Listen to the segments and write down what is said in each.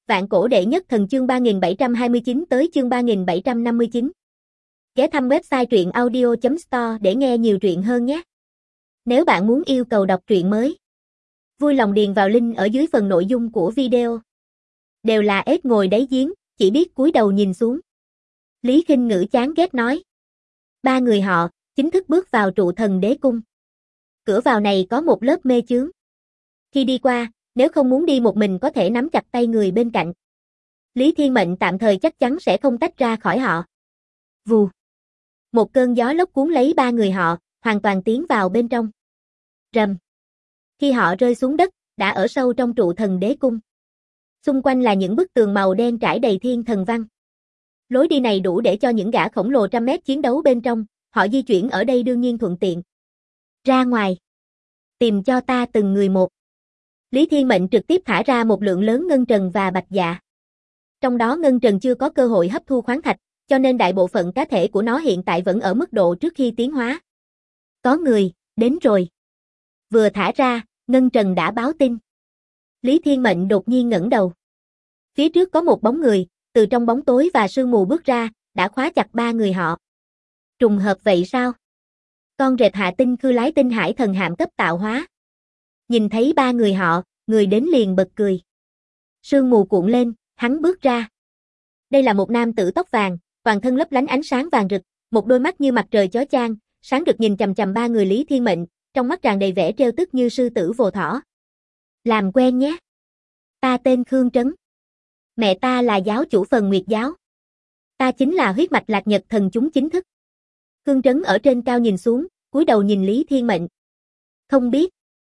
Vạn cổ đệ nhất thần chương 3729 tới chương 3759. Ghé thăm website truyện audio.store để nghe nhiều truyện hơn nhé. Nếu bạn muốn yêu cầu đọc truyện mới, vui lòng điền vào link ở dưới phần nội dung của video. Đều là ếch ngồi đáy giếng, chỉ biết cúi đầu nhìn xuống. Lý Khinh Ngữ chán ghét nói. Ba người họ chính thức bước vào trụ thần đế cung. Cửa vào này có một lớp mê chướng. Khi đi qua, nếu không muốn đi một mình có thể nắm chặt tay người bên cạnh. Lý Thiên Mệnh tạm thời chắc chắn sẽ không tách ra khỏi họ. Vù. Một cơn gió lốc cuốn lấy ba người họ, hoàn toàn tiến vào bên trong. Rầm. Khi họ rơi xuống đất, đã ở sâu trong trụ thần đế cung. Xung quanh là những bức tường màu đen trải đầy thiên thần văn. Lối đi này đủ để cho những gã khổng lồ trăm mét chiến đấu bên trong, họ di chuyển ở đây đương nhiên thuận tiện. Ra ngoài. Tìm cho ta từng người một. Lý Thiên Mệnh trực tiếp thả ra một lượng lớn ngân trần và bạch dạ. Trong đó ngân trần chưa có cơ hội hấp thu khoáng thạch, cho nên đại bộ phận cá thể của nó hiện tại vẫn ở mức độ trước khi tiến hóa. Có người, đến rồi. Vừa thả ra, ngân trần đã báo tin. Lý Thiên Mệnh đột nhiên ngẩng đầu. Phía trước có một bóng người, từ trong bóng tối và sương mù bước ra, đã khóa chặt ba người họ. Trùng hợp vậy sao? Con rệp Hạ Tinh Khư lái tinh hải thần hạm cấp tạo hóa. Nhìn thấy ba người họ, người đến liền bật cười. Sương mù cuộn lên, hắn bước ra. Đây là một nam tử tóc vàng, toàn thân lấp lánh ánh sáng vàng rực, một đôi mắt như mặt trời chói chang, sáng rực nhìn chằm chằm ba người Lý Thiên Mệnh, trong mắt tràn đầy vẻ trêu tức như sư tử vồ thỏ. Làm quen nhé. Ta tên Khương Trấn. Mẹ ta là giáo chủ Phần Nguyệt giáo. Ta chính là huyết mạch Lạc Nhật thần chúng chính thức. Khương Trấn ở trên cao nhìn xuống, cúi đầu nhìn Lý Thiên Mệnh. Không biết.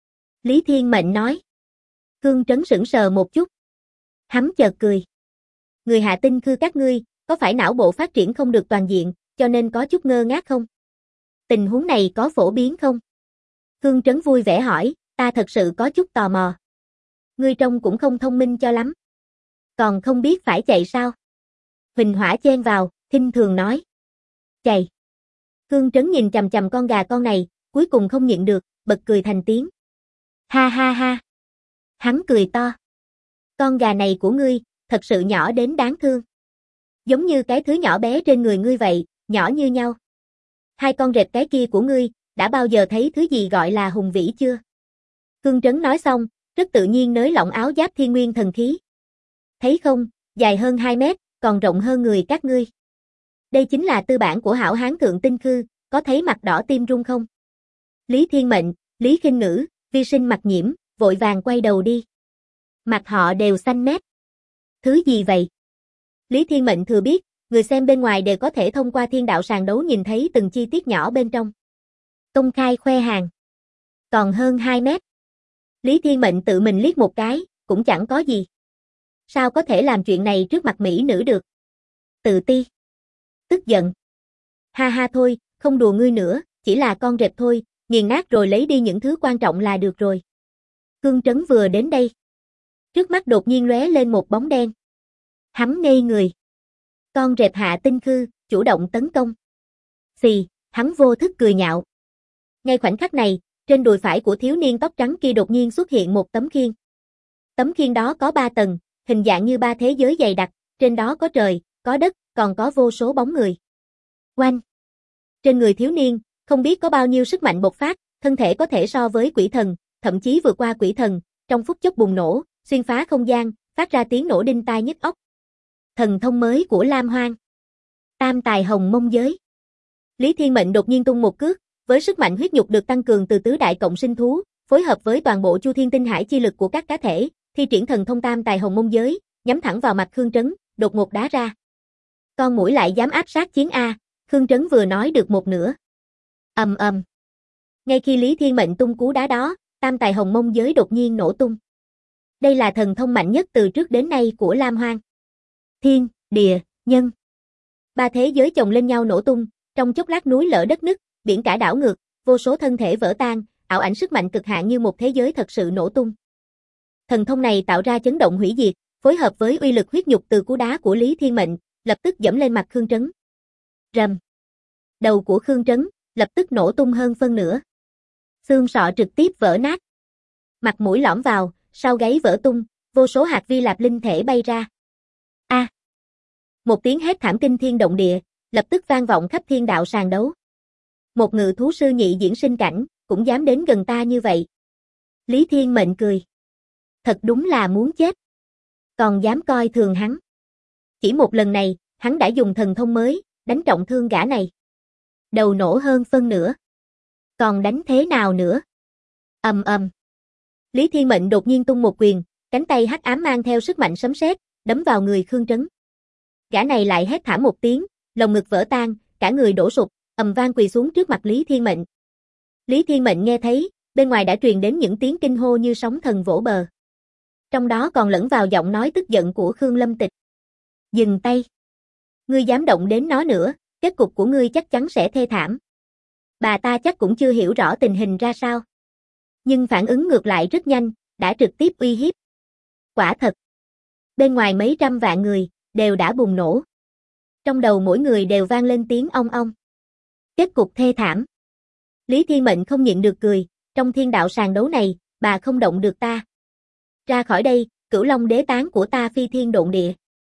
Lý Thiên Mệnh nói. Khương Trấn sững sờ một chút. Hắn chợt cười. Người Hạ Tinh Khư các ngươi, có phải não bộ phát triển không được toàn diện, cho nên có chút ngơ ngác không? Tình huống này có phổ biến không? Khương Trấn vui vẻ hỏi, ta thật sự có chút tò mò. Ngươi trông cũng không thông minh cho lắm. Còn không biết phải chạy sao? Huỳnh Hỏa chen vào, khinh thường nói. Chạy. Khương Trấn nhìn chằm chằm con gà con này, cuối cùng không nhịn được, bật cười thành tiếng. Ha ha ha. Hắn cười to. Con gà này của ngươi, thật sự nhỏ đến đáng thương. Giống như cái thứ nhỏ bé trên người ngươi vậy, nhỏ như nhau. Hai con rệp cái kia của ngươi, đã bao giờ thấy thứ gì gọi là hùng vĩ chưa? Khương Trấn nói xong, rất tự nhiên nới lỏng áo giáp thiên nguyên thần khí. Thấy không, dài hơn 2 mét, còn rộng hơn người các ngươi. Đây chính là tư bản của hảo hán thượng tinh khư, có thấy mặt đỏ tim run không? Lý Thiên Mệnh, Lý Khinh Ngữ, Vi Sinh Mặc Nhiễm, vội vàng quay đầu đi. Mặt họ đều xanh mét. Thứ gì vậy? Lý Thiên Mệnh thừa biết, người xem bên ngoài đều có thể thông qua thiên đạo sàn đấu nhìn thấy từng chi tiết nhỏ bên trong. Công khai khoe hàng. Còn hơn 2 mét. Lý Thiên Mệnh tự mình liếc một cái, cũng chẳng có gì. Sao có thể làm chuyện này trước mặt mỹ nữ được? Tự ti. Tức giận. Ha ha thôi, không đùa ngươi nữa, chỉ là con rệp thôi, nghiền nát rồi lấy đi những thứ quan trọng là được rồi. Khương Trấn vừa đến đây. Trước mắt đột nhiên lóe lên một bóng đen. Hắn ngây người. Con rệp Hạ Tinh Khư, chủ động tấn công. Xì, hắn vô thức cười nhạo. Ngay khoảnh khắc này, trên đùi phải của thiếu niên tóc trắng kia đột nhiên xuất hiện một tấm khiên. Tấm khiên đó có 3 tầng, hình dạng như 3 thế giới dày đặc, trên đó có trời, có đất, còn có vô số bóng người. Oanh! Trên người thiếu niên, không biết có bao nhiêu sức mạnh bộc phát, thân thể có thể so với quỷ thần, thậm chí vượt qua quỷ thần, trong phút chốc bùng nổ, xuyên phá không gian, phát ra tiếng nổ đinh tai nhức óc. Thần thông mới của Lam Hoang. Tam tài hồng mông giới. Lý Thiên Mệnh đột nhiên tung một cước, với sức mạnh huyết nhục được tăng cường từ tứ đại cộng sinh thú, phối hợp với toàn bộ Chu Thiên Tinh Hải chi lực của các cá thể, thi triển thần thông tam tài hồng mông giới, nhắm thẳng vào mặt Khương Trấn, đột ngột đá ra. Con muỗi lại dám áp sát chiến a, Khương Trấn vừa nói được một nửa. Ầm ầm. Ngay khi Lý Thiên Mệnh tung cú đá đó, tam tài hồng mông giới đột nhiên nổ tung. Đây là thần thông mạnh nhất từ trước đến nay của Lam Hoang. Thiên, địa, nhân. 3 thế giới chồng lên nhau nổ tung, trong chốc lát núi lở đất nứt, biển cả đảo ngược, vô số thân thể vỡ tan, ảo ảnh sức mạnh cực hạn như một thế giới thật sự nổ tung. Thần thông này tạo ra chấn động hủy diệt, phối hợp với uy lực huyết nhục từ cú đá của Lý Thiên Mệnh, lập tức dẫm lên mặt Khương Trấn. Rầm. Đầu của Khương Trấn lập tức nổ tung hơn phân nửa. Xương sọ trực tiếp vỡ nát. Mặt mũi lõm vào, sau gáy vỡ tung, vô số hạt vi lạp linh thể bay ra. A! Một tiếng hét thảm kinh thiên động địa, lập tức vang vọng khắp thiên đạo sàn đấu. Một ngự thú sư nhị diễn sinh cảnh, cũng dám đến gần ta như vậy. Lý Thiên Mệnh cười. Thật đúng là muốn chết. Còn dám coi thường hắn. Chỉ một lần này, hắn đã dùng thần thông mới, đánh trọng thương gã này. Đầu nổ hơn phân nửa. Còn đánh thế nào nữa? Ầm ầm. Lý Thiên Mệnh đột nhiên tung một quyền, cánh tay hắc ám mang theo sức mạnh sấm sét, đấm vào người Khương Trấn. Gã này lại hét thảm một tiếng, lồng ngực vỡ tan, cả người đổ sụp, ầm vang quỳ xuống trước mặt Lý Thiên Mệnh. Lý Thiên Mệnh nghe thấy, bên ngoài đã truyền đến những tiếng kinh hô như sóng thần vỗ bờ. Trong đó còn lẫn vào giọng nói tức giận của Khương Lâm Tịch. Dừng tay. Ngươi dám động đến nó nữa, kết cục của ngươi chắc chắn sẽ thê thảm. Bà ta chắc cũng chưa hiểu rõ tình hình ra sao. Nhưng phản ứng ngược lại rất nhanh, đã trực tiếp uy hiếp. Quả thật. Bên ngoài mấy trăm vạn người, đều đã bùng nổ. Trong đầu mỗi người đều vang lên tiếng ong ong. Kết cục thê thảm. Lý Thiên Mệnh không nhịn được cười, trong thiên đạo sàn đấu này, bà không động được ta. Ra khỏi đây, Cửu Long đế tán của ta phi thiên độn địa.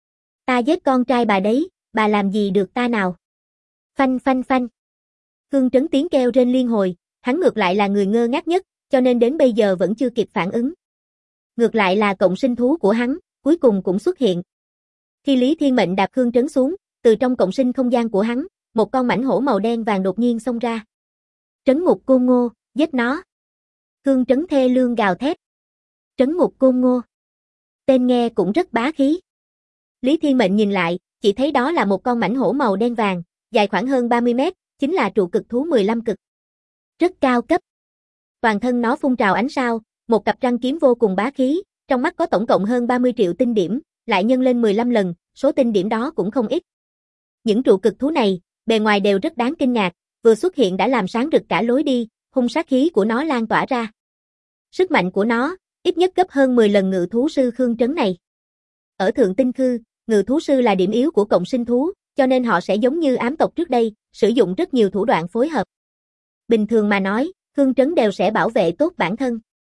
Ta giết con trai bà đấy, bà làm gì được ta nào? Phanh phanh phanh. Khương Trấn tiếng kêu rên liên hồi, hắn ngược lại là người ngơ ngác nhất, cho nên đến bây giờ vẫn chưa kịp phản ứng. Ngược lại là cộng sinh thú của hắn, cuối cùng cũng xuất hiện. Khi Lý Thiên Mệnh đạp Khương Trấn xuống, từ trong cộng sinh không gian của hắn, một con mãnh hổ màu đen vàng đột nhiên xông ra. Trấn ngục Côn Ngô, giết nó. Khương Trấn thê lương gào thét. Trấn ngục Côn Ngô. Tên nghe cũng rất bá khí. Lý Thiên Mệnh nhìn lại, chỉ thấy đó là một con mãnh hổ màu đen vàng, dài khoảng hơn 30 mét, chính là trụ cực thú 15 cực. Rất cao cấp. Toàn thân nó phun trào ánh sao, một cặp răng kiếm vô cùng bá khí, trong mắt có tổng cộng hơn 30 triệu tinh điểm, lại nhân lên 15 lần, số tinh điểm đó cũng không ít. Những trụ cực thú này, bề ngoài đều rất đáng kinh ngạc, vừa xuất hiện đã làm sáng rực cả lối đi, hung sát khí của nó lan tỏa ra. Sức mạnh của nó, ít nhất gấp hơn 10 lần ngự thú sư Khương Trấn này. Ở Thượng Tinh Khư, ngự thú sư là điểm yếu của cộng sinh thú, cho nên họ sẽ giống như ám tộc trước đây, sử dụng rất nhiều thủ đoạn phối hợp. Bình thường mà nói, Khương Trấn đều sẽ bảo vệ tốt bản thân.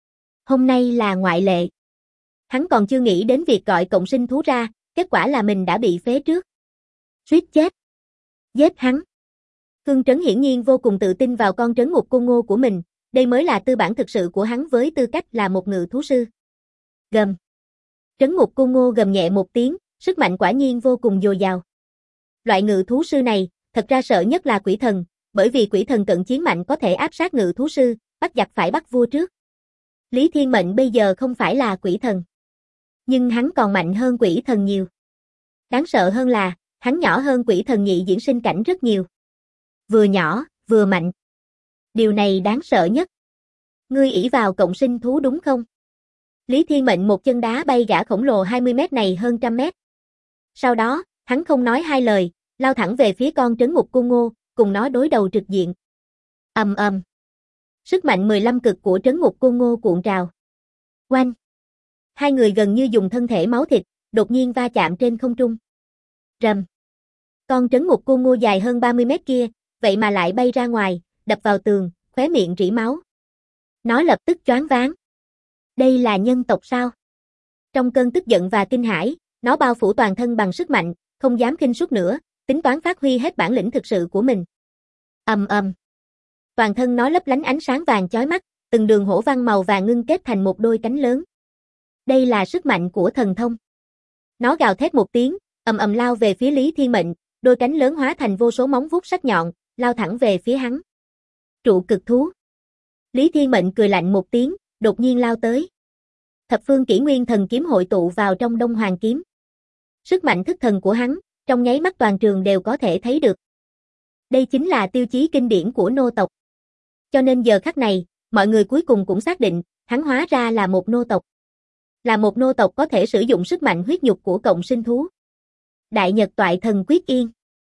Hôm nay là ngoại lệ. Hắn còn chưa nghĩ đến việc gọi cộng sinh thú ra, kết quả là mình đã bị phế trước. Suýt chết. Giết hắn. Khương Trấn hiển nhiên vô cùng tự tin vào con trấn ngục Côn Ngô của mình, đây mới là tư bản thực sự của hắn với tư cách là một ngự thú sư. Gầm. Trấn ngục Côn Ngô gầm nhẹ một tiếng, sức mạnh quả nhiên vô cùng dồi dào. Loại ngự thú sư này, thật ra sợ nhất là quỷ thần, bởi vì quỷ thần cận chiến mạnh có thể áp sát ngự thú sư, bắt giặc phải bắt vua trước. Lý Thiên Mệnh bây giờ không phải là quỷ thần. Nhưng hắn còn mạnh hơn quỷ thần nhiều. Đáng sợ hơn là, hắn nhỏ hơn quỷ thần nhị diễn sinh cảnh rất nhiều. Vừa nhỏ, vừa mạnh. Điều này đáng sợ nhất. Ngươi ỷ vào cộng sinh thú đúng không? Lý Thiên Mệnh một chân đá bay gã khổng lồ 20 mét này hơn trăm mét. Sau đó, hắn không nói hai lời, lao thẳng về phía con trấn ngục Côn Ngô, cùng nó đối đầu trực diện. Ầm ầm. Sức mạnh 15 cực của trấn ngục Côn Ngô cuộn trào. Oanh. Hai người gần như dùng thân thể máu thịt, đột nhiên va chạm trên không trung. Rầm. Con trấn ngục Côn Ngô dài hơn 30 mét kia, vậy mà lại bay ra ngoài, đập vào tường, khóe miệng rỉ máu. Nó lập tức choáng váng. Đây là nhân tộc sao? Trong cơn tức giận và kinh hãi, nó bao phủ toàn thân bằng sức mạnh, không dám khinh suất nữa, tính toán phát huy hết bản lĩnh thực sự của mình. Ầm ầm. Toàn thân nó lấp lánh ánh sáng vàng chói mắt, từng đường hổ văn màu vàng ngưng kết thành một đôi cánh lớn. Đây là sức mạnh của thần thông. Nó gào thét một tiếng, ầm ầm lao về phía Lý Thiên Mệnh, đôi cánh lớn hóa thành vô số móng vuốt sắc nhọn, lao thẳng về phía hắn. Trụ cực thú. Lý Thiên Mệnh cười lạnh một tiếng, đột nhiên lao tới. Thập phương kỷ nguyên thần kiếm hội tụ vào trong Đông Hoàng kiếm. Sức mạnh thức thần của hắn, trong nháy mắt toàn trường đều có thể thấy được. Đây chính là tiêu chí kinh điển của nô tộc. Cho nên giờ khắc này, mọi người cuối cùng cũng xác định, hắn hóa ra là một nô tộc. Là một nô tộc có thể sử dụng sức mạnh huyết nhục của cộng sinh thú. Đại Nhật Toại Thần Quyết Yên.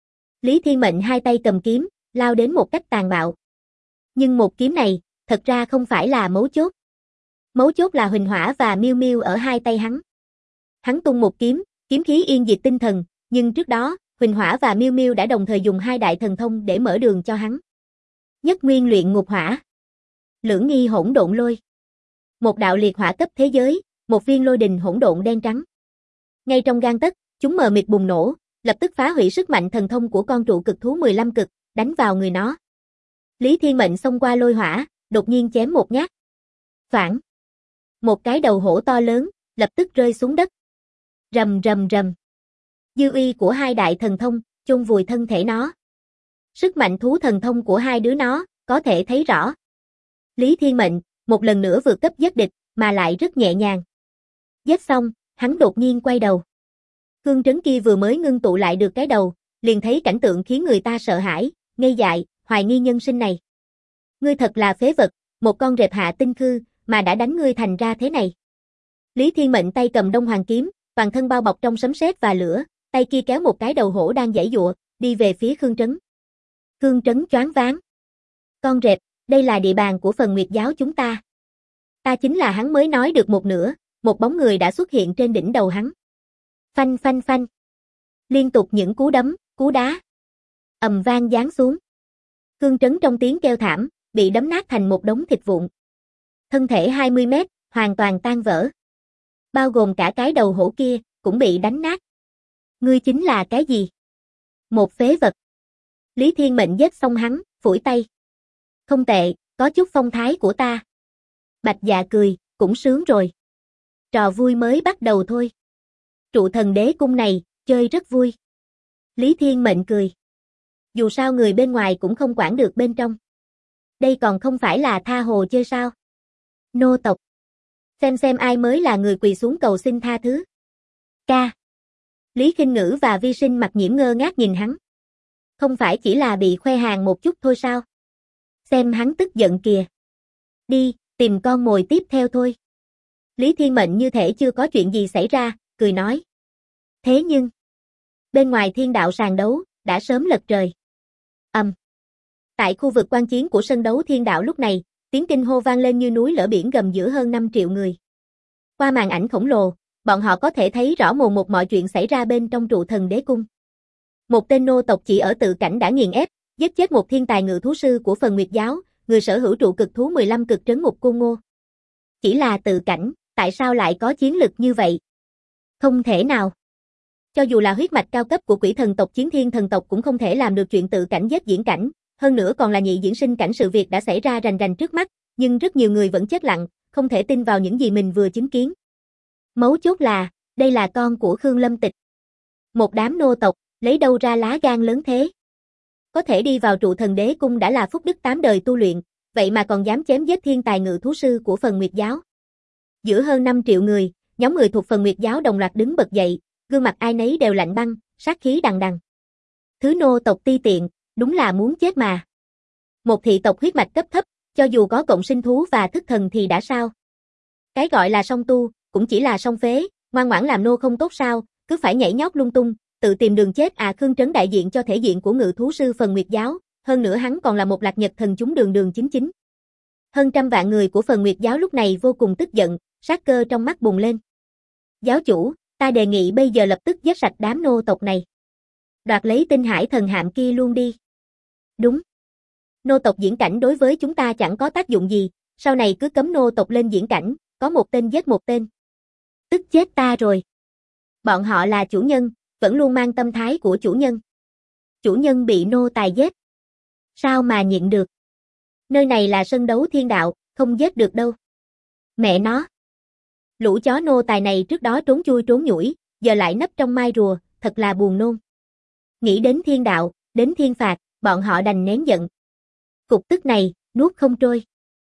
Lý Thiên Mệnh hai tay cầm kiếm, lao đến một cách tàn bạo. Nhưng một kiếm này, thật ra không phải là mấu chốt. Mấu chốt là Huỳnh Hỏa và Miêu Miêu ở hai tay hắn. Hắn tung một kiếm, kiếm khí yên diệt tinh thần, nhưng trước đó, Huỳnh Hỏa và Miêu Miêu đã đồng thời dùng hai đại thần thông để mở đường cho hắn. Nhất nguyên luyện ngục hỏa. Lưỡng nghi hỗn độn lôi. Một đạo liệt hỏa cấp thế giới, một viên lôi đình hỗn độn đen trắng. Ngay trong gang tấc, chúng mờ mịt bùng nổ, lập tức phá hủy sức mạnh thần thông của con trụ cực thú 15 cực, đánh vào người nó. Lý Thiên Mệnh xông qua lôi hỏa, đột nhiên chém một nhát. Phản. Một cái đầu hổ to lớn, lập tức rơi xuống đất. Rầm rầm rầm. Dư uy của hai đại thần thông, chôn vùi thân thể nó. Sức mạnh thú thần thông của hai đứa nó, có thể thấy rõ. Lý Thiên Mệnh, một lần nữa vượt cấp giết địch, mà lại rất nhẹ nhàng. Giết xong, hắn đột nhiên quay đầu. Cương trấn kia vừa mới ngưng tụ lại được cái đầu, liền thấy cảnh tượng khiến người ta sợ hãi, ngây dại, hoài nghi nhân sinh này. Ngươi thật là phế vật, một con rệp hạ tinh khư, mà đã đánh ngươi thành ra thế này. Lý Thiên Mệnh tay cầm Đông Hoàng kiếm, toàn thân bao bọc trong sấm sét và lửa, tay kia kéo một cái đầu hổ đang giãy giụa, đi về phía Khương Trấn. Khương Trấn choáng váng. Con rệp, đây là địa bàn của phần Nguyệt giáo chúng ta. Ta chính là hắn mới nói được một nửa, một bóng người đã xuất hiện trên đỉnh đầu hắn. Phanh phanh phanh. Liên tục những cú đấm, cú đá. Ầm vang giáng xuống. Khương Trấn trong tiếng kêu thảm, bị đấm nát thành một đống thịt vụn. Thân thể 20 mét, hoàn toàn tan vỡ. Bao gồm cả cái đầu hổ kia, cũng bị đánh nát. Ngươi chính là cái gì? Một phế vật. Lý Thiên Mệnh giết xong hắn, phủi tay. Không tệ, có chút phong thái của ta. Bạch Dạ cười, cũng sướng rồi. Trò vui mới bắt đầu thôi. Trụ thần đế cung này, chơi rất vui. Lý Thiên Mệnh cười. Dù sao người bên ngoài cũng không quản được bên trong. Đây còn không phải là tha hồ chơi sao? Nô tộc. Xem ai mới là người quỳ xuống cầu xin tha thứ. Ca. Lý Khinh Ngữ và Vi Sinh mặt nhiễm ngơ ngác nhìn hắn. Không phải chỉ là bị khoe hàng một chút thôi sao? Xem hắn tức giận kìa. Đi, tìm con mồi tiếp theo thôi. Lý Thiên Mệnh như thể chưa có chuyện gì xảy ra, cười nói. Thế nhưng, bên ngoài thiên đạo sàn đấu, đã sớm lật trời. Tại khu vực quan chiến của sân đấu thiên đạo lúc này, tiếng kinh hô vang lên như núi lở biển gầm giữa hơn 5 triệu người. Qua màn ảnh khổng lồ, bọn họ có thể thấy rõ mồn một mọi chuyện xảy ra bên trong trụ thần đế cung. Một tên nô tộc chỉ ở tự cảnh đã nghiền ép, giết chết một thiên tài ngự thú sư của phần Nguyệt giáo, người sở hữu trụ cực thú 15 cực trấn ngục Côn Ngô. Chỉ là tự cảnh, tại sao lại có chiến lực như vậy? Không thể nào. Cho dù là huyết mạch cao cấp của quỷ thần tộc Chiến Thiên thần tộc cũng không thể làm được chuyện tự cảnh giết diễn cảnh, hơn nữa còn là nhị diễn sinh cảnh, sự việc đã xảy ra rành rành trước mắt, nhưng rất nhiều người vẫn chết lặng, không thể tin vào những gì mình vừa chứng kiến. Mấu chốt là, đây là con của Khương Lâm Tịch. Một đám nô tộc, lấy đâu ra lá gan lớn thế? Có thể đi vào trụ thần đế cung đã là phúc đức 8 đời tu luyện, vậy mà còn dám chém giết thiên tài ngự thú sư của phần Nguyệt giáo. Giữa hơn 5 triệu người, nhóm người thuộc phần Nguyệt giáo đồng loạt đứng bật dậy, gương mặt ai nấy đều lạnh băng, sát khí đằng đằng. Thứ nô tộc ti tiện, đúng là muốn chết mà. Một thị tộc huyết mạch cấp thấp, cho dù có cộng sinh thú và thức thần thì đã sao? Cái gọi là song tu, cũng chỉ là song phế, ngoan ngoãn làm nô không tốt sao, cứ phải nhảy nhót lung tung, tự tìm đường chết à. Khương Trấn đại diện cho thể diện của ngự thú sư phần Nguyệt giáo, hơn nữa hắn còn là một lạc nhật thần chúng đường đường chính chính. Hơn trăm vạn người của phần Nguyệt giáo lúc này vô cùng tức giận, sát cơ trong mắt bùng lên. Giáo chủ, ta đề nghị bây giờ lập tức giết sạch đám nô tộc này. Đoạt lấy tinh hải thần hạm kia luôn đi. Đúng. Nô tộc diễn cảnh đối với chúng ta chẳng có tác dụng gì, sau này cứ cấm nô tộc lên diễn cảnh, có một tên giết một tên. Tức chết ta rồi. Bọn họ là chủ nhân, vẫn luôn mang tâm thái của chủ nhân. Chủ nhân bị nô tài giết. Sao mà nhịn được? Nơi này là sân đấu thiên đạo, không giết được đâu. Mẹ nó. Lũ chó nô tài này trước đó trốn chui trốn nhủi, giờ lại nấp trong mai rùa, thật là buồn nôn. Nghĩ đến thiên đạo, đến thiên phạt, bọn họ đành nén giận. Cục tức này, nuốt không trôi.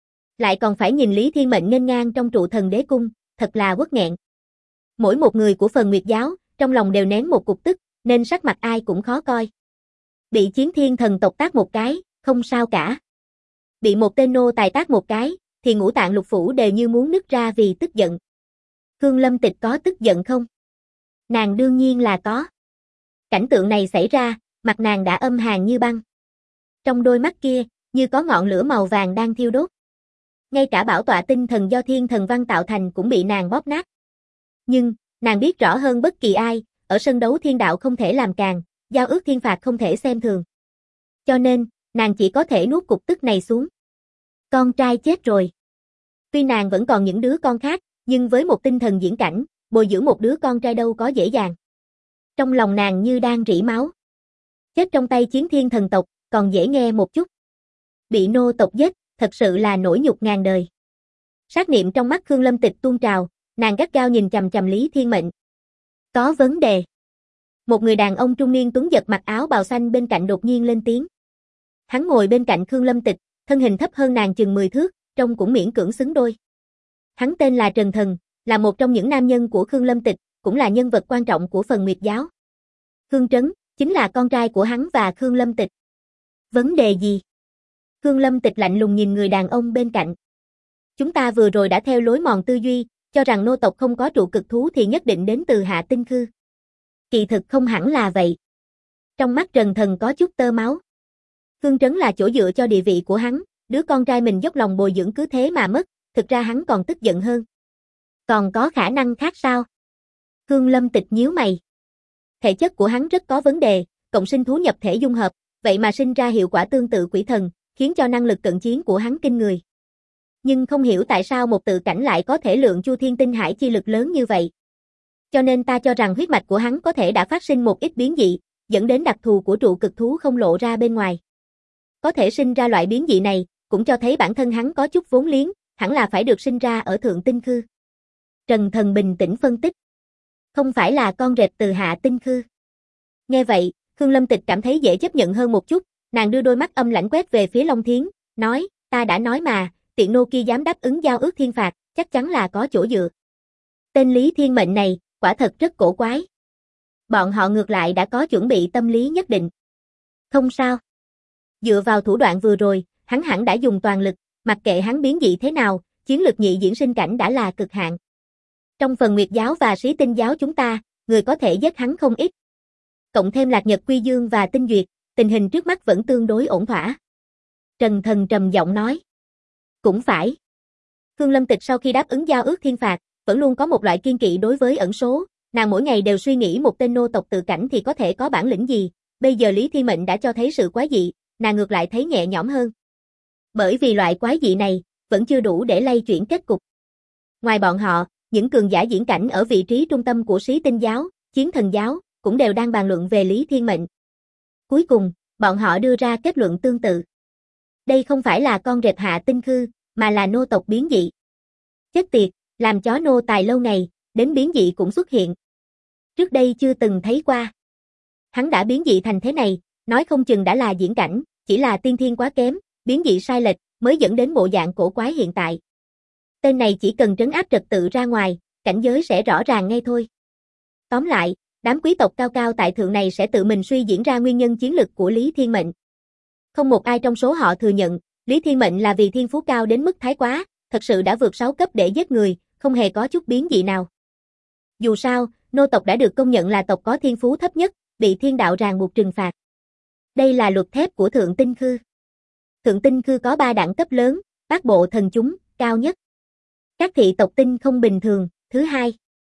Lại còn phải nhìn Lý Thiên Mệnh nghênh ngang trong trụ thần đế cung, thật là uất nghẹn. Mỗi một người của phần Nguyệt giáo, trong lòng đều nén một cục tức, nên sắc mặt ai cũng khó coi. Bị Chiến Thiên thần tộc tát một cái, không sao cả. Bị một tên nô tài tát một cái, thì ngũ tạng lục phủ đều như muốn nứt ra vì tức giận. Khương Lâm Tịch có tức giận không? Nàng đương nhiên là có. Cảnh tượng này xảy ra, mặt nàng đã âm hàn như băng. Trong đôi mắt kia, như có ngọn lửa màu vàng đang thiêu đốt. Ngay cả bảo tọa tinh thần do thiên thần văn tạo thành cũng bị nàng bóp nát. Nhưng, nàng biết rõ hơn bất kỳ ai, ở sân đấu thiên đạo không thể làm càn, giao ước thiên phạt không thể xem thường. Cho nên, nàng chỉ có thể nuốt cục tức này xuống. Con trai chết rồi. Tuy nàng vẫn còn những đứa con khác, Nhưng với một tinh thần diễn cảnh, bồi dưỡng một đứa con trai đâu có dễ dàng. Trong lòng nàng như đang rỉ máu. Chết trong tay chiến thiên thần tộc, còn dễ nghe một chút. Bị nô tộc giết, thật sự là nỗi nhục ngàn đời. Sát niệm trong mắt Khương Lâm Tịch tuôn trào, nàng gắt gao nhìn chằm chằm Lý Thiên Mệnh. Có vấn đề. Một người đàn ông trung niên tuấn giật mặc áo bào xanh bên cạnh đột nhiên lên tiếng. Hắn ngồi bên cạnh Khương Lâm Tịch, thân hình thấp hơn nàng chừng 10 thước, trông cũng miễn cưỡng xứng đôi. Hắn tên là Trần Thần, là một trong những nam nhân của Khương Lâm Tịch, cũng là nhân vật quan trọng của Phần Nguyệt giáo. Khương Trấn, chính là con trai của hắn và Khương Lâm Tịch. Vấn đề gì? Khương Lâm Tịch lạnh lùng nhìn người đàn ông bên cạnh. Chúng ta vừa rồi đã theo lối mòn tư duy, cho rằng nô tộc không có trụ cực thú thì nhất định đến từ Hạ Tinh Khư. Kỳ thực không hẳn là vậy. Trong mắt Trần Thần có chút tơ máu. Khương Trấn là chỗ dựa cho địa vị của hắn, đứa con trai mình dốc lòng bồi dưỡng cứ thế mà mất, thực ra hắn còn tức giận hơn. Còn có khả năng khác sao? Khương Lâm Tịch nhíu mày. Thể chất của hắn rất có vấn đề, cộng sinh thú nhập thể dung hợp, vậy mà sinh ra hiệu quả tương tự quỷ thần, khiến cho năng lực cận chiến của hắn kinh người. Nhưng không hiểu tại sao một tự cảnh lại có thể lượng Chu Thiên Tinh Hải chi lực lớn như vậy. Cho nên ta cho rằng huyết mạch của hắn có thể đã phát sinh một ít biến dị, dẫn đến đặc thù của trụ cực thú không lộ ra bên ngoài. Có thể sinh ra loại biến dị này, cũng cho thấy bản thân hắn có chút vốn liếng, hẳn là phải được sinh ra ở Thượng Tinh Khư. Trần Thần bình tĩnh phân tích. Không phải là con rệp từ Hạ Tinh Khư. Nghe vậy, Khương Lâm Tịch cảm thấy dễ chấp nhận hơn một chút, nàng đưa đôi mắt âm lãnh quét về phía Long Thiến, nói, ta đã nói mà, tiện nô kia dám đáp ứng giao ước thiên phạt, chắc chắn là có chỗ dựa. Tên Lý Thiên Mệnh này, quả thật rất cổ quái. Bọn họ ngược lại đã có chuẩn bị tâm lý nhất định. Không sao. Dựa vào thủ đoạn vừa rồi, hắn hẳn đã dùng toàn lực, mặc kệ hắn biến dị thế nào, chiến lực nhị diễn sinh cảnh đã là cực hạn. Trong Phần Nguyệt giáo và Sĩ Tinh giáo chúng ta, người có thể giết hắn không ít. Cộng thêm Lạc Nhật Quy Dương và Tinh Duyệt, tình hình trước mắt vẫn tương đối ổn thỏa. Trần Thần trầm giọng nói. Cũng phải. Khương Lâm Tịch sau khi đáp ứng giao ước thiên phạt, vẫn luôn có một loại kiên kỵ đối với ẩn số, nàng mỗi ngày đều suy nghĩ một tên nô tộc tự cảnh thì có thể có bản lĩnh gì, bây giờ Lý Thiên Mệnh đã cho thấy sự quái dị, nàng ngược lại thấy nhẹ nhõm hơn. Bởi vì loại quái dị này, vẫn chưa đủ để lay chuyển kết cục. Ngoài bọn họ, những cường giả diễn cảnh ở vị trí trung tâm của Sĩ Tinh giáo, Chiến Thần giáo, cũng đều đang bàn luận về Lý Thiên Mệnh. Cuối cùng, bọn họ đưa ra kết luận tương tự. Đây không phải là con rệp Hạ Tinh Khư, mà là nô tộc biến dị. Chết tiệt, làm chó nô tài lâu ngày, đến biến dị cũng xuất hiện. Trước đây chưa từng thấy qua. Hắn đã biến dị thành thế này, nói không chừng đã là diễn cảnh, chỉ là tiên thiên quá kém, biến dị sai lệch, mới dẫn đến bộ dạng cổ quái hiện tại. Tên này chỉ cần trấn áp trật tự ra ngoài, cảnh giới sẽ rõ ràng ngay thôi. Tóm lại, đám quý tộc cao cao tại thượng này sẽ tự mình suy diễn ra nguyên nhân chiến lực của Lý Thiên Mệnh. Không một ai trong số họ thừa nhận, Lý Thiên Mệnh là vì thiên phú cao đến mức thái quá, thật sự đã vượt 6 cấp để giết người, không hề có chút biến dị nào. Dù sao, nô tộc đã được công nhận là tộc có thiên phú thấp nhất, bị thiên đạo ràng buộc trừng phạt. Đây là luật thép của Thượng Tinh Khư. Thượng Tinh Khư có 3 đẳng cấp lớn, bát bộ thần chúng, cao nhất. Các thị tộc tinh không bình thường, thứ hai.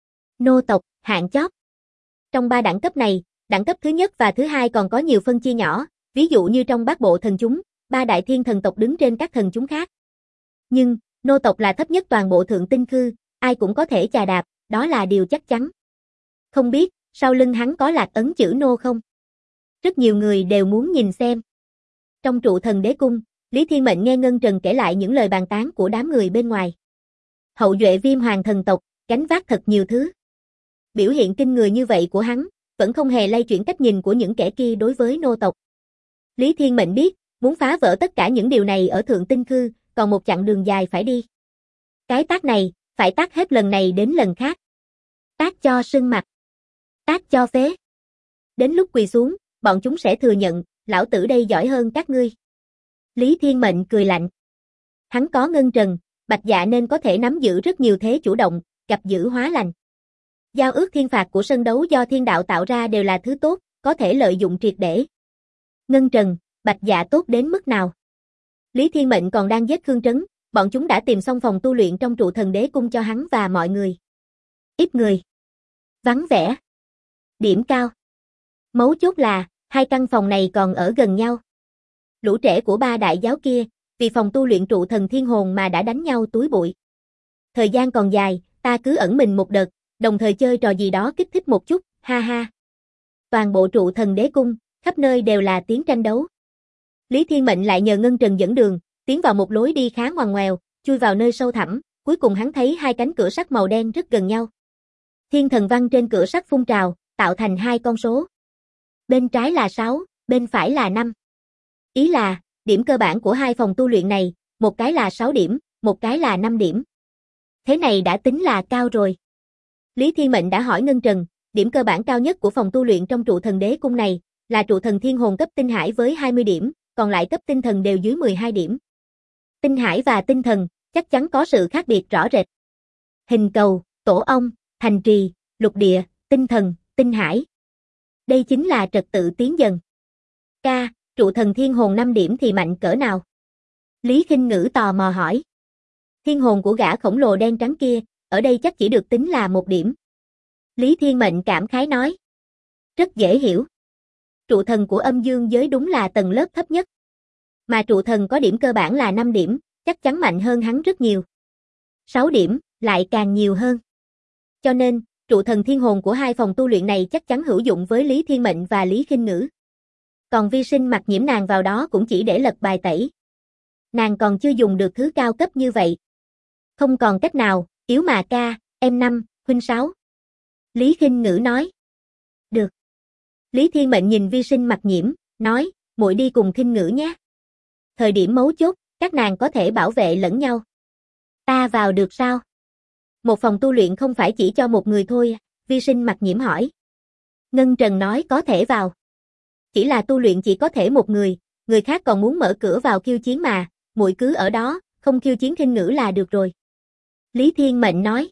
Nô tộc, hạng chót. Trong 3 đẳng cấp này, đẳng cấp thứ nhất và thứ hai còn có nhiều phân chia nhỏ, ví dụ như trong bát bộ thần chúng, 3 đại thiên thần tộc đứng trên các thần chúng khác. Nhưng, nô tộc là thấp nhất toàn bộ Thượng Tinh Khư, ai cũng có thể chà đạp, đó là điều chắc chắn. Không biết, sau lưng hắn có lạc ấn chữ nô không? Rất nhiều người đều muốn nhìn xem. Trong trụ thần đế cung, Lý Thiên Mệnh nghe Ngân Trần kể lại những lời bàn tán của đám người bên ngoài. Hậu duệ Viêm Hoàng thần tộc, gánh vác thật nhiều thứ. Biểu hiện kinh người như vậy của hắn, vẫn không hề lay chuyển cách nhìn của những kẻ kia đối với nô tộc. Lý Thiên Mệnh biết, muốn phá vỡ tất cả những điều này ở Thượng Tinh Khư, còn một chặng đường dài phải đi. Cái tát này, phải tát hết lần này đến lần khác. Tát cho sưng mặt. Tát cho phế. Đến lúc quỳ xuống, bọn chúng sẽ thừa nhận, lão tử đây giỏi hơn các ngươi. Lý Thiên Mệnh cười lạnh. Hắn có Ngân Trần, Bạch Dạ nên có thể nắm giữ rất nhiều thế chủ động, gặp dữ hóa lành. Giao ước thiên phạt của sân đấu do thiên đạo tạo ra đều là thứ tốt, có thể lợi dụng triệt để. Ngân Trần, Bạch Dạ tốt đến mức nào? Lý Thiên Mệnh còn đang giết Khương Trấn, bọn chúng đã tìm xong phòng tu luyện trong trụ thần đế cung cho hắn và mọi người. Ít người. Vắng vẻ. Điểm cao. Mấu chốt là, hai căn phòng này còn ở gần nhau. Lũ trẻ của 3 đại giáo kia, vì phòng tu luyện trụ thần thiên hồn mà đã đánh nhau túi bụi. Thời gian còn dài, ta cứ ẩn mình một đợt, đồng thời chơi trò gì đó kích thích một chút, ha ha. Toàn bộ trụ thần đế cung, khắp nơi đều là tiếng tranh đấu. Lý Thiên Mệnh lại nhờ Ngân Trần dẫn đường, tiến vào một lối đi khá ngoằn ngoèo, chui vào nơi sâu thẳm, cuối cùng hắn thấy hai cánh cửa sắt màu đen rất gần nhau. Thiên thần văn trên cửa sắt phun trào, tạo thành hai con số. Bên trái là 6, bên phải là 5. Ý là, điểm cơ bản của hai phòng tu luyện này, một cái là 6 điểm, một cái là 5 điểm. Thế này đã tính là cao rồi. Lý Thiên Mệnh đã hỏi Ngân Trần, điểm cơ bản cao nhất của phòng tu luyện trong trụ thần đế cung này, là trụ thần thiên hồn cấp tinh hải với 20 điểm, còn lại cấp tinh thần đều dưới 12 điểm. Tinh hải và tinh thần, chắc chắn có sự khác biệt rõ rệt. Hình cầu, tổ ong, thành trì, lục địa, tinh thần, tinh hải. Đây chính là trật tự tiến dần. Ca, trụ thần thiên hồn 5 điểm thì mạnh cỡ nào? Lý Khinh Ngữ tò mò hỏi. Thiên hồn của gã khổng lồ đen trắng kia, ở đây chắc chỉ được tính là 1 điểm. Lý Thiên Mệnh cảm khái nói. Rất dễ hiểu. Trụ thần của âm dương giới đúng là tầng lớp thấp nhất. Mà trụ thần có điểm cơ bản là 5 điểm, chắc chắn mạnh hơn hắn rất nhiều. 6 điểm, lại càng nhiều hơn. Cho nên, trụ thần thiên hồn của hai phòng tu luyện này chắc chắn hữu dụng với Lý Thiên Mệnh và Lý Khinh Ngữ. Còn Vi Sinh Mặc Nhiễm nàng vào đó cũng chỉ để lật bài tẩy. Nàng còn chưa dùng được thứ cao cấp như vậy. Không còn cách nào, yếu mà ca, em 5, huynh 6. Lý Khinh Ngữ nói. Được. Lý Thiên Mệnh nhìn Vi Sinh Mặc Nhiễm, nói, muội đi cùng Khinh Ngữ nhé. Thời điểm mấu chốt, các nàng có thể bảo vệ lẫn nhau. Ta vào được sao? Một phòng tu luyện không phải chỉ cho một người thôi, Vi Sinh Mặc Nhiễm hỏi. Ngân Trần nói có thể vào. Chỉ là tu luyện chỉ có thể một người khác còn muốn mở cửa vào khiêu chiến mà, muội cứ ở đó, không khiêu chiến Khinh Ngữ là được rồi. Lý Thiên Mệnh nói.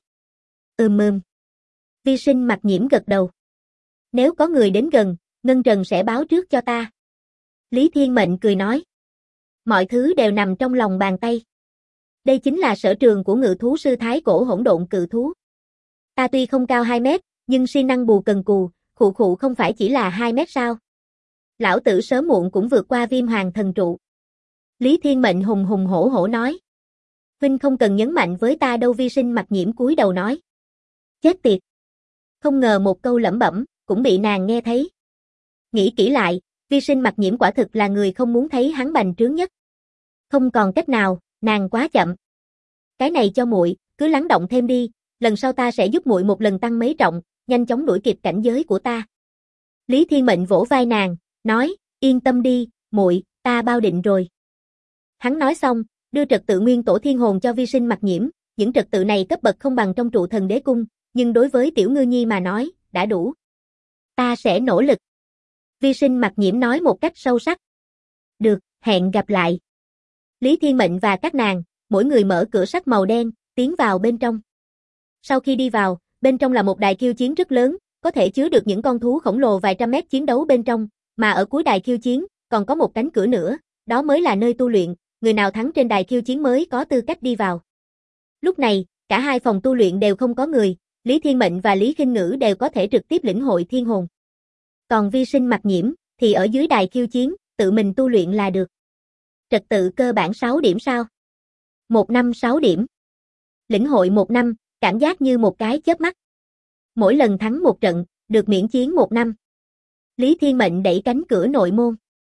Vi Sinh Mặc Nhiễm gật đầu. Nếu có người đến gần, Ngân Trần sẽ báo trước cho ta. Lý Thiên Mệnh cười nói. Mọi thứ đều nằm trong lòng bàn tay. Đây chính là sở trường của ngự thú sư thái cổ hỗn độn cự thú. Ta tuy không cao 2 mét, nhưng siêng năng bù cần cù, khụ không phải chỉ là 2 mét sao? Lão tử sớm muộn cũng vượt qua Viêm Hoàng thần trụ. Lý Thiên Mệnh hùng hùng hổ hổ nói. Huynh không cần nhấn mạnh với ta đâu. Vi Sinh Mặc Nhiễm cúi đầu nói. Chết tiệt. Không ngờ một câu lẩm bẩm, cũng bị nàng nghe thấy. Nghĩ kỹ lại, Vi Sinh Mặc Nhiễm quả thực là người không muốn thấy hắn bành trướng nhất. Không còn cách nào, nàng quá chậm. Cái này cho muội, cứ lắng động thêm đi, lần sau ta sẽ giúp muội một lần tăng mấy trọng, nhanh chóng đuổi kịp cảnh giới của ta. Lý Thiên Mệnh vỗ vai nàng, nói, yên tâm đi, muội, ta bao định rồi. Hắn nói xong, đưa trật tự nguyên tổ thiên hồn cho Vi Sinh Mặc Nhiễm, những trật tự này cấp bậc không bằng trong trụ thần đế cung, nhưng đối với tiểu ngư nhi mà nói, đã đủ. Ta sẽ nỗ lực. Vi Sinh Mặc Nhiễm nói một cách sâu sắc. Được, hẹn gặp lại. Lý Thiên Mệnh và các nàng, mỗi người mở cửa sắt màu đen, tiến vào bên trong. Sau khi đi vào, bên trong là một đài khiêu chiến rất lớn, có thể chứa được những con thú khổng lồ vài trăm mét chiến đấu bên trong, mà ở cuối đài khiêu chiến, còn có một cánh cửa nữa, đó mới là nơi tu luyện, người nào thắng trên đài khiêu chiến mới có tư cách đi vào. Lúc này, cả hai phòng tu luyện đều không có người, Lý Thiên Mệnh và Lý Khinh Ngữ đều có thể trực tiếp lĩnh hội thiên hồn. Còn Vi Sinh Mặc Nhiễm, thì ở dưới đài khiêu chiến, tự mình tu luyện là được. Trật tự cơ bản 6 điểm sao? 1 năm 6 điểm. Lĩnh hội 1 năm, cảm giác như một cái chớp mắt. Mỗi lần thắng một trận, được miễn chiến 1 năm. Lý Thiên Mệnh đẩy cánh cửa nội môn.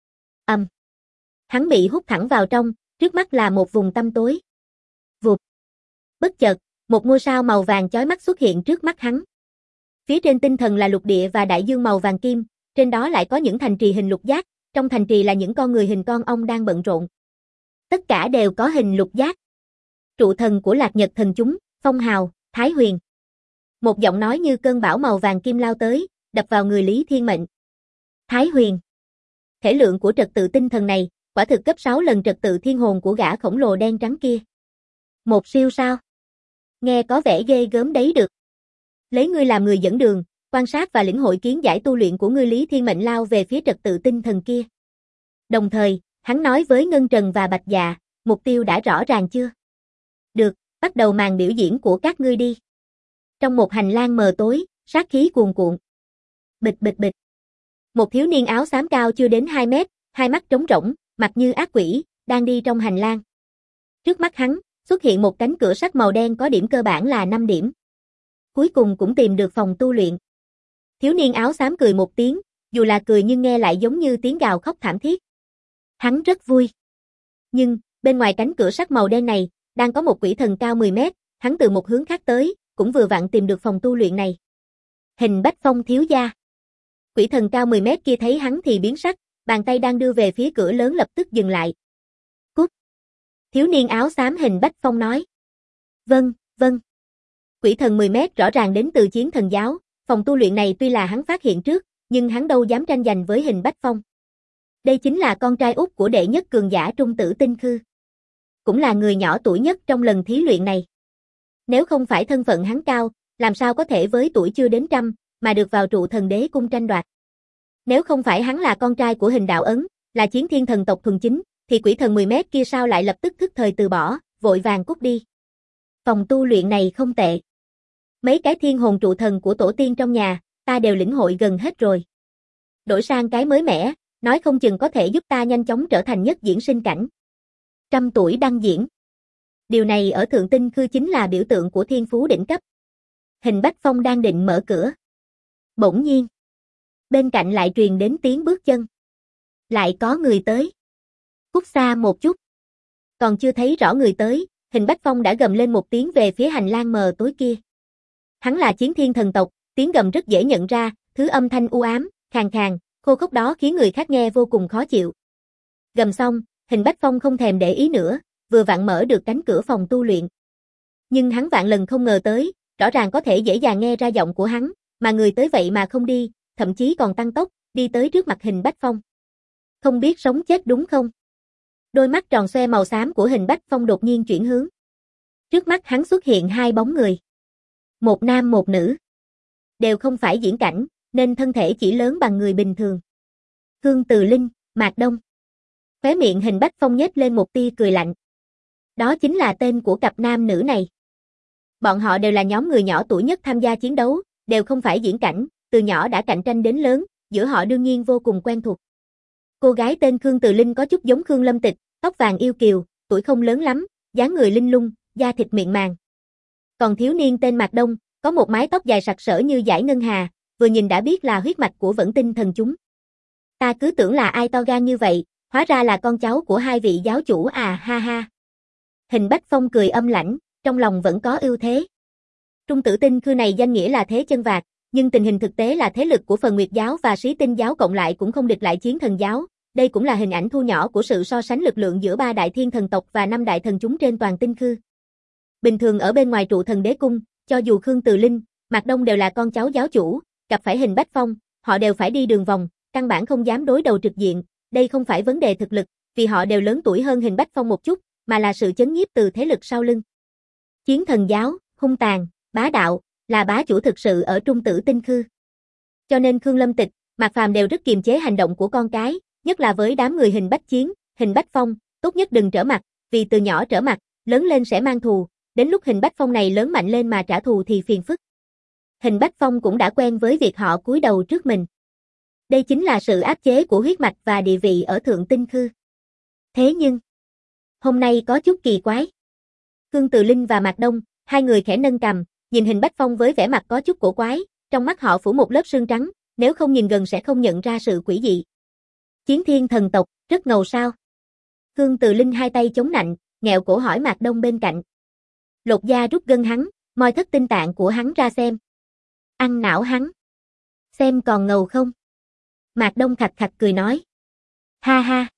Hắn bị hút thẳng vào trong, trước mắt là một vùng tăm tối. Vụt. Bất chợt, một ngôi sao màu vàng chói mắt xuất hiện trước mắt hắn. Phía trên tinh thần là lục địa và đại dương màu vàng kim, trên đó lại có những thành trì hình lục giác, trong thành trì là những con người hình con ong đang bận rộn. Tất cả đều có hình lục giác. Trụ thần của Lạc Nhật thần chúng, Phong Hào, Thái Huyền. Một giọng nói như cơn bão màu vàng kim lao tới, đập vào người Lý Thiên Mệnh. Thái Huyền. Thể lượng của trật tự tinh thần này, quả thực gấp 6 lần trật tự thiên hồn của gã khổng lồ đen trắng kia. Một siêu sao? Nghe có vẻ ghê gớm đấy được. Lấy ngươi làm người dẫn đường, quan sát và lĩnh hội kiến giải tu luyện của ngươi. Lý Thiên Mệnh lao về phía trật tự tinh thần kia. Đồng thời, hắn nói với Ngân Trần và Bạch Dạ, mục tiêu đã rõ ràng chưa? Được, bắt đầu màn biểu diễn của các ngươi đi. Trong một hành lang mờ tối, sát khí cuồn cuộn. Bịch bịch bịch. Một thiếu niên áo xám cao chưa đến 2 mét, hai mắt trống rỗng, mặt như ác quỷ, đang đi trong hành lang. Trước mắt hắn, xuất hiện một cánh cửa sắt màu đen có điểm cơ bản là 5 điểm. cuối cùng cũng tìm được phòng tu luyện. Thiếu niên áo xám cười một tiếng, dù là cười nhưng nghe lại giống như tiếng gào khóc thảm thiết. Hắn rất vui. Nhưng, bên ngoài cánh cửa sắt màu đen này, đang có một quỷ thần cao 10 mét, hắn từ một hướng khác tới, cũng vừa vặn tìm được phòng tu luyện này. Hình Bách Phong thiếu gia. Quỷ thần cao 10 mét kia thấy hắn thì biến sắc, bàn tay đang đưa về phía cửa lớn lập tức dừng lại. Cút. Thiếu niên áo xám Hình Bách Phong nói. Vâng, vâng. Quỷ thần 10 mét rõ ràng đến từ Chiến Thần Giáo, phòng tu luyện này tuy là hắn phát hiện trước, nhưng hắn đâu dám tranh giành với Hình Bách Phong. Đây chính là con trai út của đệ nhất cường giả Trung Tử Tinh Khư. Cũng là người nhỏ tuổi nhất trong lần thí luyện này. Nếu không phải thân phận hắn cao, làm sao có thể với tuổi chưa đến trăm, mà được vào trụ thần đế cung tranh đoạt. Nếu không phải hắn là con trai của Hình Đạo Ấn, là chiến thiên thần tộc thuần chính, thì quỷ thần 10 mét kia sao lại lập tức thức thời từ bỏ, vội vàng cút đi. Phòng tu luyện này không tệ. Mấy cái thiên hồn trụ thần của tổ tiên trong nhà, ta đều lĩnh hội gần hết rồi. Đổi sang cái mới mẻ, nói không chừng có thể giúp ta nhanh chóng trở thành nhất diễn sinh cảnh. 100 tuổi đăng diễn. Điều này ở Thượng Tinh Khư chính là biểu tượng của thiên phú đỉnh cấp. Hình Bách Phong đang định mở cửa. Bỗng nhiên, bên cạnh lại truyền đến tiếng bước chân. Lại có người tới. Cút xa một chút. Còn chưa thấy rõ người tới, Hình Bách Phong đã gầm lên một tiếng về phía hành lang mờ tối kia. Hắn là chiến thiên thần tộc, tiếng gầm rất dễ nhận ra, thứ âm thanh u ám, khàn khàn, khô khốc đó khiến người khác nghe vô cùng khó chịu. Gầm xong, Hình Bách Phong không thèm để ý nữa, vừa vặn mở được cánh cửa phòng tu luyện. Nhưng hắn vạn lần không ngờ tới, rõ ràng có thể dễ dàng nghe ra giọng của hắn, mà người tới vậy mà không đi, thậm chí còn tăng tốc, đi tới trước mặt Hình Bách Phong. Không biết sống chết đúng không? Đôi mắt tròn xoe màu xám của Hình Bách Phong đột nhiên chuyển hướng. Trước mắt hắn xuất hiện hai bóng người. Một nam một nữ. Đều không phải diễn cảnh, nên thân thể chỉ lớn bằng người bình thường. Khương Từ Linh, Mạc Đông. Khóe miệng Hình Bách Phong nhếch lên một tia cười lạnh. Đó chính là tên của cặp nam nữ này. Bọn họ đều là nhóm người nhỏ tuổi nhất tham gia chiến đấu, đều không phải diễn cảnh, từ nhỏ đã cạnh tranh đến lớn, giữa họ đương nhiên vô cùng quen thuộc. Cô gái tên Khương Từ Linh có chút giống Khương Lâm Tịch, tóc vàng yêu kiều, tuổi không lớn lắm, dáng người linh lung, da thịt mịn màng. Còn thiếu niên tên Mạc Đông, có một mái tóc dài sặc sỡ như dải ngân hà, vừa nhìn đã biết là huyết mạch của Vẫn Tinh thần chúng. Ta cứ tưởng là ai to gan như vậy, hóa ra là con cháu của hai vị giáo chủ à, ha ha. Hình Bách Phong cười âm lãnh, trong lòng vẫn có ưu thế. Trung Tử Tinh Khư này danh nghĩa là thế chân vạc, nhưng tình hình thực tế là thế lực của Phần Nguyệt giáo và Sĩ Tinh giáo cộng lại cũng không địch lại Chiến Thần giáo. Đây cũng là hình ảnh thu nhỏ của sự so sánh lực lượng giữa 3 đại thiên thần tộc và 5 đại thần chúng trên toàn Tinh Khư. Bình thường ở bên ngoài trụ thần đế cung, cho dù Khương Từ Linh, Mạc Đông đều là con cháu giáo chủ, gặp phải Hình Bách Phong, họ đều phải đi đường vòng, căn bản không dám đối đầu trực diện. Đây không phải vấn đề thực lực, vì họ đều lớn tuổi hơn Hình Bách Phong một chút, mà là sự chấn nhiếp từ thế lực sau lưng. Chiến Thần giáo, hung tàn, bá đạo, là bá chủ thực sự ở Trung Tử Tinh Khư. Cho nên Khương Lâm Tịch, Mạc Phàm đều rất kiềm chế hành động của con cái, nhất là với đám người Hình Bách Chiến, Hình Bách Phong, tốt nhất đừng trở mặt, vì từ nhỏ trở mặt, lớn lên sẽ mang thù, đến lúc Hình Bách Phong này lớn mạnh lên mà trả thù thì phiền phức. Hình Bách Phong cũng đã quen với việc họ cúi đầu trước mình. Đây chính là sự áp chế của huyết mạch và địa vị ở Thượng Tinh Khư. Thế nhưng, hôm nay có chút kỳ quái. Khương Từ Linh và Mạc Đông, hai người khẽ nâng cằm, nhìn Hình Bách Phong với vẻ mặt có chút cổ quái, trong mắt họ phủ một lớp sương trắng, nếu không nhìn gần sẽ không nhận ra sự quỷ dị. Chiến thiên thần tộc, rất ngầu sao? Khương Từ Linh hai tay chống nạnh, nghẹo cổ hỏi Mạc Đông bên cạnh. Lột da rút gân hắn, moi thất tinh tạng của hắn ra xem. Ăn não hắn. Xem còn ngầu không? Mạc Đông khạch khạch cười nói. Ha ha.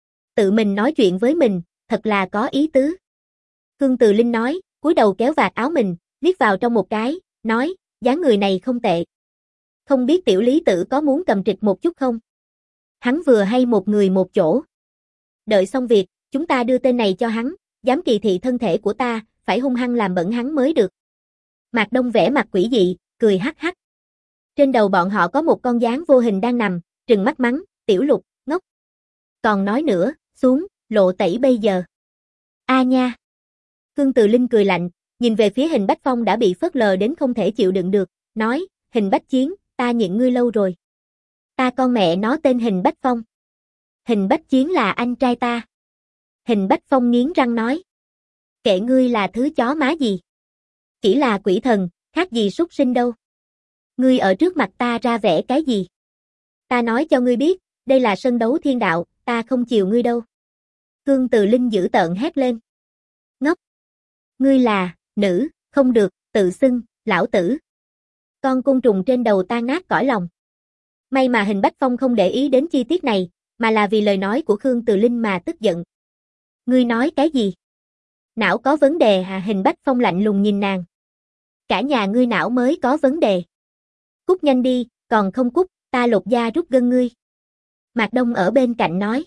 Tự mình nói chuyện với mình, thật là có ý tứ. Khương Từ Linh nói, cúi đầu kéo vạt áo mình, liếc vào trong một cái, nói, dáng người này không tệ. Không biết tiểu lý tử có muốn cầm trịch một chút không? Hắn vừa hay một người một chỗ. Đợi xong việc, chúng ta đưa tên này cho hắn, dám kỳ thị thân thể của ta, phải hung hăng làm bẩn hắn mới được. Mạc Đông vẽ mặt quỷ dị, cười hắc hắc. Trên đầu bọn họ có một con gián vô hình đang nằm, trừng mắt mắng, tiểu Lục, ngốc. Còn nói nữa, xuống, lộ tẩy bây giờ. A nha. Khương Từ Linh cười lạnh, nhìn về phía Hình Bách Phong đã bị phớt lờ đến không thể chịu đựng được, nói, Hình Bách Chiến, ta nhịn ngươi lâu rồi. Ta con mẹ nó tên Hình Bách Phong. Hình Bách Chiến là anh trai ta. Hình Bách Phong nghiến răng nói. Kệ ngươi là thứ chó má gì. Chỉ là quỷ thần, Khác gì súc sinh đâu. Ngươi ở trước mặt ta ra vẻ cái gì? Ta nói cho ngươi biết, đây là sân đấu thiên đạo, ta không chiều ngươi đâu. Khương Từ Linh dữ tợn hét lên. Ngốc! Ngươi là, nữ, không được, tự xưng, lão tử. Con côn trùng trên đầu tan nát cõi lòng. May mà Hình Bách Phong không để ý đến chi tiết này, mà là vì lời nói của Khương Từ Linh mà tức giận. Ngươi nói cái gì? Não có vấn đề hả? Hình Bách Phong lạnh lùng nhìn nàng. Cả nhà ngươi não mới có vấn đề. Cút nhanh đi, còn không cút, ta lột da rút gân ngươi. Mạc Đông ở bên cạnh nói.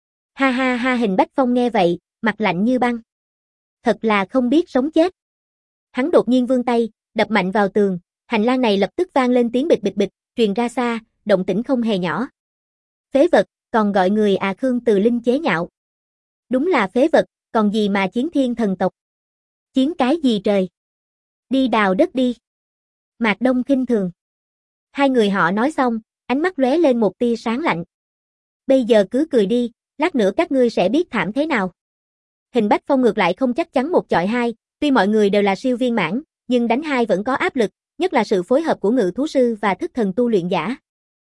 Ha ha ha, Hình Bách Phong nghe vậy, mặt lạnh như băng. Thật là không biết sống chết. Hắn đột nhiên vươn tay, đập mạnh vào tường, hành lang này lập tức vang lên tiếng bịch bịch bịch, truyền ra xa, động tĩnh không hề nhỏ. Phế vật, còn gọi người à? Khương Từ Linh chế nhạo. Đúng là phế vật, còn gì mà chiến thiên thần tộc. Chiến cái gì trời? Đi đào đất đi. Mạc Đông khinh thường. Hai người họ nói xong, ánh mắt lóe lên một tia sáng lạnh. Bây giờ cứ cười đi, lát nữa các ngươi sẽ biết thảm thế nào. Hình Bách Phong ngược lại không chắc chắn một chọi hai, tuy mọi người đều là siêu viên mãn, nhưng đánh hai vẫn có áp lực, nhất là sự phối hợp của ngự thú sư và thức thần tu luyện giả.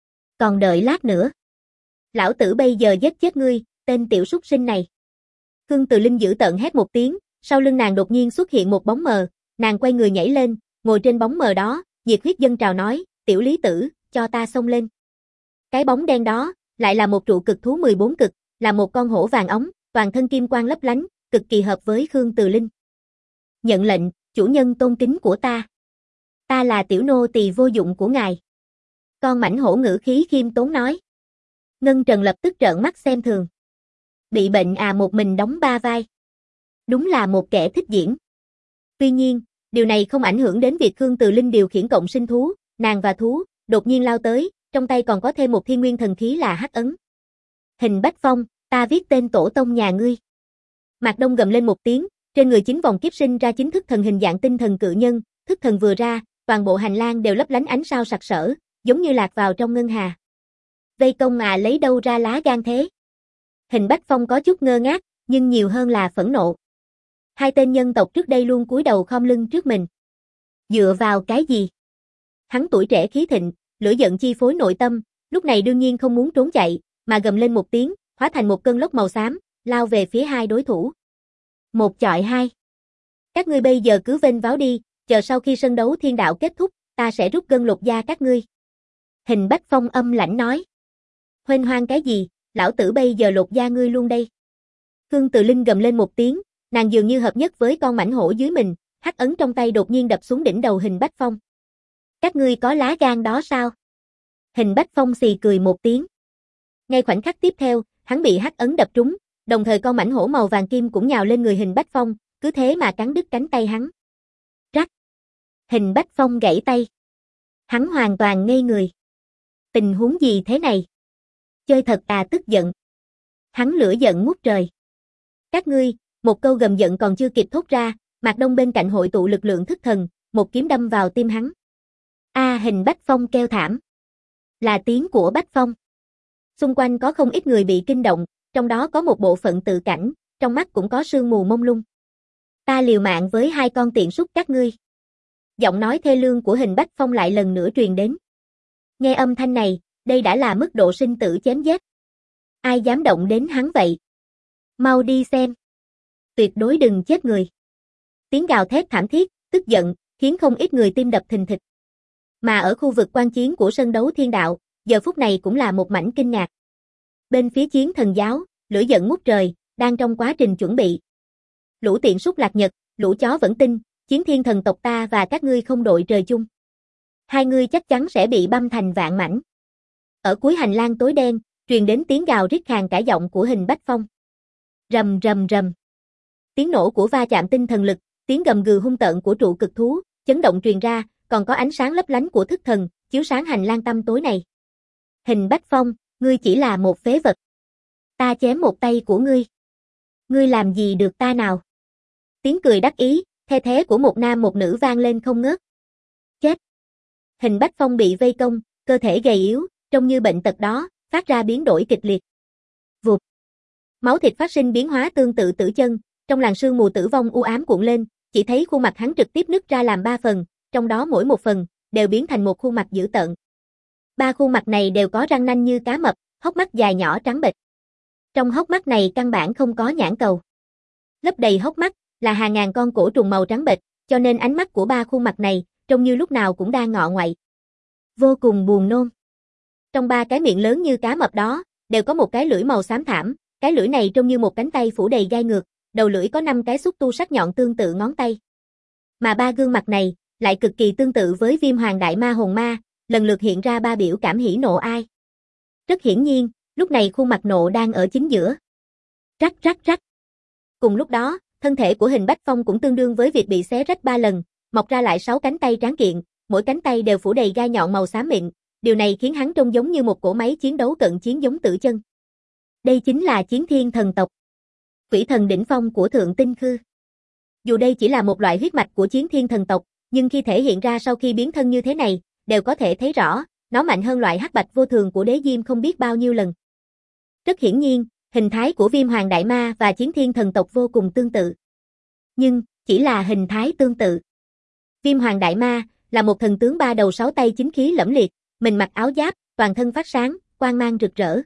Còn đợi lát nữa. Lão tử bây giờ giết chết ngươi, tên tiểu súc sinh này. Khương Từ Linh dữ tợn hét một tiếng, sau lưng nàng đột nhiên xuất hiện một bóng mờ, nàng quay người nhảy lên, ngồi trên bóng mờ đó, nhiệt huyết dâng trào nói, tiểu lý tử, cho ta xông lên. Cái bóng đen đó, lại là một trụ cực thú 14 cực, là một con hổ vàng óng, toàn thân kim quang lấp lánh, cực kỳ hợp với Khương Từ Linh. Nhận lệnh, chủ nhân tôn kính của ta. Ta là tiểu nô tỳ vô dụng của ngài. Con mãnh hổ ngữ khí khiêm tốn nói. Ngân Trần lập tức trợn mắt xem thường. Bị bệnh à, một mình đóng ba vai. Đúng là một kẻ thích diễn. Tuy nhiên, điều này không ảnh hưởng đến việc Khương Từ Linh điều khiển cộng sinh thú, nàng và thú, đột nhiên lao tới, trong tay còn có thêm một thiên nguyên thần khí là hắc ấn. Hình Bách Phong, ta viết tên tổ tông nhà ngươi. Mạc Đông gầm lên một tiếng, trên người chính vòng kiếp sinh ra chính thức thần hình dạng tinh thần cự nhân, thức thần vừa ra, toàn bộ hành lang đều lấp lánh ánh sao sặc sỡ, giống như lạc vào trong ngân hà. Vây công à, lấy đâu ra lá gan thế? Hình Bách Phong có chút ngơ ngác, nhưng nhiều hơn là phẫn nộ. Hai tên nhân tộc trước đây luôn cúi đầu khom lưng trước mình. Dựa vào cái gì? Hắn tuổi trẻ khí thịnh, lửa giận chi phối nội tâm, lúc này đương nhiên không muốn trốn chạy, mà gầm lên một tiếng, hóa thành một cơn lốc màu xám, lao về phía hai đối thủ. Một chọi hai. Các ngươi bây giờ cứ vênh váo đi, chờ sau khi sân đấu thiên đạo kết thúc, ta sẽ rút gân lột da các ngươi. Hình Bách Phong âm lãnh nói. Huênh hoang cái gì, lão tử bây giờ lột da ngươi luôn đây. Khương Từ Linh gầm lên một tiếng, nàng dường như hợp nhất với con mãnh hổ dưới mình, hắc ấn trong tay đột nhiên đập xuống đỉnh đầu Hình Bách Phong. Các ngươi có lá gan đó sao? Hình Bách Phong xì cười một tiếng. Ngay khoảnh khắc tiếp theo, hắn bị hắc ấn đập trúng, đồng thời con mãnh hổ màu vàng kim cũng nhào lên người Hình Bách Phong, cứ thế mà cắn đứt cánh tay hắn. Rắc. Hình Bách Phong gãy tay. Hắn hoàn toàn ngây người. Tình huống gì thế này? Chơi thật à, tức giận. Hắn lửa giận ngút trời. Các ngươi, một câu gầm giận còn chưa kịp thốt ra, Mạc Đông bên cạnh hội tụ lực lượng thức thần, một kiếm đâm vào tim hắn. Hình Bách Phong kêu thảm. Là tiếng của Bách Phong. Xung quanh có không ít người bị kinh động, trong đó có một bộ phận tự cảnh, trong mắt cũng có sương mù mông lung. Ta liều mạng với hai con tiện súc các ngươi. Giọng nói thê lương của Hình Bách Phong lại lần nữa truyền đến. Nghe âm thanh này, đây đã là mức độ sinh tử chém giết. Ai dám động đến hắn vậy? Mau đi xem. Tuyệt đối đừng chết người. Tiếng gào thét thảm thiết, tức giận, khiến không ít người tim đập thình thịch. Mà ở khu vực quan chiến của sân đấu thiên đạo, giờ phút này cũng là một mảnh kinh ngạc. Bên phía chiến thần giáo, lửa giận ngút trời, đang trong quá trình chuẩn bị. Lũ tiện súc lạc nhật, lũ chó vẫn tin, chiến thiên thần tộc ta và các ngươi không đội trời chung. Hai ngươi chắc chắn sẽ bị băm thành vạn mảnh. Ở cuối hành lang tối đen, truyền đến tiếng gào rít khàn cả giọng của Hình Bách Phong. Rầm rầm rầm. Tiếng nổ của va chạm tinh thần lực, tiếng gầm gừ hung tợn của trụ cực thú, chấn động truyền ra, còn có ánh sáng lấp lánh của thức thần, chiếu sáng hành lang tăm tối này. Hình Bách Phong, ngươi chỉ là một phế vật. Ta chém một tay của ngươi. Ngươi làm gì được ta nào? Tiếng cười đắc ý, the thé của một nam một nữ vang lên không ngớt. Chết. Hình Bách Phong bị vây công, cơ thể gầy yếu, trông như bệnh tật đó, phát ra biến đổi kịch liệt. Vụt. Máu thịt phát sinh biến hóa tương tự tử chân, trong làn sương mù tử vong u ám cuộn lên, chỉ thấy khuôn mặt hắn trực tiếp nứt ra làm ba phần, trong đó mỗi một phần đều biến thành một khuôn mặt dữ tợn. Ba khuôn mặt này đều có răng nanh như cá mập, hốc mắt dài nhỏ trắng bệch. Trong hốc mắt này căn bản không có nhãn cầu. Lấp đầy hốc mắt là hàng ngàn con cổ trùng màu trắng bệch, cho nên ánh mắt của ba khuôn mặt này trông như lúc nào cũng đang ngọ ngoại. Vô cùng buồn nôn. Trong ba cái miệng lớn như cá mập đó, đều có một cái lưỡi màu xám thảm, cái lưỡi này trông như một cánh tay phủ đầy gai ngược, đầu lưỡi có 5 cái xúc tu sắc nhọn tương tự ngón tay. Mà ba gương mặt này lại cực kỳ tương tự với Viêm Hoàng Đại Ma Hồn Ma, lần lượt hiện ra ba biểu cảm hỉ nộ ai. Rất hiển nhiên, lúc này khuôn mặt nộ đang ở chính giữa. Rắc rắc rắc. Cùng lúc đó, thân thể của Hình Bách Phong cũng tương đương với việc bị xé rách 3 lần, mọc ra lại 6 cánh tay tráng kiện, mỗi cánh tay đều phủ đầy gai nhọn màu xám mịn, điều này khiến hắn trông giống như một cỗ máy chiến đấu cận chiến giống tử chân. Đây chính là Chiến Thiên Thần tộc, quỷ thần đỉnh phong của Thượng Tinh Khư. Dù đây chỉ là một loại huyết mạch của Chiến Thiên Thần tộc, nhưng khi thể hiện ra sau khi biến thân như thế này, đều có thể thấy rõ, nó mạnh hơn loại hắc bạch vô thường của Đế Diêm không biết bao nhiêu lần. Rất hiển nhiên, hình thái của Viêm Hoàng Đại Ma và Chiến Thiên Thần tộc vô cùng tương tự. Nhưng, chỉ là hình thái tương tự. Viêm Hoàng Đại Ma là một thần tướng 3 đầu 6 tay chính khí lẫm liệt, mình mặc áo giáp, toàn thân phát sáng, quang mang rực rỡ.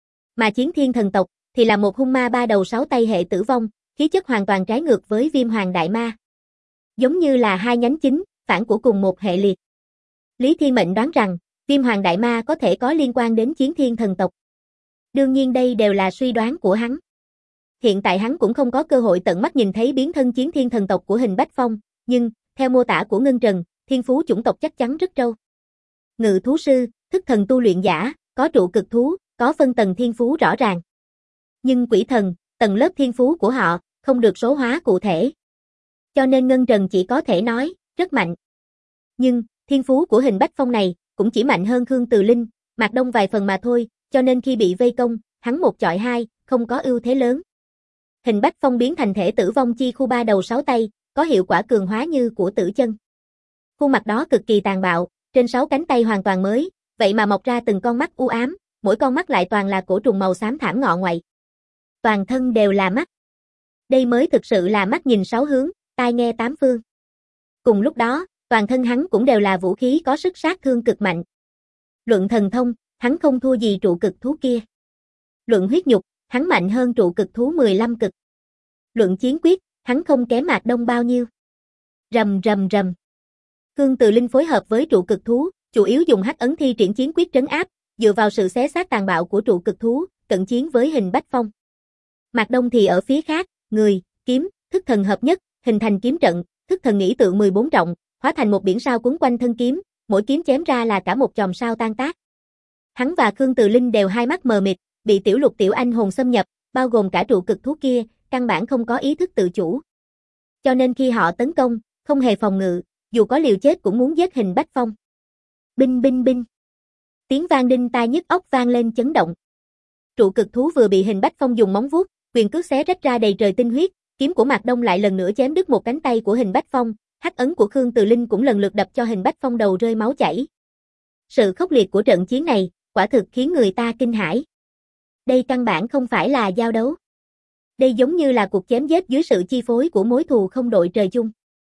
Mà Chiến Thiên Thần tộc thì là một hung ma 3 đầu 6 tay hệ tử vong, khí chất hoàn toàn trái ngược với Viêm Hoàng Đại Ma. Giống như là hai nhánh chính, phản của cùng một hệ liệt. Lý Thiên Mệnh đoán rằng, Viêm Hoàng Đại Ma có thể có liên quan đến Chiến Thiên Thần tộc. Đương nhiên đây đều là suy đoán của hắn. Hiện tại hắn cũng không có cơ hội tận mắt nhìn thấy biến thân Chiến Thiên Thần tộc của Hình Bách Phong, nhưng, theo mô tả của Ngân Trần, thiên phú chủng tộc chắc chắn rất trâu. Ngự thú sư, thức thần tu luyện giả, có trụ cực thú, có phân tầng thiên phú rõ ràng. Nhưng quỷ thần, tầng lớp thiên phú của họ, không được số hóa cụ thể. Cho nên Ngân Trần chỉ có thể nói, rất mạnh. Nhưng, thiên phú của Hình Bách Phong này, cũng chỉ mạnh hơn Khương Từ Linh, Mạc Đông vài phần mà thôi, cho nên khi bị vây công, hắn 1 chọi 2, không có ưu thế lớn. Hình Bách Phong biến thành thể tử vong chi khu 3 đầu 6 tay, có hiệu quả cường hóa như của tử chân. Khuôn mặt đó cực kỳ tàn bạo, trên 6 cánh tay hoàn toàn mới, vậy mà mọc ra từng con mắt u ám, mỗi con mắt lại toàn là cổ trùng màu xám thảm ngọ ngoại. Toàn thân đều là mắt. Đây mới thực sự là mắt nhìn 6 hướng, tai nghe 8 phương. Cùng lúc đó, toàn thân hắn cũng đều là vũ khí có sức sát thương cực mạnh. Luận thần thông, hắn không thua gì trụ cực thú kia. Luận huyết nhục, hắn mạnh hơn trụ cực thú 15 cực. Luận chiến quyết, hắn không kém Mạc Đông bao nhiêu. Rầm rầm rầm. Khương Từ Linh phối hợp với trụ cực thú, chủ yếu dùng hắc ấn thi triển chiến quyết trấn áp, dựa vào sự xé xác tàn bạo của trụ cực thú, cận chiến với Hình Bách Phong. Mạc Đông thì ở phía khác, người, kiếm, thức thần hợp nhất, hình thành kiếm trận, thức thần nghĩ tượng 14 trọng, hóa thành một biển sao quấn quanh thân kiếm, mỗi kiếm chém ra là cả một chòm sao tan tác. Hắn và Khương Từ Linh đều hai mắt mờ mịt, bị tiểu lục tiểu anh hồn xâm nhập, bao gồm cả trụ cực thú kia, căn bản không có ý thức tự chủ. Cho nên khi họ tấn công, không hề phòng ngự, dù có liều chết cũng muốn giết Hình Bách Phong. Binh binh binh. Tiếng vang đinh tai nhức óc vang lên chấn động. Trụ cực thú vừa bị Hình Bách Phong dùng móng vuốt, quyền cước xé rách ra đầy trời tinh huyết, kiếm của Mạc Đông lại lần nữa chém đứt một cánh tay của Hình Bách Phong, hắc ấn của Khương Từ Linh cũng lần lượt đập cho Hình Bách Phong đầu rơi máu chảy. Sự khốc liệt của trận chiến này, quả thực khiến người ta kinh hãi. Đây căn bản không phải là giao đấu. Đây giống như là cuộc chém giết dưới sự chi phối của mối thù không đội trời chung.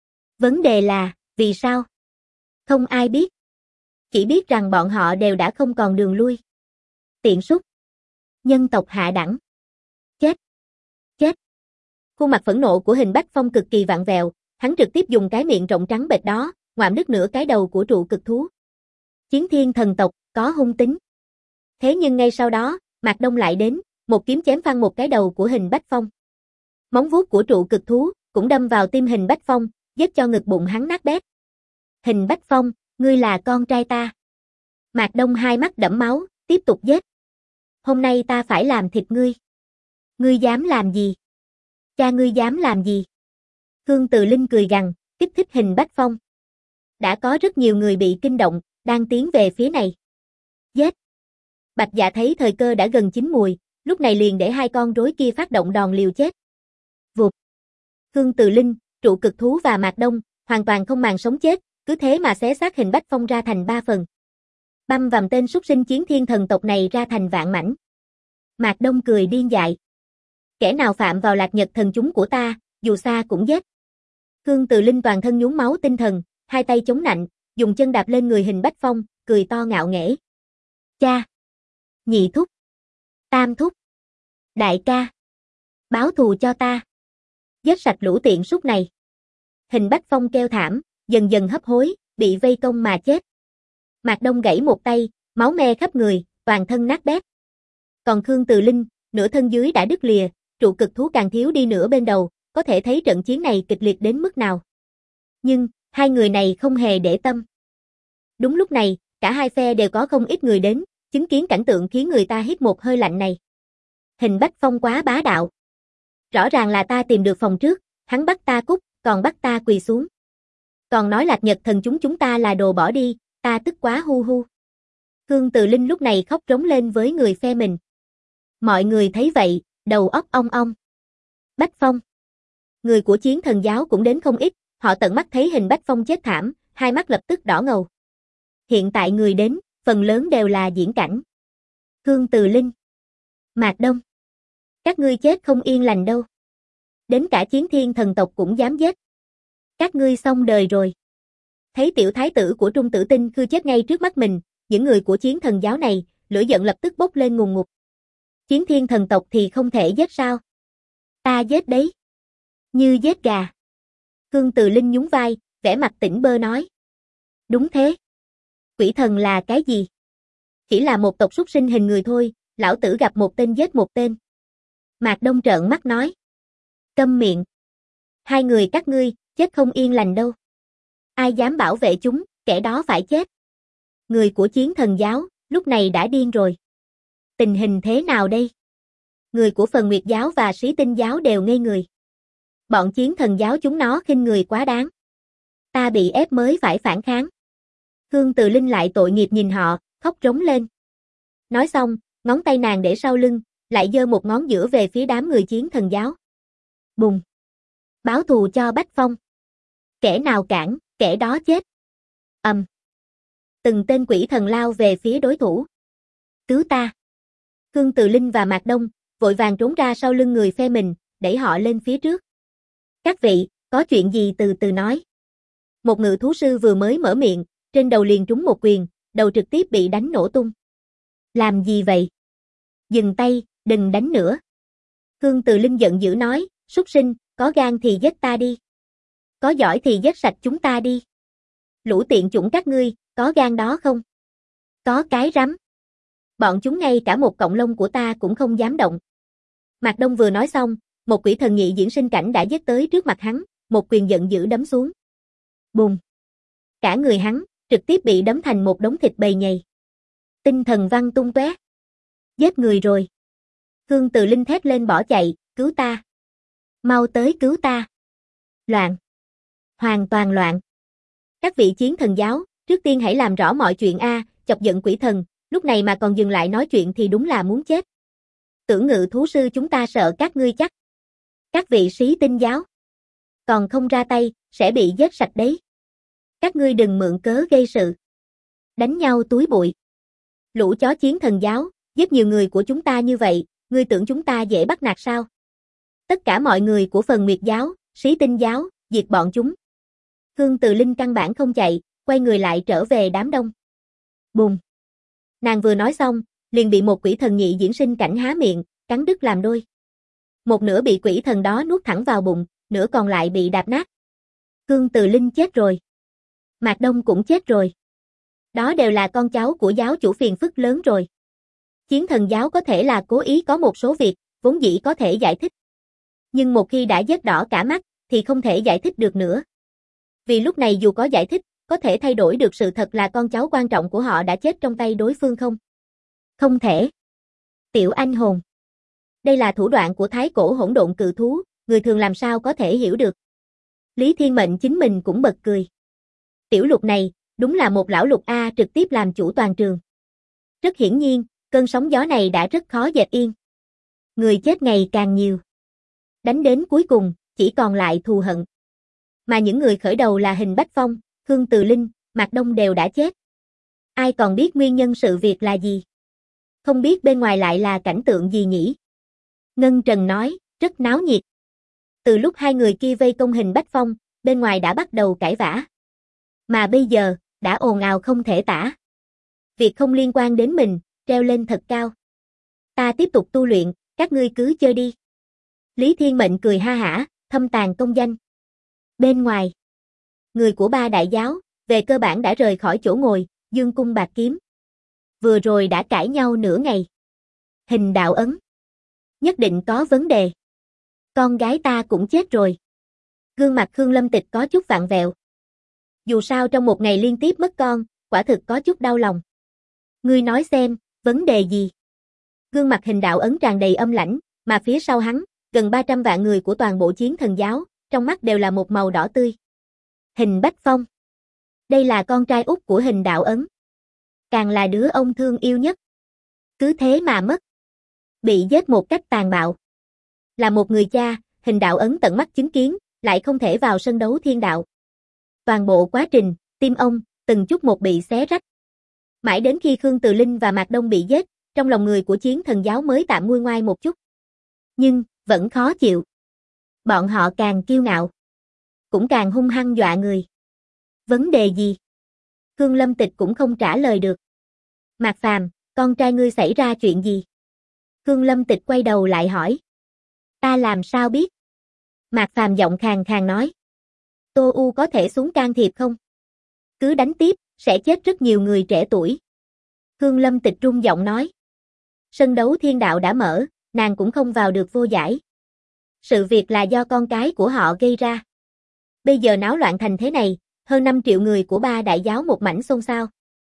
Vấn đề là, vì sao? Không ai biết. Chỉ biết rằng bọn họ đều đã không còn đường lui. Tiện súc. Nhân tộc hạ đẳng. Chết. Chết. Khuôn mặt phẫn nộ của Hình Bách Phong cực kỳ vặn vẹo, hắn trực tiếp dùng cái miệng rộng trắng bệch đó, ngoạm đứt nửa cái đầu của trụ cực thú. Chiến Thiên Thần tộc, có hung tính. Thế nhưng ngay sau đó, Mạc Đông lại đến, một kiếm chém phăng một cái đầu của Hình Bách Phong. Móng vuốt của trụ cực thú, cũng đâm vào tim Hình Bách Phong, giết cho ngực bụng hắn nát bét. Hình Bách Phong, ngươi là con trai ta. Mạc Đông hai mắt đẫm máu, tiếp tục giết. Hôm nay ta phải làm thịt ngươi. Ngươi dám làm gì? Cha ngươi dám làm gì? Khương Từ Linh cười gằn, kích thích Hình Bách Phong. Đã có rất nhiều người bị kinh động, đang tiến về phía này. Giết! Bạch Dạ thấy thời cơ đã gần chín mùi, lúc này liền để hai con rối kia phát động đòn liều chết. Vụt! Khương Từ Linh, trụ cực thú và Mạc Đông, hoàn toàn không màng sống chết, cứ thế mà xé xác Hình Bách Phong ra thành 3 phần. Băm vằm tên súc sinh Chiến Thiên Thần tộc này ra thành vạn mảnh. Mạc Đông cười điên dại. Kẻ nào phạm vào Lạc Nhật thần chúng của ta, dù xa cũng giết. Khương Từ Linh toàn thân nhuốm máu tinh thần, hai tay chống nạnh, dùng chân đạp lên người Hình Bách Phong, cười to ngạo nghễ. Cha! Nhị thúc! Tam thúc! Đại ca! Báo thù cho ta! Giết sạch lũ tiện súc này! Hình Bách Phong kêu thảm, dần dần hấp hối, bị vây công mà chết. Mạc Đông gãy một tay, máu me khắp người, toàn thân nát bét. Còn Khương Từ Linh, nửa thân dưới đã đứt lìa, trụ cực thú càng thiếu đi nửa bên đầu, có thể thấy trận chiến này kịch liệt đến mức nào. Nhưng, hai người này không hề để tâm. Đúng lúc này, cả hai phe đều có không ít người đến, chứng kiến cảnh tượng khiến người ta hít một hơi lạnh này. Hình Bách Phong quá bá đạo. Rõ ràng là ta tìm được phòng trước, hắn bắt ta cút, còn bắt ta quỳ xuống. Còn nói Lạc Nhật thần chúng ta là đồ bỏ đi, ta tức quá hu hu. Khương Từ Linh lúc này khóc rống lên với người phe mình. Mọi người thấy vậy, đầu óc ong ong. Bách Phong. Người của Chiến Thần giáo cũng đến không ít, họ tận mắt thấy Hình Bách Phong chết thảm, hai mắt lập tức đỏ ngầu. Hiện tại người đến, phần lớn đều là diễn cảnh. Khương Từ Linh. Mạc Đông. Các ngươi chết không yên lành đâu. Đến cả Chiến Thiên thần tộc cũng dám giết. Các ngươi xong đời rồi. Thấy tiểu thái tử của Trung Tử Tinh Khư chết ngay trước mắt mình, những người của Chiến Thần giáo này, lửa giận lập tức bốc lên ngùn ngụt. Chiến Thiên thần tộc thì không thể giết sao? Ta giết đấy. Như giết gà. Khương Từ Linh nhún vai, vẻ mặt tỉnh bơ nói. Đúng thế. Quỷ thần là cái gì? Chỉ là một tộc súc sinh hình người thôi, lão tử gặp một tên giết một tên. Mạc Đông trợn mắt nói. Câm miệng. Hai người các ngươi, chết không yên lành đâu. Ai dám bảo vệ chúng, kẻ đó phải chết. Người của Chiến Thần giáo, lúc này đã điên rồi. Tình hình thế nào đây? Người của Phần Nguyệt giáo và Sĩ Tinh giáo đều ngây người. Bọn Chiến Thần giáo chúng nó khinh người quá đáng. Ta bị ép mới phải phản kháng. Khương Từ Linh lại tội nghiệp nhìn họ, khóc rống lên. Nói xong, ngón tay nàng để sau lưng, lại giơ một ngón giữa về phía đám người Chiến Thần giáo. Bùng! Báo thù cho Bách Phong. Kẻ nào cản, kẻ đó chết. Từng tên quỷ thần lao về phía đối thủ. Cứu ta! Khương Từ Linh và Mạc Đông vội vàng trốn ra sau lưng người phe mình, đẩy họ lên phía trước. Các vị, có chuyện gì từ từ nói. Một ngự thú sư vừa mới mở miệng, trên đầu liền trúng một quyền, đầu trực tiếp bị đánh nổ tung. Làm gì vậy? Dừng tay, đừng đánh nữa. Khương Từ Linh giận dữ nói, súc sinh, có gan thì giết ta đi. Có giỏi thì giết sạch chúng ta đi. Lũ tiện chủng các ngươi, có gan đó không? Có cái rắm. Bọn chúng ngay cả một cọng lông của ta cũng không dám động. Mạc Đông vừa nói xong, một quỷ thần nhị diễn sinh cảnh đã giết tới trước mặt hắn, một quyền giận dữ đấm xuống. Bùng! Cả người hắn, trực tiếp bị đấm thành một đống thịt bầy nhầy. Tinh thần văng tung tóe. Giết người rồi. Khương Từ Linh thét lên bỏ chạy, cứu ta. Mau tới cứu ta. Loạn. Hoàn toàn loạn. Các vị Chiến Thần giáo, trước tiên hãy làm rõ mọi chuyện a, chọc giận quỷ thần, lúc này mà còn dừng lại nói chuyện thì đúng là muốn chết. Tưởng ngự thú sư chúng ta sợ các ngươi chắc. Các vị Sĩ Tinh giáo. Còn không ra tay, sẽ bị giết sạch đấy. Các ngươi đừng mượn cớ gây sự. Đánh nhau túi bụi. Lũ chó Chiến Thần giáo, giết nhiều người của chúng ta như vậy, ngươi tưởng chúng ta dễ bắt nạt sao? Tất cả mọi người của Phần Nguyệt giáo, Sĩ Tinh giáo, diệt bọn chúng. Khương Từ Linh căn bản không chạy, quay người lại trở về đám đông. Bùng! Nàng vừa nói xong, liền bị một quỷ thần nhị diễn sinh cảnh há miệng, cắn đứt làm đôi. Một nửa bị quỷ thần đó nuốt thẳng vào bụng, nửa còn lại bị đạp nát. Khương Từ Linh chết rồi. Mạc Đông cũng chết rồi. Đó đều là con cháu của giáo chủ phiền phức lớn rồi. Chiến Thần giáo có thể là cố ý có một số việc, vốn dĩ có thể giải thích. Nhưng một khi đã giết đỏ cả mắt, thì không thể giải thích được nữa. Vì lúc này dù có giải thích, có thể thay đổi được sự thật là con cháu quan trọng của họ đã chết trong tay đối phương không? Không thể. Tiểu anh hồn. Đây là thủ đoạn của thái cổ hỗn độn cự thú, người thường làm sao có thể hiểu được. Lý Thiên Mệnh chính mình cũng bật cười. Tiểu Lục này, đúng là một lão lục A trực tiếp làm chủ toàn trường. Rất hiển nhiên, cơn sóng gió này đã rất khó dẹp yên. Người chết ngày càng nhiều. Đánh đến cuối cùng, chỉ còn lại thù hận. Mà những người khởi đầu là Hình Bách Phong, Khương Từ Linh, Mạc Đông đều đã chết. Ai còn biết nguyên nhân sự việc là gì? Không biết bên ngoài lại là cảnh tượng gì nhỉ? Ngân Trần nói, rất náo nhiệt. Từ lúc hai người kia vây công Hình Bách Phong, bên ngoài đã bắt đầu cãi vã. Mà bây giờ, đã ồn ào không thể tả. Việc không liên quan đến mình, treo lên thật cao. Ta tiếp tục tu luyện, các ngươi cứ chơi đi. Lý Thiên Mệnh cười ha hả, thâm tàn công danh. Bên ngoài, người của ba đại giáo, về cơ bản đã rời khỏi chỗ ngồi, dương cung bạc kiếm. Vừa rồi đã cãi nhau nửa ngày. Hình đạo ấn. Nhất định có vấn đề. Con gái ta cũng chết rồi. Gương mặt Khương Lâm Tịch có chút vặn vẹo. Dù sao trong một ngày liên tiếp mất con, quả thực có chút đau lòng. Ngươi nói xem, vấn đề gì? Gương mặt hình đạo ấn tràn đầy âm lãnh, mà phía sau hắn, gần 300 vạn người của toàn bộ chiến thần giáo, trong mắt đều là một màu đỏ tươi. Hình Bách Phong. Đây là con trai út của hình đạo ấn. Càng là đứa ông thương yêu nhất. Cứ thế mà mất. Bị giết một cách tàn bạo. Là một người cha, hình đạo ấn tận mắt chứng kiến, lại không thể vào sân đấu thiên đạo. Toàn bộ quá trình, tim ông, từng chút một bị xé rách. Mãi đến khi Khương Từ Linh và Mạc Đông bị giết, trong lòng người của chiến thần giáo mới tạm nguôi ngoai một chút. Nhưng, vẫn khó chịu. Bọn họ càng kiêu ngạo. Cũng càng hung hăng dọa người. Vấn đề gì? Khương Lâm Tịch cũng không trả lời được. Mạc Phàm, con trai ngươi xảy ra chuyện gì? Khương Lâm Tịch quay đầu lại hỏi. Ta làm sao biết? Mạc Phàm giọng khàn khàn nói. Tô U có thể xuống can thiệp không? Cứ đánh tiếp, sẽ chết rất nhiều người trẻ tuổi. Khương Lâm Tịch run giọng nói. Sân đấu thiên đạo đã mở, nàng cũng không vào được vô giải. Sự việc là do con cái của họ gây ra. Bây giờ náo loạn thành thế này, hơn 5 triệu người của ba đại giáo một mảnh xôn xao.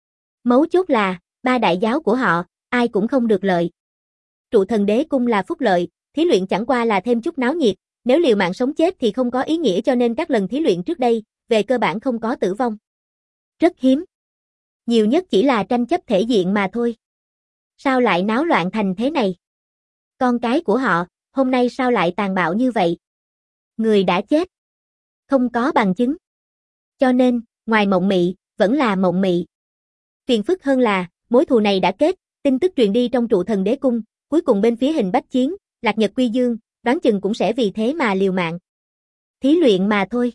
Mấu chốt là, ba đại giáo của họ, ai cũng không được lợi. Trụ thần đế cung là phúc lợi, thí luyện chẳng qua là thêm chút náo nhiệt, nếu liều mạng sống chết thì không có ý nghĩa cho nên các lần thí luyện trước đây, về cơ bản không có tử vong. Rất hiếm. Nhiều nhất chỉ là tranh chấp thể diện mà thôi. Sao lại náo loạn thành thế này? Con cái của họ, hôm nay sao lại tàn bạo như vậy? Người đã chết. Không có bằng chứng. Cho nên, ngoài mộng mị, vẫn là mộng mị. Phiền phức hơn là, mối thù này đã kết, tin tức truyền đi trong trụ thần đế cung, cuối cùng bên phía Hình Bách Chiến, Lạc Nhật Quy Dương, đoán chừng cũng sẽ vì thế mà liều mạng. Thí luyện mà thôi.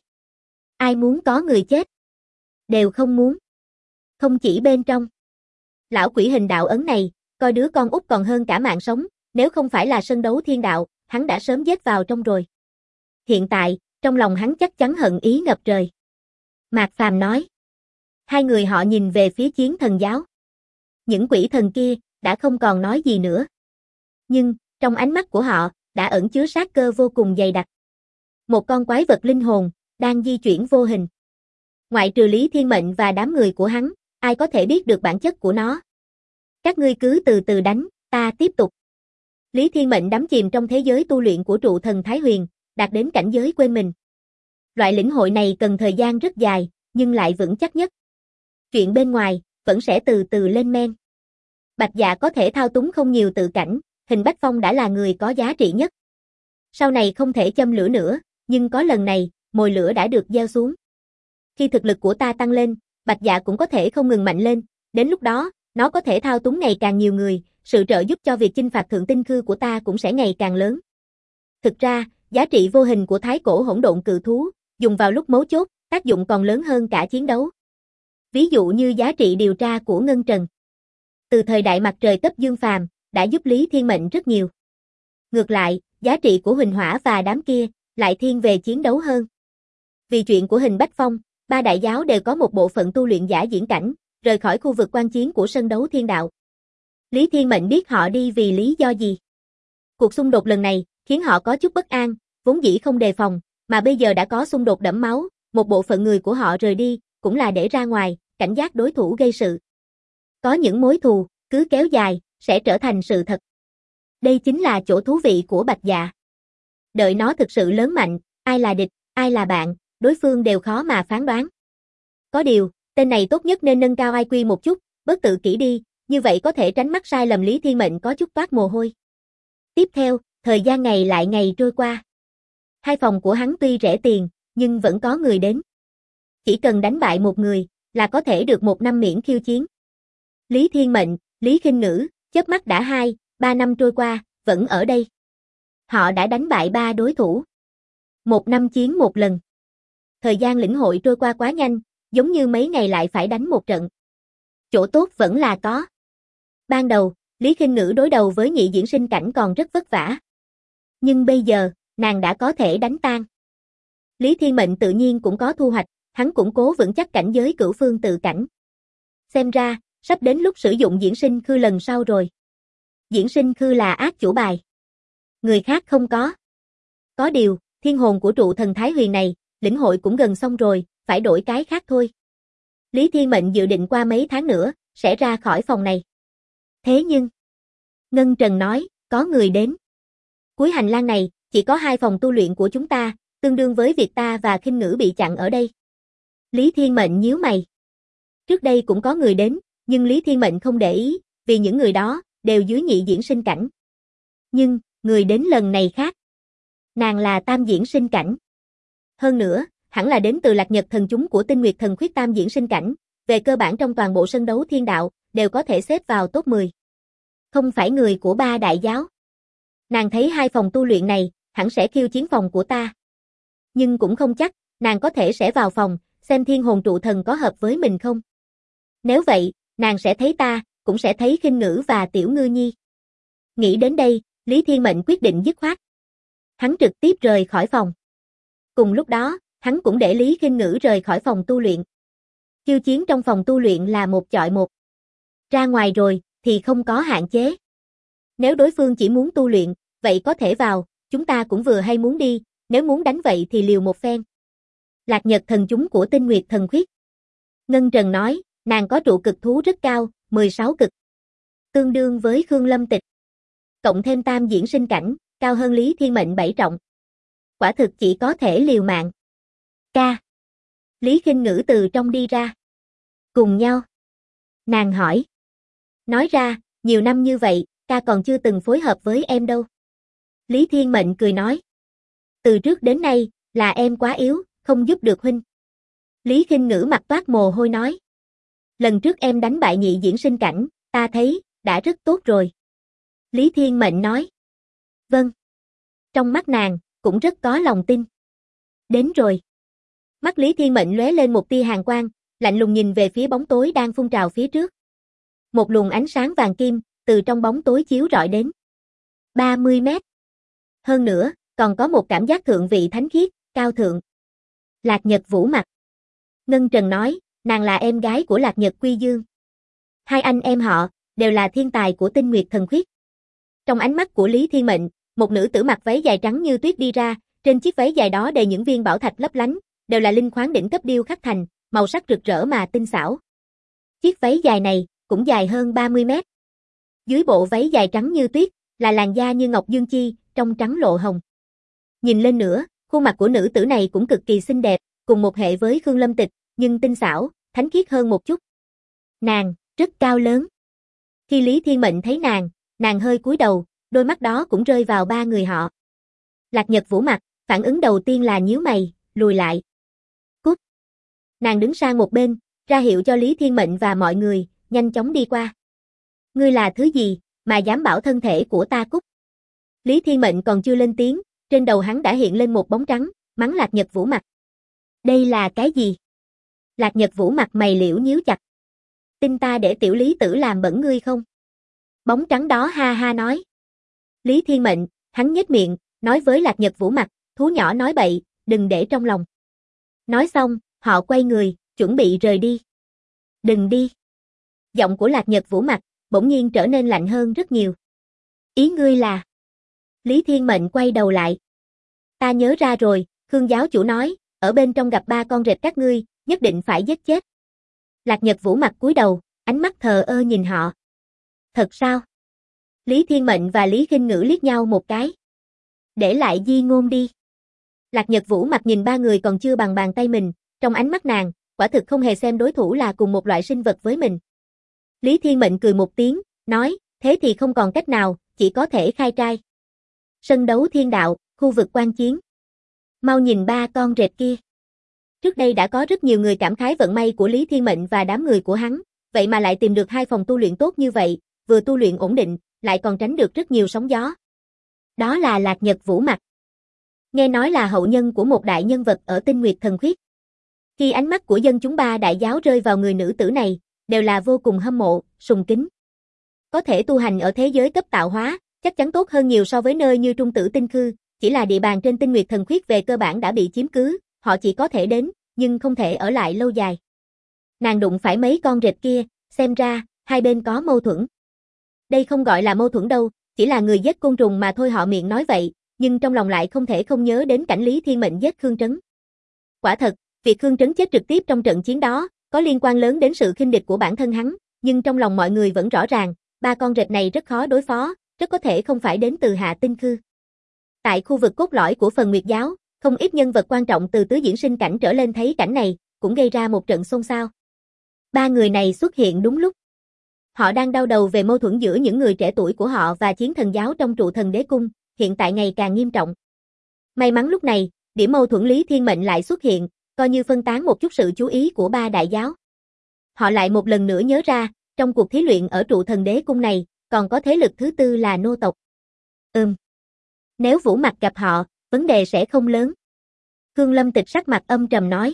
Ai muốn có người chết? Đều không muốn. Không chỉ bên trong. Lão quỷ hình đạo ấn này, coi đứa con út còn hơn cả mạng sống, nếu không phải là sân đấu thiên đạo, hắn đã sớm giết vào trong rồi. Hiện tại, trong lòng hắn chắc chắn hận ý ngập trời. Mạc Phàm nói. Hai người họ nhìn về phía chiến thần giáo. Những quỷ thần kia, đã không còn nói gì nữa. Nhưng, trong ánh mắt của họ, đã ẩn chứa sát cơ vô cùng dày đặc. Một con quái vật linh hồn, đang di chuyển vô hình. Ngoại trừ Lý Thiên Mệnh và đám người của hắn, ai có thể biết được bản chất của nó. Các ngươi cứ từ từ đánh, ta tiếp tục. Lý Thiên Mệnh đắm chìm trong thế giới tu luyện của trụ thần Thái Huyền, đạt đến cảnh giới quên mình. Loại lĩnh hội này cần thời gian rất dài, nhưng lại vững chắc nhất. Chuyện bên ngoài, vẫn sẽ từ từ lên men. Bạch Dạ có thể thao túng không nhiều tự cảnh, Hình Bách Phong đã là người có giá trị nhất. Sau này không thể châm lửa nữa, nhưng có lần này, mồi lửa đã được gieo xuống. Khi thực lực của ta tăng lên, Bạch Dạ cũng có thể không ngừng mạnh lên, đến lúc đó, nó có thể thao túng ngày càng nhiều người, sự trợ giúp cho việc chinh phạt thượng tinh khư của ta cũng sẽ ngày càng lớn. Thực ra, giá trị vô hình của thái cổ hỗn độn cự thú, dùng vào lúc mấu chốt, tác dụng còn lớn hơn cả chiến đấu. Ví dụ như giá trị điều tra của Ngân Trần. Từ thời đại mặt trời cấp dương phàm, đã giúp Lý Thiên Mệnh rất nhiều. Ngược lại, giá trị của Huỳnh Hỏa và đám kia, lại thiên về chiến đấu hơn. Vì chuyện của Hình Bách Phong, ba đại giáo đều có một bộ phận tu luyện giả diễn cảnh, rời khỏi khu vực quan chiến của sân đấu thiên đạo. Lý Thiên Mệnh biết họ đi vì lý do gì. Cuộc xung đột lần này, khiến họ có chút bất an, vốn dĩ không đề phòng, mà bây giờ đã có xung đột đẫm máu, một bộ phận người của họ rời đi, cũng là để ra ngoài, cảnh giác đối thủ gây sự. Có những mối thù, cứ kéo dài, sẽ trở thành sự thật. Đây chính là chỗ thú vị của Bạch Dạ. Đợi nó thực sự lớn mạnh, ai là địch, ai là bạn, đối phương đều khó mà phán đoán. Có điều, tên này tốt nhất nên nâng cao IQ một chút, bớt tự kỷ đi, như vậy có thể tránh mắc sai lầm. Lý Thiên Mệnh có chút toát mồ hôi. Tiếp theo, thời gian ngày lại ngày trôi qua. Hai phòng của hắn tuy rẻ tiền, nhưng vẫn có người đến. Chỉ cần đánh bại một người, là có thể được 1 năm miễn khiêu chiến. Lý Thiên Mệnh, Lý Khinh Ngữ, chớp mắt đã 2-3 năm trôi qua, vẫn ở đây. Họ đã đánh bại 3 đối thủ. 1 năm chiến 1 lần. Thời gian lĩnh hội trôi qua quá nhanh, giống như mấy ngày lại phải đánh một trận. Chỗ tốt vẫn là có. Ban đầu, Lý Khinh Ngữ đối đầu với nhị diễn sinh cảnh còn rất vất vả. Nhưng bây giờ, nàng đã có thể đánh tan. Lý Thiên Mệnh tự nhiên cũng có thu hoạch, hắn củng cố vững chắc cảnh giới cửu phương tự cảnh. Xem ra, sắp đến lúc sử dụng diễn sinh khư lần sau rồi. Diễn sinh khư là ác chủ bài. Người khác không có. Có điều, thiên hồn của trụ thần Thái Huyền này, lĩnh hội cũng gần xong rồi, phải đổi cái khác thôi. Lý Thiên Mệnh dự định qua mấy tháng nữa, sẽ ra khỏi phòng này. Thế nhưng, Ngân Trần nói, có người đến. Cuối hành lang này, chỉ có 2 phòng tu luyện của chúng ta, tương đương với việc ta và Khinh Ngữ bị chặn ở đây. Lý Thiên Mệnh nhíu mày. Trước đây cũng có người đến, nhưng Lý Thiên Mệnh không để ý, vì những người đó, đều dưới nhị diễn sinh cảnh. Nhưng, người đến lần này khác. Nàng là tam diễn sinh cảnh. Hơn nữa, hẳn là đến từ Lạc Nhật thần chúng của Tinh Nguyệt thần khuyết tam diễn sinh cảnh, về cơ bản trong toàn bộ sân đấu thiên đạo, đều có thể xếp vào top 10. Không phải người của 3 đại giáo. Nàng thấy 2 phòng tu luyện này, hẳn sẽ khiêu chiến phòng của ta. Nhưng cũng không chắc, nàng có thể sẽ vào phòng, xem thiên hồn trụ thần có hợp với mình không. Nếu vậy, nàng sẽ thấy ta, cũng sẽ thấy Khinh Ngữ và Tiểu Ngư Nhi. Nghĩ đến đây, Lý Thiên Mệnh quyết định dứt khoát. Hắn trực tiếp rời khỏi phòng. Cùng lúc đó, hắn cũng để Lý Khinh Ngữ rời khỏi phòng tu luyện. Khiêu chiến trong phòng tu luyện là 1 chọi 1. Ra ngoài rồi, thì không có hạn chế. Nếu đối phương chỉ muốn tu luyện, vậy có thể vào, chúng ta cũng vừa hay muốn đi, nếu muốn đánh vậy thì liều một phen. Lạc Nhật thần chúng của Tinh Nguyệt thần khuyết. Ngân Trần nói, nàng có trụ cực thú rất cao, 16 cực. Tương đương với Khương Lâm Tịch. Cộng thêm tam diễn sinh cảnh, cao hơn Lý Thiên Mệnh 7 trọng. Quả thực chỉ có thể liều mạng. Ca. Lý Khinh Ngữ từ trong đi ra. Cùng nhau. Nàng hỏi. Nói ra, nhiều năm như vậy, ca còn chưa từng phối hợp với em đâu. Lý Thiên Mệnh cười nói. Từ trước đến nay, là em quá yếu, không giúp được huynh. Lý Khinh Ngữ mặt toát mồ hôi nói. Lần trước em đánh bại nhị diễn sinh cảnh, ta thấy, đã rất tốt rồi. Lý Thiên Mệnh nói. Vâng. Trong mắt nàng, cũng rất có lòng tin. Đến rồi. Mắt Lý Thiên Mệnh lóe lên một tia hàn quang, lạnh lùng nhìn về phía bóng tối đang phun trào phía trước. Một luồng ánh sáng vàng kim, từ trong bóng tối chiếu rọi đến. 30 mét. Hơn nữa, còn có một cảm giác thượng vị thánh khiết, cao thượng. Lạc Nhật Vũ Mặc. Ngân Trần nói, nàng là em gái của Lạc Nhật Quy Dương. 2 anh em họ, đều là thiên tài của Tinh Nguyệt thần khuyết. Trong ánh mắt của Lý Thiên Mệnh, một nữ tử mặc váy dài trắng như tuyết đi ra, trên chiếc váy dài đó đầy những viên bảo thạch lấp lánh, đều là linh khoáng đỉnh cấp điêu khắc thành, màu sắc rực rỡ mà tinh xảo. Chiếc váy dài này, cũng dài hơn 30 mét. Dưới bộ váy dài trắng như tuyết, là làn da như ngọc dương chi, trong trắng lộ hồng. Nhìn lên nữa, khuôn mặt của nữ tử này cũng cực kỳ xinh đẹp, cùng một hệ với Khương Lâm Tịch, nhưng tinh xảo, thánh khiết hơn một chút. Nàng, rất cao lớn. Khi Lý Thiên Mệnh thấy nàng hơi cúi đầu, đôi mắt đó cũng rơi vào 3 người họ. Lạc Nhật Vũ Mặc, phản ứng đầu tiên là nhíu mày, lùi lại. Cút. Nàng đứng sang một bên, ra hiệu cho Lý Thiên Mệnh và mọi người, nhanh chóng đi qua. Ngươi là thứ gì, mà dám bảo thân thể của ta cút? Lý Thiên Mệnh còn chưa lên tiếng, trên đầu hắn đã hiện lên một bóng trắng, mắng Lạc Nhật Vũ Mặc. Đây là cái gì? Lạc Nhật Vũ Mặc mày liễu nhíu chặt. Tin ta để tiểu Lý tử làm bẩn ngươi không? Bóng trắng đó ha ha nói. Lý Thiên Mệnh, hắn nhếch miệng, nói với Lạc Nhật Vũ Mặc, thú nhỏ nói bậy, đừng để trong lòng. Nói xong, họ quay người, chuẩn bị rời đi. Đừng đi. Giọng của Lạc Nhật Vũ Mặc, bỗng nhiên trở nên lạnh hơn rất nhiều. Ý ngươi là? Lý Thiên Mệnh quay đầu lại. Ta nhớ ra rồi, Khương giáo chủ nói, ở bên trong gặp 3 con rệp các ngươi, nhất định phải giết chết. Lạc Nhật Vũ Mặc cúi đầu, ánh mắt thờ ơ nhìn họ. Thật sao? Lý Thiên Mệnh và Lý Khinh Ngữ liếc nhau một cái. Để lại di ngôn đi. Lạc Nhật Vũ Mặc nhìn 3 người còn chưa bằng bàn tay mình, trong ánh mắt nàng, quả thực không hề xem đối thủ là cùng một loại sinh vật với mình. Lý Thiên Mệnh cười một tiếng, nói, thế thì không còn cách nào, chỉ có thể khai trai. Sân đấu thiên đạo, khu vực quan chiến. Mau nhìn 3 con rệp kia. Trước đây đã có rất nhiều người cảm khái vận may của Lý Thiên Mệnh và đám người của hắn, vậy mà lại tìm được 2 phòng tu luyện tốt như vậy, vừa tu luyện ổn định, lại còn tránh được rất nhiều sóng gió. Đó là Lạc Nhật Vũ Mặc. Nghe nói là hậu nhân của một đại nhân vật ở Tinh Nguyệt thần khuyết. Khi ánh mắt của dân chúng Ba Đại Giáo rơi vào người nữ tử này, đều là vô cùng hâm mộ, sùng kính. Có thể tu hành ở thế giới cấp tạo hóa, chắc chắn tốt hơn nhiều so với nơi như Trung Tử Tinh Khư, chỉ là địa bàn trên Tinh Nguyệt Thần Khuyết về cơ bản đã bị chiếm cứ, họ chỉ có thể đến, nhưng không thể ở lại lâu dài. Nàng đụng phải mấy con rệp kia, xem ra, hai bên có mâu thuẫn. Đây không gọi là mâu thuẫn đâu, chỉ là người giết côn trùng mà thôi, họ miệng nói vậy, nhưng trong lòng lại không thể không nhớ đến cảnh Lý Thiên Mệnh giết Khương Trấn. Quả thật, việc Khương Trấn chết trực tiếp trong trận chiến đó, có liên quan lớn đến sự khinh địch của bản thân hắn, nhưng trong lòng mọi người vẫn rõ ràng, ba con rệp này rất khó đối phó, rất có thể không phải đến từ Hạ Tinh Khư. Tại khu vực cốt lõi của Phần Nguyệt Giáo, không ít nhân vật quan trọng từ tứ diễn sinh cảnh trở lên thấy cảnh này, cũng gây ra một trận xôn xao. Ba người này xuất hiện đúng lúc. Họ đang đau đầu về mâu thuẫn giữa những người trẻ tuổi của họ và Chiến Thần Giáo trong Trụ Thần Đế Cung, hiện tại ngày càng nghiêm trọng. May mắn lúc này, điểm mâu thuẫn Lý Thiên Mệnh lại xuất hiện, coi như phân tán một chút sự chú ý của Ba Đại Giáo. Họ lại một lần nữa nhớ ra, trong cuộc thí luyện ở Trụ Thần Đế Cung này, còn có thế lực thứ tư là nô tộc. Nếu Vũ Mặc gặp họ, vấn đề sẽ không lớn. Khương Lâm Tịch sắc mặt âm trầm nói.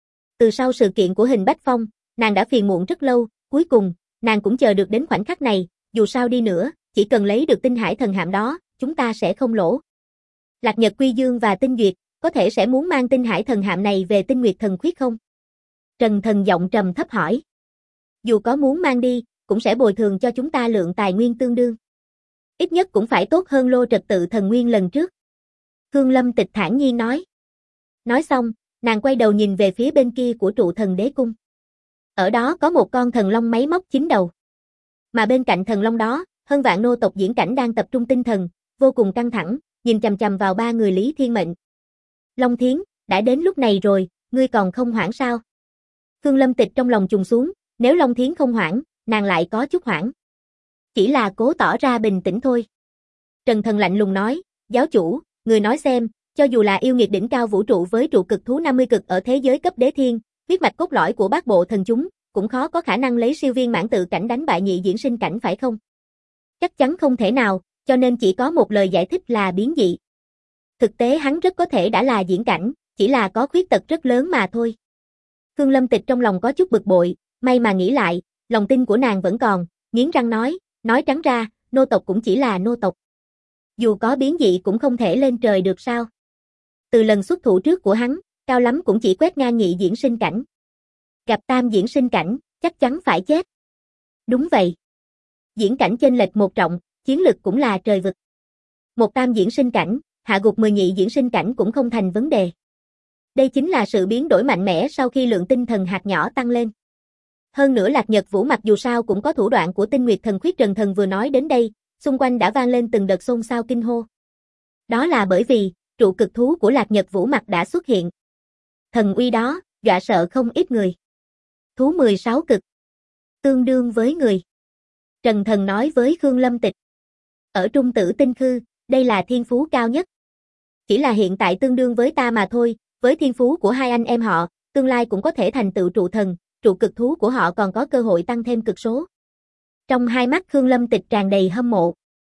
Từ sau sự kiện của Hình Bách Phong, nàng đã phiền muộn rất lâu, cuối cùng, nàng cũng chờ được đến khoảnh khắc này, dù sao đi nữa, chỉ cần lấy được Tinh Hải Thần Hạm đó, chúng ta sẽ không lỗ. Lạc Nhật Quy Dương và Tinh Duyệt, có thể sẽ muốn mang Tinh Hải Thần Hạm này về Tinh Nguyệt Thần Khuyết không? Trần Thần giọng trầm thấp hỏi. Dù có muốn mang đi, cũng sẽ bồi thường cho chúng ta lượng tài nguyên tương đương. Ít nhất cũng phải tốt hơn lô trật tự thần nguyên lần trước. Khương Lâm Tịch thản nhiên nói. Nói xong, nàng quay đầu nhìn về phía bên kia của Trụ Thần Đế Cung. Ở đó có một con thần long máy móc 9 đầu. Mà bên cạnh thần long đó, hơn vạn nô tộc diễn cảnh đang tập trung tinh thần, vô cùng căng thẳng, nhìn chằm chằm vào ba người Lý Thiên Mệnh. Long Thiến, đã đến lúc này rồi, ngươi còn không hoảng sao? Khương Lâm Tịch trong lòng trùng xuống, nếu Long Thiến không hoảng, nàng lại có chút hoảng. Chỉ là cố tỏ ra bình tĩnh thôi. Trần Thần lạnh lùng nói, giáo chủ, người nói xem, cho dù là yêu nghiệt đỉnh cao vũ trụ với trụ cực thú 50 cực ở thế giới cấp đế thiên, huyết mạch cốt lõi của bát bộ thần chúng, cũng khó có khả năng lấy siêu viên mãn tự cảnh đánh bại nhị diễn sinh cảnh phải không? Chắc chắn không thể nào, cho nên chỉ có một lời giải thích là biến dị. Thực tế hắn rất có thể đã là diễn cảnh, chỉ là có khuyết tật rất lớn mà thôi. Khương Lâm Tịch trong lòng có chút bực bội, may mà nghĩ lại, lòng tin của nàng vẫn còn, nghiến răng nói trắng ra, nô tộc cũng chỉ là nô tộc. Dù có biến dị cũng không thể lên trời được sao? Từ lần xuất thủ trước của hắn, cao lắm cũng chỉ quét ngang nhị diễn sinh cảnh. Gặp tam diễn sinh cảnh, chắc chắn phải chết. Đúng vậy. Diễn cảnh chênh lệch một trọng, chiến lực cũng là trời vực. Một tam diễn sinh cảnh, hạ gục 10 nhị diễn sinh cảnh cũng không thành vấn đề. Đây chính là sự biến đổi mạnh mẽ sau khi lượng tinh thần hạt nhỏ tăng lên. Hơn nữa Lạc Nhật Vũ mặc dù sao cũng có thủ đoạn của Tinh Nguyệt Thần Khuyết. Trần Thần vừa nói đến đây, xung quanh đã vang lên từng đợt xôn xao kinh hô. Đó là bởi vì, trụ cực thú của Lạc Nhật Vũ mặc đã xuất hiện. Thần uy đó, dọa sợ không ít người. Thú 16 cực. Tương đương với người. Trần Thần nói với Khương Lâm Tịch. Ở Trung Tử Tinh Khư, đây là thiên phú cao nhất. Chỉ là hiện tại tương đương với ta mà thôi, với thiên phú của hai anh em họ, tương lai cũng có thể thành tựu trụ thần, trụ cực thú của họ còn có cơ hội tăng thêm cực số. Trong hai mắt Khương Lâm Tịch tràn đầy hâm mộ.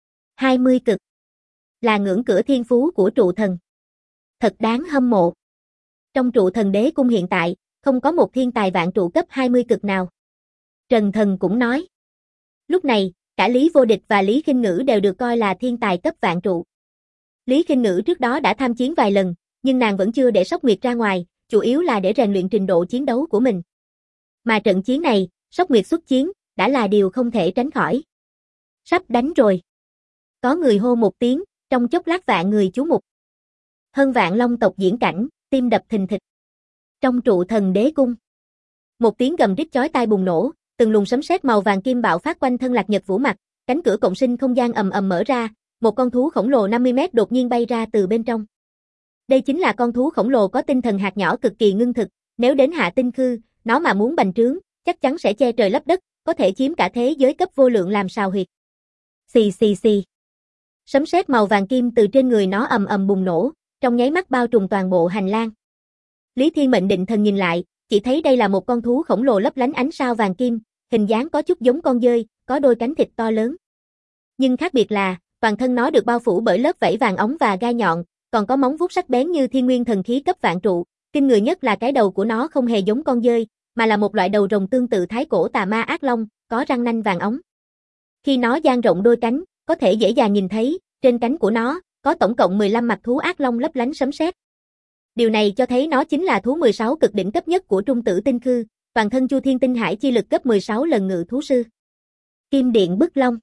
20 cực. Là ngưỡng cửa thiên phú của trụ thần. Thật đáng hâm mộ. Trong Trụ Thần Đế Cung hiện tại, không có một thiên tài vạn trụ cấp 20 cực nào. Trần Thần cũng nói. Lúc này, cả Lý Vô Địch và Lý Khinh Ngữ đều được coi là thiên tài cấp vạn trụ. Lý Khinh Ngữ trước đó đã tham chiến vài lần, nhưng nàng vẫn chưa để Sóc Nguyệt ra ngoài, chủ yếu là để rèn luyện trình độ chiến đấu của mình. Mà trận chiến này, Sóc Nguyệt xuất chiến, đã là điều không thể tránh khỏi. Sắp đánh rồi. Có người hô một tiếng, trong chốc lát vạn người chú mục. Hơn vạn long tộc diễn cảnh, tim đập thình thịch. Trong Trụ Thần Đế Cung, một tiếng gầm rít chói tai bùng nổ, từng luồng sấm sét màu vàng kim bạo phát quanh thân Lạc Nhật Vũ mặc, cánh cửa cộng sinh không gian ầm ầm mở ra, một con thú khổng lồ 50 mét đột nhiên bay ra từ bên trong. Đây chính là con thú khổng lồ có tinh thần hạt nhỏ cực kỳ ngưng thực, nếu đến Hạ Tinh Khư, nó mà muốn bành trướng, chắc chắn sẽ che trời lấp đất, có thể chiếm cả thế giới cấp vô lượng làm sào huyệt. Xì xì xì. Sấm sét màu vàng kim từ trên người nó ầm ầm bùng nổ, trong nháy mắt bao trùm toàn bộ hành lang. Lý Thiên Mệnh định thần nhìn lại, chỉ thấy đây là một con thú khổng lồ lấp lánh ánh sao vàng kim, hình dáng có chút giống con dơi, có đôi cánh thịt to lớn. Nhưng khác biệt là, toàn thân nó được bao phủ bởi lớp vảy vàng óng và gai nhọn, còn có móng vuốt sắc bén như thiên nguyên thần khí cấp vạn trụ, Kinh người nhất là cái đầu của nó không hề giống con dơi, mà là một loại đầu rồng tương tự thái cổ tà ma ác long, có răng nanh vàng óng. Khi nó dang rộng đôi cánh, có thể dễ dàng nhìn thấy, trên cánh của nó, có tổng cộng 15 mặt thú ác long lấp lánh sấm sét. Điều này cho thấy nó chính là thú 16 cực đỉnh cấp nhất của Trung Tử Tinh Khư, toàn thân Chu Thiên Tinh Hải chi lực gấp 16 lần ngự thú sư. Kim Điện Bức Long.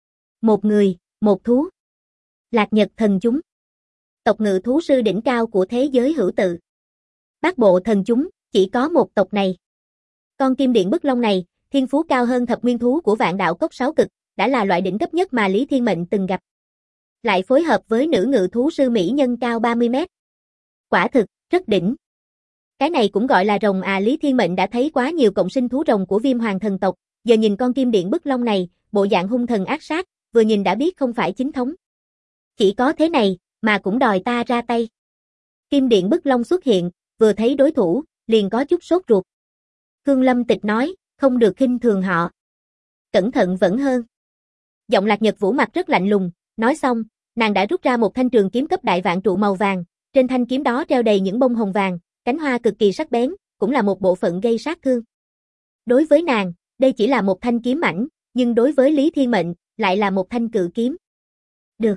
Một người, một thú. Lạc Nhật thần chúng. Tộc ngự thú sư đỉnh cao của thế giới hữu tự. Bát bộ thần chúng, chỉ có một tộc này. Con Kim Điện Bức Long này, thiên phú cao hơn thập nguyên thú của Vạn Đạo Cốc 6 cực, đã là loại đỉnh cấp nhất mà Lý Thiên Mệnh từng gặp. Lại phối hợp với nữ ngự thú sư mỹ nhân cao 30 mét. Quả thực, rất đỉnh. Cái này cũng gọi là rồng à. Lý Thiên Mệnh đã thấy quá nhiều cộng sinh thú rồng của Viêm Hoàng thần tộc, giờ nhìn con Kim Điện Bức Long này, bộ dạng hung thần ác sát, vừa nhìn đã biết không phải chính thống. Chỉ có thế này, mà cũng đòi ta ra tay. Kim Điện Bức Long xuất hiện, vừa thấy đối thủ, liền có chút sốt ruột. Khương Lâm Tịch nói, không được khinh thường họ. Cẩn thận vẫn hơn. Giọng Lạc Nhật Vũ mặt rất lạnh lùng, nói xong, nàng đã rút ra một thanh trường kiếm cấp đại vạn trụ màu vàng, trên thanh kiếm đó treo đầy những bông hồng vàng, cánh hoa cực kỳ sắc bén, cũng là một bộ phận gây sát thương. Đối với nàng, đây chỉ là một thanh kiếm mảnh, nhưng đối với Lý Thiên Mệnh, lại là một thanh cự kiếm. Được.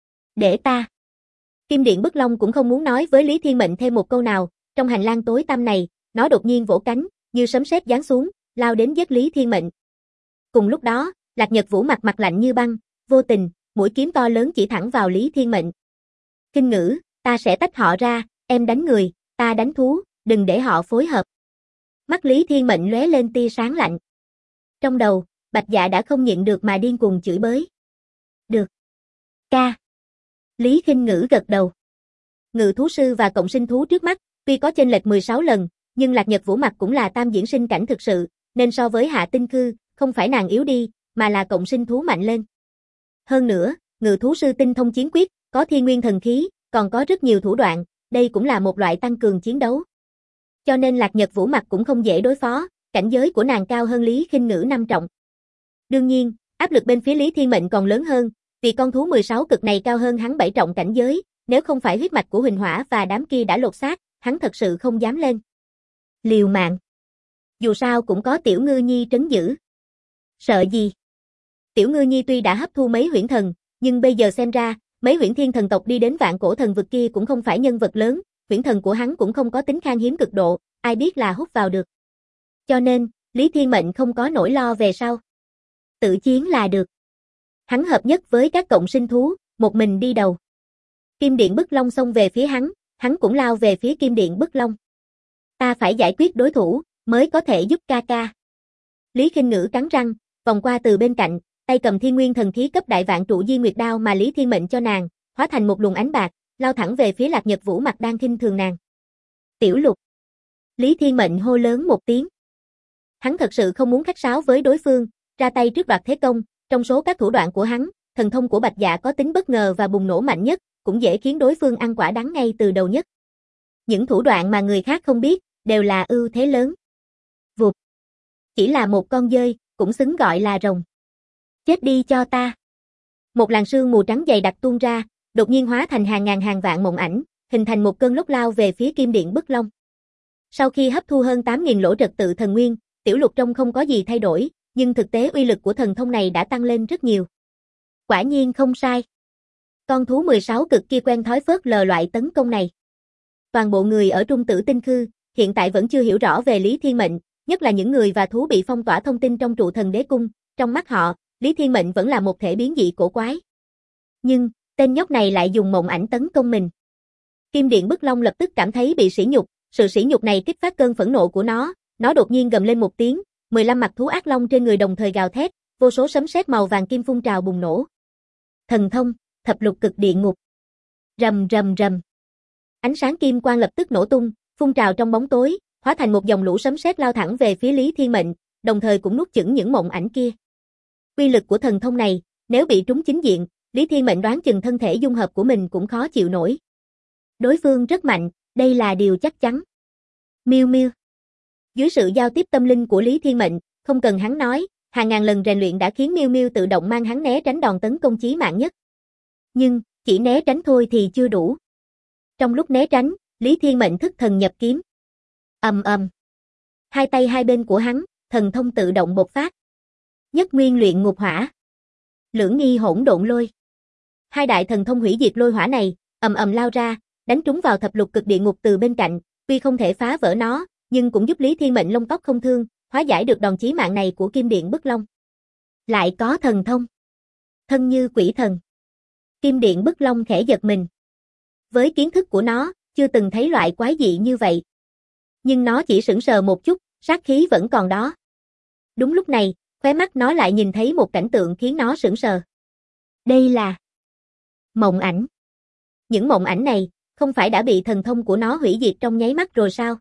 Để ta. Kim Điện Bức Long cũng không muốn nói với Lý Thiên Mệnh thêm một câu nào, trong hành lang tối tăm này, nó đột nhiên vỗ cánh, như sấm sét giáng xuống, lao đến giết Lý Thiên Mệnh. Cùng lúc đó, Lạc Nhật Vũ mặt lạnh như băng, vô tình, mũi kiếm to lớn chỉ thẳng vào Lý Thiên Mệnh. Kinh ngữ, ta sẽ tách họ ra, em đánh người, ta đánh thú, đừng để họ phối hợp. Mắt Lý Thiên Mệnh lóe lên tia sáng lạnh. Trong đầu, Bạch Dạ đã không nhịn được mà điên cuồng chửi bới. Được. Ca. Lý Khinh Ngữ gật đầu. Ngự thú sư và cộng sinh thú trước mắt, tuy có chênh lệch 16 lần, nhưng Lạc Nhật Vũ mặt cũng là tam diễn sinh cảnh thực sự, nên so với Hạ Tinh Khư, không phải nàng yếu đi, mà là cộng sinh thú mạnh lên. Hơn nữa, ngự thú sư tinh thông chiến quyết, có thiên nguyên thần khí, còn có rất nhiều thủ đoạn, đây cũng là một loại tăng cường chiến đấu. Cho nên Lạc Nhật Vũ mặt cũng không dễ đối phó, cảnh giới của nàng cao hơn Lý Khinh Ngữ 5 trọng. Đương nhiên, áp lực bên phía Lý Thiên Mệnh còn lớn hơn, vì con thú 16 cực này cao hơn hắn 7 trọng cảnh giới, nếu không phải huyết mạch của Huỳnh Hỏa và đám kia đã lột xác, hắn thật sự không dám lên. Liều mạng. Dù sao cũng có Tiểu Ngư Nhi trấn giữ. Sợ gì? Tiểu Ngư Nhi tuy đã hấp thu mấy huyễn thần, nhưng bây giờ xem ra, mấy huyễn thiên thần tộc đi đến vạn cổ thần vực kia cũng không phải nhân vật lớn, huyễn thần của hắn cũng không có tính khan hiếm cực độ, ai biết là hút vào được. Cho nên, Lý Thiên Mệnh không có nỗi lo về sau. Tự chiến là được. Hắn hợp nhất với các cộng sinh thú, một mình đi đầu. Kim Điện Bức Long xông về phía hắn cũng lao về phía Kim Điện Bức Long. Ta phải giải quyết đối thủ, mới có thể giúp ca ca. Lý Khinh Ngữ cắn răng, vòng qua từ bên cạnh, tay cầm thiên nguyên thần khí cấp đại vạn trụ Di Nguyệt đao mà Lý Thiên Mệnh cho nàng, hóa thành một luồng ánh bạc, lao thẳng về phía Lạc Nhật Vũ mặt đang khinh thường nàng. Tiểu Lục. Lý Thiên Mệnh hô lớn một tiếng. Hắn thật sự không muốn khách sáo với đối phương, ra tay trước đoạt thế công, trong số các thủ đoạn của hắn, thần thông của Bạch Dạ có tính bất ngờ và bùng nổ mạnh nhất, cũng dễ khiến đối phương ăn quả đắng ngay từ đầu nhất. Những thủ đoạn mà người khác không biết, đều là ưu thế lớn. Vụt. Chỉ là một con dơi, cũng xứng gọi là rồng. Chết đi cho ta. Một làn sương mù trắng dày đặc tuôn ra, đột nhiên hóa thành hàng ngàn hàng vạn mộng ảnh, hình thành một cơn lốc lao về phía Kim Điện Bức Long. Sau khi hấp thu hơn 8.000 lỗ trật tự thần nguyên, Tiểu Lục trông không có gì thay đổi, nhưng thực tế uy lực của thần thông này đã tăng lên rất nhiều. Quả nhiên không sai. Con thú 16 cực kia quen thói phớt lờ loại tấn công này. Toàn bộ người ở Trung Tử Tinh Khư, hiện tại vẫn chưa hiểu rõ về Lý Thiên Mệnh, nhất là những người và thú bị phong tỏa thông tin trong trụ thần đế cung, trong mắt họ, Lý Thiên Mệnh vẫn là một thể biến dị cổ quái. Nhưng, tên nhóc này lại dùng mộng ảnh tấn công mình. Kim Điện Bức Long lập tức cảm thấy bị sỉ nhục, sự sỉ nhục này kích phát cơn phẫn nộ của nó đột nhiên gầm lên một tiếng, 15 mặt thú ác long trên người đồng thời gào thét, vô số sấm sét màu vàng kim phun trào bùng nổ. Thần thông, thập lục cực địa ngục. Rầm rầm rầm. Ánh sáng kim quang lập tức nổ tung, phun trào trong bóng tối, hóa thành một dòng lũ sấm sét lao thẳng về phía Lý Thiên Mệnh, đồng thời cũng nuốt chửng những mộng ảnh kia. Uy lực của thần thông này, nếu bị trúng chính diện, Lý Thiên Mệnh đoán chừng thân thể dung hợp của mình cũng khó chịu nổi. Đối phương rất mạnh, đây là điều chắc chắn. Miu Miu. Dưới sự giao tiếp tâm linh của Lý Thiên Mệnh, không cần hắn nói, hàng ngàn lần rèn luyện đã khiến Miu Miu tự động mang hắn né tránh đòn tấn công chí mạng nhất. Nhưng, chỉ né tránh thôi thì chưa đủ. Trong lúc né tránh, Lý Thiên Mệnh thức thần nhập kiếm. Ầm ầm. Hai tay hai bên của hắn, thần thông tự động bộc phát. Nhất nguyên luyện ngục hỏa. Lưỡng nghi hỗn độn lôi. Hai đại thần thông hủy diệt lôi hỏa này, ầm ầm lao ra, đánh trúng vào thập lục cực địa ngục từ bên cạnh, tuy không thể phá vỡ nó, nhưng cũng giúp Lý Thiên Mệnh lông tóc không thương, hóa giải được đòn chí mạng này của Kim Điện Bức Long. Lại có thần thông. Thân như quỷ thần. Kim Điện Bức Long khẽ giật mình. Với kiến thức của nó, chưa từng thấy loại quái dị như vậy. Nhưng nó chỉ sững sờ một chút, sát khí vẫn còn đó. Đúng lúc này, khóe mắt nó lại nhìn thấy một cảnh tượng khiến nó sững sờ. Đây là mộng ảnh. Những mộng ảnh này, không phải đã bị thần thông của nó hủy diệt trong nháy mắt rồi sao?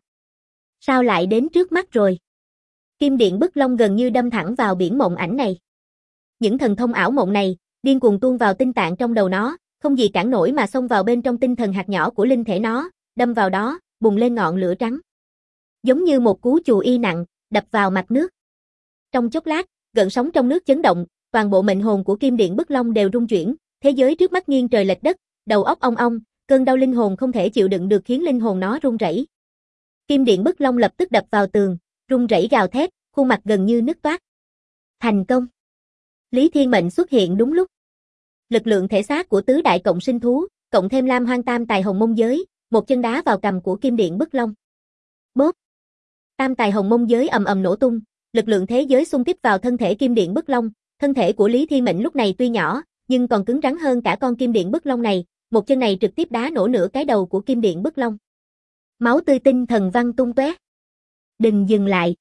Sao lại đến trước mắt rồi? Kim Điện Bức Long gần như đâm thẳng vào biển mộng ảnh này. Những thần thông ảo mộng này, điên cuồng tuôn vào tinh tạng trong đầu nó, không gì cản nổi mà xông vào bên trong tinh thần hạt nhỏ của linh thể nó, đâm vào đó, bùng lên ngọn lửa trắng. Giống như một cú chù y nặng, đập vào mặt nước. Trong chốc lát, gợn sóng trong nước chấn động, toàn bộ mệnh hồn của Kim Điện Bức Long đều rung chuyển, thế giới trước mắt nghiêng trời lệch đất, đầu óc ong ong, cơn đau linh hồn không thể chịu đựng được khiến linh hồn nó run rẩy. Kim Điện Bức Long lập tức đập vào tường, run rẩy gào thét, khuôn mặt gần như nứt toác. Thành công. Lý Thiên Mệnh xuất hiện đúng lúc. Lực lượng thể xác của tứ đại cộng sinh thú, cộng thêm Lam Hoang Tam Tài Hồng Mông Giới, một chân đá vào cằm của Kim Điện Bức Long. Bốp. Tam Tài Hồng Mông Giới ầm ầm nổ tung, lực lượng thế giới xung kích vào thân thể Kim Điện Bức Long, thân thể của Lý Thiên Mệnh lúc này tuy nhỏ, nhưng còn cứng rắn hơn cả con Kim Điện Bức Long này, một chân này trực tiếp đá nổ nửa cái đầu của Kim Điện Bức Long. Máu tươi tinh thần văn tung tóe. Đừng dừng lại.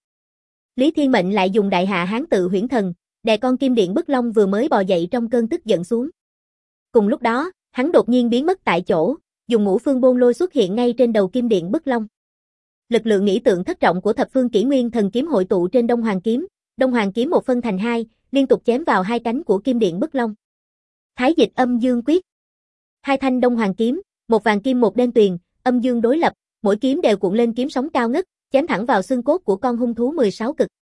Lý Thiên Mệnh lại dùng đại hạ hán tự huyễn thần, đè con Kim Điện Bức Long vừa mới bò dậy trong cơn tức giận xuống. Cùng lúc đó, hắn đột nhiên biến mất tại chỗ, dùng ngũ phương bôn lôi xuất hiện ngay trên đầu Kim Điện Bức Long. Lực lượng nghĩ tượng thất trọng của thập phương kỷ nguyên thần kiếm hội tụ trên Đông Hoàng kiếm một phân thành hai, liên tục chém vào hai cánh của Kim Điện Bức Long. Thái Dịch Âm Dương Quyết. Hai thanh Đông Hoàng kiếm, một vàng kim một đen tuyền, âm dương đối lập, mỗi kiếm đều cuộn lên kiếm sóng cao ngất, chém thẳng vào xương cốt của con hung thú 16 cực.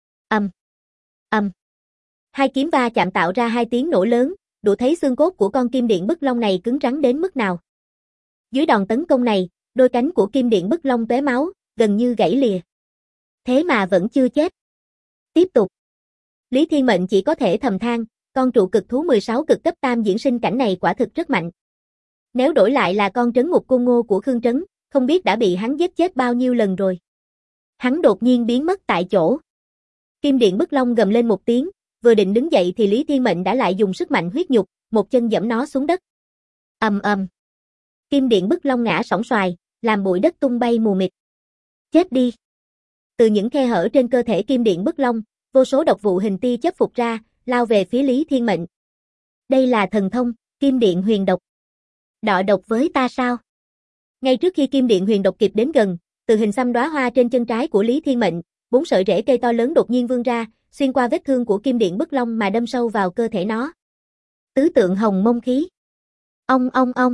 Ầm. Hai kiếm va chạm tạo ra hai tiếng nổ lớn, đủ thấy xương cốt của con Kim Điện Bức Long này cứng rắn đến mức nào. Dưới đòn tấn công này, đôi cánh của Kim Điện Bức Long tóe máu, gần như gãy lìa. Thế mà vẫn chưa chết. Tiếp tục. Lý Thiên Mệnh chỉ có thể thầm than, con trụ cực thú 16 cực cấp tam diễn sinh cảnh này quả thực rất mạnh. Nếu đổi lại là con trấn ngục côn ngô của Khương Trấn, không biết đã bị hắn giết chết bao nhiêu lần rồi. Hắn đột nhiên biến mất tại chỗ. Kim Điện Bức Long gầm lên một tiếng, vừa định đứng dậy thì Lý Thiên Mệnh đã lại dùng sức mạnh huyết nhục, một chân giẫm nó xuống đất. Ầm. Kim Điện Bức Long ngã sóng xoài, làm bụi đất tung bay mù mịt. Chết đi. Từ những khe hở trên cơ thể Kim Điện Bức Long, vô số độc vụ hình tia chớp phục ra, lao về phía Lý Thiên Mệnh. Đây là thần thông, Kim Điện Huyền Độc. Đọ độc với ta sao? Ngay trước khi Kim Điện Huyền Độc kịp đến gần, từ hình xăm đóa hoa trên chân trái của Lý Thiên Mệnh, 4 sợi rễ cây to lớn đột nhiên vươn ra, xuyên qua vết thương của Kim Điện Bức Long mà đâm sâu vào cơ thể nó. Tứ tượng hồng mông khí. Ong.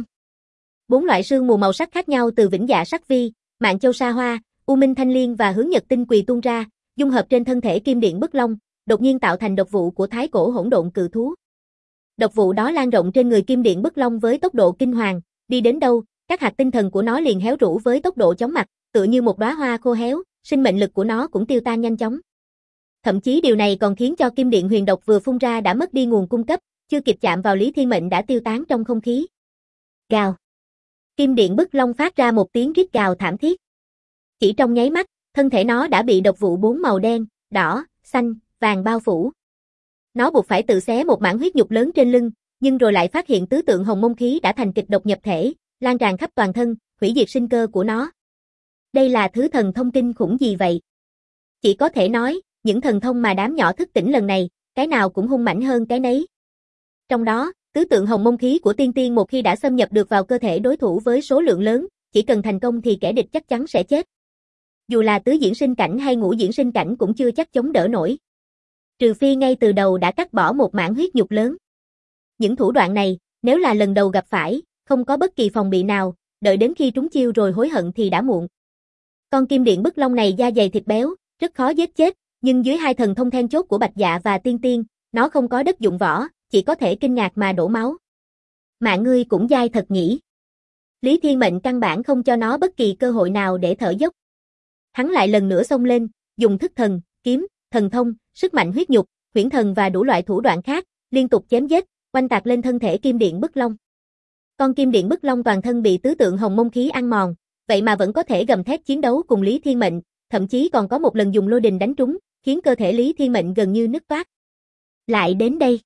4 loại sương mù màu sắc khác nhau từ Vĩnh Dạ Sắc Vi, Mạn Châu Sa Hoa, U Minh Thanh Liên và Hướng Nhật Tinh Quỳ tuôn ra, dung hợp trên thân thể Kim Điện Bức Long, đột nhiên tạo thành độc vụ của Thái Cổ Hỗn Độn Cự Thú. Độc vụ đó lan rộng trên người Kim Điện Bức Long với tốc độ kinh hoàng, đi đến đâu, các hạt tinh thần của nó liền héo rũ với tốc độ chóng mặt, tựa như một đóa hoa khô héo, sinh mệnh lực của nó cũng tiêu tan nhanh chóng. Thậm chí điều này còn khiến cho Kim Điện Huyền Độc vừa phun ra đã mất đi nguồn cung cấp, chưa kịp chạm vào Lý Thiên Mệnh đã tiêu tán trong không khí. Gào. Kim Điện Bức Long phát ra một tiếng rít gào thảm thiết. Chỉ trong nháy mắt, thân thể nó đã bị độc vụ 4 màu đen, đỏ, xanh, vàng bao phủ. Nó buộc phải tự xé một mảng huyết nhục lớn trên lưng, nhưng rồi lại phát hiện tứ tượng hồng mông khí đã thành kịch độc nhập thể, lan tràn khắp toàn thân, hủy diệt sinh cơ của nó. Đây là thứ thần thông kinh khủng gì vậy? Chỉ có thể nói, những thần thông mà đám nhỏ thức tỉnh lần này, cái nào cũng hung mãnh hơn cái nấy. Trong đó, tứ tượng hồng mông khí của tiên tiên một khi đã xâm nhập được vào cơ thể đối thủ với số lượng lớn, chỉ cần thành công thì kẻ địch chắc chắn sẽ chết. Dù là tứ diễn sinh cảnh hay ngũ diễn sinh cảnh cũng chưa chắc chống đỡ nổi. Trừ phi ngay từ đầu đã cắt bỏ một mảng huyết nhục lớn. Những thủ đoạn này, nếu là lần đầu gặp phải, không có bất kỳ phòng bị nào, đợi đến khi trúng chiêu rồi hối hận thì đã muộn. Con Kim Điện Bức Long này da dày thịt béo, rất khó giết chết, nhưng dưới hai thần thông then chốt của Bạch Dạ và Tiên Tiên, nó không có đất dụng võ, chỉ có thể kinh ngạc mà đổ máu. Mạng ngươi cũng dai thật nhỉ. Lý Thiên Mệnh căn bản không cho nó bất kỳ cơ hội nào để thở dốc. Hắn lại lần nữa xông lên, dùng thức thần, kiếm, thần thông, sức mạnh huyết nhục, huyễn thần và đủ loại thủ đoạn khác, liên tục chém giết, oanh tạc lên thân thể Kim Điện Bức Long. Con Kim Điện Bức Long toàn thân bị tứ tượng hồng mông khí ăn mòn, vậy mà vẫn có thể gầm thét chiến đấu cùng Lý Thiên Mệnh, thậm chí còn có một lần dùng lôi đình đánh trúng, khiến cơ thể Lý Thiên Mệnh gần như nứt toác. Lại đến đây.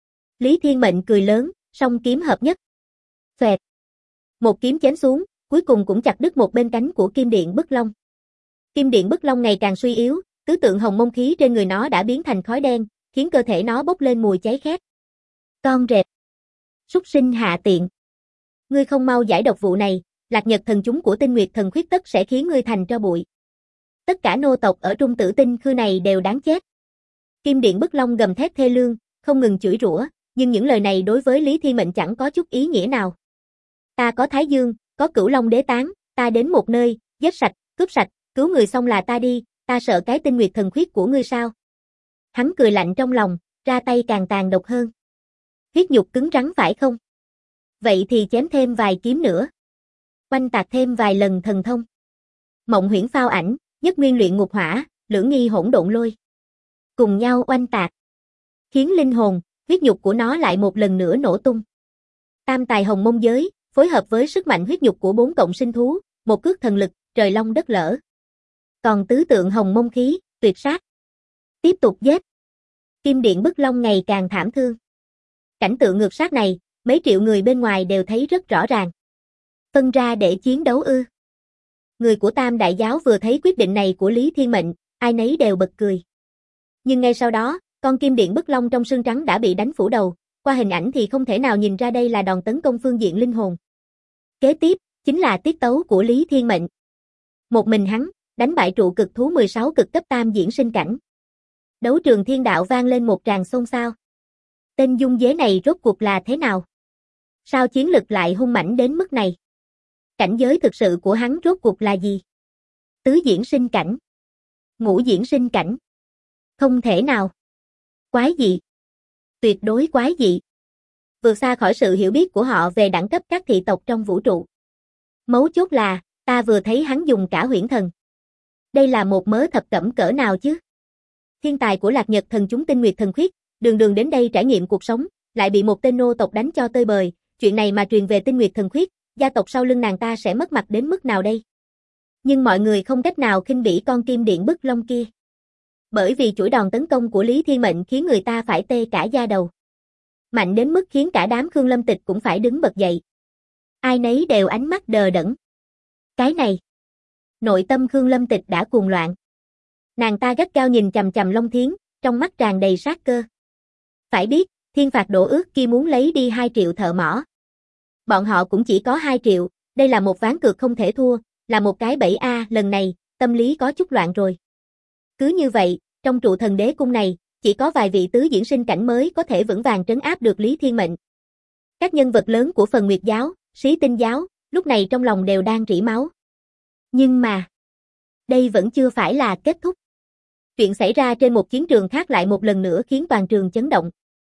Lý Thiên Mệnh cười lớn, song kiếm hợp nhất. Xoẹt. Một kiếm chém xuống, cuối cùng cũng chặt đứt một bên cánh của Kim Điện Bức Long. Kim Điện Bức Long ngày càng suy yếu, tứ tượng hồng mông khí trên người nó đã biến thành khói đen, khiến cơ thể nó bốc lên mùi cháy khét. Con rệp. Súc sinh hạ tiện. Ngươi không mau giải độc vụ này, Lạc Nhật thần chúng của Tinh Nguyệt thần khuyết tất sẽ khiến ngươi thành tro bụi. Tất cả nô tộc ở Trung Tử Tinh Khư này đều đáng chết. Kim Điện Bức Long gầm thét thê lương, không ngừng chửi rủa, nhưng những lời này đối với Lý Thiên Mệnh chẳng có chút ý nghĩa nào. Ta có Thái Dương, có Cửu Long Đế Tán, ta đến một nơi, giết sạch, cướp sạch, cứu người xong là ta đi, ta sợ cái Tinh Nguyệt thần khuyết của ngươi sao? Hắn cười lạnh trong lòng, ra tay càng tàn độc hơn. Huyết nhục cứng rắn phải không? Vậy thì chém thêm vài kiếm nữa. Oanh tạc thêm vài lần thần thông. Mộng huyễn phao ảnh, nhất nguyên luyện ngục hỏa, lưỡng nghi hỗn độn lôi. Cùng nhau oanh tạc. Khiến linh hồn, huyết nhục của nó lại một lần nữa nổ tung. Tam tài hồng mông giới, phối hợp với sức mạnh huyết nhục của 4 cộng sinh thú, một cước thần lực, trời long đất lở. Còn tứ tượng hồng mông khí, tuyệt sát. Tiếp tục giết. Kim Điện Bức Long ngày càng thảm thương. Cảnh tượng ngược sát này, mấy triệu người bên ngoài đều thấy rất rõ ràng. Phân ra để chiến đấu ư? Người của Tam Đại Giáo vừa thấy quyết định này của Lý Thiên Mệnh, ai nấy đều bật cười. Nhưng ngay sau đó, con Kim Điện Bức Long trong xương trắng đã bị đánh phủ đầu, qua hình ảnh thì không thể nào nhìn ra đây là đòn tấn công phương diện linh hồn. Kế tiếp, chính là tiết tấu của Lý Thiên Mệnh. Một mình hắn, đánh bại trụ cực thú 16 cực cấp tam diễn sinh cảnh. Đấu trường thiên đạo vang lên một tràng xôn xao. Tên dung dế này rốt cuộc là thế nào? Sao chiến lực lại hung mãnh đến mức này? Cảnh giới thực sự của hắn rốt cuộc là gì? Tứ diễn sinh cảnh? Ngũ diễn sinh cảnh? Không thể nào. Quái dị. Tuyệt đối quái dị. Vượt xa khỏi sự hiểu biết của họ về đẳng cấp các thị tộc trong vũ trụ. Mấu chốt là, ta vừa thấy hắn dùng cả huyễn thần. Đây là một mớ thập cẩm cỡ nào chứ? Thiên tài của Lạc Nhật thần chúng Tinh Nguyệt thần khuyết, đường đường đến đây trải nghiệm cuộc sống, lại bị một tên nô tộc đánh cho tơi bời, chuyện này mà truyền về Tinh Nguyệt thần khuyết, gia tộc sau lưng nàng ta sẽ mất mặt đến mức nào đây? Nhưng mọi người không cách nào khinh bỉ con Kim Điện Bức Long kia. Bởi vì chuỗi đòn tấn công của Lý Thiên Mệnh khiến người ta phải tê cả da đầu. Mạnh đến mức khiến cả đám Khương Lâm Tịch cũng phải đứng bật dậy. Ai nấy đều ánh mắt đờ đẫn. Cái này. Nội tâm Khương Lâm Tịch đã cuồng loạn. Nàng ta gắt gao nhìn chằm chằm Long Thiến, trong mắt tràn đầy sát cơ. Phải biết, thiên phạt đổ ước kia muốn lấy đi 2 triệu thợ mỏ. Bọn họ cũng chỉ có 2 triệu, đây là một ván cược không thể thua, là một cái bẫy A, lần này, tâm lý có chút loạn rồi. Cứ như vậy, trong trụ thần đế cung này, chỉ có vài vị tứ diễn sinh cảnh mới có thể vững vàng trấn áp được Lý Thiên Mệnh. Các nhân vật lớn của Phần Nguyệt giáo, Xí Tinh giáo, lúc này trong lòng đều đang rỉ máu. Nhưng mà, đây vẫn chưa phải là kết thúc. Chuyện xảy ra trên một chiến trường khác lại một lần nữa khiến toàn trường chấn động.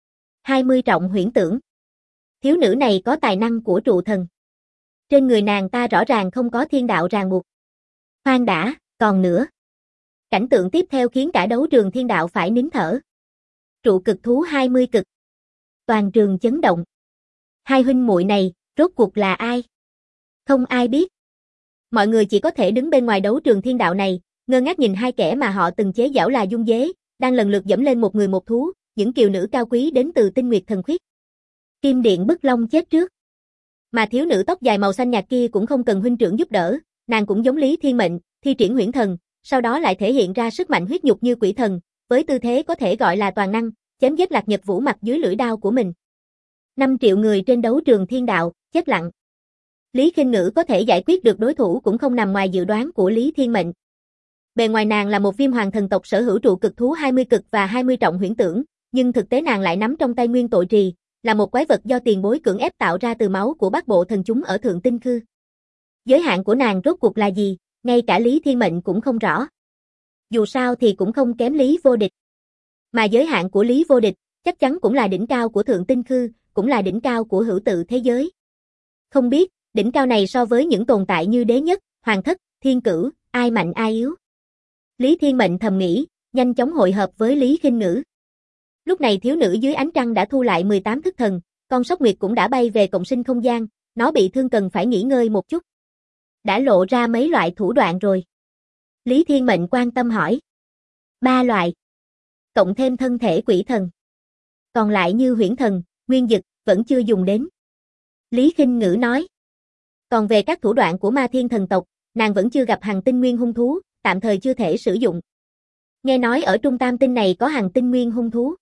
20 trọng huyễn tưởng. Thiếu nữ này có tài năng của trụ thần. Trên người nàng ta rõ ràng không có thiên đạo ràng buộc. Khoan đã, còn nữa. Cảnh tượng tiếp theo khiến cả đấu trường thiên đạo phải nín thở. Trụ cực thú 20 cực. Toàn trường chấn động. Hai huynh muội này, rốt cuộc là ai? Không ai biết. Mọi người chỉ có thể đứng bên ngoài đấu trường thiên đạo này, ngơ ngác nhìn hai kẻ mà họ từng chế giễu là dung dế, đang lần lượt dẫm lên một người một thú, những kiều nữ cao quý đến từ Tinh Nguyệt thần khuyết. Kim Điện Bức Long chết trước. Mà thiếu nữ tóc dài màu xanh nhạt kia cũng không cần huynh trưởng giúp đỡ, nàng cũng giống Lý Thiên Mệnh, thi triển huyễn thần, sau đó lại thể hiện ra sức mạnh huyết nhục như quỷ thần, với tư thế có thể gọi là toàn năng, chém giết Lạc Nhật Vũ mặt dưới lưỡi đao của mình. 5 triệu người trên đấu trường thiên đạo, chết lặng. Lý Khinh Ngữ có thể giải quyết được đối thủ cũng không nằm ngoài dự đoán của Lý Thiên Mệnh. Bề ngoài nàng là một viêm hoàng thần tộc sở hữu trụ cực thú 20 cực và 20 trọng huyễn tưởng, nhưng thực tế nàng lại nắm trong tay nguyên tội trì, là một quái vật do tiền bối cưỡng ép tạo ra từ máu của bát bộ thần chúng ở Thượng Tinh Khư. Giới hạn của nàng rốt cuộc là gì, ngay cả Lý Thiên Mệnh cũng không rõ. Dù sao thì cũng không kém Lý Vô Địch. Mà giới hạn của Lý Vô Địch, chắc chắn cũng là đỉnh cao của Thượng Tinh Khư, cũng là đỉnh cao của hữu tự thế giới. Không biết, Đỉnh cao này so với những tồn tại như đế nhất, hoàng thất, thiên cửu, ai mạnh ai yếu. Lý Thiên Mệnh thầm nghĩ, nhanh chóng hội hợp với Lý Khinh Ngữ. Lúc này thiếu nữ dưới ánh trăng đã thu lại 18 thức thần, con sóc nguyệt cũng đã bay về cộng sinh không gian, nó bị thương cần phải nghỉ ngơi một chút. Đã lộ ra mấy loại thủ đoạn rồi. Lý Thiên Mệnh quan tâm hỏi. 3 loại. Cộng thêm thân thể quỷ thần. Còn lại như huyễn thần, nguyên dực, vẫn chưa dùng đến. Lý Khinh Ngữ nói. Còn về các thủ đoạn của ma thiên thần tộc, nàng vẫn chưa gặp hằng tinh nguyên hung thú, tạm thời chưa thể sử dụng. Nghe nói ở Trung Tam Tinh này có hằng tinh nguyên hung thú.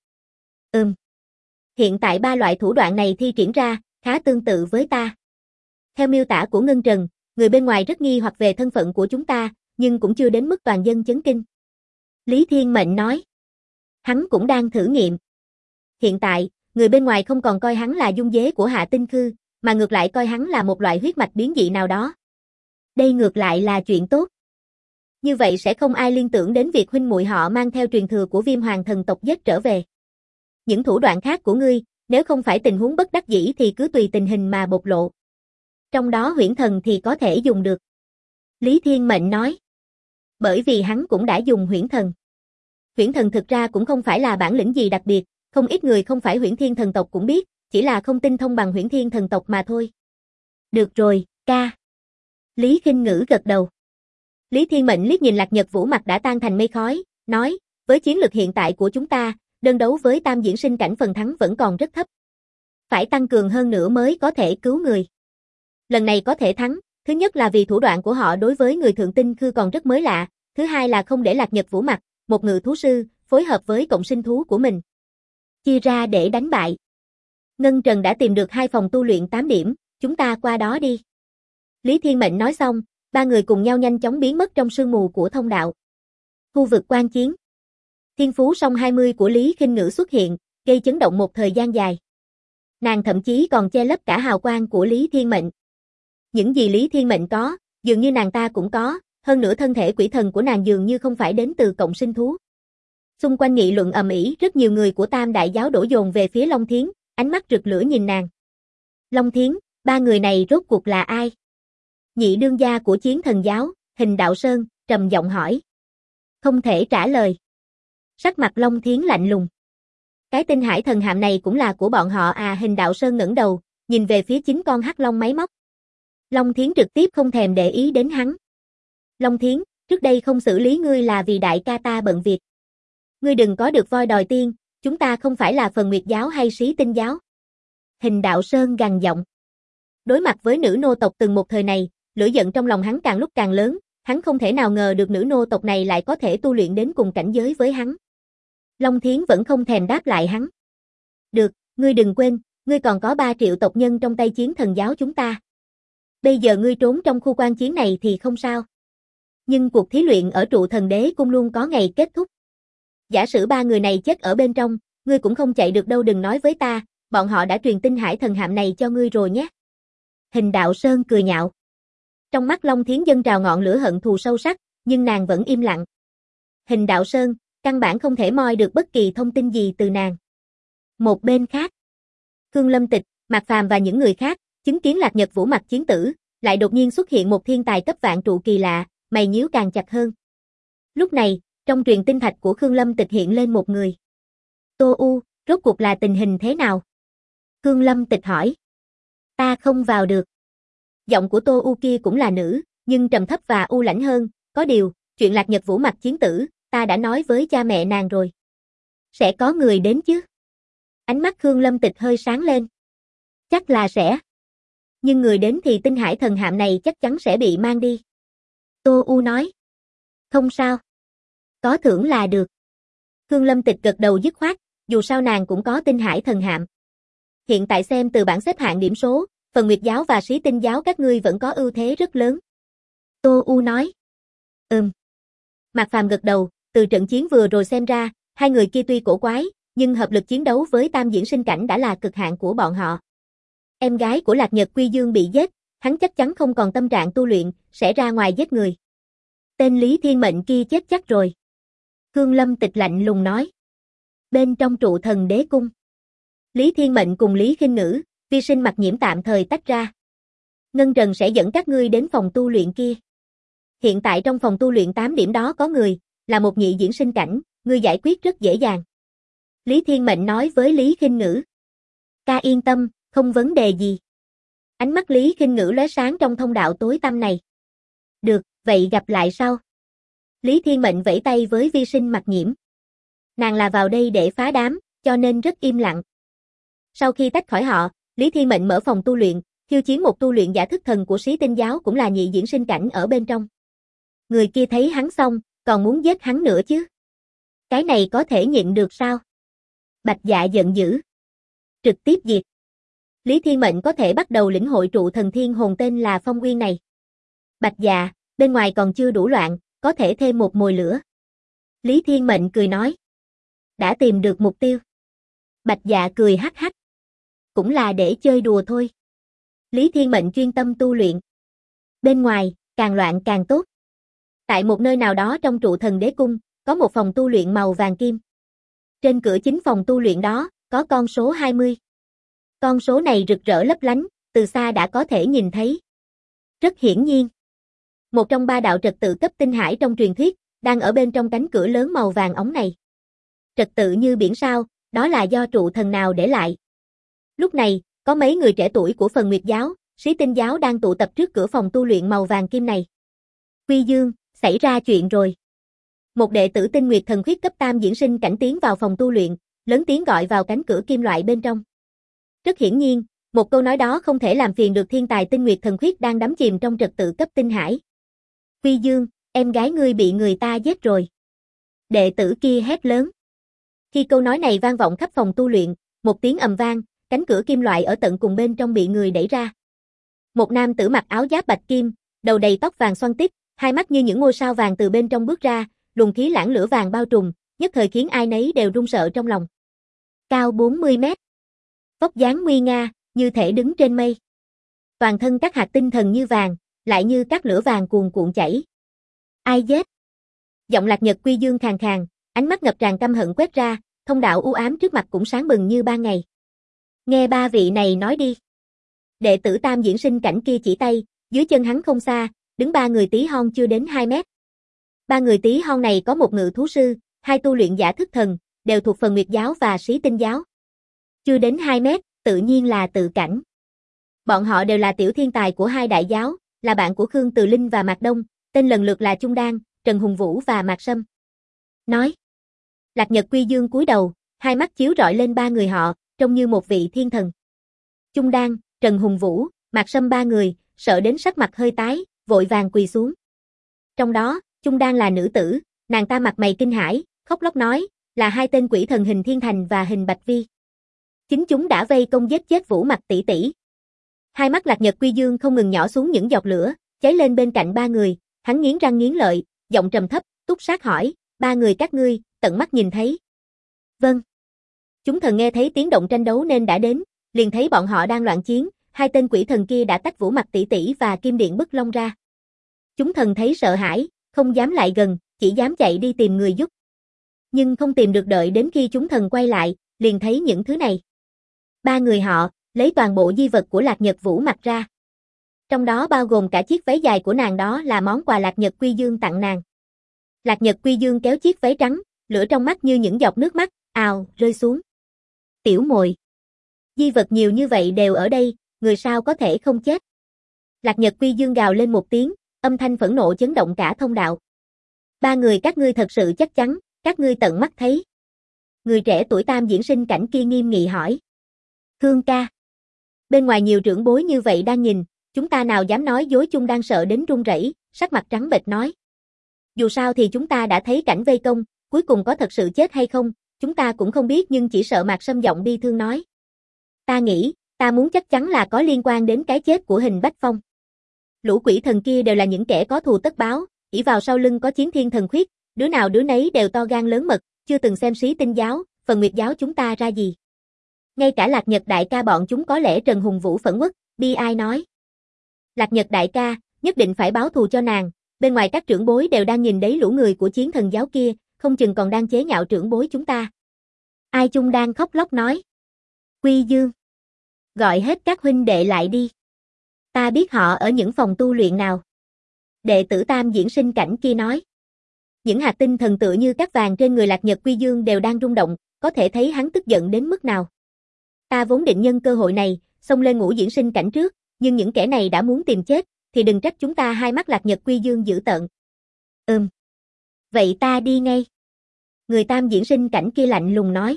Hiện tại 3 loại thủ đoạn này thi triển ra, khá tương tự với ta. Theo miêu tả của Ngân Trần, người bên ngoài rất nghi hoặc về thân phận của chúng ta, nhưng cũng chưa đến mức toàn dân chấn kinh. Lý Thiên Mệnh nói. Hắn cũng đang thử nghiệm. Hiện tại, người bên ngoài không còn coi hắn là dung dế của Hạ Tinh Khư, mà ngược lại coi hắn là một loại huyết mạch biến dị nào đó. Đây ngược lại là chuyện tốt. Như vậy sẽ không ai liên tưởng đến việc huynh muội họ mang theo truyền thừa của Viêm Hoàng thần tộc giết trở về. Những thủ đoạn khác của ngươi, nếu không phải tình huống bất đắc dĩ thì cứ tùy tình hình mà bộc lộ. Trong đó huyễn thần thì có thể dùng được. Lý Thiên Mệnh nói. Bởi vì hắn cũng đã dùng huyễn thần. Huyễn thần thực ra cũng không phải là bản lĩnh gì đặc biệt, không ít người không phải huyễn thiên thần tộc cũng biết, chỉ là không tinh thông bằng huyễn thiên thần tộc mà thôi. Được rồi, ca. Lý Khinh Ngữ gật đầu. Lý Thiên Mệnh liếc nhìn Lạc Nhật Vũ mặt đã tan thành mây khói, nói, với chiến lược hiện tại của chúng ta, đơn đấu với tam diễn sinh cảnh phần thắng vẫn còn rất thấp. Phải tăng cường hơn nữa mới có thể cứu người. Lần này có thể thắng, thứ nhất là vì thủ đoạn của họ đối với người Thượng Tinh Khư còn rất mới lạ, thứ hai là không để Lạc Nhật Vũ mặt, một ngự thú sư, phối hợp với cộng sinh thú của mình. Chia ra để đánh bại. Ngân Trần đã tìm được 2 phòng tu luyện 8 điểm, chúng ta qua đó đi. Lý Thiên Mệnh nói xong, 3 người cùng nhau nhanh chóng biến mất trong sương mù của thông đạo. Khu vực quan chiến. Thiên phú song 20 của Lý Khinh Ngữ xuất hiện, gây chấn động một thời gian dài. Nàng thậm chí còn che lấp cả hào quang của Lý Thiên Mệnh. Những gì Lý Thiên Mệnh có, dường như nàng ta cũng có, hơn nữa thân thể quỷ thần của nàng dường như không phải đến từ cộng sinh thú. Xung quanh nghị luận ầm ĩ, rất nhiều người của Tam Đại Giáo đổ dồn về phía Long Thiến, ánh mắt rực lửa nhìn nàng. Long Thiến, 3 người này rốt cuộc là ai? Nhị đương gia của Chiến Thần Giáo, Hình Đạo Sơn, trầm giọng hỏi. Không thể trả lời. Sắc mặt Long Thiến lạnh lùng. Cái tinh hải thần hạm này cũng là của bọn họ à? Hình Đạo Sơn ngẩng đầu, nhìn về phía chính con hắc long máy móc. Long Thiến trực tiếp không thèm để ý đến hắn. Long Thiến, trước đây không xử lý ngươi là vì đại ca ta bận việc. Ngươi đừng có được voi đòi tiên, chúng ta không phải là Phần Nguyệt Giáo hay Sĩ Tinh Giáo. Hình Đạo Sơn gằn giọng. Đối mặt với nữ nô tộc từng một thời này, lửa giận trong lòng hắn càng lúc càng lớn, hắn không thể nào ngờ được nữ nô tộc này lại có thể tu luyện đến cùng cảnh giới với hắn. Long Thiến vẫn không thèm đáp lại hắn. Được, ngươi đừng quên, ngươi còn có 3 triệu tộc nhân trong tay Chiến Thần Giáo chúng ta. Bây giờ ngươi trốn trong khu quan chiến này thì không sao. Nhưng cuộc thí luyện ở Trụ Thần Đế Cung luôn có ngày kết thúc. Giả sử 3 người này chết ở bên trong, ngươi cũng không chạy được đâu, đừng nói với ta, bọn họ đã truyền tinh hải thần hạm này cho ngươi rồi nhé. Hình Đạo Sơn cười nhạo. Trong mắt Long Thiến dâng trào ngọn lửa hận thù sâu sắc, nhưng nàng vẫn im lặng. Hình Đạo Sơn, căn bản không thể moi được bất kỳ thông tin gì từ nàng. Một bên khác, Khương Lâm Tịch, Mạc Phàm và những người khác, chứng kiến Lạc Nhật Vũ mặt chiến tử, lại đột nhiên xuất hiện một thiên tài cấp vạn trụ kỳ lạ, mày nhíu càng chặt hơn. Lúc này, trong truyền tinh thạch của Khương Lâm Tịch hiện lên một người. Tô U, rốt cuộc là tình hình thế nào? Khương Lâm Tịch hỏi. Ta không vào được. Giọng của Tô U kia cũng là nữ, nhưng trầm thấp và u lãnh hơn, có điều, chuyện Lạc Nhật Vũ mặt chiến tử, ta đã nói với cha mẹ nàng rồi. Sẽ có người đến chứ? Ánh mắt Khương Lâm Tịch hơi sáng lên. Chắc là sẽ. Nhưng người đến thì tinh hải thần hạm này chắc chắn sẽ bị mang đi. Tô U nói. Không sao. Có thưởng là được. Khương Lâm Tịch gật đầu dứt khoát, dù sao nàng cũng có tinh hải thần hạm. Hiện tại xem từ bảng xếp hạng điểm số, Phần Nguyệt Giáo và Sĩ Tinh Giáo các ngươi vẫn có ưu thế rất lớn. Tô U nói. Mạc Phàm gật đầu, từ trận chiến vừa rồi xem ra, 2 người kia tuy cổ quái, nhưng hợp lực chiến đấu với tam diễn sinh cảnh đã là cực hạn của bọn họ. Em gái của Lạc Nhật Quy Dương bị giết, hắn chắc chắn không còn tâm trạng tu luyện, sẽ ra ngoài giết người. Tên Lý Thiên Mệnh kia chết chắc rồi. Khương Lâm Tịch lạnh lùng nói. Bên trong Trụ Thần Đế Cung, Lý Thiên Mệnh cùng Lý Khinh Ngữ, Vi Sinh Mặc Nhiễm tạm thời tách ra. Ngân Trần sẽ dẫn các ngươi đến phòng tu luyện kia. Hiện tại trong phòng tu luyện 8 điểm đó có người, là một nhị diễn sinh cảnh, ngươi giải quyết rất dễ dàng. Lý Thiên Mệnh nói với Lý Khinh Ngữ. Ca yên tâm, không vấn đề gì. Ánh mắt Lý Khinh Ngữ lóe sáng trong thông đạo tối tăm này. Được, vậy gặp lại sau. Lý Thiên Mệnh vẫy tay với Vi Sinh Mặc Nhiễm. Nàng là vào đây để phá đám, cho nên rất im lặng. Sau khi tách khỏi họ, Lý Thiên Mệnh mở phòng tu luyện, khiêu chiến một tu luyện giả thức thần của Sĩ Tinh giáo cũng là nhị diễn sinh cảnh ở bên trong. Người kia thấy hắn xong, còn muốn giết hắn nữa chứ. Cái này có thể nhịn được sao? Bạch Dạ giận dữ. Trực tiếp diệt. Lý Thiên Mệnh có thể bắt đầu lĩnh hội trụ thần thiên hồn tên là Phong Nguyên này. Bạch Dạ, bên ngoài còn chưa đủ loạn, có thể thêm một mồi lửa. Lý Thiên Mệnh cười nói. Đã tìm được mục tiêu. Bạch Dạ cười hắc hắc. Cũng là để chơi đùa thôi. Lý Thiên Mệnh chuyên tâm tu luyện. Bên ngoài, càng loạn càng tốt. Tại một nơi nào đó trong trụ thần đế cung, có một phòng tu luyện màu vàng kim. Trên cửa chính phòng tu luyện đó, có con số 20. Con số này rực rỡ lấp lánh, từ xa đã có thể nhìn thấy. Rất hiển nhiên. Một trong ba đạo trật tự cấp tinh hải trong truyền thuyết, đang ở bên trong cánh cửa lớn màu vàng óng này. Trật tự như biển sao, đó là do trụ thần nào để lại. Lúc này, có mấy người trẻ tuổi của Phần Nguyệt giáo, Sĩ Tinh giáo đang tụ tập trước cửa phòng tu luyện màu vàng kim này. Quy Dương, xảy ra chuyện rồi. Một đệ tử Tinh Nguyệt thần khuyết cấp tam diễn sinh cảnh tiến vào phòng tu luyện, lớn tiếng gọi vào cánh cửa kim loại bên trong. Rất hiển nhiên, một câu nói đó không thể làm phiền được thiên tài Tinh Nguyệt thần khuyết đang đắm chìm trong trật tự cấp tinh hải. Quy Dương, em gái ngươi bị người ta giết rồi. Đệ tử kia hét lớn. Khi câu nói này vang vọng khắp phòng tu luyện, một tiếng ầm vang, cánh cửa kim loại ở tận cùng bên trong bị người đẩy ra. Một nam tử mặc áo giáp bạch kim, đầu đầy tóc vàng xoăn tít, hai mắt như những ngôi sao vàng từ bên trong bước ra, luồng khí lãng lửa vàng bao trùm, nhất thời khiến ai nấy đều run sợ trong lòng. Cao 40 mét. Vóc dáng nguy nga, như thể đứng trên mây. Toàn thân các hạt tinh thần như vàng, lại như các lửa vàng cuồn cuộn chảy. Ai giết? Giọng Lạc Nhật Quy Dương khàn khàn, ánh mắt ngập tràn căm hận quét ra, thông đạo u ám trước mặt cũng sáng bừng như ban ngày. Nghe ba vị này nói đi. Đệ tử tam diễn sinh cảnh kia chỉ tay, dưới chân hắn không xa, đứng ba người tí hon chưa đến 2 mét. Ba người tí hon này có một ngự thú sư, hai tu luyện giả thức thần, đều thuộc Phần Nguyệt giáo và Sĩ Tinh giáo. Chưa đến 2 mét, tự nhiên là tự cảnh. Bọn họ đều là tiểu thiên tài của hai đại giáo, là bạn của Khương Từ Linh và Mạc Đông, tên lần lượt là Trung Đan, Trần Hùng Vũ và Mạc Sâm. Nói. Lạc Nhật Quy Dương cúi đầu, hai mắt chiếu rọi lên ba người họ, trông như một vị thiên thần. Trung Đan, Trần Hùng Vũ, Mạc Sâm ba người, sợ đến sắc mặt hơi tái, vội vàng quỳ xuống. Trong đó, Trung Đan là nữ tử, nàng ta mặt mày kinh hãi, khóc lóc nói, là hai tên quỷ thần Hình Thiên Thành và Hình Bạch Vi. Chính chúng đã vây công giết chết Vũ Mặc tỷ tỷ. Hai mắt Lạc Nhật Quy Dương không ngừng nhỏ xuống những giọt lửa, cháy lên bên cạnh ba người, hắn nghiến răng nghiến lợi, giọng trầm thấp, túc sát hỏi, ba người các ngươi, tận mắt nhìn thấy. Vâng. Chúng thần nghe thấy tiếng động tranh đấu nên đã đến, liền thấy bọn họ đang loạn chiến, hai tên quỷ thần kia đã tách Vũ Mặc tỷ tỷ và Kim Điện Bức Long ra. Chúng thần thấy sợ hãi, không dám lại gần, chỉ dám chạy đi tìm người giúp. Nhưng không tìm được, đợi đến khi chúng thần quay lại, liền thấy những thứ này. Ba người họ, lấy toàn bộ di vật của Lạc Nhật Vũ Mặc ra. Trong đó bao gồm cả chiếc váy dài của nàng, đó là món quà Lạc Nhật Quy Dương tặng nàng. Lạc Nhật Quy Dương kéo chiếc váy trắng, lửa trong mắt như những giọt nước mắt, ào, rơi xuống. Tiểu muội, di vật nhiều như vậy đều ở đây, người sao có thể không chết. Lạc Nhật Quy Dương gào lên một tiếng, âm thanh phẫn nộ chấn động cả thông đạo. Ba người các ngươi thật sự chắc chắn, các ngươi tận mắt thấy. Người trẻ tuổi tam diễn sinh cảnh kia nghiêm nghị hỏi. Khương ca. Bên ngoài nhiều trưởng bối như vậy đang nhìn, chúng ta nào dám nói dối. Chung đang sợ đến run rẩy, sắc mặt trắng bệch nói. Dù sao thì chúng ta đã thấy cảnh vây công, cuối cùng có thật sự chết hay không, chúng ta cũng không biết, nhưng chỉ sợ Mạc Sâm giọng bi thương nói. Ta nghĩ, ta muốn chắc chắn là có liên quan đến cái chết của Hình Bách Phong. Lũ quỷ thần kia đều là những kẻ có thù tất báo, ỷ vào sau lưng có chiến thiên thần khuyết, đứa nào đứa nấy đều to gan lớn mật, chưa từng xem Sĩ Tinh giáo, Phần Nguyệt giáo chúng ta ra gì. Ngay cả Lạc Nhật đại ca bọn chúng có lẽ. Trần Hùng Vũ phẫn uất, bi ai nói. Lạc Nhật đại ca, nhất định phải báo thù cho nàng, bên ngoài các trưởng bối đều đang nhìn đấy, lũ người của chiến thần giáo kia, không chừng còn đang chế nhạo trưởng bối chúng ta. Ai Chung đang khóc lóc nói. Quy Dương. Gọi hết các huynh đệ lại đi. Ta biết họ ở những phòng tu luyện nào. Đệ tử Tam Diễn Sinh Cảnh kia nói. Những hạt tinh thần tựa như cát vàng trên người Lạc Nhật Quy Dương đều đang rung động, có thể thấy hắn tức giận đến mức nào. Ta vốn định nhân cơ hội này, xông lên Ngũ Diễn Sinh Cảnh trước, nhưng những kẻ này đã muốn tìm chết, thì đừng trách chúng ta. Hai mắt Lạc Nhật Quy Dương dữ tợn. Vậy ta đi ngay. Người Tam Diễn Sinh Cảnh kia lạnh lùng nói.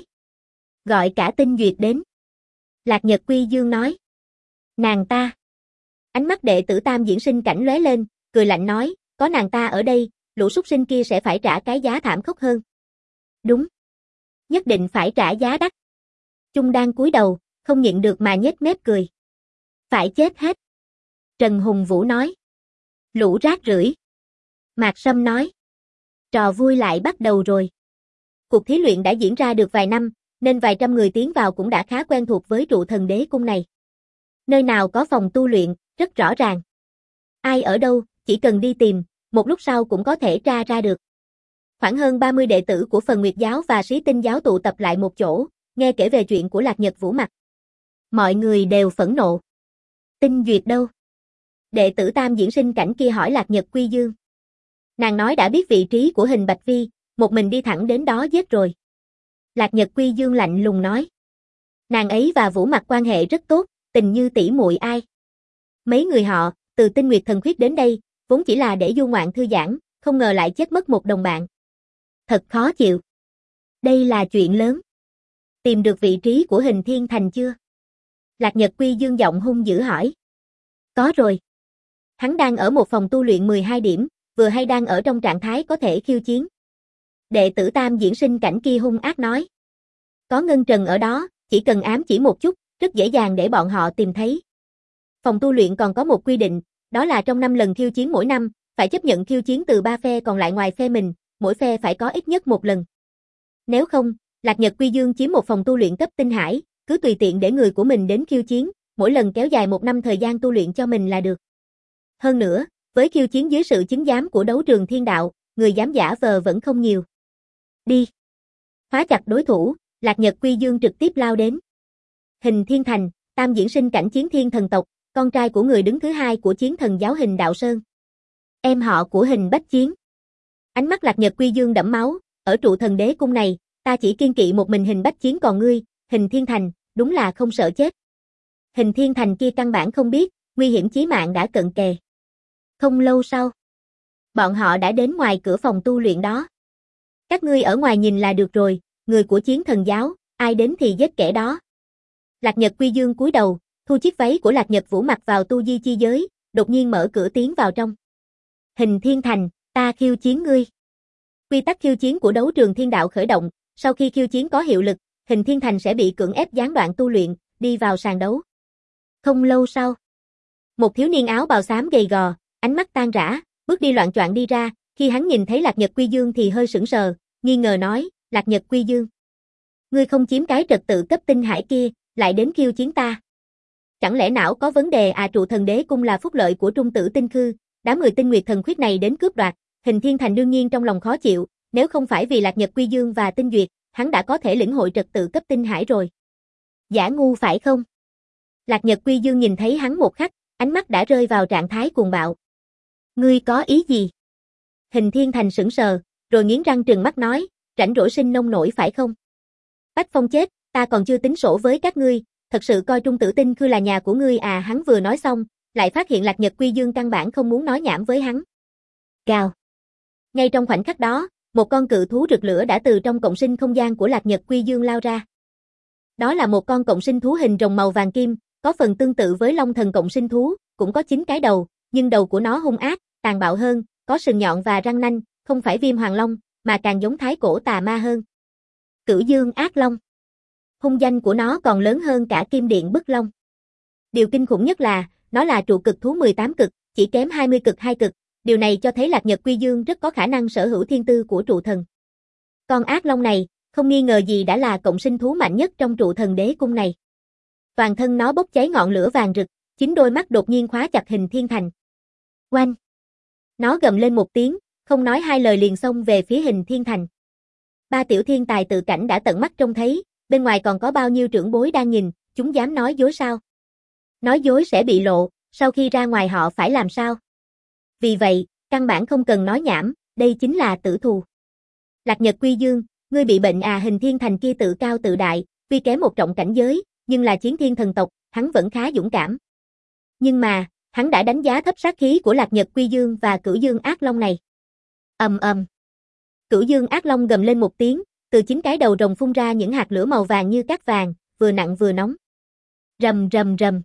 Gọi cả Tinh Duyệt đến. Lạc Nhật Quy Dương nói. Nàng ta. Ánh mắt đệ tử Tam Diễn Sinh Cảnh lóe lên, cười lạnh nói, có nàng ta ở đây, lũ súc sinh kia sẽ phải trả cái giá thảm khốc hơn. Đúng. Nhất định phải trả giá đắt. Trung Đan cúi đầu, không nhịn được mà nhếch mép cười. Phải chết hết. Trần Hùng Vũ nói. Lũ rác rưởi. Mạc Sâm nói. Trò vui lại bắt đầu rồi. Cuộc thí luyện đã diễn ra được vài năm, nên vài trăm người tiến vào cũng đã khá quen thuộc với trụ thần đế cung này. Nơi nào có phòng tu luyện, rất rõ ràng. Ai ở đâu, chỉ cần đi tìm, một lúc sau cũng có thể tra ra được. Khoảng hơn 30 đệ tử của Phần Nguyệt giáo và Sĩ Tinh giáo tụ tập lại một chỗ, nghe kể về chuyện của Lạc Nhật Vũ Mặc. Mọi người đều phẫn nộ. Tinh Duyệt đâu? Đệ tử Tam Diễn Sinh Cảnh kia hỏi Lạc Nhật Quy Dương. Nàng nói đã biết vị trí của Hình Bạch Vi, một mình đi thẳng đến đó giết rồi. Lạc Nhật Quy Dương lạnh lùng nói. Nàng ấy và Vũ Mặc quan hệ rất tốt, tình như tỷ muội ai. Mấy người họ, từ Tinh Nguyệt Thần Khuyết đến đây, vốn chỉ là để du ngoạn thư giãn, không ngờ lại chết mất một đồng bạn. Thật khó chịu. Đây là chuyện lớn. Tìm được vị trí của Hình Thiên Thành chưa? Lạc Nhật Quy Dương giọng hung dữ hỏi. Có rồi. Hắn đang ở một phòng tu luyện 12 điểm, vừa hay đang ở trong trạng thái có thể khiêu chiến. Đệ tử Tam Diễn Sinh Cảnh kia hung ác nói. Có Ngân Trần ở đó, chỉ cần ám chỉ một chút, rất dễ dàng để bọn họ tìm thấy. Phòng tu luyện còn có một quy định, đó là trong 5 lần khiêu chiến mỗi năm, phải chấp nhận khiêu chiến từ 3 phe còn lại ngoài phe mình, mỗi phe phải có ít nhất một lần. Nếu không, Lạc Nhật Quy Dương chiếm một phòng tu luyện cấp tinh hải, cứ tùy tiện để người của mình đến khiêu chiến, mỗi lần kéo dài 1 năm thời gian tu luyện cho mình là được. Hơn nữa, với khiêu chiến dưới sự chứng giám của đấu trường thiên đạo, người dám giả vờ vẫn không nhiều. Đi. Khóa chặt đối thủ, Lạc Nhật Quy Dương trực tiếp lao đến. Hình Thiên Thành, Tam Diễn Sinh Cảnh Chiến Thiên Thần tộc, con trai của người đứng thứ hai của Chiến Thần giáo Hình Đạo Sơn. Em họ của Hình Bách Chiến. Ánh mắt Lạc Nhật Quy Dương đẫm máu, ở trụ thần đế cung này, ta chỉ kiên kỵ một mình Hình Bách Chiến, còn ngươi, Hình Thiên Thành, đúng là không sợ chết. Hình Thiên Thành kia căn bản không biết, nguy hiểm chí mạng đã cận kề. Không lâu sau, bọn họ đã đến ngoài cửa phòng tu luyện đó. Các ngươi ở ngoài nhìn là được rồi, người của Chiến Thần giáo, ai đến thì giết kẻ đó. Lạc Nhật Quy Dương cúi đầu, thu chiếc váy của Lạc Nhật Vũ mặc vào tu di chi giới, đột nhiên mở cửa tiến vào trong. Hình Thiên Thành, ta khiêu chiến ngươi. Quy tắc khiêu chiến của đấu trường thiên đạo khởi động, sau khi khiêu chiến có hiệu lực, Hình Thiên Thành sẽ bị cưỡng ép gián đoạn tu luyện, đi vào sàn đấu. Không lâu sau, một thiếu niên áo bào xám gầy gò, ánh mắt tan rã, bước đi loạng choạng đi ra, khi hắn nhìn thấy Lạc Nhật Quy Dương thì hơi sững sờ, nghi ngờ nói, Lạc Nhật Quy Dương. Ngươi không chiếm cái trật tự cấp tinh hải kia, lại đến khiêu chiến ta. Chẳng lẽ não có vấn đề à? Trụ thần đế cung là phúc lợi của Trung Tử Tinh Khư, đám người Tinh Nguyệt Thần Khuyết này đến cướp đoạt, Hình Thiên Thành đương nhiên trong lòng khó chịu, nếu không phải vì Lạc Nhật Quy Dương và Tinh Duyệt, hắn đã có thể lĩnh hội trật tự cấp tinh hải rồi. Giả ngu phải không? Lạc Nhật Quy Dương nhìn thấy hắn một khắc, ánh mắt đã rơi vào trạng thái cuồng bạo. Ngươi có ý gì? Hình Thiên Thành sững sờ, rồi nghiến răng trừng mắt nói, rảnh rỗi sinh nông nổi phải không? Bách Phong chết, ta còn chưa tính sổ với các ngươi, thật sự coi Trung Tử Tinh Khư là nhà của ngươi à? Hắn vừa nói xong, lại phát hiện Lạc Nhật Quy Dương căn bản không muốn nói nhảm với hắn. Gào. Ngay trong khoảnh khắc đó, một con cự thú rực lửa đã từ trong cộng sinh không gian của Lạc Nhật Quy Dương lao ra. Đó là một con cộng sinh thú hình rồng màu vàng kim, có phần tương tự với Long Thần cộng sinh thú, cũng có 9 cái đầu, nhưng đầu của nó hung ác, tàn bạo hơn, có sừng nhọn và răng nanh, không phải Viêm Hoàng Long, mà càng giống thái cổ tà ma hơn. Cửu Dương Ác Long. Hung danh của nó còn lớn hơn cả Kim Điện Bức Long. Điều kinh khủng nhất là, nó là trụ cực thú 18 cực, chỉ kém 20 cực 2 cực, điều này cho thấy Lạc Nhật Quy Dương rất có khả năng sở hữu thiên tư của trụ thần. Con ác long này, không nghi ngờ gì đã là cộng sinh thú mạnh nhất trong trụ thần đế cung này. Toàn thân nó bốc cháy ngọn lửa vàng rực, 9 đôi mắt đột nhiên khóa chặt Hình Thiên Thành. Oanh! Nó gầm lên một tiếng, không nói hai lời liền xông về phía Hình Thiên Thành. 3 tiểu thiên tài tự cảnh đã tận mắt trông thấy, bên ngoài còn có bao nhiêu trưởng bối đang nhìn, chúng dám nói dối sao? Nói dối sẽ bị lộ, Sau khi ra ngoài họ phải làm sao? Vì vậy, căn bản không cần nói nhảm, đây chính là tử thù. Lạc Nhật Quy Dương, ngươi bị bệnh à? Hình Thiên Thành kia tự cao tự đại, tuy kém một trọng cảnh giới, nhưng là chiến thiên thần tộc, hắn vẫn khá dũng cảm. Nhưng mà, hắn đã đánh giá thấp sát khí của Lạc Nhật Quy Dương và Cửu Dương Ác Long này. Ầm ầm. Cửu Dương Ác Long gầm lên một tiếng, từ chính cái đầu rồng phun ra những hạt lửa màu vàng như cát vàng, vừa nặng vừa nóng. Rầm rầm rầm.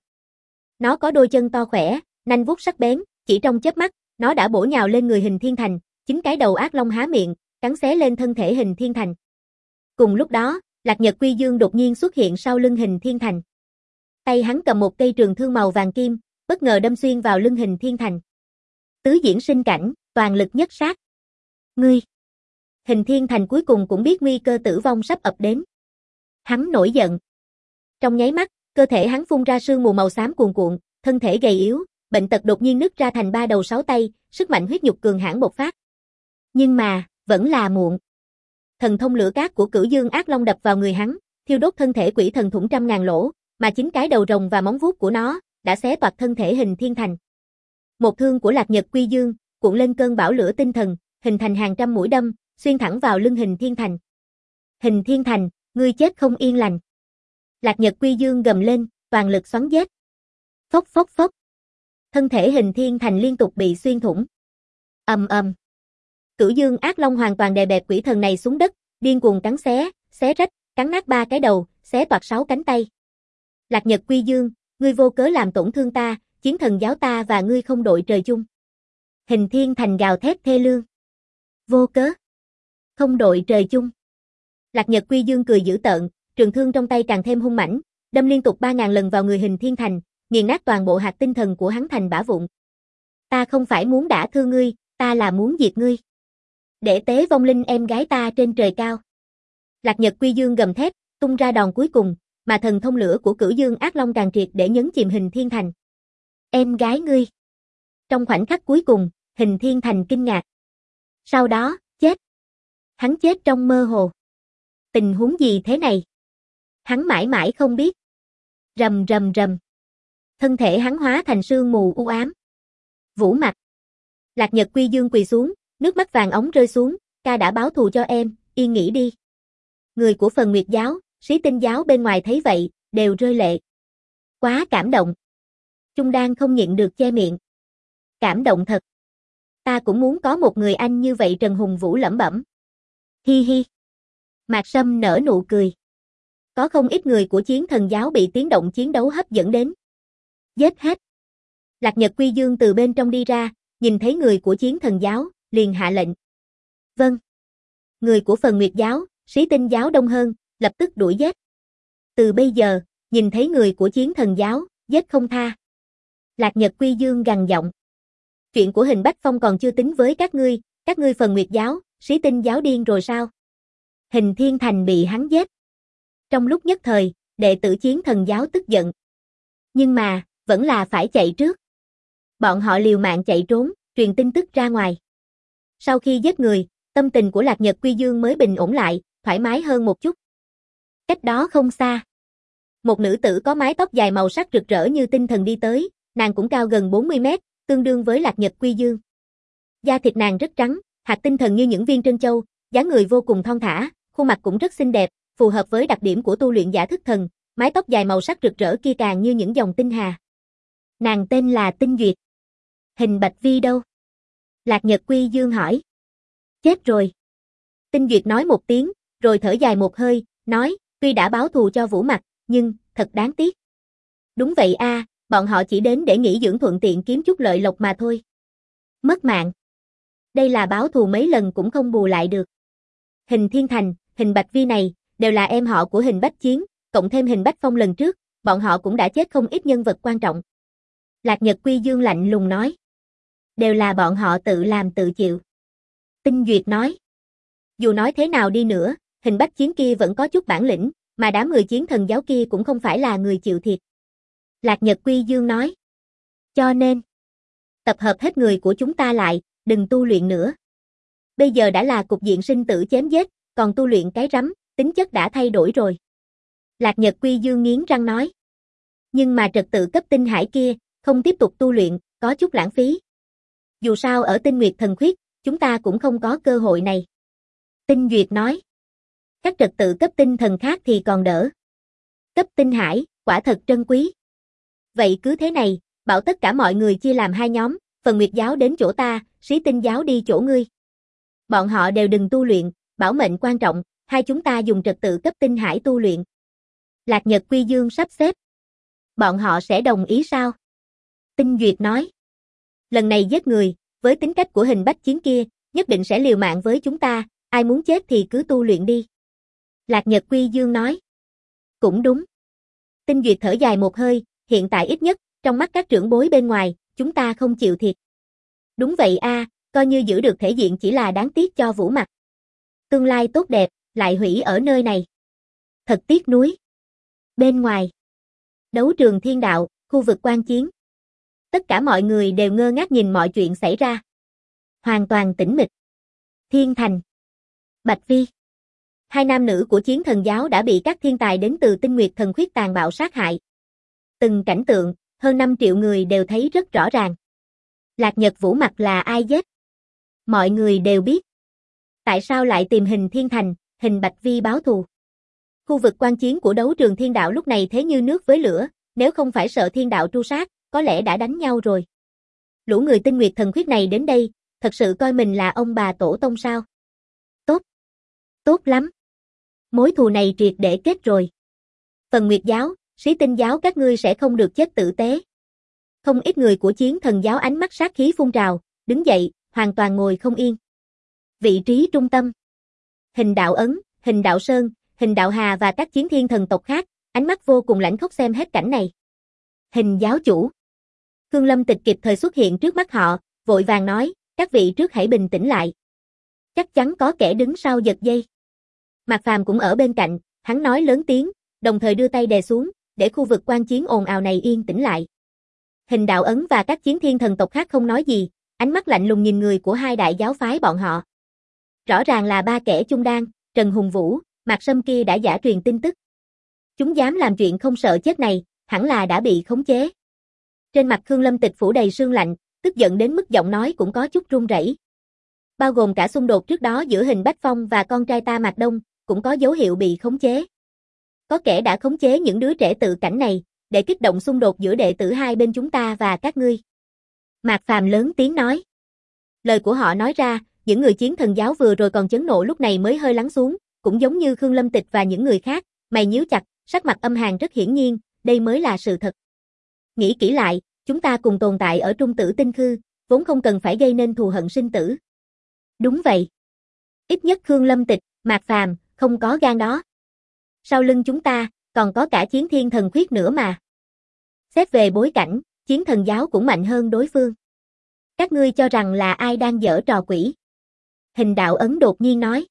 Nó có đôi chân to khỏe, nanh vuốt sắc bén, chỉ trong chớp mắt, nó đã bổ nhào lên người Hình Thiên Thành, chính cái đầu ác long há miệng, cắn xé lên thân thể Hình Thiên Thành. Cùng lúc đó, Lạc Nhật Quy Dương đột nhiên xuất hiện sau lưng Hình Thiên Thành. Tay hắn cầm một cây trường thương màu vàng kim, bất ngờ đâm xuyên vào lưng Hình Thiên Thành. Tứ diễn sinh cảnh, toàn lực nhất sát. Ngươi! Hình Thiên Thành cuối cùng cũng biết nguy cơ tử vong sắp ập đến. Hắn nổi giận. Trong nháy mắt, cơ thể hắn phun ra sương mù màu xám cuồn cuộn, thân thể gầy yếu, bệnh tật đột nhiên nứt ra thành 3 đầu 6 tay, sức mạnh huyết nhục cường hãn bộc phát. Nhưng mà, vẫn là muộn. Thần thông lửa cát của Cửu Dương Ác Long đập vào người hắn, thiêu đốt thân thể quỷ thần thủng trăm ngàn lỗ, mà chính cái đầu rồng và móng vuốt của nó đã xé toạc thân thể Hình Thiên Thành. Một thương của Lạc Nhật Quy Dương cuộn lên cơn bão lửa tinh thần, hình thành hàng trăm mũi đâm, xuyên thẳng vào lưng Hình Thiên Thành. Hình Thiên Thành, ngươi chết không yên lành. Lạc Nhật Quy Dương gầm lên, toàn lực xoắn giết. Phốc phốc phốc. Thân thể Hình Thiên Thành liên tục bị xuyên thủng. Ầm ầm. Cửu Dương Ác Long hoàn toàn đè bẹp quỷ thần này xuống đất, điên cuồng cắn xé rách, cắn nát 3 cái đầu, xé toạc 6 cánh tay. Lạc Nhật Quy Dương, ngươi vô cớ làm tổn thương ta, chiến thần giáo ta và ngươi không đội trời chung. Hình Thiên Thành gào thét thê lương. Vô cớ? Không đội trời chung. Lạc Nhật Quy Dương cười dữ tợn, trường thương trong tay càng thêm hung mãnh, đâm liên tục 3000 lần vào người Hình Thiên Thành, nghiền nát toàn bộ hạt tinh thần của hắn thành bã vụn. Ta không phải muốn đả thương ngươi, ta là muốn diệt ngươi. Để tế vong linh em gái ta trên trời cao. Lạc Nhật Quy Dương gầm thét, tung ra đòn cuối cùng, mà thần thông lửa của Cửu Dương Ác Long càng triệt để nhấn chìm Hình Thiên Thành. Em gái ngươi. Trong khoảnh khắc cuối cùng, Hình Thiên Thành kinh ngạc. Sau đó, chết. Hắn chết trong mơ hồ. Tình huống gì thế này? Hắn mãi mãi không biết. Rầm rầm rầm. Thân thể hắn hóa thành sương mù u ám. Vũ Mặc. Lạc Nhật Quy Dương quỳ xuống, nước mắt vàng ống rơi xuống, ca đã báo thù cho em, yên nghỉ đi. Người của Phần Nguyệt giáo, Sĩ Tinh giáo bên ngoài thấy vậy, đều rơi lệ. Quá cảm động. Chung Đan không nhịn được che miệng. Cảm động thật. Ta cũng muốn có một người anh như vậy. Trần Hùng Vũ lẩm bẩm. Hi hi. Mạc Sâm nở nụ cười. Có không ít người của Chiến Thần giáo bị tiếng động chiến đấu hấp dẫn đến. Giết hết. Lạc Nhật Quy Dương từ bên trong đi ra, nhìn thấy người của Chiến Thần giáo, liền hạ lệnh. Vâng. Người của Phần Nguyệt giáo, Sĩ Tinh giáo đông hơn, lập tức đuổi giết. Từ bây giờ, nhìn thấy người của Chiến Thần giáo, giết không tha. Lạc Nhật Quy Dương gằn giọng. Chuyện của Hình Bách Phong còn chưa tính với các ngươi Phần Nguyệt giáo, Sĩ Tinh giáo điên rồi sao? Hình Thiên Thành bị hắn giết. Trong lúc nhất thời, đệ tử Chiến Thần giáo tức giận. Nhưng mà, vẫn là phải chạy trước. Bọn họ liều mạng chạy trốn, truyền tin tức ra ngoài. Sau khi giết người, tâm tình của Lạc Nhật Quy Dương mới bình ổn lại, thoải mái hơn một chút. Cách đó không xa. Một nữ tử có mái tóc dài màu sắc rực rỡ như tinh thần đi tới, nàng cũng cao gần 40 mét, tương đương với Lạc Nhật Quy Dương. Da thịt nàng rất trắng, hạt tinh thần như những viên trân châu, dáng người vô cùng thon thả, khuôn mặt cũng rất xinh đẹp, phù hợp với đặc điểm của tu luyện giả thức thần, mái tóc dài màu sắc rực rỡ kia càng như những dòng tinh hà. Nàng tên là Tinh Duyệt. Hình Bạch Vi đâu? Lạc Nhật Quy Dương hỏi. Chết rồi. Tinh Duyệt nói một tiếng, rồi thở dài một hơi, nói, tuy đã báo thù cho Vũ Mặc, nhưng, thật đáng tiếc. Đúng vậy a, bọn họ chỉ đến để nghỉ dưỡng thuận tiện kiếm chút lợi lộc mà thôi. Mất mạng. Đây là báo thù mấy lần cũng không bù lại được. Hình Thiên Thành, Hình Bạch Vi này, đều là em họ của Hình Bách Chiến, cộng thêm Hình Bách Phong lần trước, bọn họ cũng đã chết không ít nhân vật quan trọng. Lạc Nhật Quy Dương lạnh lùng nói. Đều là bọn họ tự làm tự chịu. Tinh Duyệt nói. Dù nói thế nào đi nữa, Hình Bách Chiến kia vẫn có chút bản lĩnh, mà đám người Chiến Thần giáo kia cũng không phải là người chịu thiệt. Lạc Nhật Quy Dương nói. Cho nên, tập hợp hết người của chúng ta lại, đừng tu luyện nữa. Bây giờ đã là cục diện sinh tử chém giết, còn tu luyện cái rắm, tính chất đã thay đổi rồi. Lạc Nhật Quy Dương nghiến răng nói. Nhưng mà trật tự cấp tinh hải kia, Không tiếp tục tu luyện, có chút lãng phí. Dù sao ở Tinh Nguyệt Thần Khuyết, chúng ta cũng không có cơ hội này. Tinh Duyệt nói. Các trật tự cấp tinh thần khác thì còn đỡ. Cấp tinh hải, quả thật trân quý. Vậy cứ thế này, bảo tất cả mọi người chia làm hai nhóm, phần Nguyệt giáo đến chỗ ta, Sĩ Tinh giáo đi chỗ ngươi. Bọn họ đều đừng tu luyện, bảo mệnh quan trọng, hai chúng ta dùng trật tự cấp tinh hải tu luyện. Lạc Nhật Quy Dương sắp xếp. Bọn họ sẽ đồng ý sao? Tinh Duyệt nói. Lần này giết người, với tính cách của Hình Bách Chiến kia, nhất định sẽ liều mạng với chúng ta, ai muốn chết thì cứ tu luyện đi. Lạc Nhật Quy Dương nói. Cũng đúng. Tinh Duyệt thở dài một hơi, hiện tại ít nhất, trong mắt các trưởng bối bên ngoài, chúng ta không chịu thiệt. Đúng vậy a, coi như giữ được thể diện chỉ là đáng tiếc cho Vũ Mặc. Tương lai tốt đẹp, lại hủy ở nơi này. Thật tiếc nuối. Bên ngoài. Đấu trường thiên đạo, khu vực quan chiến. Tất cả mọi người đều ngơ ngác nhìn mọi chuyện xảy ra. Hoàn toàn tĩnh mịch. Thiên Thành. Bạch Vi. Hai nam nữ của Chiến Thần giáo đã bị các thiên tài đến từ Tinh Nguyệt Thần Khuyết tàn bạo sát hại. Từng cảnh tượng, hơn 5 triệu người đều thấy rất rõ ràng. Lạc Nhật Vũ Mặc là ai giết? Mọi người đều biết. Tại sao lại tìm Hình Thiên Thành, Hình Bạch Vi báo thù? Khu vực quan chiến của đấu trường thiên đạo lúc này thế như nước với lửa, nếu không phải sợ thiên đạo tru sát, có lẽ đã đánh nhau rồi. Lũ người Tinh Nguyệt Thần Khuyết này đến đây, thật sự coi mình là ông bà tổ tông sao? Tốt. Tốt lắm. Mối thù này triệt để kết rồi. Phần Nguyệt giáo, Sĩ Tinh giáo các ngươi sẽ không được chết tử tế. Không ít người của Chiến Thần giáo ánh mắt sát khí phun trào, đứng dậy, hoàn toàn ngồi không yên. Vị trí trung tâm. Hình Đạo Ấn, Hình Đạo Sơn, Hình Đạo Hà và các chiến thiên thần tộc khác, ánh mắt vô cùng lãnh khốc xem hết cảnh này. Hình giáo chủ. Khương Lâm Tịch kịp thời xuất hiện trước mắt họ, vội vàng nói, các vị trước hãy bình tĩnh lại. Chắc chắn có kẻ đứng sau giật dây. Mạc Phàm cũng ở bên cạnh, hắn nói lớn tiếng, đồng thời đưa tay đè xuống, để khu vực quan chiến ồn ào này yên tĩnh lại. Hình Đạo Ấn và các chiến thiên thần tộc khác không nói gì, ánh mắt lạnh lùng nhìn người của hai đại giáo phái bọn họ. Rõ ràng là ba kẻ chung đan, Trần Hùng Vũ, Mạc Sâm kia đã giả truyền tin tức. Chúng dám làm chuyện không sợ chết này, hẳn là đã bị khống chế. Trên mặt Khương Lâm Tịch phủ đầy sương lạnh, tức giận đến mức giọng nói cũng có chút run rẩy. Bao gồm cả xung đột trước đó giữa Hình Bách Phong và con trai ta Mạc Đông, cũng có dấu hiệu bị khống chế. Có kẻ đã khống chế những đứa trẻ tự cảnh này, để kích động xung đột giữa đệ tử hai bên chúng ta và các ngươi. Mạc Phàm lớn tiếng nói. Lời của họ nói ra, những người Chiến Thần giáo vừa rồi còn chấn nộ lúc này mới hơi lắng xuống, cũng giống như Khương Lâm Tịch và những người khác, mày nhíu chặt, sắc mặt âm hàn rất hiển nhiên, đây mới là sự thật. Nghĩ kỹ lại, chúng ta cùng tồn tại ở Trung Tử Tinh Khư, vốn không cần phải gây nên thù hận sinh tử. Đúng vậy. Ít nhất Khương Lâm Tịch, Mạc Phàm không có gan đó. Sau lưng chúng ta, còn có cả Chiến Thiên Thần Khuyết nữa mà. Xét về bối cảnh, Chiến Thần giáo cũng mạnh hơn đối phương. Các ngươi cho rằng là ai đang giở trò quỷ? Hình Đạo Ấn đột nhiên nói.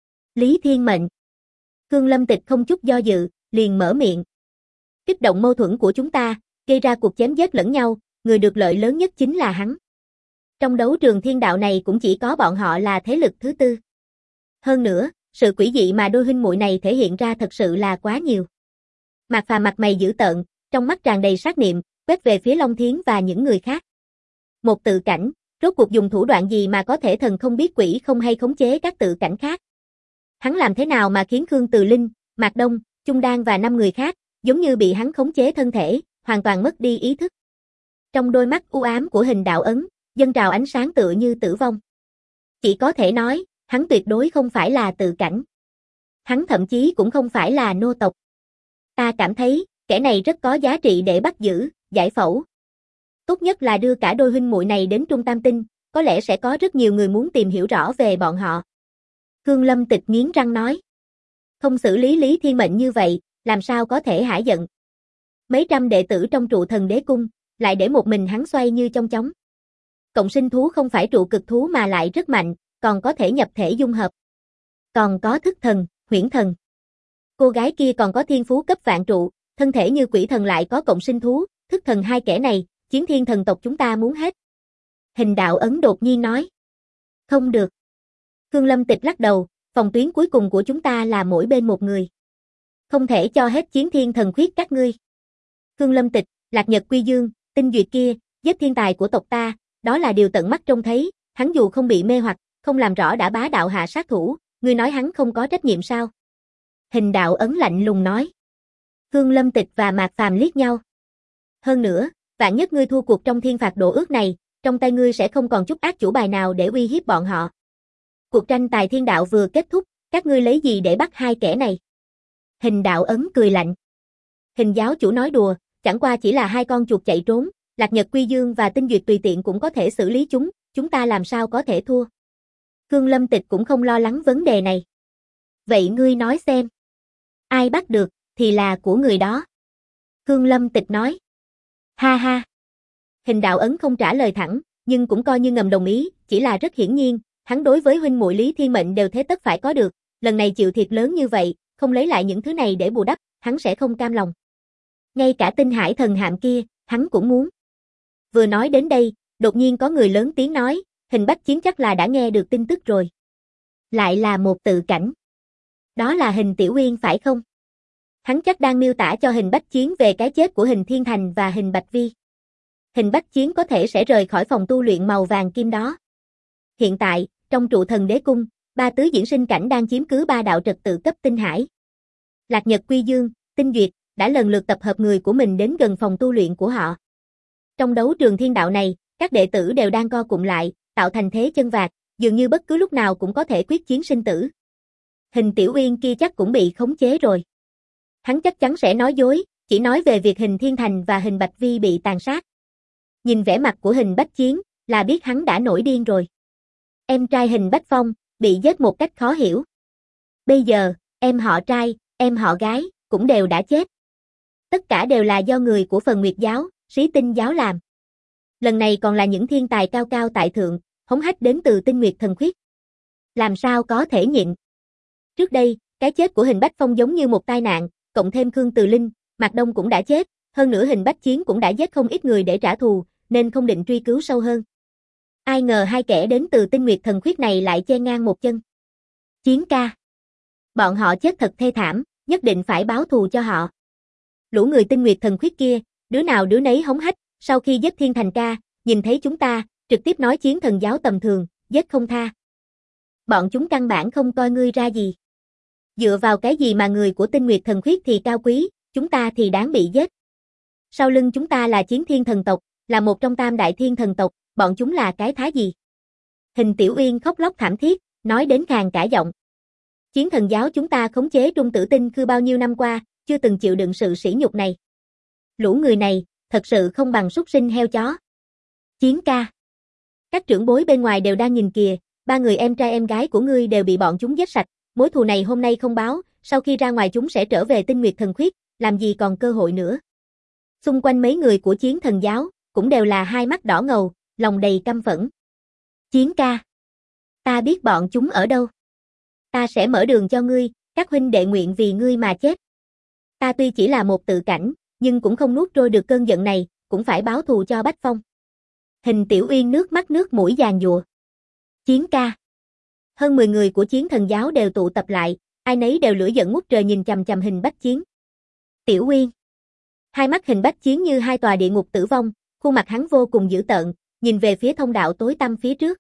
Lý Thiên Mệnh. Khương Lâm Tịch không chút do dự, liền mở miệng. Kích động mâu thuẫn của chúng ta, gây ra cuộc chém giết lẫn nhau, người được lợi lớn nhất chính là hắn. Trong đấu trường thiên đạo này cũng chỉ có bọn họ là thế lực thứ tư. Hơn nữa, sự quỷ dị mà đôi huynh muội này thể hiện ra thật sự là quá nhiều. Mạc Phàm mặt mày dữ tợn, trong mắt tràn đầy sát niệm, quét về phía Long Thiến và những người khác. Một tự cảnh, rốt cuộc dùng thủ đoạn gì mà có thể thần không biết quỷ không hay khống chế các tự cảnh khác? Hắn làm thế nào mà khiến Khương Từ Linh, Mạc Đông, Trung Đan và 5 người khác, giống như bị hắn khống chế thân thể, hoàn toàn mất đi ý thức. Trong đôi mắt u ám của Hình Đạo Ấn, dâng trào ánh sáng tựa như tử vong. Chỉ có thể nói, hắn tuyệt đối không phải là tự cảnh. Hắn thậm chí cũng không phải là nô tộc. Ta cảm thấy, kẻ này rất có giá trị để bắt giữ, giải phẫu. Tốt nhất là đưa cả đôi huynh muội này đến Trung Tam Tinh, có lẽ sẽ có rất nhiều người muốn tìm hiểu rõ về bọn họ. Khương Lâm Tịch nghiến răng nói. Không xử lý Lý Thiên Mệnh như vậy, làm sao có thể hả giận. Mấy trăm đệ tử trong trụ thần đế cung, lại để một mình hắn xoay như trong chóng. Cộng sinh thú không phải trụ cực thú mà lại rất mạnh, còn có thể nhập thể dung hợp. Còn có thức thần, huyễn thần. Cô gái kia còn có thiên phú cấp vạn trụ, thân thể như quỷ thần lại có cộng sinh thú, thức thần hai kẻ này, Chiến Thiên thần tộc chúng ta muốn hết. Hình Đạo Ấn đột nhiên nói. Không được. Khương Lâm Tịch lắc đầu, phòng tuyến cuối cùng của chúng ta là mỗi bên một người. Không thể cho hết Chiến Thiên thần khuyết các ngươi. Khương Lâm Tịch, Lạc Nhật Quy Dương, Tinh Duyệt kia, giết thiên tài của tộc ta, đó là điều tận mắt trông thấy, hắn dù không bị mê hoặc, không làm rõ đã bá đạo hạ sát thủ, ngươi nói hắn không có trách nhiệm sao? Hình đạo ấn lạnh lùng nói. Khương Lâm Tịch và Mạc Phàm liếc nhau. Hơn nữa, vạn nhất ngươi thua cuộc trong thiên phạt đổ ước này, trong tay ngươi sẽ không còn chút ác chủ bài nào để uy hiếp bọn họ. Cuộc tranh tài thiên đạo vừa kết thúc, các ngươi lấy gì để bắt hai kẻ này? Hình đạo ấn cười lạnh. Hình giáo chủ nói đùa, chẳng qua chỉ là hai con chuột chạy trốn, Lạc Nhật Quy Dương và Tinh Duyệt tùy tiện cũng có thể xử lý chúng ta làm sao có thể thua. Khương Lâm Tịch cũng không lo lắng vấn đề này. Vậy ngươi nói xem. Ai bắt được, thì là của người đó. Khương Lâm Tịch nói. Ha ha. Hình đạo ấn không trả lời thẳng, nhưng cũng coi như ngầm đồng ý, chỉ là rất hiển nhiên, hắn đối với huynh muội Lý Thiên Mệnh đều thế tất phải có được, lần này chịu thiệt lớn như vậy, không lấy lại những thứ này để bù đắp, hắn sẽ không cam lòng. Ngay cả Tinh Hải thần hạm kia, hắn cũng muốn. Vừa nói đến đây, đột nhiên có người lớn tiếng nói, Hình Bách Chiến chắc là đã nghe được tin tức rồi. Lại là một tự cảnh. Đó là Hình Tiểu Uyên phải không? Hắn chắc đang miêu tả cho Hình Bách Chiến về cái chết của Hình Thiên Thành và Hình Bạch Vi. Hình Bách Chiến có thể sẽ rời khỏi phòng tu luyện màu vàng kim đó. Hiện tại, trong trụ thần đế cung, ba tứ diễn sinh cảnh đang chiếm cứ ba đạo trật tự cấp Tinh Hải. Lạc Nhật Quy Dương, Tinh Duyệt đã lần lượt tập hợp người của mình đến gần phòng tu luyện của họ. Trong đấu trường thiên đạo này, các đệ tử đều đang co cụm lại, tạo thành thế chân vạc, dường như bất cứ lúc nào cũng có thể quyết chiến sinh tử. Hình Tiểu Uyên kia chắc cũng bị khống chế rồi. Hắn chắc chắn sẽ nói dối, chỉ nói về việc Hình Thiên Thành và Hình Bạch Vi bị tàn sát. Nhìn vẻ mặt của Hình Bách Chiến, là biết hắn đã nổi điên rồi. Em trai Hình Bách Phong, bị giết một cách khó hiểu. Bây giờ, em họ trai, em họ gái, cũng đều đã chết. Tất cả đều là do người của Phần Nguyệt giáo, Sĩ Tinh giáo làm. Lần này còn là những thiên tài cao cao tại thượng, hống hách đến từ Tinh Nguyệt thần khuyết. Làm sao có thể nhịn? Trước đây, cái chết của Hình Bách Phong giống như một tai nạn, cộng thêm Khương Từ Linh, Mạc Đông cũng đã chết, hơn nữa Hình Bách Chiến cũng đã giết không ít người để trả thù, nên không định truy cứu sâu hơn. Ai ngờ hai kẻ đến từ Tinh Nguyệt thần khuyết này lại che ngang một chân. Chiến ca. Bọn họ chết thật thê thảm, nhất định phải báo thù cho họ. Lũ người Tinh Nguyệt thần khuyết kia, đứa nào đứa nấy hống hách, sau khi giết Thiên Thành ca, nhìn thấy chúng ta, trực tiếp nói chiến thần giáo tầm thường, giết không tha. Bọn chúng căn bản không coi ngươi ra gì. Dựa vào cái gì mà người của Tinh Nguyệt thần khuyết thì cao quý, chúng ta thì đáng bị giết. Sau lưng chúng ta là Chiến Thiên thần tộc, là một trong tam đại thiên thần tộc, bọn chúng là cái thá gì? Hình Tiểu Uyên khóc lóc thảm thiết, nói đến khàn cả giọng. Chiến thần giáo chúng ta khống chế Trung Tử Tinh Khư bao nhiêu năm qua, chưa từng chịu đựng sự sỉ nhục này. Lũ người này, thật sự không bằng súc sinh heo chó. Chiến ca. Các trưởng bối bên ngoài đều đang nhìn kìa, ba người em trai em gái của ngươi đều bị bọn chúng giết sạch, mối thù này hôm nay không báo, sau khi ra ngoài chúng sẽ trở về Tinh Nguyệt thần khuyết, làm gì còn cơ hội nữa. Xung quanh mấy người của Chiến thần giáo, cũng đều là hai mắt đỏ ngầu, lòng đầy căm phẫn. Chiến ca. Ta biết bọn chúng ở đâu. Ta sẽ mở đường cho ngươi, các huynh đệ nguyện vì ngươi mà chết. Ta tuy chỉ là một tự cảnh, nhưng cũng không nuốt trôi được cơn giận này, cũng phải báo thù cho Bách Phong. Hình Tiểu Uyên nước mắt nước mũi giàn giụa. Chiến ca. Hơn 10 người của Chiến thần giáo đều tụ tập lại, ai nấy đều lửa giận ngút trời nhìn chằm chằm Hình Bách Chiến. Tiểu Uyên. Hai mắt Hình Bách Chiến như hai tòa địa ngục tử vong, khuôn mặt hắn vô cùng dữ tợn, nhìn về phía thông đạo tối tăm phía trước.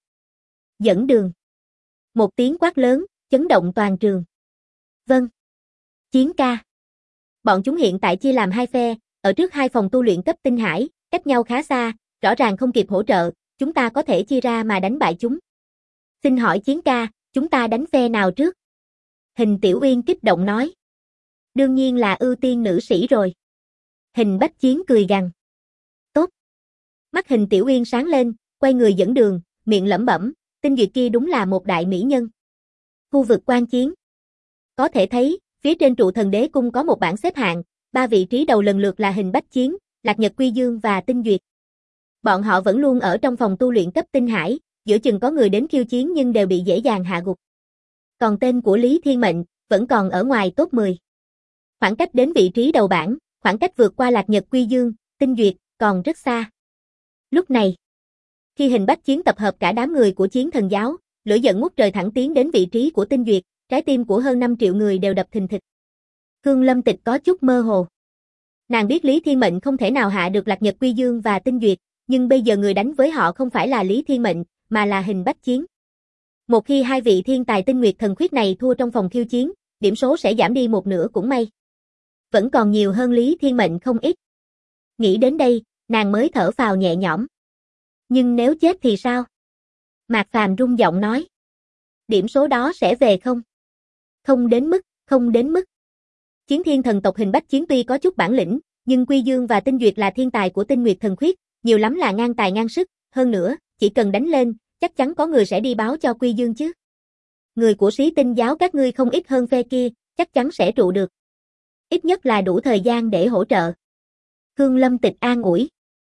Dẫn đường. Một tiếng quát lớn, chấn động toàn trường. Vâng. Chiến ca. Bọn chúng hiện tại chia làm hai phe, ở trước hai phòng tu luyện cấp Tinh Hải, cách nhau khá xa, rõ ràng không kịp hỗ trợ, chúng ta có thể chia ra mà đánh bại chúng. Xin hỏi Chiến ca, chúng ta đánh phe nào trước? Hình Tiểu Uyên kích động nói. Đương nhiên là ưu tiên nữ sĩ rồi. Hình Bách Chiến cười gằn. Tốt. Mắt Hình Tiểu Uyên sáng lên, quay người dẫn đường, miệng lẩm bẩm, Tinh Duyệt kia đúng là một đại mỹ nhân. Khu vực quan chiến. Có thể thấy, phía trên trụ thần đế cung có một bảng xếp hạng, ba vị trí đầu lần lượt là Hình Bách Chiến, Lạc Nhật Quy Dương và Tinh Duyệt. Bọn họ vẫn luôn ở trong phòng tu luyện cấp Tinh Hải, giữa chừng có người đến khiêu chiến nhưng đều bị dễ dàng hạ gục. Còn tên của Lý Thiên Mệnh, vẫn còn ở ngoài top 10. Khoảng cách đến vị trí đầu bảng, khoảng cách vượt qua Lạc Nhật Quy Dương, Tinh Duyệt, còn rất xa. Lúc này, khi Hình Bách Chiến tập hợp cả đám người của Chiến thần giáo, lửa giận ngút trời thẳng tiến đến vị trí của Tinh Duyệt, trái tim của hơn 5 triệu người đều đập thình thịch. Khương Lâm Tịch có chút mơ hồ. Nàng biết Lý Thiên Mệnh không thể nào hạ được Lạc Nhật Quy Dương và Tinh Duyệt, nhưng bây giờ người đánh với họ không phải là Lý Thiên Mệnh, mà là Hình Bách Chiến. Một khi hai vị thiên tài tinh nguyệt thần khuyết này thua trong phòng khiêu chiến, điểm số sẽ giảm đi một nửa cũng may. Vẫn còn nhiều hơn Lý Thiên Mệnh không ít. Nghĩ đến đây, nàng mới thở phào nhẹ nhõm. Nhưng nếu chết thì sao? Mạc Phàm rung giọng nói. Điểm số đó sẽ về không? Không đến mức. Chiến thiên thần tộc Hình Bách Chiến tuy có chút bản lĩnh, nhưng Quy Dương và Tinh Duyệt là thiên tài của tinh nguyệt thần khuyết, nhiều lắm là ngang tài ngang sức, hơn nữa, chỉ cần đánh lên, chắc chắn có người sẽ đi báo cho Quy Dương chứ. Người của Sĩ Tinh giáo các ngươi không ít hơn phe kia, chắc chắn sẽ trụ được. Ít nhất là đủ thời gian để hỗ trợ. Khương Lâm Tịch an ủi.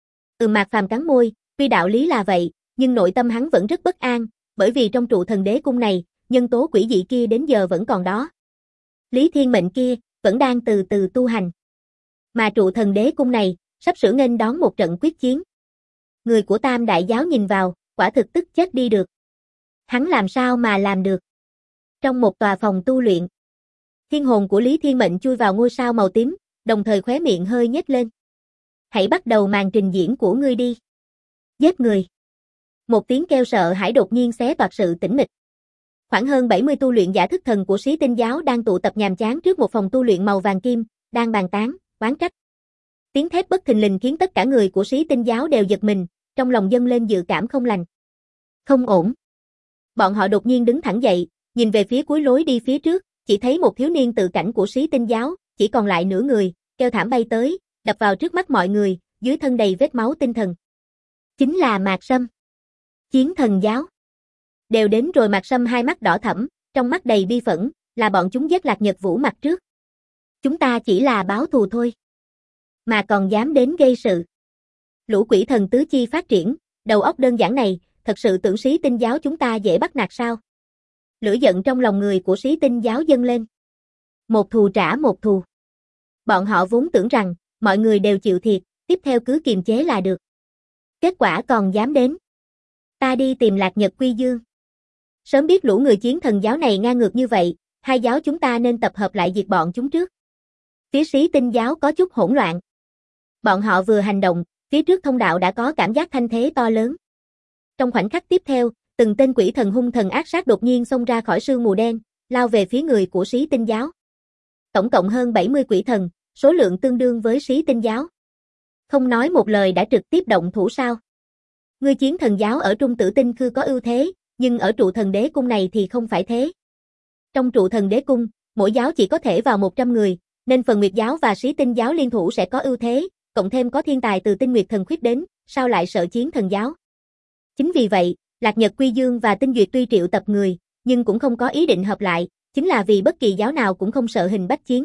Mạc Phàm cắn môi, tuy đạo lý là vậy, nhưng nội tâm hắn vẫn rất bất an, bởi vì trong trụ thần đế cung này, nhân tố quỷ dị kia đến giờ vẫn còn đó. Lý Thiên Mệnh kia, vẫn đang từ từ tu hành. Mà trụ thần đế cung này, sắp sửa nghênh đón một trận quyết chiến. Người của Tam Đại giáo nhìn vào, quả thực tức chết đi được. Hắn làm sao mà làm được? Trong một tòa phòng tu luyện, thiên hồn của Lý Thiên Mệnh chui vào ngôi sao màu tím, đồng thời khóe miệng hơi nhếch lên. Hãy bắt đầu màn trình diễn của ngươi đi. Giết người. Một tiếng kêu sợ hãi đột nhiên xé toạc sự tĩnh mịch. Khoảng hơn 70 tu luyện giả thức thần của Sĩ Tinh giáo đang tụ tập nhàm chán trước một phòng tu luyện màu vàng kim, đang bàn tán, oán trách. Tiếng thét bất thình lình khiến tất cả người của Sĩ Tinh giáo đều giật mình, trong lòng dâng lên dự cảm không lành. Không ổn. Bọn họ đột nhiên đứng thẳng dậy, nhìn về phía cuối lối đi phía trước, chỉ thấy một thiếu niên tự cảnh của Sĩ Tinh giáo, chỉ còn lại nửa người, kêu thảm bay tới, đập vào trước mắt mọi người, dưới thân đầy vết máu tinh thần. Chính là Mạc Sâm. Chiến thần giáo. Đều đến rồi. Mạc Sâm hai mắt đỏ thẫm, trong mắt đầy bi phẫn, là bọn chúng giết Lạc Nhật Vũ mặt trước. Chúng ta chỉ là báo thù thôi. Mà còn dám đến gây sự. Lũ quỷ thần tứ chi phát triển, đầu óc đơn giản này, thật sự tưởng Sĩ Tinh giáo chúng ta dễ bắt nạt sao? Lửa giận trong lòng người của Sĩ Tinh giáo dâng lên. Một thù trả một thù. Bọn họ vốn tưởng rằng, mọi người đều chịu thiệt, tiếp theo cứ kiềm chế là được. Kết quả còn dám đến. Ta đi tìm Lạc Nhật Quy Dương. Sớm biết lũ người chiến thần giáo này ngang ngược như vậy, hai giáo chúng ta nên tập hợp lại diệt bọn chúng trước. Phía Sĩ Tinh giáo có chút hỗn loạn. Bọn họ vừa hành động, phía trước thông đạo đã có cảm giác thanh thế to lớn. Trong khoảnh khắc tiếp theo, từng tên quỷ thần hung thần ác sát đột nhiên xông ra khỏi sương mù đen, lao về phía người của Sĩ Tinh giáo. Tổng cộng hơn 70 quỷ thần, số lượng tương đương với Sĩ Tinh giáo. Không nói một lời đã trực tiếp động thủ sao? Người chiến thần giáo ở Trung Tử Tinh Khư có ưu thế, nhưng ở trụ thần đế cung này thì không phải thế. Trong trụ thần đế cung, mỗi giáo chỉ có thể vào 100 người, nên phần Nguyệt giáo và Sĩ Tinh giáo liên thủ sẽ có ưu thế, cộng thêm có thiên tài từ Tinh Nguyệt thần khuyết đến, sao lại sợ chiến thần giáo? Chính vì vậy, Lạc Nhật Quy Dương và Tinh Duyệt tuy triệu tập người, nhưng cũng không có ý định hợp lại, chính là vì bất kỳ giáo nào cũng không sợ Hình Bách Chiến.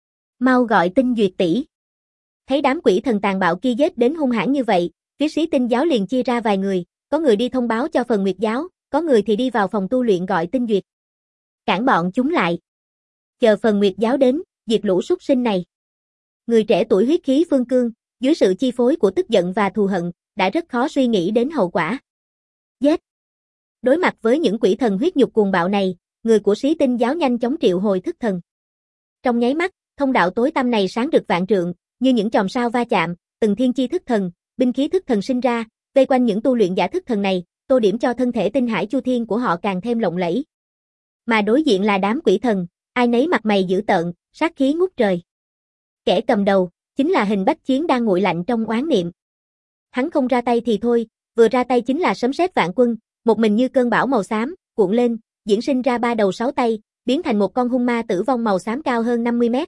Mau gọi Tinh Duyệt tỷ. Thấy đám quỷ thần tàn bạo kia giết đến hung hãn như vậy, phía Sĩ Tinh giáo liền chia ra vài người, có người đi thông báo cho phần Nguyệt giáo, có người thì đi vào phòng tu luyện gọi Tinh Duyệt. Cản bọn chúng lại. Chờ phần Nguyệt giáo đến, diệt lũ súc sinh này. Người trẻ tuổi huyết khí phương cương, dưới sự chi phối của tức giận và thù hận, đã rất khó suy nghĩ đến hậu quả. Giết. Đối mặt với những quỷ thần huyết nhục cuồng bạo này, người của Sĩ Tinh giáo nhanh chóng triệu hồi thức thần. Trong nháy mắt, thông đạo tối tăm này sáng rực vạn trượng, như những chòm sao va chạm, từng thiên chi thức thần, binh khí thức thần sinh ra, vây quanh những tu luyện giả thức thần này, tô điểm cho thân thể tinh hải chu thiên của họ càng thêm lộng lẫy. Mà đối diện là đám quỷ thần, ai nấy mặt mày dữ tợn, sát khí ngút trời. Kẻ cầm đầu, chính là Hình Bách Chiến đang nguội lạnh trong oán niệm. Hắn không ra tay thì thôi, vừa ra tay chính là sấm sét vạn quân, một mình như cơn bão màu xám, cuộn lên, diễn sinh ra ba đầu sáu tay, biến thành một con hung ma tử vong màu xám cao hơn 50 mét.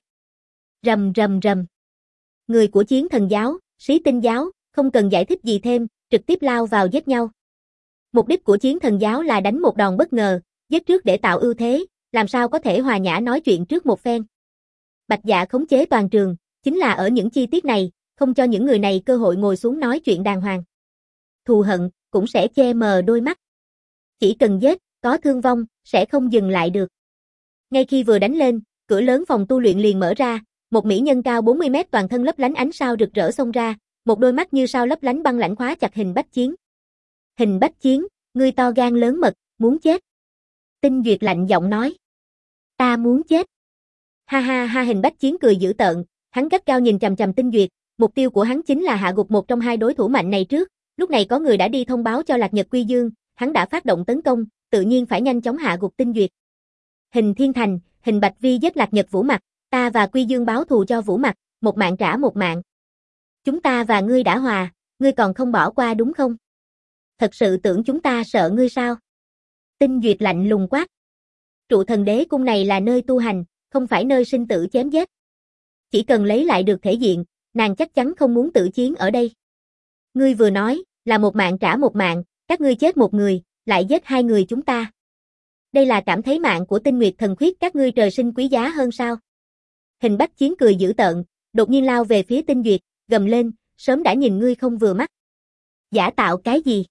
Rầm rầm rầm. Người của chiến thần giáo, Sĩ Tinh giáo, không cần giải thích gì thêm, trực tiếp lao vào giết nhau. Mục đích của chiến thần giáo là đánh một đòn bất ngờ, giết trước để tạo ưu thế, làm sao có thể hòa nhã nói chuyện trước một phen. Bạch Dạ khống chế toàn trường, chính là ở những chi tiết này, không cho những người này cơ hội ngồi xuống nói chuyện đàng hoàng. Thù hận, cũng sẽ che mờ đôi mắt. Chỉ cần giết, có thương vong, sẽ không dừng lại được. Ngay khi vừa đánh lên, cửa lớn phòng tu luyện liền mở ra, một mỹ nhân cao 40 mét toàn thân lấp lánh ánh sao rực rỡ xông ra, một đôi mắt như sao lấp lánh băng lãnh khóa chặt Hình Bách Chiến. Hình Bách Chiến, ngươi to gan lớn mật, muốn chết. Tinh Duyệt lạnh giọng nói. Ta muốn chết. Ha ha ha. Hình Bách Chiến cười dữ tợn, Hắn gắt gao nhìn chằm chằm Tinh Duyệt, mục tiêu của hắn chính là hạ gục một trong hai đối thủ mạnh này trước. Lúc này có người đã đi thông báo cho Lạc Nhật Quy Dương, hắn đã phát động tấn công, tự nhiên phải nhanh chóng hạ gục Tinh Duyệt. Hình Thiên Thành, Hình Bạch Vi giết Lạc Nhật Vũ Mặc, ta và Quy Dương báo thù cho Vũ Mặc, một mạng trả một mạng. Chúng ta và ngươi đã hòa, ngươi còn không bỏ qua đúng không? Thật sự tưởng chúng ta sợ ngươi sao? Tinh Duyệt lạnh lùng quát. Trụ Thần Đế Cung này là nơi tu hành, không phải nơi sinh tử chém giết. Chỉ cần lấy lại được thể diện, nàng chắc chắn không muốn tự chiến ở đây. Ngươi vừa nói, là một mạng trả một mạng, các ngươi chết một người, lại giết hai người chúng ta. Đây là cảm thấy mạng của Tinh Nguyệt Thần Khuyết các ngươi trời sinh quý giá hơn sao? Hình Bách Chiến cười dữ tợn, đột nhiên lao về phía Tinh Duyệt, gầm lên, sớm đã nhìn ngươi không vừa mắt. Giả tạo cái gì?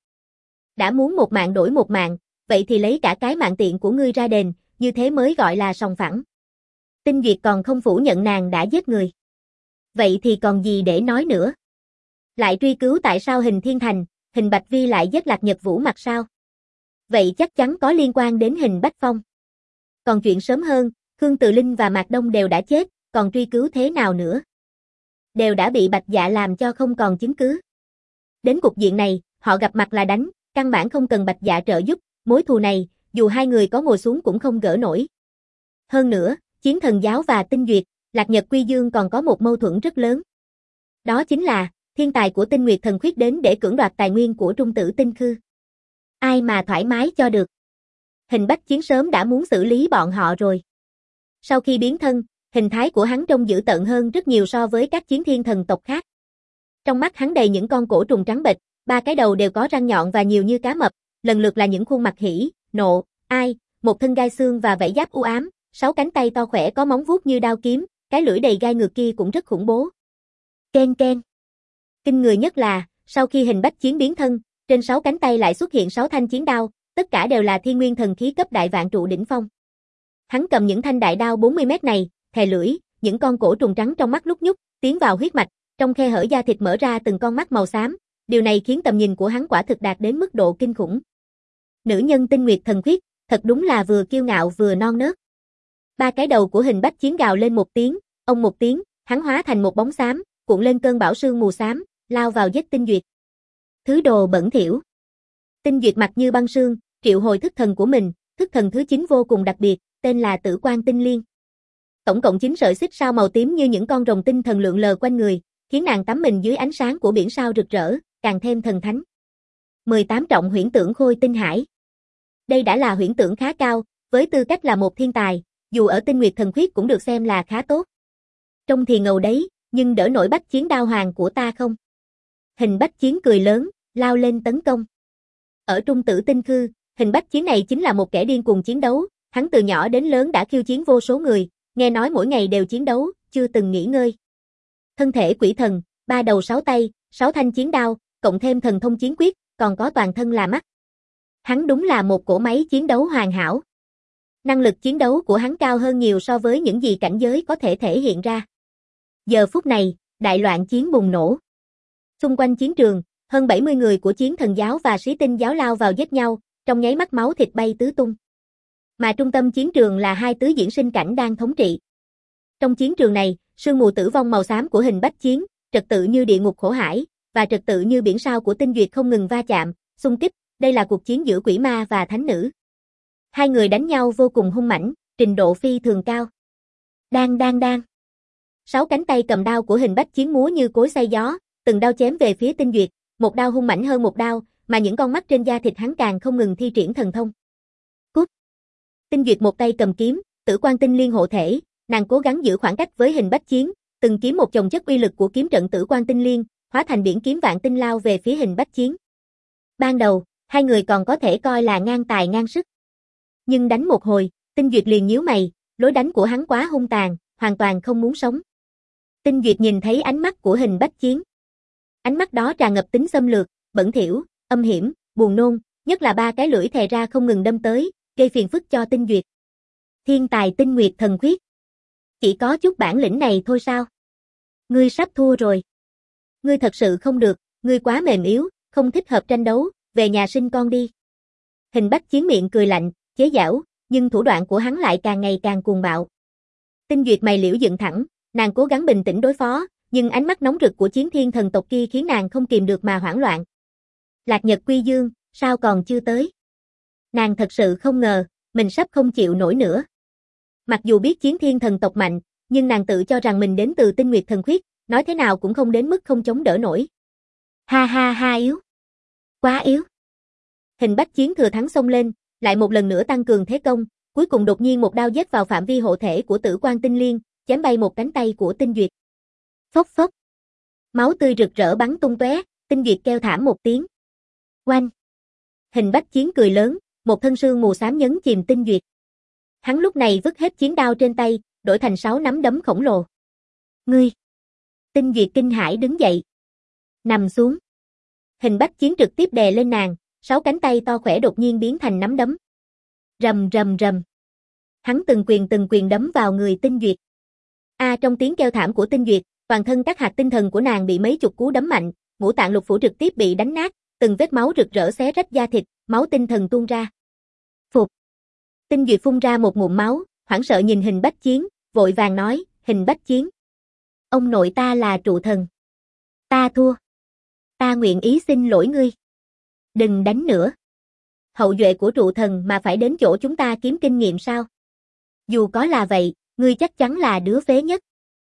Đã muốn một mạng đổi một mạng, vậy thì lấy cả cái mạng tiện của ngươi ra đền, như thế mới gọi là sòng phẳng. Tinh Duyệt còn không phủ nhận nàng đã giết người. Vậy thì còn gì để nói nữa? Lại truy cứu tại sao Hình Thiên Thành, Hình Bạch Vi lại giết Lạc Nhật Vũ Mặc sao? Vậy chắc chắn có liên quan đến Hình Bách Phong. Còn chuyện sớm hơn, Khương Từ Linh và Mạc Đông đều đã chết, còn truy cứu thế nào nữa? Đều đã bị Bạch Dạ làm cho không còn chứng cứ. Đến cục diện này, họ gặp mặt là đánh, căn bản không cần Bạch Dạ trợ giúp, mối thù này, dù hai người có ngồi xuống cũng không gỡ nổi. Hơn nữa, Chiến Thần Giáo và Tinh Duyệt, Lạc Nhật Quy Dương còn có một mâu thuẫn rất lớn. Đó chính là, thiên tài của Tinh Nguyệt Thần Khuyết đến để cưỡng đoạt tài nguyên của Trung Tử Tinh Khư. Ai mà thoải mái cho được. Hình Bách Chiến sớm đã muốn xử lý bọn họ rồi. Sau khi biến thân, hình thái của hắn trông dữ tợn hơn rất nhiều so với các chiến thiên thần tộc khác. Trong mắt hắn đầy những con cổ trùng trắng bệch, ba cái đầu đều có răng nhọn và nhiều như cá mập, lần lượt là những khuôn mặt hỉ, nộ, ai, một thân gai xương và vảy giáp u ám, 6 cánh tay to khỏe có móng vuốt như đao kiếm, cái lưỡi đầy gai ngược kia cũng rất khủng bố. Ken ken. Kinh người nhất là, sau khi Hình Bách Chiến biến thân, trên 6 cánh tay lại xuất hiện 6 thanh chiến đao, tất cả đều là thiên nguyên thần khí cấp đại vạn trụ đỉnh phong. Hắn cầm những thanh đại đao 40 mét này, thè lưỡi, những con cổ trùng trắng trong mắt lúc nhúc, tiến vào huyết mạch, trong khe hở da thịt mở ra từng con mắt màu xám, điều này khiến tầm nhìn của hắn quả thực đạt đến mức độ kinh khủng. Nữ nhân Tinh Nguyệt Thần Khuyết, thật đúng là vừa kiêu ngạo vừa non nớt. Ba cái đầu của Hình Bách Chiến gào lên một tiếng, ông một tiếng, hắn hóa thành một bóng xám, cuộn lên cơn bão sương mù xám, lao vào giết Tinh Duyệt. Thứ đồ bẩn thỉu. Tinh Duyệt mặt như băng sương, triệu hồi thức thần của mình, thức thần thứ 9 vô cùng đặc biệt, tên là Tử Quang Tinh Liên. Tổng cộng 9 sợi xích sao màu tím như những con rồng tinh thần lượn lờ quanh người, khiến nàng tắm mình dưới ánh sáng của biển sao rực rỡ, càng thêm thần thánh. 18 trọng huyễn tưởng khôi tinh hải. Đây đã là huyễn tưởng khá cao, với tư cách là một thiên tài, dù ở Tinh Nguyệt Thần Khuyết cũng được xem là khá tốt. Trông thì ngầu đấy, nhưng đỡ nổi Bách Chiến đao hoàng của ta không? Hình Bách Chiến cười lớn, lao lên tấn công. Ở Trung Tử Tinh Khư, Hình Bách Chiến này chính là một kẻ điên cuồng chiến đấu, hắn từ nhỏ đến lớn đã khiêu chiến vô số người, nghe nói mỗi ngày đều chiến đấu, chưa từng nghỉ ngơi. Thân thể quỷ thần, 3 đầu 6 tay, 6 thanh chiến đao, cộng thêm thần thông chiến quyết, còn có toàn thân là mắt. Hắn đúng là một cỗ máy chiến đấu hoàn hảo. Năng lực chiến đấu của hắn cao hơn nhiều so với những gì cảnh giới có thể thể hiện ra. Giờ phút này, đại loạn chiến bùng nổ. Xung quanh chiến trường, hơn 70 người của Chiến Thần Giáo và Sĩ Tinh Giáo lao vào giết nhau, trong nháy mắt máu thịt bay tứ tung. Mà trung tâm chiến trường là hai tứ diễn sinh cảnh đang thống trị. Trong chiến trường này, sương mù tử vong màu xám của Hình Bách Chiến, trật tự như địa ngục khổ hải, và trật tự như biển sao của Tinh Duyệt không ngừng va chạm, xung kích, đây là cuộc chiến giữa quỷ ma và thánh nữ. Hai người đánh nhau vô cùng hung mãnh, trình độ phi thường cao. Đang. 6 cánh tay cầm đao của Hình Bách Chiến múa như cối xay gió, từng đao chém về phía Tinh Duyệt, một đao hung mãnh hơn một đao, mà những con mắt trên da thịt hắn càng không ngừng thi triển thần thông. Cút. Tinh Duyệt một tay cầm kiếm, Tử Quang Tinh Liên hộ thể, nàng cố gắng giữ khoảng cách với Hình Bách Chiến, từng kiếm một chồng chất uy lực của kiếm trận Tử Quang Tinh Liên, hóa thành biển kiếm vạn tinh lao về phía Hình Bách Chiến. Ban đầu, hai người còn có thể coi là ngang tài ngang sức. Nhưng đánh một hồi, Tinh Duyệt liền nhíu mày, lối đánh của hắn quá hung tàn, hoàn toàn không muốn sống. Tinh Duyệt nhìn thấy ánh mắt của Hình Bách Chiến. Ánh mắt đó tràn ngập tính xâm lược, bẩn thỉu, âm hiểm, buồn nôn, nhất là ba cái lưỡi thè ra không ngừng đâm tới, gây phiền phức cho Tinh Duyệt. Thiên tài Tinh Nguyệt Thần Khuyết. Chỉ có chút bản lĩnh này thôi sao? Ngươi sắp thua rồi. Ngươi thật sự không được, ngươi quá mềm yếu, không thích hợp tranh đấu, về nhà sinh con đi. Hình Bách Chiến miệng cười lạnh, chế giễu, nhưng thủ đoạn của hắn lại càng ngày càng cuồng bạo. Tinh Duyệt mày liễu dựng thẳng, Nàng cố gắng bình tĩnh đối phó, nhưng ánh mắt nóng rực của chiến thiên thần tộc kia khiến nàng không kìm được mà hoảng loạn. Lạc Nhật Quy Dương, sao còn chưa tới? Nàng thật sự không ngờ, mình sắp không chịu nổi nữa. Mặc dù biết chiến thiên thần tộc mạnh, nhưng nàng tự cho rằng mình đến từ Tinh Nguyệt Thần Khuyết, nói thế nào cũng không đến mức không chống đỡ nổi. Ha ha ha, yếu. Quá yếu. Hình Bách Chiến thừa thắng xông lên, lại một lần nữa tăng cường thế công, cuối cùng đột nhiên một đao giết vào phạm vi hộ thể của Tử Quang Tinh Liên, chém bay một cánh tay của Tinh Duyệt. Phốc phốc. Máu tươi rực rỡ bắn tung tóe, Tinh Duyệt kêu thảm một tiếng. Oanh. Hình Bách Chiến cười lớn, một thân sương mù xám nhấn chìm Tinh Duyệt. Hắn lúc này vứt hết chiến đao trên tay, đổi thành 6 nắm đấm khổng lồ. Ngươi. Tinh Duyệt kinh hãi đứng dậy. Nằm xuống. Hình Bách Chiến trực tiếp đè lên nàng, 6 cánh tay to khỏe đột nhiên biến thành nắm đấm. Rầm rầm rầm. Hắn từng quyền đấm vào người Tinh Duyệt. Trong tiếng kêu thảm của Tinh Duyệt, toàn thân các hạt tinh thần của nàng bị mấy chục cú đấm mạnh, ngũ tạng lục phủ trực tiếp bị đánh nát, từng vết máu rực rỡ xé rách da thịt, máu tinh thần tuôn ra. Phục. Tinh Duyệt phun ra một ngụm máu, hoảng sợ nhìn Hình Bách Chiến, vội vàng nói, Hình Bách Chiến. Ông nội ta là trụ thần. Ta thua. Ta nguyện ý xin lỗi ngươi. Đừng đánh nữa. Hậu duệ của trụ thần mà phải đến chỗ chúng ta kiếm kinh nghiệm sao? Dù có là vậy, ngươi chắc chắn là đứa phế nhất.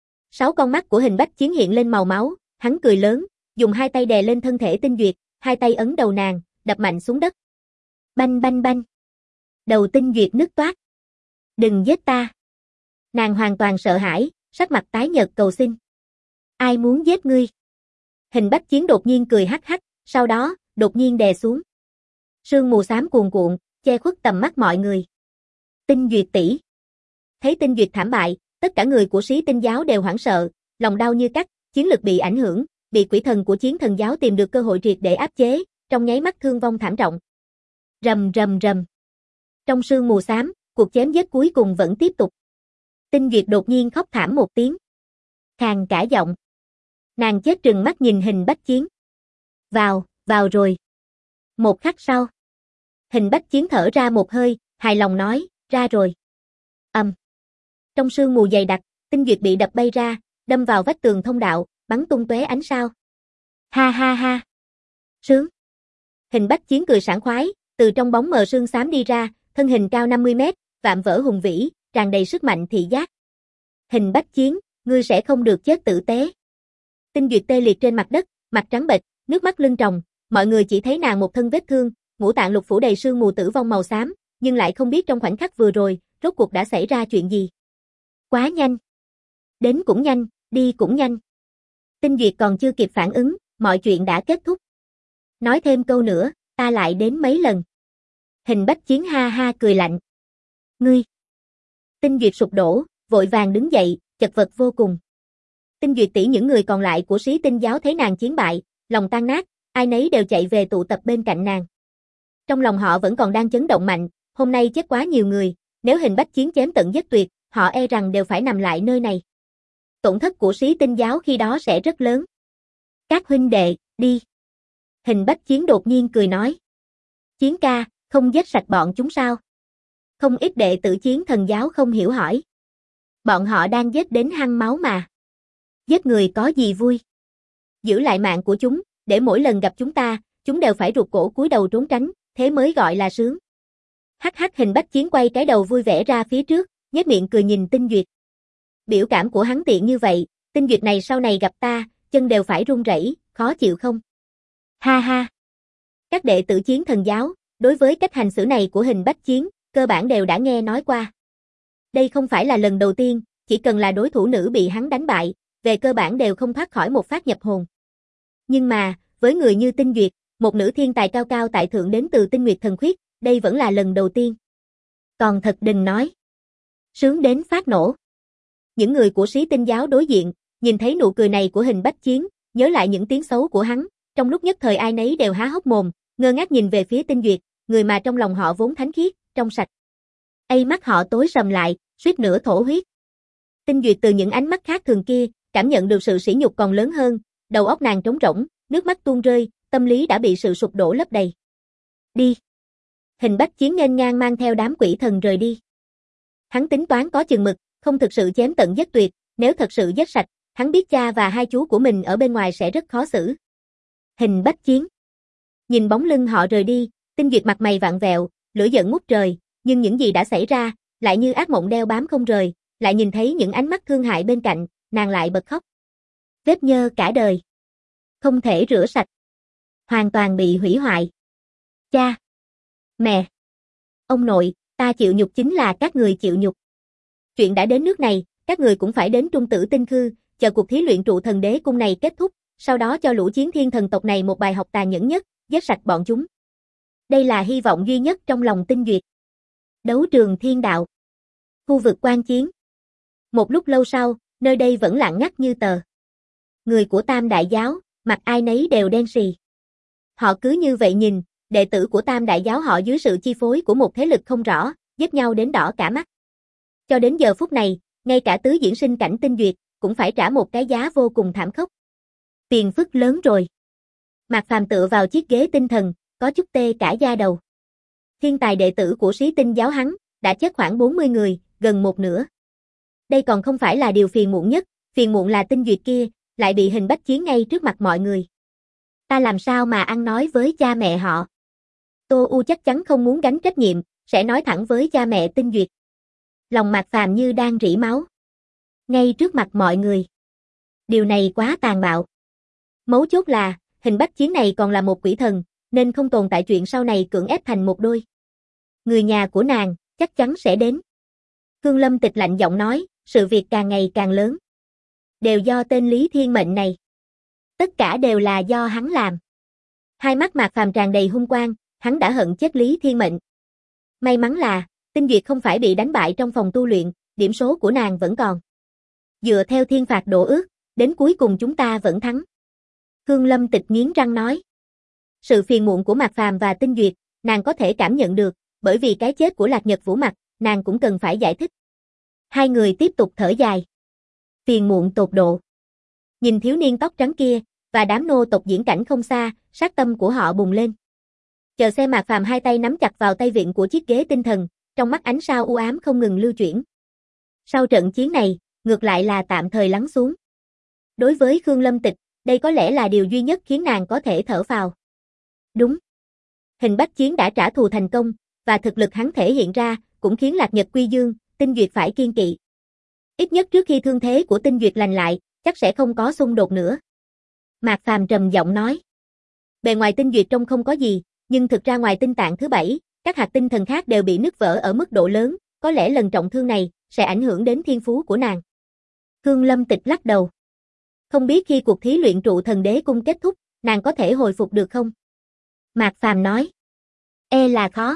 6 con mắt của Hình Bách Chiến hiện lên màu máu, hắn cười lớn, dùng 2 tay đè lên thân thể Tinh Duyệt, 2 tay ấn đầu nàng, đập mạnh xuống đất. Banh banh banh. Đầu Tinh Duyệt nứt toác. Đừng giết ta. Nàng hoàn toàn sợ hãi, sắc mặt tái nhợt cầu xin. Ai muốn giết ngươi? Hình Bách Chiến đột nhiên cười hắc hắc, sau đó, đột nhiên đè xuống. Sương mù xám cuồn cuộn, che khuất tầm mắt mọi người. Tinh Duyệt tỷ. Thấy Tinh Duyệt thảm bại, tất cả người của Sĩ Tinh giáo đều hoảng sợ, lòng đau như cắt, chiến lực bị ảnh hưởng, bị quỷ thần của Chiến Thần giáo tìm được cơ hội triệt để áp chế, trong nháy mắt thương vong thảm trọng. Rầm rầm rầm. Trong sương mù xám, cuộc chém giết cuối cùng vẫn tiếp tục. Tinh Duyệt đột nhiên khóc thảm một tiếng. Khàn cả giọng. Nàng chết trừng mắt nhìn Hình Bách Chiến. Vào rồi. Một khắc sau. Hình Bách Chiến thở ra một hơi, hài lòng nói, ra rồi. Trong sương mù dày đặc, Tinh Duyệt bị đập bay ra, đâm vào vách tường thông đạo, bắn tung tóe ánh sao. Ha ha ha. Sướng. Hình Bách Chiến cười sảng khoái, từ trong bóng mờ sương xám đi ra, thân hình cao 50 mét, vạm vỡ hùng vĩ, tràn đầy sức mạnh thị giác. Hình Bách Chiến, ngươi sẽ không được chết tử tế. Tinh Duyệt tê liệt trên mặt đất, mặt trắng bệch, nước mắt lưng tròng, mọi người chỉ thấy nàng một thân vết thương, ngũ tạng lục phủ đầy sương mù tử vong màu xám, nhưng lại không biết trong khoảnh khắc vừa rồi, rốt cuộc đã xảy ra chuyện gì. Quá nhanh. Đến cũng nhanh, đi cũng nhanh. Tinh Duyệt còn chưa kịp phản ứng, mọi chuyện đã kết thúc. Nói thêm câu nữa, ta lại đến mấy lần. Hình Bách Chiến ha ha cười lạnh. Ngươi. Tinh Duyệt sụp đổ, vội vàng đứng dậy, chật vật vô cùng. Tinh Duyệt tỷ những người còn lại của Sĩ Tinh giáo thấy nàng chiến bại, lòng tan nát, ai nấy đều chạy về tụ tập bên cạnh nàng. Trong lòng họ vẫn còn đang chấn động mạnh, hôm nay chết quá nhiều người, nếu Hình Bách Chiến chém tận giết tuyệt, họ e rằng đều phải nằm lại nơi này. Tổn thất của Sĩ Tinh giáo khi đó sẽ rất lớn. Các huynh đệ, đi. Hình Bách Chiến đột nhiên cười nói. Chiến ca, không giết sạch bọn chúng sao? Không ít đệ tử Chiến Thần giáo không hiểu hỏi. Bọn họ đang giết đến hăng máu mà. Giết người có gì vui? Giữ lại mạng của chúng, để mỗi lần gặp chúng đều phải rụt cổ cúi đầu trốn tránh, thế mới gọi là sướng. Hắc hắc. Hình Bách Chiến quay cái đầu vui vẻ ra phía trước, nhếch miệng cười nhìn Tinh Duyệt. Biểu cảm của hắn tiện như vậy, Tinh Duyệt này sau này gặp ta, chân đều phải run rẩy, khó chịu không? Ha ha. Các đệ tử Chiến Thần giáo, đối với cách hành xử này của Hình Bách Chiến, cơ bản đều đã nghe nói qua. Đây không phải là lần đầu tiên, chỉ cần là đối thủ nữ bị hắn đánh bại, về cơ bản đều không thoát khỏi một phát nhập hồn. Nhưng mà, với người như Tinh Duyệt, một nữ thiên tài cao cao tại thượng đến từ Tinh Nguyệt Thần Khuyết, đây vẫn là lần đầu tiên. Còn thật đừng nói. Sướng đến phát nổ. Những người của Sĩ Tinh giáo đối diện, nhìn thấy nụ cười này của Hình Bách Chiến, nhớ lại những tiếng xấu của hắn, trong lúc nhất thời ai nấy đều há hốc mồm, ngơ ngác nhìn về phía Tinh Duyệt, người mà trong lòng họ vốn thánh khiết, trong sạch. Mắt họ tối sầm lại, suýt nữa thổ huyết. Tinh Duyệt từ những ánh mắt khác thường kia, cảm nhận được sự sỉ nhục còn lớn hơn, đầu óc nàng trống rỗng, nước mắt tuôn rơi, tâm lý đã bị sự sụp đổ lấp đầy. Đi. Hình Bách Chiến nghênh ngang mang theo đám quỷ thần rời đi. Hắn tính toán có chừng mực, không thực sự chém tận giết tuyệt, Nếu thật sự giết sạch, hắn biết cha và hai chú của mình ở bên ngoài sẽ rất khó xử. Hình Bách Chiến. Nhìn bóng lưng họ rời đi, Tinh Duyệt mặt mày vặn vẹo, lửa giận ngút trời, nhưng những gì đã xảy ra, lại như ác mộng đeo bám không rời, lại nhìn thấy những ánh mắt thương hại bên cạnh, nàng lại bật khóc. Vết nhơ cả đời. Không thể rửa sạch. Hoàn toàn bị hủy hoại. Cha. Mẹ. Ông nội, ta chịu nhục chính là các người chịu nhục. Chuyện đã đến nước này, các người cũng phải đến Trung Tử Tinh Khư, chờ cuộc thí luyện trụ thần đế cung này kết thúc, sau đó cho lũ chiến thiên thần tộc này một bài học tàn nhẫn nhất, giết sạch bọn chúng. Đây là hy vọng duy nhất trong lòng Tinh Duyệt. Đấu trường thiên đạo. Khu vực quan chiến. Một lúc lâu sau, nơi đây vẫn lặng ngắt như tờ. Người của Tam Đại Giáo, mặt ai nấy đều đen sì. Họ cứ như vậy nhìn, đệ tử của Tam Đại Giáo họ dưới sự chi phối của một thế lực không rõ, giết nhau đến đỏ cả mắt. Cho đến giờ phút này, ngay cả tứ diễn sinh cảnh Tinh Duyệt, cũng phải trả một cái giá vô cùng thảm khốc. Tiền phức lớn rồi. Mạc Phàm tựa vào chiếc ghế tinh thần, có chút tê cả da đầu. Thiên tài đệ tử của Sĩ Tinh Giáo hắn, đã chết khoảng 40 người, gần một nửa. Đây còn không phải là điều phiền muộn nhất, phiền muộn là Tinh Duyệt kia, lại bị Hình Bách Chiến ngay trước mặt mọi người. Ta làm sao mà ăn nói với cha mẹ họ? Tô U chắc chắn không muốn gánh trách nhiệm, sẽ nói thẳng với cha mẹ Tinh Duyệt. Lòng Mạc Phàm như đang rỉ máu. Ngay trước mặt mọi người. Điều này quá tàn bạo. Mấu chốt là, Hình Bách Chiến này còn là một quỷ thần, nên không tồn tại chuyện sau này cưỡng ép thành một đôi. Người nhà của nàng, chắc chắn sẽ đến. Khương Lâm Tịch lạnh giọng nói, sự việc càng ngày càng lớn. Đều do tên Lý Thiên Mệnh này. Tất cả đều là do hắn làm. Hai mắt Mạc Phàm tràn đầy hung quang, hắn đã hận chết Lý Thiên Mệnh. May mắn là, Tinh Duyệt không phải bị đánh bại trong phòng tu luyện, điểm số của nàng vẫn còn. Dựa theo thiên phạt độ ước, đến cuối cùng chúng ta vẫn thắng. Khương Lâm Tịch nghiến răng nói. Sự phiền muộn của Mạc Phàm và Tinh Duyệt, nàng có thể cảm nhận được, bởi vì cái chết của Lạc Nhật Vũ Mặc, nàng cũng cần phải giải thích. Hai người tiếp tục thở dài. Phiền muộn tột độ. Nhìn thiếu niên tóc trắng kia, và đám nô tộc diễn cảnh không xa, sát tâm của họ bùng lên. Chờ xem Mạc Phàm hai tay nắm chặt vào tay vịn của chiếc ghế tinh thần, trong mắt ánh sao u ám không ngừng lưu chuyển. Sau trận chiến này, ngược lại là tạm thời lắng xuống. Đối với Khương Lâm Tịch, đây có lẽ là điều duy nhất khiến nàng có thể thở phào. Đúng. Hình Bách Chiến đã trả thù thành công, và thực lực hắn thể hiện ra, cũng khiến Lạc Nhật Quy Dương, Tinh Duyệt phải kiên kỵ. Ít nhất trước khi thương thế của Tinh Duyệt lành lại, chắc sẽ không có xung đột nữa. Mạc Phàm trầm giọng nói. Bề ngoài Tinh Duyệt trông không có gì, nhưng thực ra ngoài tinh tạng thứ 7, các hạt tinh thần khác đều bị nứt vỡ ở mức độ lớn, có lẽ lần trọng thương này sẽ ảnh hưởng đến thiên phú của nàng. Khương Lâm Tịch lắc đầu. Không biết khi cuộc thí luyện trụ thần đế cung kết thúc, nàng có thể hồi phục được không? Mạc Phàm nói. E là khó.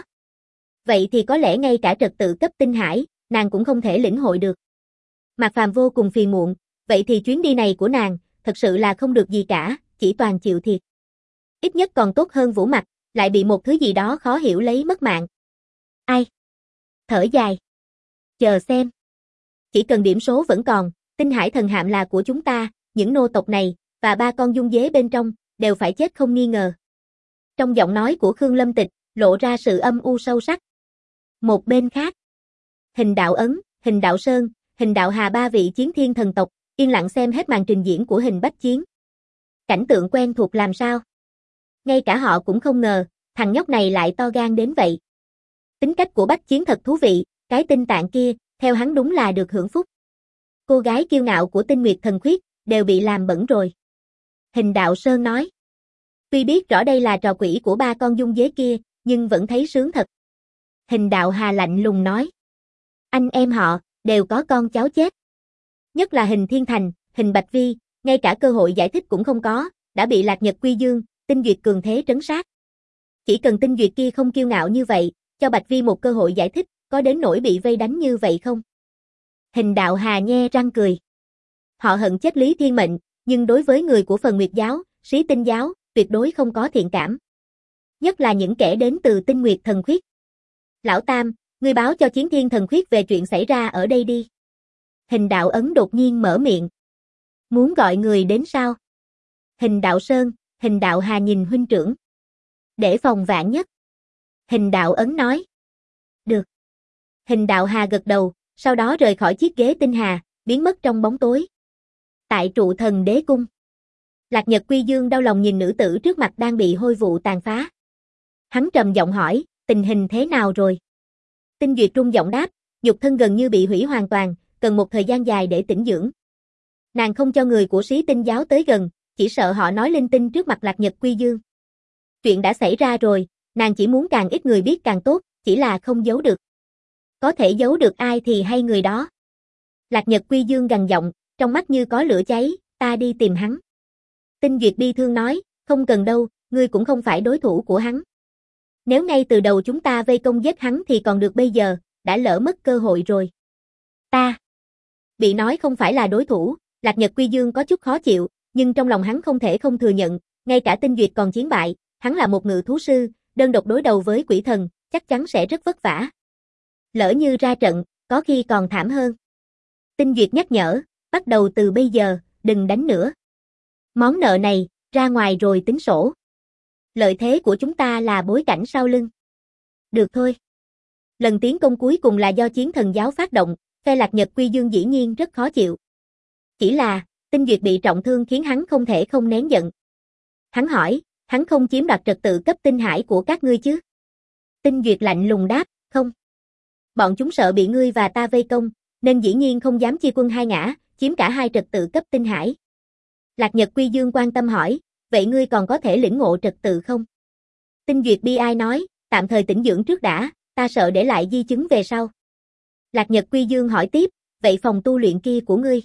Vậy thì có lẽ ngay cả trật tự cấp tinh hải, nàng cũng không thể lĩnh hội được. Mạc Phàm vô cùng phiền muộn, vậy thì chuyến đi này của nàng, thật sự là không được gì cả, chỉ toàn chịu thiệt. Ít nhất còn tốt hơn Vũ Mặc, lại bị một thứ gì đó khó hiểu lấy mất mạng. Ai? Thở dài. Chờ xem. Chỉ cần điểm số vẫn còn, tinh hải thần hạm là của chúng ta, những nô tộc này, và 3 con dung dế bên trong, đều phải chết không nghi ngờ. Trong giọng nói của Khương Lâm Tịch, lộ ra sự âm u sâu sắc. Một bên khác, Hình Đạo Ấn, Hình Đạo Sơn, Hình Đạo Hà 3 vị chiến thiên thần tộc, yên lặng xem hết màn trình diễn của Hình Bách Chiến. Cảnh tượng quen thuộc làm sao? Ngay cả họ cũng không ngờ, thằng nhóc này lại to gan đến vậy. Tính cách của Bách Chiến thật thú vị, cái tinh tạng kia, theo hắn đúng là được hưởng phúc. Cô gái kiêu ngạo của Tinh Nguyệt Thần Khuyết, đều bị làm bẩn rồi. Hình Đạo Sơn nói. Tuy biết rõ đây là trò quỷ của 3 con dung dế kia, nhưng vẫn thấy sướng thật. Hình Đạo Hà lạnh lùng nói. Anh em họ, đều có con cháu chết. Nhất là Hình Thiên Thành, Hình Bạch Vi, ngay cả cơ hội giải thích cũng không có, đã bị Lạc Nhật Quy Dương, Tinh Duyệt cường thế trấn sát. Chỉ cần Tinh Duyệt kia không kiêu ngạo như vậy, cho Bạch Vi một cơ hội giải thích, có đến nỗi bị vây đánh như vậy không? Hình Đạo Hà nhe răng cười. Họ hận chết Lý Thiên Mệnh, nhưng đối với người của Phần Nguyệt Giáo, Sĩ Tinh Giáo, tuyệt đối không có thiện cảm. Nhất là những kẻ đến từ Tinh Nguyệt Thần Khuyết. Lão Tam, ngươi báo cho Chiến Thiên Thần Khuyết về chuyện xảy ra ở đây đi. Hình Đạo Ấn đột nhiên mở miệng. Muốn gọi người đến sao? Hình Đạo Sơn, Hình Đạo Hà nhìn huynh trưởng. Để phòng vạn nhất. Hình Đạo Ấn nói. Được. Hình Đạo Hà gật đầu, sau đó rời khỏi chiếc ghế tinh hà, biến mất trong bóng tối. Tại trụ thần đế cung, Lạc Nhật Quy Dương đau lòng nhìn nữ tử trước mặt đang bị hôi vụ tàn phá. Hắn trầm giọng hỏi, tình hình thế nào rồi? Tinh Duyệt trung giọng đáp, nhục thân gần như bị hủy hoàn toàn, cần một thời gian dài để tĩnh dưỡng. Nàng không cho người của Sĩ Tinh giáo tới gần, chỉ sợ họ nói linh tinh trước mặt Lạc Nhật Quy Dương. Chuyện đã xảy ra rồi, nàng chỉ muốn càng ít người biết càng tốt, chỉ là không giấu được. Có thể giấu được ai thì hay người đó. Lạc Nhật Quy Dương gằn giọng, trong mắt như có lửa cháy, ta đi tìm hắn. Tinh Duyệt bi thương nói, không cần đâu, ngươi cũng không phải đối thủ của hắn. Nếu ngay từ đầu chúng ta vây công giết hắn thì còn được bây giờ, đã lỡ mất cơ hội rồi. Ta bị nói không phải là đối thủ, Lạc Nhật Quy Dương có chút khó chịu, nhưng trong lòng hắn không thể không thừa nhận, ngay cả Tinh Duyệt còn chiến bại, hắn là một ngự thú sư, đơn độc đối đầu với quỷ thần, chắc chắn sẽ rất vất vả. Lỡ như ra trận, có khi còn thảm hơn. Tinh Duyệt nhắc nhở, bắt đầu từ bây giờ, đừng đánh nữa. Món nợ này, ra ngoài rồi tính sổ. Lợi thế của chúng ta là bối cảnh sau lưng. Được thôi. Lần tiến công cuối cùng là do chiến thần giáo phát động, phe Lạc Nhật Quy Dương dĩ nhiên rất khó chịu. Chỉ là, Tinh Duyệt bị trọng thương khiến hắn không thể không nén giận. Hắn hỏi, hắn không chiếm đoạt trật tự cấp tinh hải của các ngươi chứ? Tinh Duyệt lạnh lùng đáp, không. Bọn chúng sợ bị ngươi và ta vây công, nên dĩ nhiên không dám chia quân hai ngã, chiếm cả hai trật tự cấp tinh hải. Lạc Nhật Quy Dương quan tâm hỏi, vậy ngươi còn có thể lĩnh ngộ trật tự không? Tinh Duyệt bi ai nói, tạm thời tĩnh dưỡng trước đã, ta sợ để lại di chứng về sau. Lạc Nhật Quy Dương hỏi tiếp, vậy phòng tu luyện kia của ngươi?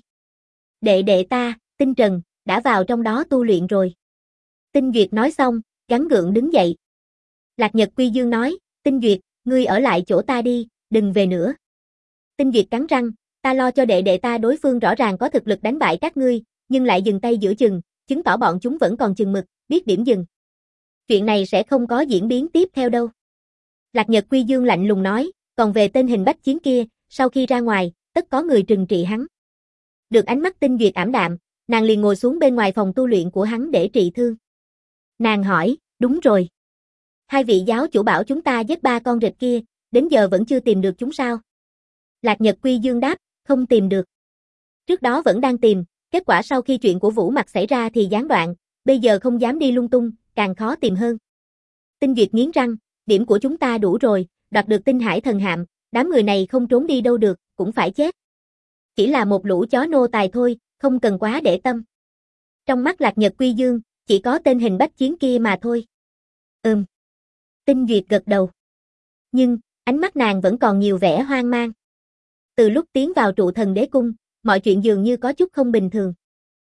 Đệ ta, Tinh Trần, đã vào trong đó tu luyện rồi. Tinh Duyệt nói xong, gắng gượng đứng dậy. Lạc Nhật Quy Dương nói, Tinh Duyệt, ngươi ở lại chỗ ta đi, đừng về nữa. Tinh Duyệt cắn răng, ta lo cho đệ ta đối phương rõ ràng có thực lực đánh bại các ngươi, nhưng lại dừng tay giữa chừng, chứng tỏ bọn chúng vẫn còn chừng mực, biết điểm dừng. Chuyện này sẽ không có diễn biến tiếp theo đâu. Lạc Nhật Quy Dương lạnh lùng nói, còn về tên hình bách chiến kia, sau khi ra ngoài, tất có người trừng trị hắn. Được ánh mắt Tinh Duyệt ảm đạm, nàng liền ngồi xuống bên ngoài phòng tu luyện của hắn để trị thương. Nàng hỏi, đúng rồi. Hai vị giáo chủ bảo chúng ta giết 3 con rệp kia, đến giờ vẫn chưa tìm được chúng sao? Lạc Nhật Quy Dương đáp, không tìm được. Trước đó vẫn đang tìm, kết quả sau khi chuyện của Vũ Mặc xảy ra thì gián đoạn, bây giờ không dám đi lung tung, càng khó tìm hơn. Tinh Duyệt nghiến răng, điểm của chúng ta đủ rồi, đoạt được tinh hải thần hạm, đám người này không trốn đi đâu được, cũng phải chết. Chỉ là một lũ chó nô tài thôi, không cần quá để tâm. Trong mắt Lạc Nhật Quy Dương, chỉ có tên hình bách chiến kia mà thôi. Tinh Duyệt gật đầu. Nhưng, ánh mắt nàng vẫn còn nhiều vẻ hoang mang. Từ lúc tiến vào trụ thần đế cung, mọi chuyện dường như có chút không bình thường.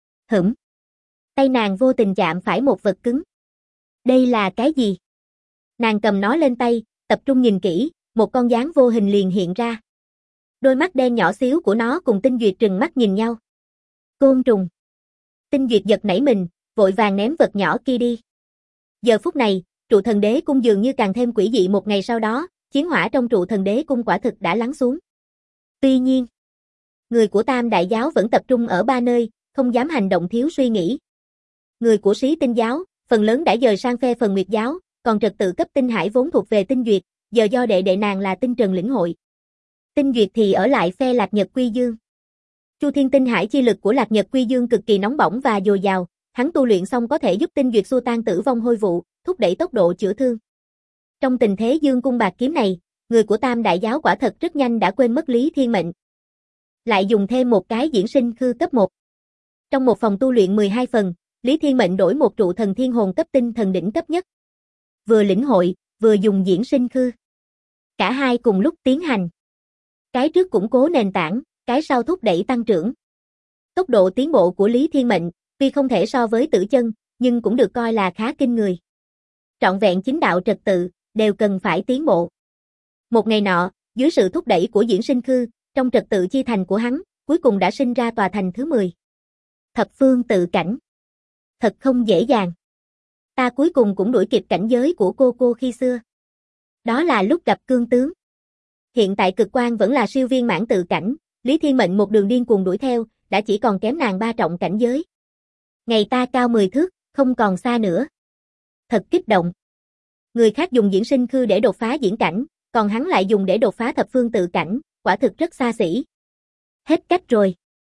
Tay nàng vô tình chạm phải một vật cứng. Đây là cái gì? Nàng cầm nó lên tay, tập trung nhìn kỹ, một con gián vô hình liền hiện ra. Đôi mắt đen nhỏ xíu của nó cùng Tinh Duyệt trừng mắt nhìn nhau. Côn trùng. Tinh Duyệt giật nảy mình, vội vàng ném vật nhỏ kia đi. Giờ phút này, trụ thần đế cung dường như càng thêm quỷ dị một ngày sau đó, chiến hỏa trong trụ thần đế cung quả thực đã lắng xuống. Tuy nhiên, người của Tam Đại giáo vẫn tập trung ở 3 nơi, không dám hành động thiếu suy nghĩ. Người của Sĩ Tinh giáo, phần lớn đã dời sang phe Phần Nguyệt giáo, còn trật tự cấp tinh hải vốn thuộc về Tinh Duyệt, giờ do đệ nàng là Tinh Trần lĩnh hội. Tinh Duyệt thì ở lại phe Lạc Nhật Quy Dương. Chu Thiên Tinh Hải chi lực của Lạc Nhật Quy Dương cực kỳ nóng bỏng và dồi dào, hắn tu luyện xong có thể giúp Tinh Duyệt xua tan tử vong hôi vụ, thúc đẩy tốc độ chữa thương. Trong tình thế dương cung bạc kiếm này, người của Tam Đại giáo quả thật rất nhanh đã quên mất Lý Thiên Mệnh. Lại dùng thêm một cái diễn sinh khư cấp 1. Trong một phòng tu luyện 12 phần, Lý Thiên Mệnh đổi một trụ thần thiên hồn cấp tinh thần đỉnh cấp nhất. Vừa lĩnh hội, vừa dùng diễn sinh khư. Cả hai cùng lúc tiến hành. Cái trước củng cố nền tảng, cái sau thúc đẩy tăng trưởng. Tốc độ tiến bộ của Lý Thiên Mệnh, tuy không thể so với Tử Chân, nhưng cũng được coi là khá kinh người. Trọn vẹn chính đạo trật tự, đều cần phải tiến bộ. Một ngày nọ, dưới sự thúc đẩy của diễn sinh khư, trong trật tự chi thành của hắn, cuối cùng đã sinh ra tòa thành thứ 10. Thập phương tự cảnh. Thật không dễ dàng. Ta cuối cùng cũng đuổi kịp cảnh giới của cô khi xưa. Đó là lúc gặp cương tướng. Hiện tại cực quan vẫn là siêu viên mãn tự cảnh, Lý Thiên Mệnh một đường điên cuồng đuổi theo, đã chỉ còn kém nàng 3 trọng cảnh giới. Ngày ta cao 10 thước, không còn xa nữa. Thật kích động. Người khác dùng diễn sinh khư để đột phá diễn cảnh, còn hắn lại dùng để đột phá thập phương tự cảnh, quả thực rất xa xỉ. Hết cách rồi.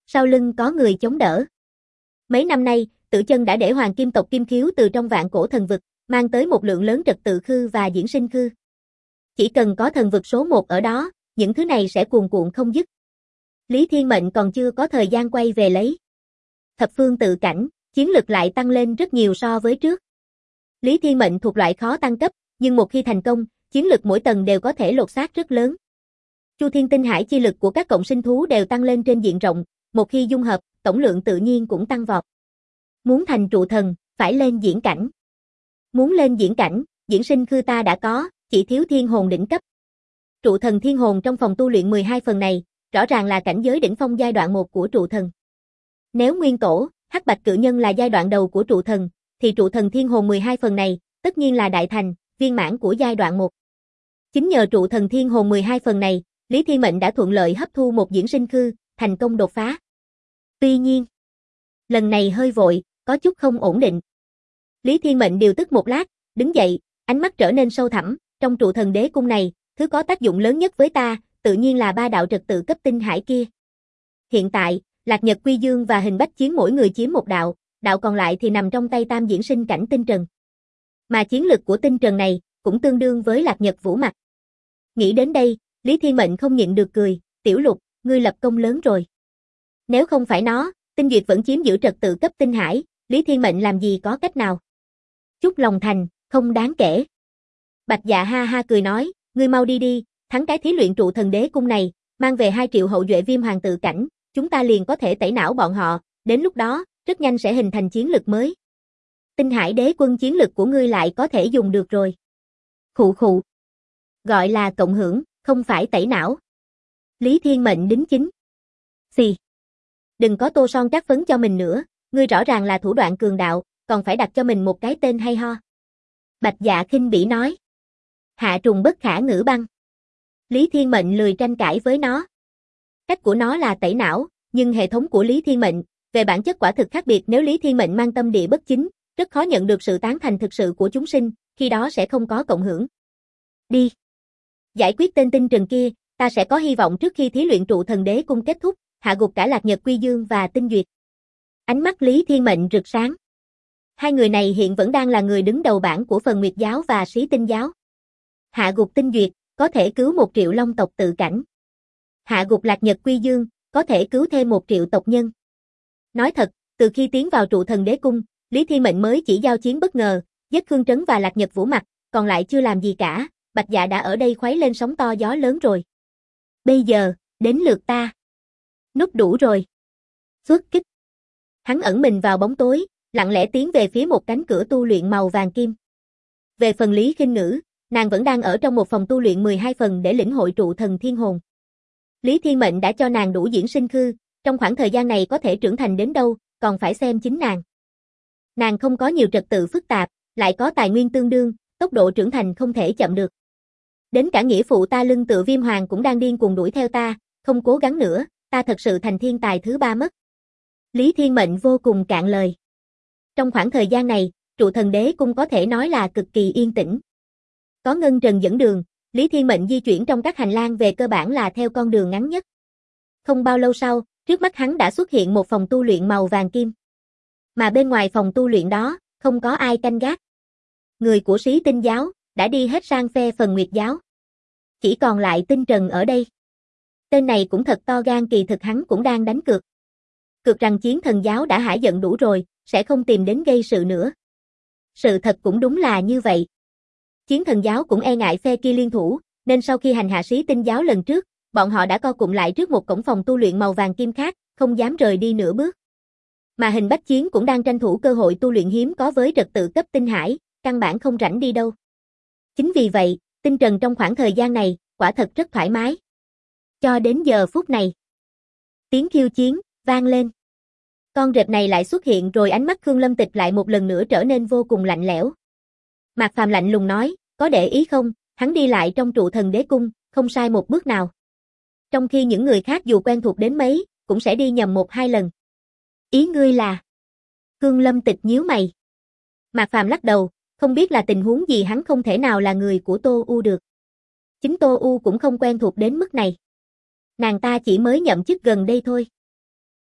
Sau lưng có người chống đỡ. Mấy năm nay, Tử Chân đã để Hoàng Kim tộc Kim Khiếu từ trong vạn cổ thần vực, mang tới một lượng lớn trật tự khư và diễn sinh khư. Chỉ cần có thần vực số 1 ở đó, những thứ này sẽ cuồn cuộn không dứt. Lý Thiên Mệnh còn chưa có thời gian quay về lấy thập phương tự cảnh, chiến lực lại tăng lên rất nhiều so với trước. Lý Thiên Mệnh thuộc loại khó tăng cấp, nhưng một khi thành công, chiến lực mỗi tầng đều có thể lột xác rất lớn. Chu Thiên Tinh Hải chi lực của các cộng sinh thú đều tăng lên trên diện rộng, một khi dung hợp, tổng lượng tự nhiên cũng tăng vọt. Muốn thành trụ thần, phải lên diễn cảnh. Muốn lên diễn cảnh, diễn sinh khư ta đã có, chỉ thiếu thiên hồn đỉnh cấp. Trụ thần thiên hồn trong phòng tu luyện 12 phần này, rõ ràng là cảnh giới đỉnh phong giai đoạn 1 của trụ thần. Nếu nguyên tổ, Hắc Bạch Cự Nhân là giai đoạn đầu của trụ thần, thì trụ thần thiên hồn 12 phần này, tất nhiên là đại thành, viên mãn của giai đoạn 1. Chính nhờ trụ thần thiên hồn 12 phần này, Lý Thiên Mệnh đã thuận lợi hấp thu một diễn sinh khư, thành công đột phá. Tuy nhiên, lần này hơi vội, có chút không ổn định. Lý Thiên Mệnh điều tức một lát, đứng dậy, ánh mắt trở nên sâu thẳm, trong trụ thần đế cung này, thứ có tác dụng lớn nhất với ta, tự nhiên là 3 đạo trật tự cấp tinh hải kia. Hiện tại, Lạc Nhật Quy Dương và Hình Bách Chiến mỗi người chiếm một đạo, đạo còn lại thì nằm trong tay tam diễn sinh cảnh tinh trần. Mà chiến lực của tinh trần này, cũng tương đương với Lạc Nhật Vũ Mặc. Nghĩ đến đây, Lý Thiên Mệnh không nhịn được cười, Tiểu Lục, ngươi lập công lớn rồi. Nếu không phải nó, Tinh Duyệt vẫn chiếm giữ trật tự cấp tinh hải, Lý Thiên Mệnh làm gì có cách nào. Chút lòng thành, không đáng kể. Bạch Dạ ha ha cười nói, ngươi mau đi đi, thắng cái thí luyện trụ thần đế cung này, mang về 2 triệu hậu duệ viêm hoàng tự cảnh, chúng ta liền có thể tẩy não bọn họ, đến lúc đó, rất nhanh sẽ hình thành chiến lực mới. Tinh Hải đế quân chiến lực của ngươi lại có thể dùng được rồi. Khụ khụ. Gọi là cộng hưởng, không phải tẩy não. Lý Thiên Mệnh đính chính. Xì. Đừng có tô son trát phấn cho mình nữa, ngươi rõ ràng là thủ đoạn cường đạo, còn phải đặt cho mình một cái tên hay ho. Bạch Dạ khinh bỉ nói. Hạ trùng bất khả ngữ băng. Lý Thiên Mệnh lười tranh cãi với nó. Cách của nó là tẩy não, nhưng hệ thống của Lý Thiên Mệnh, về bản chất quả thực khác biệt. Nếu Lý Thiên Mệnh mang tâm địa bất chính, rất khó nhận được sự tán thành thực sự của chúng sinh, khi đó sẽ không có cộng hưởng. Đi. Giải quyết tên tinh trần kia, ta sẽ có hy vọng trước khi thí luyện trụ thần đế cung kết thúc, hạ gục cả Lạc Nhật Quy Dương và Tinh Duyệt. Ánh mắt Lý Thiên Mệnh rực sáng. 2 người này hiện vẫn đang là người đứng đầu bảng của Phần Nguyệt giáo và Sĩ Tinh giáo. Hạ gục Tinh Duyệt, có thể cứu 1 triệu long tộc tự cảnh. Hạ gục Lạc Nhật Quy Dương, có thể cứu thêm 1 triệu tộc nhân. Nói thật, từ khi tiến vào trụ thần đế cung, Lý Thiên Mệnh mới chỉ giao chiến bất ngờ, giết Khương Trấn và Lạc Nhật Vũ Mặc, còn lại chưa làm gì cả, Bạch Dạ đã ở đây khuấy lên sóng to gió lớn rồi. Bây giờ, đến lượt ta. Nút đủ rồi. Xuất kích. Hắn ẩn mình vào bóng tối, lặng lẽ tiến về phía một cánh cửa tu luyện màu vàng kim. Về phần Lý Khinh Ngữ, nàng vẫn đang ở trong một phòng tu luyện 12 phần để lĩnh hội trụ thần thiên hồn. Lý Thiên Mệnh đã cho nàng đủ diễn sinh khư, trong khoảng thời gian này có thể trưởng thành đến đâu, còn phải xem chính nàng. Nàng không có nhiều trật tự phức tạp, lại có tài nguyên tương đương, tốc độ trưởng thành không thể chậm được. Đến cả nghĩa phụ ta lưng tựa Viêm Hoàng cũng đang điên cuồng đuổi theo ta, không cố gắng nữa, ta thật sự thành thiên tài thứ 3 mất. Lý Thiên Mệnh vô cùng cạn lời. Trong khoảng thời gian này, trụ thần đế cung có thể nói là cực kỳ yên tĩnh. Có ngân trần dẫn đường, Lý Thiên Mệnh di chuyển trong các hành lang về cơ bản là theo con đường ngắn nhất. Không bao lâu sau, trước mắt hắn đã xuất hiện một phòng tu luyện màu vàng kim. Mà bên ngoài phòng tu luyện đó, không có ai canh gác. Người của Sĩ Tinh giáo đã đi hết sang phe Phần Nguyệt giáo. Chỉ còn lại Tinh Trần ở đây. Tên này cũng thật to gan, kỳ thực hắn cũng đang đánh cược. Cược rằng Chiến Thần giáo đã hả giận đủ rồi, sẽ không tìm đến gây sự nữa. Sự thật cũng đúng là như vậy. Chiến Thần giáo cũng e ngại phe kia liên thủ, nên sau khi hành hạ Sĩ Tinh giáo lần trước, bọn họ đã co cụm lại trước một cổng phòng tu luyện màu vàng kim khác, không dám rời đi nửa bước. Mà Hình Bách Chiến cũng đang tranh thủ cơ hội tu luyện hiếm có với trật tự cấp tinh hải, căn bản không rảnh đi đâu. Chính vì vậy, Tinh Trần trong khoảng thời gian này, quả thật rất thoải mái. Cho đến giờ phút này, tiếng khiêu chiến vang lên. Con rệp này lại xuất hiện, rồi ánh mắt Khương Lâm Tịch lại một lần nữa trở nên vô cùng lạnh lẽo. Mạc Phàm lạnh lùng nói, có để ý không, hắn đi lại trong trụ thần đế cung, không sai một bước nào. Trong khi những người khác dù quen thuộc đến mấy, cũng sẽ đi nhầm 1-2 lần. Ý ngươi là? Khương Lâm Tịch nhíu mày. Mạc Phàm lắc đầu, không biết là tình huống gì, hắn không thể nào là người của Tô U được. Chính Tô U cũng không quen thuộc đến mức này. Nàng ta chỉ mới nhậm chức gần đây thôi.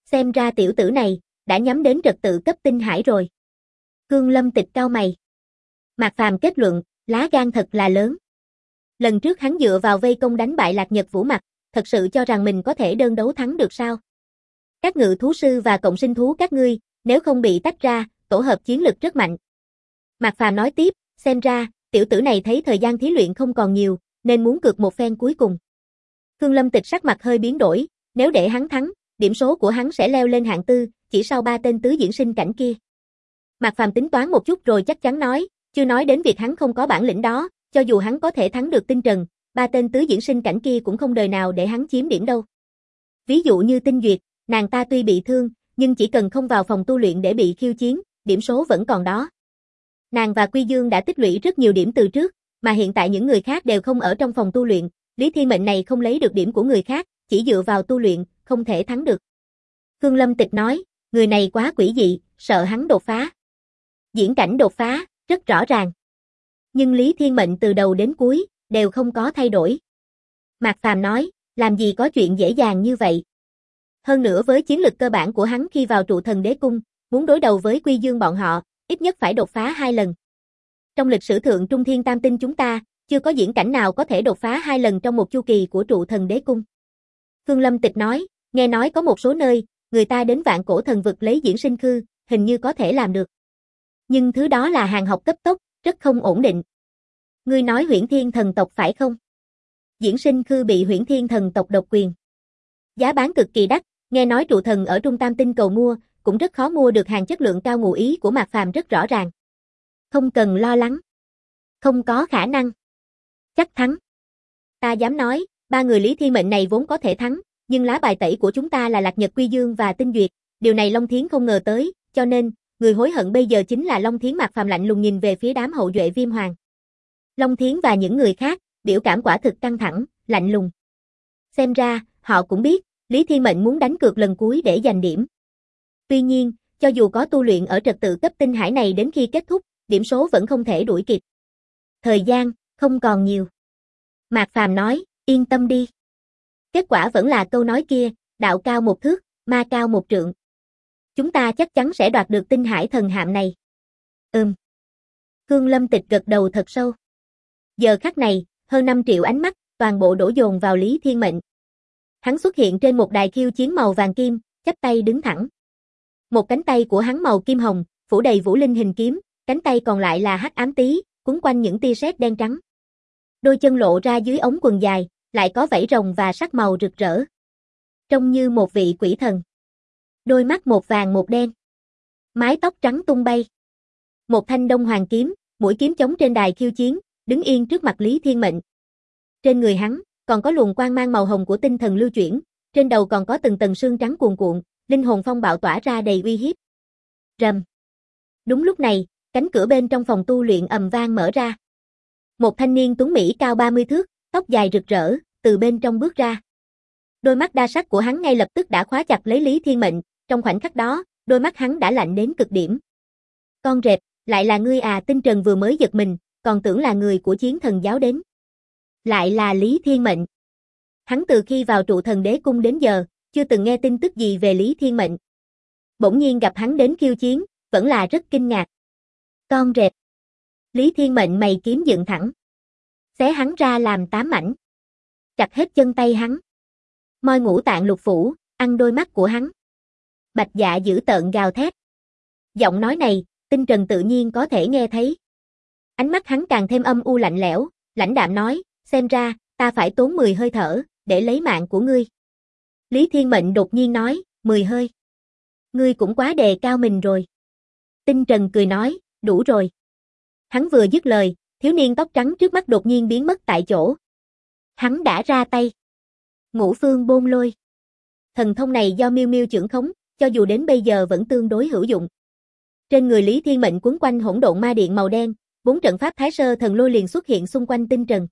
Xem ra tiểu tử này, đã nhắm đến trật tự cấp tinh hải rồi. Khương Lâm Tịch cau mày. Mạc Phàm kết luận, lá gan thật là lớn. Lần trước hắn dựa vào vây công đánh bại Lạc Nhật Vũ Mặc, thật sự cho rằng mình có thể đơn đấu thắng được sao? Các ngự thú sư và cộng sinh thú các ngươi, nếu không bị tách ra, tổ hợp chiến lực rất mạnh. Mạc Phàm nói tiếp, xem ra, tiểu tử này thấy thời gian thí luyện không còn nhiều, nên muốn cược một phen cuối cùng. Khương Lâm Tịch sắc mặt hơi biến đổi, nếu để hắn thắng, điểm số của hắn sẽ leo lên hạng tư, chỉ sau 3 tên tứ diễn sinh cảnh kia. Mạc Phàm tính toán một chút rồi chắc chắn nói, chưa nói đến việc hắn không có bản lĩnh đó, cho dù hắn có thể thắng được Tinh Trần, 3 tên tứ diễn sinh cảnh kia cũng không đời nào để hắn chiếm điểm đâu. Ví dụ như Tinh Duyệt, nàng ta tuy bị thương, nhưng chỉ cần không vào phòng tu luyện để bị khiêu chiến, điểm số vẫn còn đó. Nàng và Quy Dương đã tích lũy rất nhiều điểm từ trước, mà hiện tại những người khác đều không ở trong phòng tu luyện, Lý Thiên Mệnh này không lấy được điểm của người khác, chỉ dựa vào tu luyện, không thể thắng được. Khương Lâm Tịch nói, người này quá quỷ dị, sợ hắn đột phá. Diễn cảnh đột phá, rất rõ ràng. Nhưng Lý Thiên Mệnh từ đầu đến cuối, đều không có thay đổi. Mạc Phàm nói, làm gì có chuyện dễ dàng như vậy. Hơn nữa với chiến lực cơ bản của hắn khi vào trụ thần đế cung, muốn đối đầu với Quy Dương bọn họ, ít nhất phải đột phá 2 lần. Trong lịch sử thượng trung thiên tam tinh chúng ta, chưa có diễn cảnh nào có thể đột phá 2 lần trong một chu kỳ của trụ thần đế cung. Khương Lâm Tịch nói, nghe nói có một số nơi, người ta đến vạn cổ thần vực lấy diễn sinh khư, hình như có thể làm được. Nhưng thứ đó là hàng học cấp tốc, rất không ổn định. Ngươi nói Huyễn Thiên thần tộc phải không? Diễn sinh khư bị Huyễn Thiên thần tộc độc quyền. Giá bán cực kỳ đắt, nghe nói trụ thần ở Trung Tam Tinh cầu mua, cũng rất khó mua được hàng chất lượng cao, ngụ ý của Mạc Phàm rất rõ ràng. Không cần lo lắng. Không có khả năng. Chắc thắng. Ta dám nói, 3 người Lý Thiên Mệnh này vốn có thể thắng, nhưng lá bài tẩy của chúng ta là Lạc Nhật Quy Dương và Tinh Duyệt, điều này Long Thiến không ngờ tới, cho nên, người hối hận bây giờ chính là Long Thiến. Mạc Phàm lạnh lùng nhìn về phía đám hậu duệ Viêm Hoàng. Long Thiến và những người khác, biểu cảm quả thực căng thẳng, lạnh lùng. Xem ra, họ cũng biết, Lý Thiên Mệnh muốn đánh cược lần cuối để giành điểm. Tuy nhiên, cho dù có tu luyện ở trật tự cấp tinh hải này đến khi kết thúc, điểm số vẫn không thể đuổi kịp. Thời gian, không còn nhiều. Mạc Phàm nói, yên tâm đi. Kết quả vẫn là câu nói kia, đạo cao 1 thước, ma cao 1 trượng. Chúng ta chắc chắn sẽ đoạt được tinh hải thần hạm này. Khương Lâm Tịch gật đầu thật sâu. Giờ khắc này, hơn 5 triệu ánh mắt, toàn bộ đổ dồn vào Lý Thiên Mệnh. Hắn xuất hiện trên một đài khiêu chiến màu vàng kim, chắp tay đứng thẳng. Một cánh tay của hắn màu kim hồng, phủ đầy vũ linh hình kiếm, cánh tay còn lại là hắc ám tí, quấn quanh những tia sét đen trắng. Đôi chân lộ ra dưới ống quần dài, lại có vảy rồng và sắc màu rực rỡ. Trông như một vị quỷ thần. Đôi mắt một vàng một đen. Mái tóc trắng tung bay. Một thanh đông hoàng kiếm, mũi kiếm chống trên đài khiêu chiến, đứng yên trước mặt Lý Thiên Mệnh. Trên người hắn, còn có luồng quang mang màu hồng của tinh thần lưu chuyển, trên đầu còn có từng tầng sương trắng cuồn cuộn, linh hồn phong bạo tỏa ra đầy uy hiếp. Rầm. Đúng lúc này, cánh cửa bên trong phòng tu luyện ầm vang mở ra. Một thanh niên tuấn mỹ cao 30 thước, tóc dài rực rỡ, từ bên trong bước ra. Đôi mắt đa sắc của hắn ngay lập tức đã khóa chặt lấy Lý Thiên Mệnh, trong khoảnh khắc đó, đôi mắt hắn đã lạnh đến cực điểm. Con rệp, lại là ngươi à? Tinh Trần vừa mới giật mình, còn tưởng là người của Chiến Thần giáo đến. Lại là Lý Thiên Mệnh. Hắn từ khi vào trụ thần đế cung đến giờ, chưa từng nghe tin tức gì về Lý Thiên Mệnh. Bỗng nhiên gặp hắn đến khiêu chiến, vẫn là rất kinh ngạc. Con rệp. Lý Thiên Mệnh mày kiếm dựng thẳng. Xé hắn ra làm 8 mảnh. Chặt hết chân tay hắn. Moi ngũ tạng lục phủ, ăn đôi mắt của hắn. Bạch Dạ dữ tợn gào thét. Giọng nói này, Tinh Trần tự nhiên có thể nghe thấy. Ánh mắt hắn càng thêm âm u lạnh lẽo, lãnh đạm nói, xem ra, ta phải tốn 10 hơi thở, để lấy mạng của ngươi. Lý Thiên Mệnh đột nhiên nói, 10 hơi. Ngươi cũng quá đề cao mình rồi. Tinh Trần cười nói, đủ rồi. Hắn vừa dứt lời, thiếu niên tóc trắng trước mắt đột nhiên biến mất tại chỗ. Hắn đã ra tay. Ngũ Phương Bôn Lôi. Thần thông này do Miêu Miêu trưởng khống, cho dù đến bây giờ vẫn tương đối hữu dụng. Trên người Lý Thiên Mệnh quấn quanh hỗn độn ma điện màu đen, 4 trận pháp Thái Sơ thần lôi liền xuất hiện xung quanh Tinh Trần.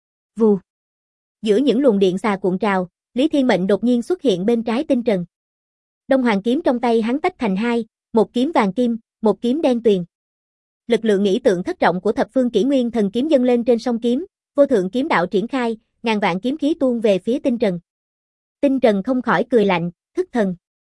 Vù. Giữa những luồng điện xà cuộn trào, Lý Thiên Mệnh đột nhiên xuất hiện bên trái Tinh Trần. Đông Hoàng kiếm trong tay hắn tách thành hai, một kiếm vàng kim, một kiếm đen tuyền. Lực lượng nghĩ tượng thất trọng của thập phương kỷ nguyên thần kiếm dâng lên trên song kiếm, vô thượng kiếm đạo triển khai, ngàn vạn kiếm khí tuôn về phía Tinh Trần. Tinh Trần không khỏi cười lạnh, thức thần.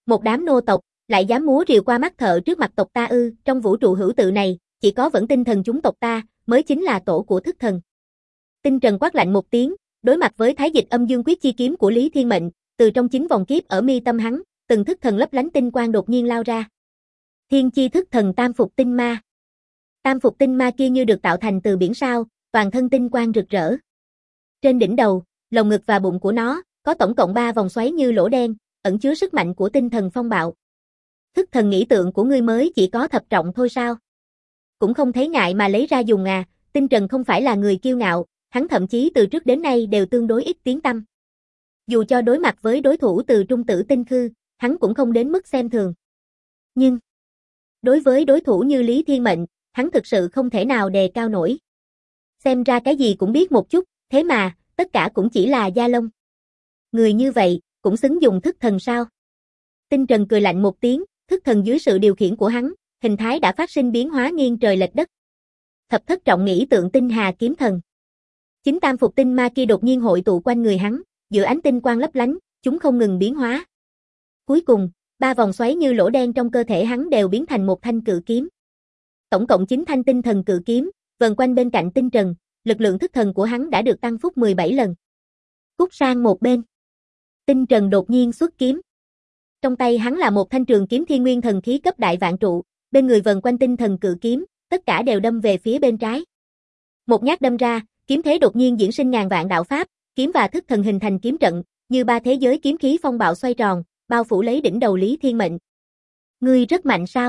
Một đám nô tộc, lại dám múa rìu qua mắt thợ trước mặt tộc ta ư? Trong vũ trụ hữu tự này, chỉ có vẫn tinh thần chúng tộc ta, mới chính là tổ của thức thần. Tinh Trần quát lạnh một tiếng, đối mặt với thái dịch âm dương quyết chi kiếm của Lý Thiên Mệnh, từ trong chính vòng kiếp ở mi tâm hắn, từng thức thần lấp lánh tinh quang đột nhiên lao ra. Thiên chi thức thần tam phục tinh ma. Tam phục tinh ma kia như được tạo thành từ biển sao, toàn thân tinh quang rực rỡ. Trên đỉnh đầu, lồng ngực và bụng của nó, có tổng cộng 3 vòng xoáy như lỗ đen, ẩn chứa sức mạnh của tinh thần phong bạo. Thức thần nghĩ tượng của ngươi mới chỉ có thập trọng thôi sao? Cũng không thấy ngại mà lấy ra dùng à? Tinh Trần không phải là người kiêu ngạo, hắn thậm chí từ trước đến nay đều tương đối ít tiếng tăm. Dù cho đối mặt với đối thủ từ Trung Tử Tinh Khư, hắn cũng không đến mức xem thường. Nhưng, đối với đối thủ như Lý Thiên Mệnh, hắn thực sự không thể nào đề cao nổi. Xem ra cái gì cũng biết một chút, thế mà, tất cả cũng chỉ là da lông. Người như vậy, cũng xứng dùng thức thần sao? Tinh Trần cười lạnh một tiếng, thức thần dưới sự điều khiển của hắn, hình thái đã phát sinh biến hóa nghiêng trời lệch đất. Thập thất trọng nghĩ tượng tinh hà kiếm thần. Chính tam phục tinh ma kia đột nhiên hội tụ quanh người hắn, giữa ánh tinh quang lấp lánh, chúng không ngừng biến hóa. Cuối cùng, 3 vòng xoáy như lỗ đen trong cơ thể hắn đều biến thành một thanh cự kiếm. Tổng cộng 9 thanh tinh thần cự kiếm, vần quanh bên cạnh Tinh Trần, lực lượng thức thần của hắn đã được tăng phúc 17 lần. Cút sang một bên. Tinh Trần đột nhiên xuất kiếm. Trong tay hắn là một thanh trường kiếm thiên nguyên thần khí cấp đại vạn trụ, bên người vần quanh tinh thần cự kiếm, tất cả đều đâm về phía bên trái. Một nhát đâm ra, kiếm thế đột nhiên diễn sinh ngàn vạn đạo pháp, kiếm và thức thần hình thành kiếm trận, như 3 thế giới kiếm khí phong bạo xoay tròn, bao phủ lấy đỉnh đầu Lý Thiên Mệnh. Ngươi rất mạnh sao?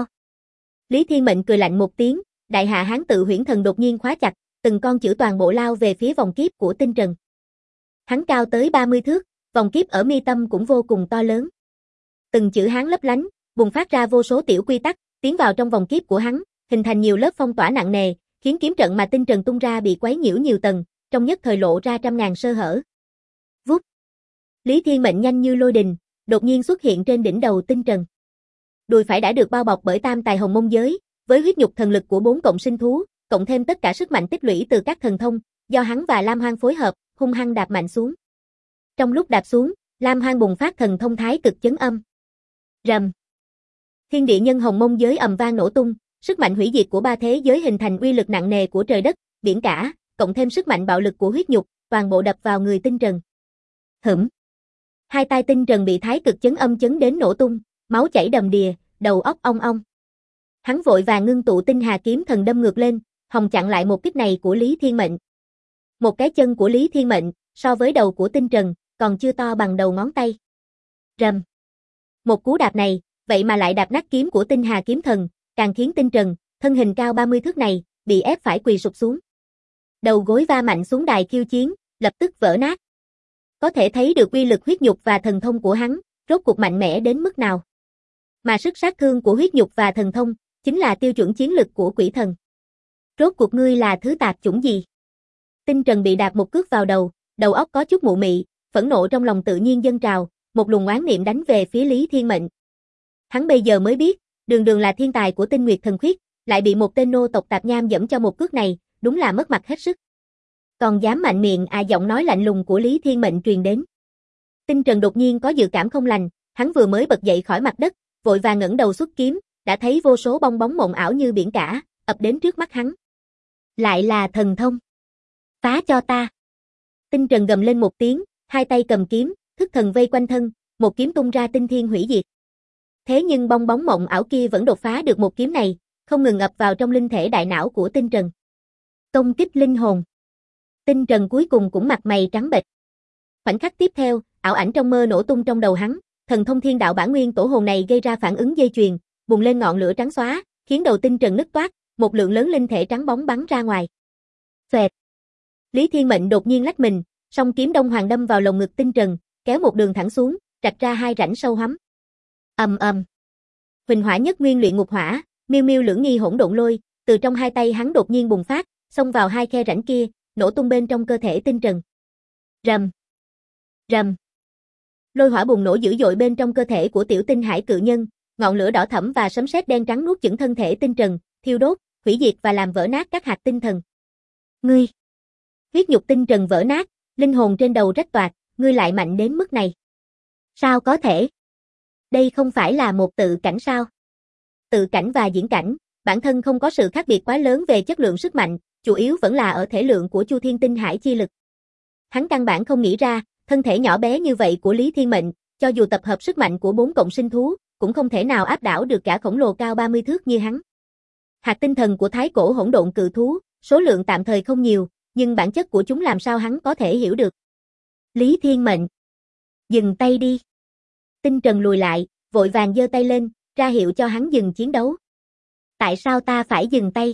Lý Thiên Mệnh cười lạnh một tiếng, đại hạ hán tự huyễn thần đột nhiên khóa chặt, từng con chữ toàn bộ lao về phía vòng kiếp của Tinh Trần. Hắn cao tới 30 thước, vòng kiếp ở mi tâm cũng vô cùng to lớn. Từng chữ hán lấp lánh, bùng phát ra vô số tiểu quy tắc, tiến vào trong vòng kiếp của hắn, hình thành nhiều lớp phong tỏa nặng nề, khiến kiếm trận mà Tinh Trần tung ra bị quấy nhiễu nhiều tầng, trong nhất thời lộ ra trăm ngàn sơ hở. Vút. Lý Thiên Mệnh nhanh như lôi đình, đột nhiên xuất hiện trên đỉnh đầu Tinh Trần. Đùi phải đã được bao bọc bởi tam tài hồng mông giới, với huyết nhục thần lực của 4 cộng sinh thú, cộng thêm tất cả sức mạnh tích lũy từ các thần thông, do hắn và Lam Hoang phối hợp, hung hăng đạp mạnh xuống. Trong lúc đạp xuống, Lam Hoang bùng phát thần thông thái cực chấn âm. Rầm. Thiên địa nhân hồng mông giới ầm vang nổ tung, sức mạnh hủy diệt của 3 thế giới hình thành uy lực nặng nề của trời đất, biển cả, cộng thêm sức mạnh bạo lực của huyết nhục, toàn bộ đập vào người Tinh Trần. Hửm. Hai tay Tinh Trần bị thái cực chấn âm chấn đến nổ tung, máu chảy đầm đìa, đầu óc ong ong. Hắn vội vàng ngưng tụ tinh hà kiếm thần đâm ngược lên, hòng chặn lại một kích này của Lý Thiên Mệnh. Một cái chân của Lý Thiên Mệnh, so với đầu của Tinh Trần, còn chưa to bằng đầu ngón tay. Rầm. Một cú đạp này, vậy mà lại đạp nát kiếm của tinh hà kiếm thần, càng khiến Tinh Trần, thân hình cao 30 thước này, bị ép phải quỳ sụp xuống. Đầu gối va mạnh xuống đài khiêu chiến, lập tức vỡ nát. Có thể thấy được uy lực huyết nhục và thần thông của hắn, rốt cuộc mạnh mẽ đến mức nào. Mà sức sát thương của huyết nhục và thần thông, chính là tiêu chuẩn chiến lực của quỷ thần. Rốt cuộc ngươi là thứ tạp chủng gì? Tinh Trần bị đạp một cước vào đầu óc có chút mụ mị, phẫn nộ trong lòng tự nhiên dâng trào, một luồng oán niệm đánh về phía Lý Thiên Mệnh. Hắn bây giờ mới biết, đường đường là thiên tài của Tinh Nguyệt Thần Khuyết, lại bị một tên nô tộc tạp nham dẫm cho một cước này, đúng là mất mặt hết sức. Còn dám mạnh miệng à? Giọng nói lạnh lùng của Lý Thiên Mệnh truyền đến. Tinh Trần đột nhiên có dự cảm không lành, hắn vừa mới bật dậy khỏi mặt đất, vội vàng ngẩng đầu xuất kiếm, đã thấy vô số bong bóng mộng ảo như biển cả, ập đến trước mắt hắn. Lại là thần thông. Phá cho ta. Tinh Trần gầm lên một tiếng, hai tay cầm kiếm, thức thần vây quanh thân, một kiếm tung ra tinh thiên hủy diệt. Thế nhưng bong bóng mộng ảo kia vẫn đột phá được một kiếm này, không ngừng ập vào trong linh thể đại não của Tinh Trần. Công kích linh hồn. Tinh Trần cuối cùng cũng mặt mày trắng bệch. Khoảnh khắc tiếp theo, ảo ảnh trong mơ nổ tung trong đầu hắn, thần thông thiên đạo bản nguyên tổ hồn này gây ra phản ứng dây chuyền, bùng lên ngọn lửa trắng xóa, khiến đầu Tinh Trần nứt toác, một lượng lớn linh thể trắng bóng bắn ra ngoài. Phệt. Lý Thiên Mệnh đột nhiên lách mình, song kiếm Đông Hoàng đâm vào lồng ngực Tinh Trần, kéo một đường thẳng xuống, rạch ra hai rãnh sâu hoắm. Ầm ầm. Huỳnh hỏa nhất nguyên luyện ngục hỏa, miêu miêu lưỡng nghi hỗn độn lôi, từ trong hai tay hắn đột nhiên bùng phát, xông vào hai khe rãnh kia, nổ tung bên trong cơ thể Tinh Trần. Rầm. Rầm. Lôi hỏa bùng nổ dữ dội bên trong cơ thể của tiểu tinh hải cự nhân, ngọn lửa đỏ thẫm và sấm sét đen trắng nuốt chửng thân thể Tinh Trần, thiêu đốt, hủy diệt và làm vỡ nát các hạt tinh thần. Ngươi. Huyết nhục Tinh Trần vỡ nát, linh hồn trên đầu rách toạc, ngươi lại mạnh đến mức này. Sao có thể? Đây không phải là một tự cảnh sao? Tự cảnh và diễn cảnh, bản thân không có sự khác biệt quá lớn về chất lượng sức mạnh, chủ yếu vẫn là ở thể lượng của Chu Thiên Tinh Hải chi lực. Hắn căn bản không nghĩ ra, thân thể nhỏ bé như vậy của Lý Thiên Mệnh, cho dù tập hợp sức mạnh của 4 cộng sinh thú, cũng không thể nào áp đảo được cả khổng lồ cao 30 thước như hắn. Hạt tinh thần của thái cổ hỗn độn cự thú, số lượng tạm thời không nhiều, nhưng bản chất của chúng làm sao hắn có thể hiểu được. Lý Thiên Mệnh, dừng tay đi. Tinh Trần lùi lại, vội vàng giơ tay lên, ra hiệu cho hắn dừng chiến đấu. Tại sao ta phải dừng tay?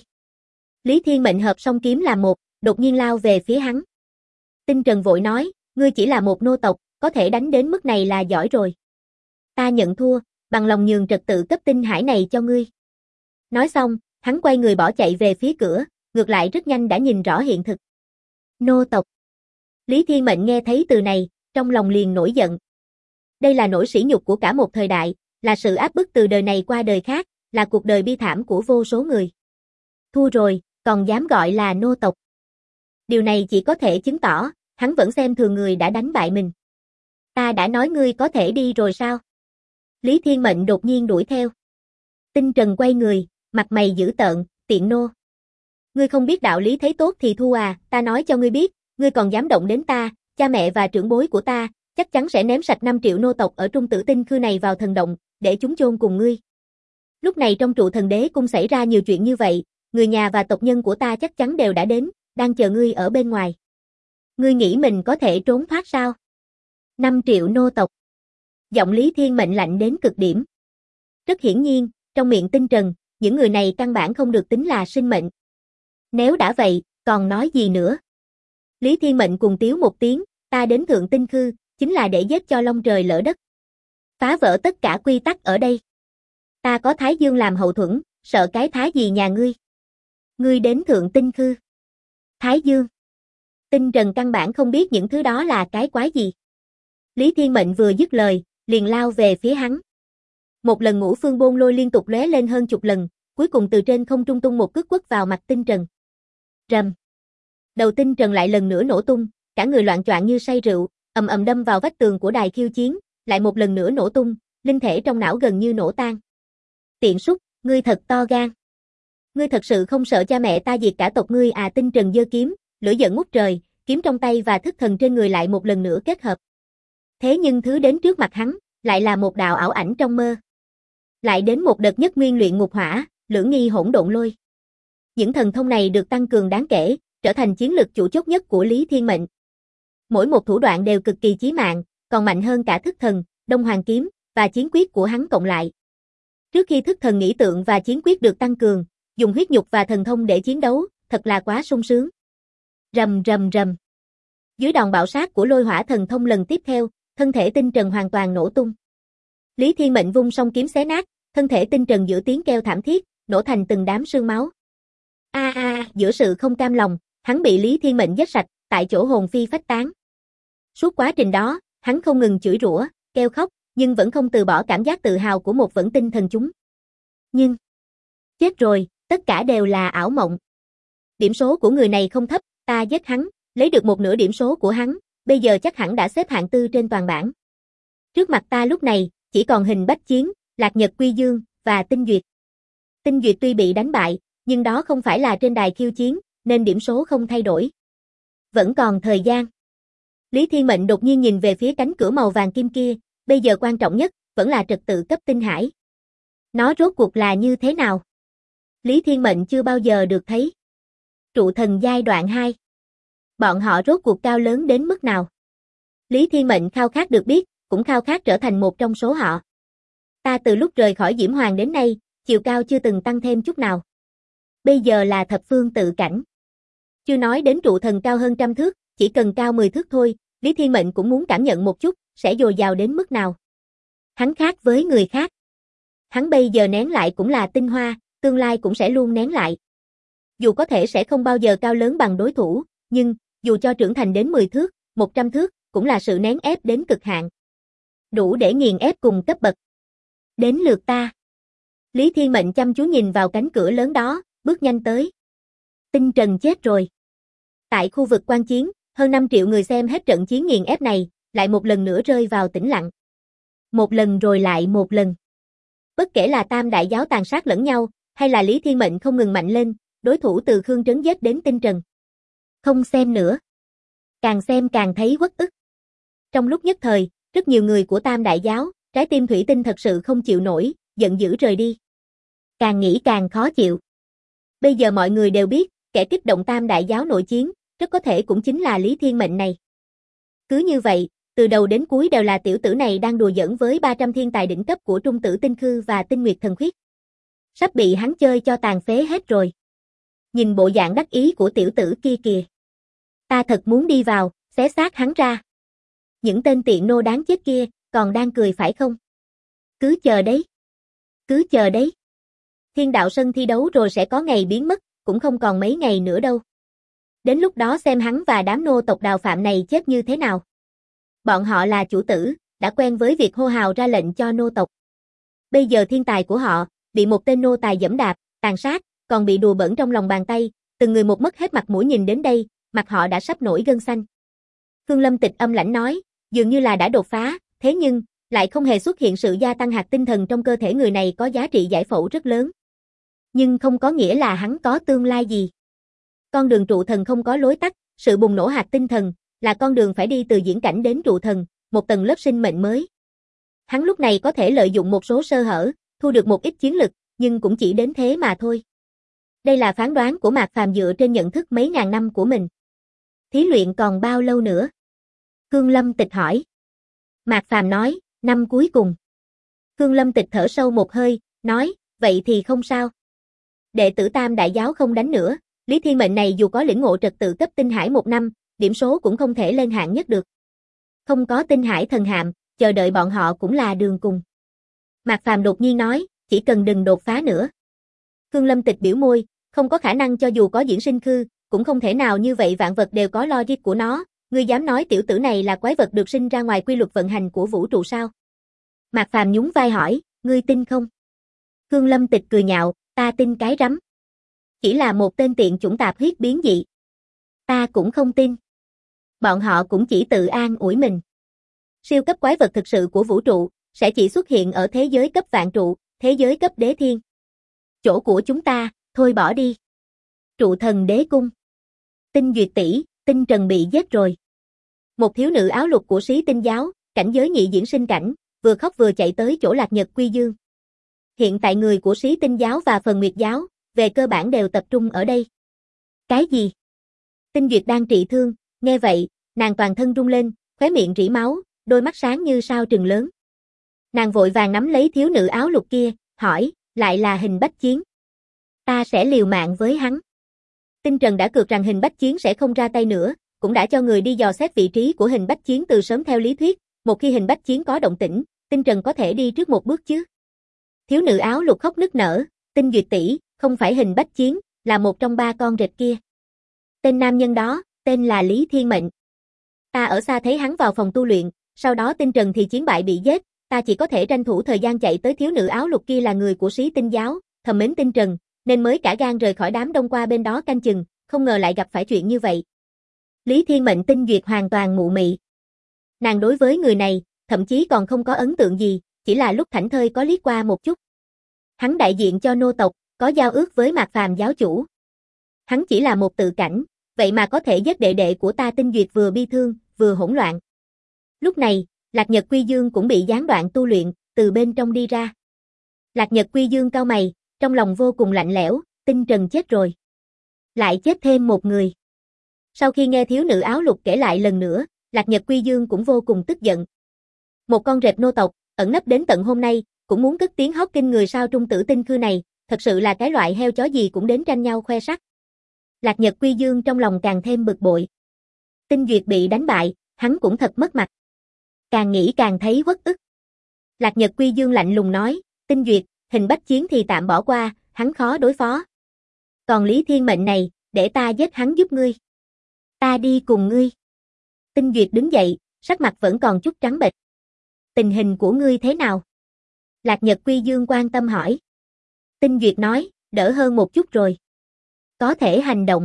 Lý Thiên Mệnh hợp song kiếm làm một, đột nhiên lao về phía hắn. Tinh Trần vội nói, ngươi chỉ là một nô tộc, có thể đánh đến mức này là giỏi rồi. Ta nhận thua, bằng lòng nhường trật tự cấp tinh hải này cho ngươi. Nói xong, hắn quay người bỏ chạy về phía cửa, ngược lại rất nhanh đã nhìn rõ hiện thực. Nô tộc. Lý Thiên Mệnh nghe thấy từ này, trong lòng liền nổi giận. Đây là nỗi sỉ nhục của cả một thời đại, là sự áp bức từ đời này qua đời khác, là cuộc đời bi thảm của vô số người. Thua rồi, còn dám gọi là nô tộc. Điều này chỉ có thể chứng tỏ, hắn vẫn xem thường người đã đánh bại mình. Ta đã nói ngươi có thể đi rồi sao? Lý Thiên Mệnh đột nhiên đuổi theo. Tinh Trần quay người, mặt mày dữ tợn, tiện nô. Ngươi không biết đạo lý thấy tốt thì thua à, ta nói cho ngươi biết, ngươi còn dám động đến ta, cha mẹ và trưởng bối của ta, chắc chắn sẽ ném sạch 5 triệu nô tộc ở Trung Tử Tinh Khư này vào thần động, để chúng chôn cùng ngươi. Lúc này trong trụ thần đế cung xảy ra nhiều chuyện như vậy, người nhà và tộc nhân của ta chắc chắn đều đã đến, đang chờ ngươi ở bên ngoài. Ngươi nghĩ mình có thể trốn thoát sao? 5 triệu nô tộc. Giọng Lý Thiên Mệnh lạnh đến cực điểm. Rất hiển nhiên, trong miệng Tinh Trần, những người này căn bản không được tính là sinh mệnh. Nếu đã vậy, còn nói gì nữa? Lý Thiên Mệnh cùng tiếu một tiếng, ta đến Thượng Tinh Khư, chính là để giết cho long trời lỡ đất. Phá vỡ tất cả quy tắc ở đây. Ta có Thái Dương làm hậu thuẫn, sợ cái thái gì nhà ngươi? Ngươi đến Thượng Tinh Khư. Thái Dương. Tinh Trần căn bản không biết những thứ đó là cái quái gì. Lý Thiên Mệnh vừa dứt lời, liền lao về phía hắn. Một lần Ngũ Phương Bôn Lôi liên tục lóe lên hơn chục lần, cuối cùng từ trên không trung tung một cước quất vào mặt Tinh Trần. Rầm. Đầu Tinh Trần lại lần nữa nổ tung, cả người loạn choạng như say rượu, ầm ầm đâm vào vách tường của đài khiêu chiến, lại một lần nữa nổ tung, linh thể trong não gần như nổ tan. Tiện súc, ngươi thật to gan. Ngươi thật sự không sợ cha mẹ ta diệt cả tộc ngươi à? Tinh Trần giơ kiếm, lửa giận ngút trời, kiếm trong tay và thức thần trên người lại một lần nữa kết hợp. Thế nhưng thứ đến trước mặt hắn, lại là một đạo ảo ảnh trong mơ. Lại đến một đợt nhất nguyên luyện ngục hỏa, lưỡng nghi hỗn độn lôi. Những thần thông này được tăng cường đáng kể, trở thành chiến lực chủ chốt nhất của Lý Thiên Mệnh. Mỗi một thủ đoạn đều cực kỳ chí mạng, còn mạnh hơn cả thức thần, Đông Hoàng kiếm và chiến quyết của hắn cộng lại. Trước khi thức thần nghĩ tượng và chiến quyết được tăng cường, dùng huyết nhục và thần thông để chiến đấu, thật là quá sung sướng. Rầm rầm rầm. Dưới đòn bạo sát của lôi hỏa thần thông lần tiếp theo, thân thể Tinh Trần hoàn toàn nổ tung. Lý Thiên Mệnh vung song kiếm xé nát, thân thể Tinh Trần giữa tiếng kêu thảm thiết, nổ thành từng đám sương máu. Giữa sự không cam lòng, hắn bị Lý Thiên Mệnh giết sạch, tại chỗ hồn phi phách tán. Suốt quá trình đó, hắn không ngừng chửi rủa, kêu khóc, nhưng vẫn không từ bỏ cảm giác tự hào của một vẫn tinh thần chúng. Nhưng, chết rồi, tất cả đều là ảo mộng. Điểm số của người này không thấp, ta giết hắn, lấy được một nửa điểm số của hắn, bây giờ chắc hẳn đã xếp hạng 4 trên toàn bảng. Trước mặt ta lúc này, chỉ còn Hình Bách Chiến, Lạc Nhật Quy Dương, và Tinh Duyệt. Tinh Duyệt tuy bị đánh bại, nhưng đó không phải là trên đài khiêu chiến, nên điểm số không thay đổi. Vẫn còn thời gian. Lý Thiên Mệnh đột nhiên nhìn về phía cánh cửa màu vàng kim kia, bây giờ quan trọng nhất, vẫn là trật tự cấp tinh hải. Nó rốt cuộc là như thế nào? Lý Thiên Mệnh chưa bao giờ được thấy. Trụ thần giai đoạn 2. Bọn họ rốt cuộc cao lớn đến mức nào? Lý Thiên Mệnh khao khát được biết, cũng khao khát trở thành một trong số họ. Ta từ lúc rời khỏi Diễm Hoàng đến nay, chiều cao chưa từng tăng thêm chút nào. Bây giờ là thập phương tự cảnh. Chưa nói đến trụ thần cao hơn 100 thước, chỉ cần cao 10 thước thôi, Lý Thiên Mệnh cũng muốn cảm nhận một chút, sẽ dồi dào đến mức nào. Hắn khác với người khác. Hắn bây giờ nén lại cũng là tinh hoa, tương lai cũng sẽ luôn nén lại. Dù có thể sẽ không bao giờ cao lớn bằng đối thủ, nhưng, dù cho trưởng thành đến 10 thước, 100 thước, cũng là sự nén ép đến cực hạn. Đủ để nghiền ép cùng cấp bậc. Đến lượt ta. Lý Thiên Mệnh chăm chú nhìn vào cánh cửa lớn đó, bước nhanh tới. Tinh Trần chết rồi. Tại khu vực quan chiến, hơn 5 triệu người xem hết trận chiến nghiền ép này, lại một lần nữa rơi vào tĩnh lặng. Một lần rồi lại một lần. Bất kể là Tam Đại Giáo tàn sát lẫn nhau, hay là Lý Thiên Mệnh không ngừng mạnh lên, đối thủ từ Khương Trấn giết đến Tinh Trần. Không xem nữa. Càng xem càng thấy uất ức. Trong lúc nhất thời, rất nhiều người của Tam Đại Giáo, trái tim thủy tinh thật sự không chịu nổi, giận dữ rời đi. Càng nghĩ càng khó chịu. Bây giờ mọi người đều biết, kẻ kích động Tam Đại Giáo nội chiến, rất có thể cũng chính là Lý Thiên Mệnh này. Cứ như vậy, từ đầu đến cuối đều là tiểu tử này đang đùa giỡn với 300 thiên tài đỉnh cấp của Trung Tử Tinh Khư và Tinh Nguyệt Thần Khuyết. Sắp bị hắn chơi cho tàn phế hết rồi. Nhìn bộ dạng đắc ý của tiểu tử kia kìa. Ta thật muốn đi vào, xé xác hắn ra. Những tên tiện nô đáng chết kia, còn đang cười phải không? Cứ chờ đấy. Cứ chờ đấy. Thiên đạo sân thi đấu rồi sẽ có ngày biến mất, cũng không còn mấy ngày nữa đâu. Đến lúc đó xem hắn và đám nô tộc Đào Phạm này chết như thế nào. Bọn họ là chủ tử, đã quen với việc hô hào ra lệnh cho nô tộc. Bây giờ thiên tài của họ, bị một tên nô tài giẫm đạp, tàn sát, còn bị đùa bỡn trong lòng bàn tay, từng người một mất hết mặt mũi nhìn đến đây, mặt họ đã sắp nổi gân xanh. Khương Lâm Tịch âm lãnh nói, dường như là đã đột phá, thế nhưng, lại không hề xuất hiện sự gia tăng hạt tinh thần trong cơ thể người này có giá trị giải phẫu rất lớn. Nhưng không có nghĩa là hắn có tương lai gì. Con đường trụ thần không có lối tắt, sự bùng nổ hạt tinh thần, là con đường phải đi từ diễn cảnh đến trụ thần, một tầng lớp sinh mệnh mới. Hắn lúc này có thể lợi dụng một số sơ hở, thu được một ít chiến lực, nhưng cũng chỉ đến thế mà thôi. Đây là phán đoán của Mạc Phàm dựa trên nhận thức mấy ngàn năm của mình. Thí luyện còn bao lâu nữa? Khương Lâm Tịch hỏi. Mạc Phàm nói, năm cuối cùng. Khương Lâm Tịch thở sâu một hơi, nói, vậy thì không sao. Đệ tử Tam Đại Giáo không đánh nữa, Lý Thiên Mệnh này dù có lĩnh ngộ trật tự cấp tinh hải 1 năm, điểm số cũng không thể lên hạng nhất được. Không có tinh hải thần hạm, chờ đợi bọn họ cũng là đường cùng. Mạc Phàm đột nhiên nói, chỉ cần đừng đột phá nữa. Khương Lâm Tịch biểu môi, không có khả năng cho dù có diễn sinh khư, cũng không thể nào như vậy, vạn vật đều có logic của nó, ngươi dám nói tiểu tử này là quái vật được sinh ra ngoài quy luật vận hành của vũ trụ sao? Mạc Phàm nhún vai hỏi, ngươi tin không? Khương Lâm Tịch cười nhạo, ta tin cái rắm. Chỉ là một tên tiện chủng tạp huyết biến dị. Ta cũng không tin. Bọn họ cũng chỉ tự an ủi mình. Siêu cấp quái vật thực sự của vũ trụ, sẽ chỉ xuất hiện ở thế giới cấp vạn trụ, thế giới cấp đế thiên. Chỗ của chúng ta, thôi bỏ đi. Trụ thần đế cung. Tinh Duyệt tỷ, Tinh Trần bị giết rồi. Một thiếu nữ áo lục của Sĩ Tinh giáo, cảnh giới nhị diễn sinh cảnh, vừa khóc vừa chạy tới chỗ Lạc Nhật Quy Dương. Hiện tại người của Sĩ Tinh giáo và Phần Nguyệt giáo, về cơ bản đều tập trung ở đây. Cái gì? Tinh Duyệt đang trị thương, nghe vậy, nàng toàn thân rung lên, khóe miệng rỉ máu, đôi mắt sáng như sao trừng lớn. Nàng vội vàng nắm lấy thiếu nữ áo lục kia, hỏi, lại là Hình Bách Chiến. Ta sẽ liều mạng với hắn. Tinh Trần đã cược rằng Hình Bách Chiến sẽ không ra tay nữa, cũng đã cho người đi dò xét vị trí của Hình Bách Chiến từ sớm theo lý thuyết, một khi Hình Bách Chiến có động tĩnh, Tinh Trần có thể đi trước một bước chứ. Thiếu nữ áo lục khóc nức nở, Tinh Duyệt tỷ, không phải Hình Bách Chiến, là một trong 3 con rệp kia. Tên nam nhân đó, tên là Lý Thiên Mệnh. Ta ở xa thấy hắn vào phòng tu luyện, sau đó Tinh Trần thì chiến bại bị giết, ta chỉ có thể tranh thủ thời gian chạy tới thiếu nữ áo lục kia là người của Sĩ Tinh giáo, thầm mến Tinh Trần, nên mới cả gan rời khỏi đám đông qua bên đó canh chừng, không ngờ lại gặp phải chuyện như vậy. Lý Thiên Mệnh Tinh Duyệt hoàn toàn mụ mị. Nàng đối với người này, thậm chí còn không có ấn tượng gì, chỉ là lúc thảnh thơi có liếc qua một chút. Hắn đại diện cho nô tộc, có giao ước với Mạc Phàm giáo chủ. Hắn chỉ là một tự cảnh, vậy mà có thể giết đệ đệ của ta Tinh Duyệt vừa bi thương, vừa hỗn loạn. Lúc này, Lạc Nhật Quy Dương cũng bị gián đoạn tu luyện, từ bên trong đi ra. Lạc Nhật Quy Dương cau mày, trong lòng vô cùng lạnh lẽo, Tinh Trần chết rồi. Lại chết thêm một người. Sau khi nghe thiếu nữ áo lục kể lại lần nữa, Lạc Nhật Quy Dương cũng vô cùng tức giận. Một con rệp nô tộc, ẩn nấp đến tận hôm nay, cũng muốn cất tiếng hót kinh người sao Trung Tử Tinh Khư này, thật sự là cái loại heo chó gì cũng đến tranh nhau khoe sắc. Lạc Nhật Quy Dương trong lòng càng thêm bực bội. Tinh Duyệt bị đánh bại, hắn cũng thật mất mặt. Càng nghĩ càng thấy uất ức. Lạc Nhật Quy Dương lạnh lùng nói, Tinh Duyệt, Hình Bách Chiến thì tạm bỏ qua, hắn khó đối phó. Còn Lý Thiên Mệnh này, để ta giết hắn giúp ngươi. Ta đi cùng ngươi. Tinh Duyệt đứng dậy, sắc mặt vẫn còn chút trắng bệch. Tình hình của ngươi thế nào? Lạc Nhật Quy Dương quan tâm hỏi. Tinh Duyệt nói, đỡ hơn một chút rồi. Có thể hành động.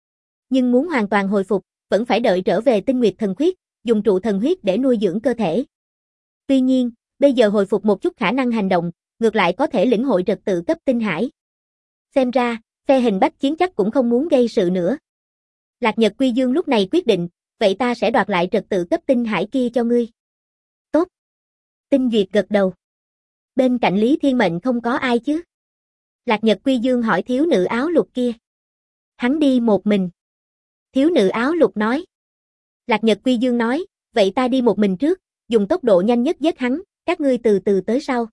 Nhưng muốn hoàn toàn hồi phục, vẫn phải đợi trở về Tinh Nguyệt Thần Khuyết, dùng trụ thần huyết để nuôi dưỡng cơ thể. Tuy nhiên, bây giờ hồi phục một chút khả năng hành động, ngược lại có thể lĩnh hội trật tự cấp tinh hải. Xem ra, phe hình bách chiến chắc cũng không muốn gây sự nữa. Lạc Nhật Quy Dương lúc này quyết định, vậy ta sẽ đoạt lại trật tự cấp tinh hải kia cho ngươi. Tốt. Tinh Duyệt gật đầu. Bên cạnh Lý Thiên Mệnh không có ai chứ? Lạc Nhật Quy Dương hỏi thiếu nữ áo lục kia. Hắn đi một mình. Thiếu nữ áo lục nói. Lạc Nhật Quy Dương nói, vậy ta đi một mình trước, dùng tốc độ nhanh nhất giết hắn, các ngươi từ từ tới sau.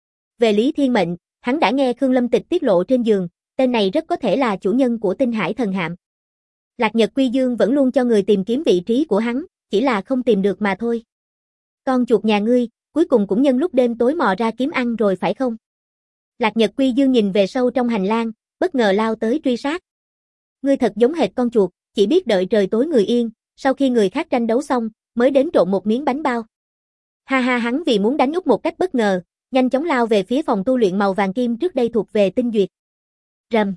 Về Lý Thiên Mệnh, hắn đã nghe Khương Lâm Tịch tiết lộ trên giường, tên này rất có thể là chủ nhân của tinh hải thần hạm. Lạc Nhật Quy Dương vẫn luôn cho người tìm kiếm vị trí của hắn, chỉ là không tìm được mà thôi. Con chuột nhà ngươi, cuối cùng cũng nhân lúc đêm tối mò ra kiếm ăn rồi phải không? Lạc Nhật Quy Dương nhìn về sâu trong hành lang, bất ngờ lao tới truy sát. Ngươi thật giống hệt con chuột, chỉ biết đợi trời tối người yên, sau khi người khác tranh đấu xong, mới đến trộn một miếng bánh bao. Ha ha, hắn vì muốn đánh úp một cách bất ngờ, nhanh chóng lao về phía phòng tu luyện màu vàng kim trước đây thuộc về Tinh Duyệt. Rầm.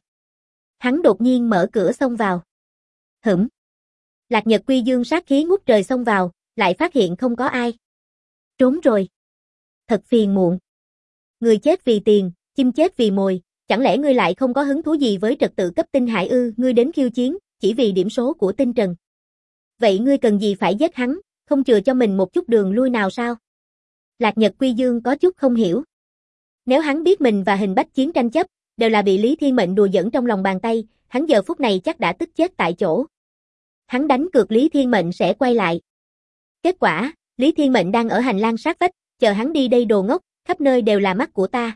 Hắn đột nhiên mở cửa xông vào. Hửm. Lạc Nhật Quy Dương sát khí ngút trời xông vào, lại phát hiện không có ai. Trốn rồi. Thật phiền muộn. Người chết vì tiền, chim chết vì mồi, chẳng lẽ ngươi lại không có hứng thú gì với trật tự cấp tinh hải ư? Ngươi đến khiêu chiến, chỉ vì điểm số của tinh trần. Vậy ngươi cần gì phải giết hắn, không chừa cho mình một chút đường lui nào sao? Lạc Nhật Quy Dương có chút không hiểu. Nếu hắn biết mình và hình bách chiến tranh chấp, đều là bị Lý Thiên Mệnh đùa giỡn trong lòng bàn tay, hắn giờ phút này chắc đã tức chết tại chỗ. Hắn đánh cược Lý Thiên Mệnh sẽ quay lại. Kết quả, Lý Thiên Mệnh đang ở hành lang sát vách, chờ hắn đi đây đồ ngốc, khắp nơi đều là mắt của ta.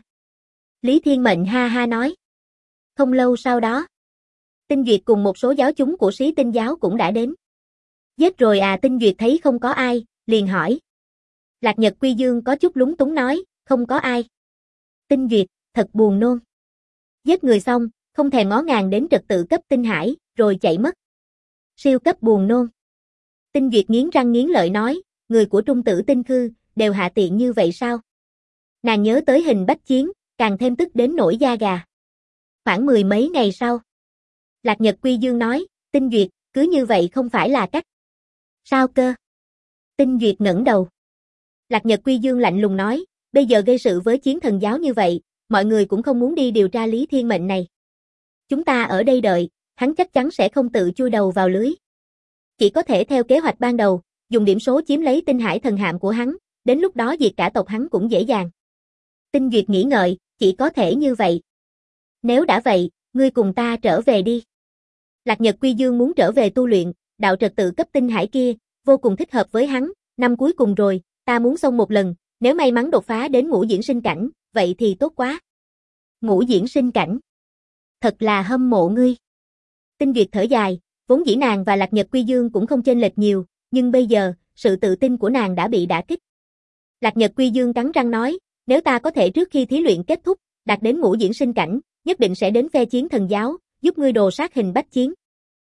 Lý Thiên Mệnh ha ha nói. Không lâu sau đó, Tinh Duyệt cùng một số giáo chúng của Sĩ Tinh giáo cũng đã đến. Giết rồi à? Tinh Duyệt thấy không có ai, liền hỏi. Lạc Nhật Quy Dương có chút lúng túng nói, không có ai. Tinh Duyệt, thật buồn nôn. Giết người xong, không thèm ngó ngàng đến trật tự cấp tinh hải, rồi chạy mất. Siêu cấp buồn nôn. Tinh Duyệt nghiến răng nghiến lợi nói, người của Trung Tử Tinh Khư, đều hạ tiện như vậy sao? Nàng nhớ tới hình bách chiến, càng thêm tức đến nổi da gà. Khoảng 10 mấy ngày sau, Lạc Nhật Quy Dương nói, Tinh Duyệt, cứ như vậy không phải là cách. Sao cơ? Tinh Duyệt ngẩng đầu. Lạc Nhật Quy Dương lạnh lùng nói, bây giờ gây sự với chiến thần giáo như vậy, mọi người cũng không muốn đi điều tra Lý Thiên Mệnh này. Chúng ta ở đây đợi, hắn chắc chắn sẽ không tự chui đầu vào lưới. Chỉ có thể theo kế hoạch ban đầu, dùng điểm số chiếm lấy tinh hải thần hạm của hắn, đến lúc đó diệt cả tộc hắn cũng dễ dàng. Tinh Duyệt nghĩ ngợi, chỉ có thể như vậy. Nếu đã vậy, ngươi cùng ta trở về đi. Lạc Nhật Quy Dương muốn trở về tu luyện, đạo trật tự cấp tinh hải kia, vô cùng thích hợp với hắn, năm cuối cùng rồi, ta muốn xông một lần, nếu may mắn đột phá đến ngũ diễn sinh cảnh, vậy thì tốt quá. Ngũ diễn sinh cảnh. Thật là hâm mộ ngươi. Tinh Duyệt thở dài, vốn dĩ nàng và Lạc Nhật Quy Dương cũng không chênh lệch nhiều, nhưng bây giờ, sự tự tin của nàng đã bị đả kích. Lạc Nhật Quy Dương cắn răng nói, nếu ta có thể trước khi thí luyện kết thúc, đạt đến ngũ diễn sinh cảnh, nhất định sẽ đến phe chiến thần giáo, giúp ngươi đồ sát hình bách chiến.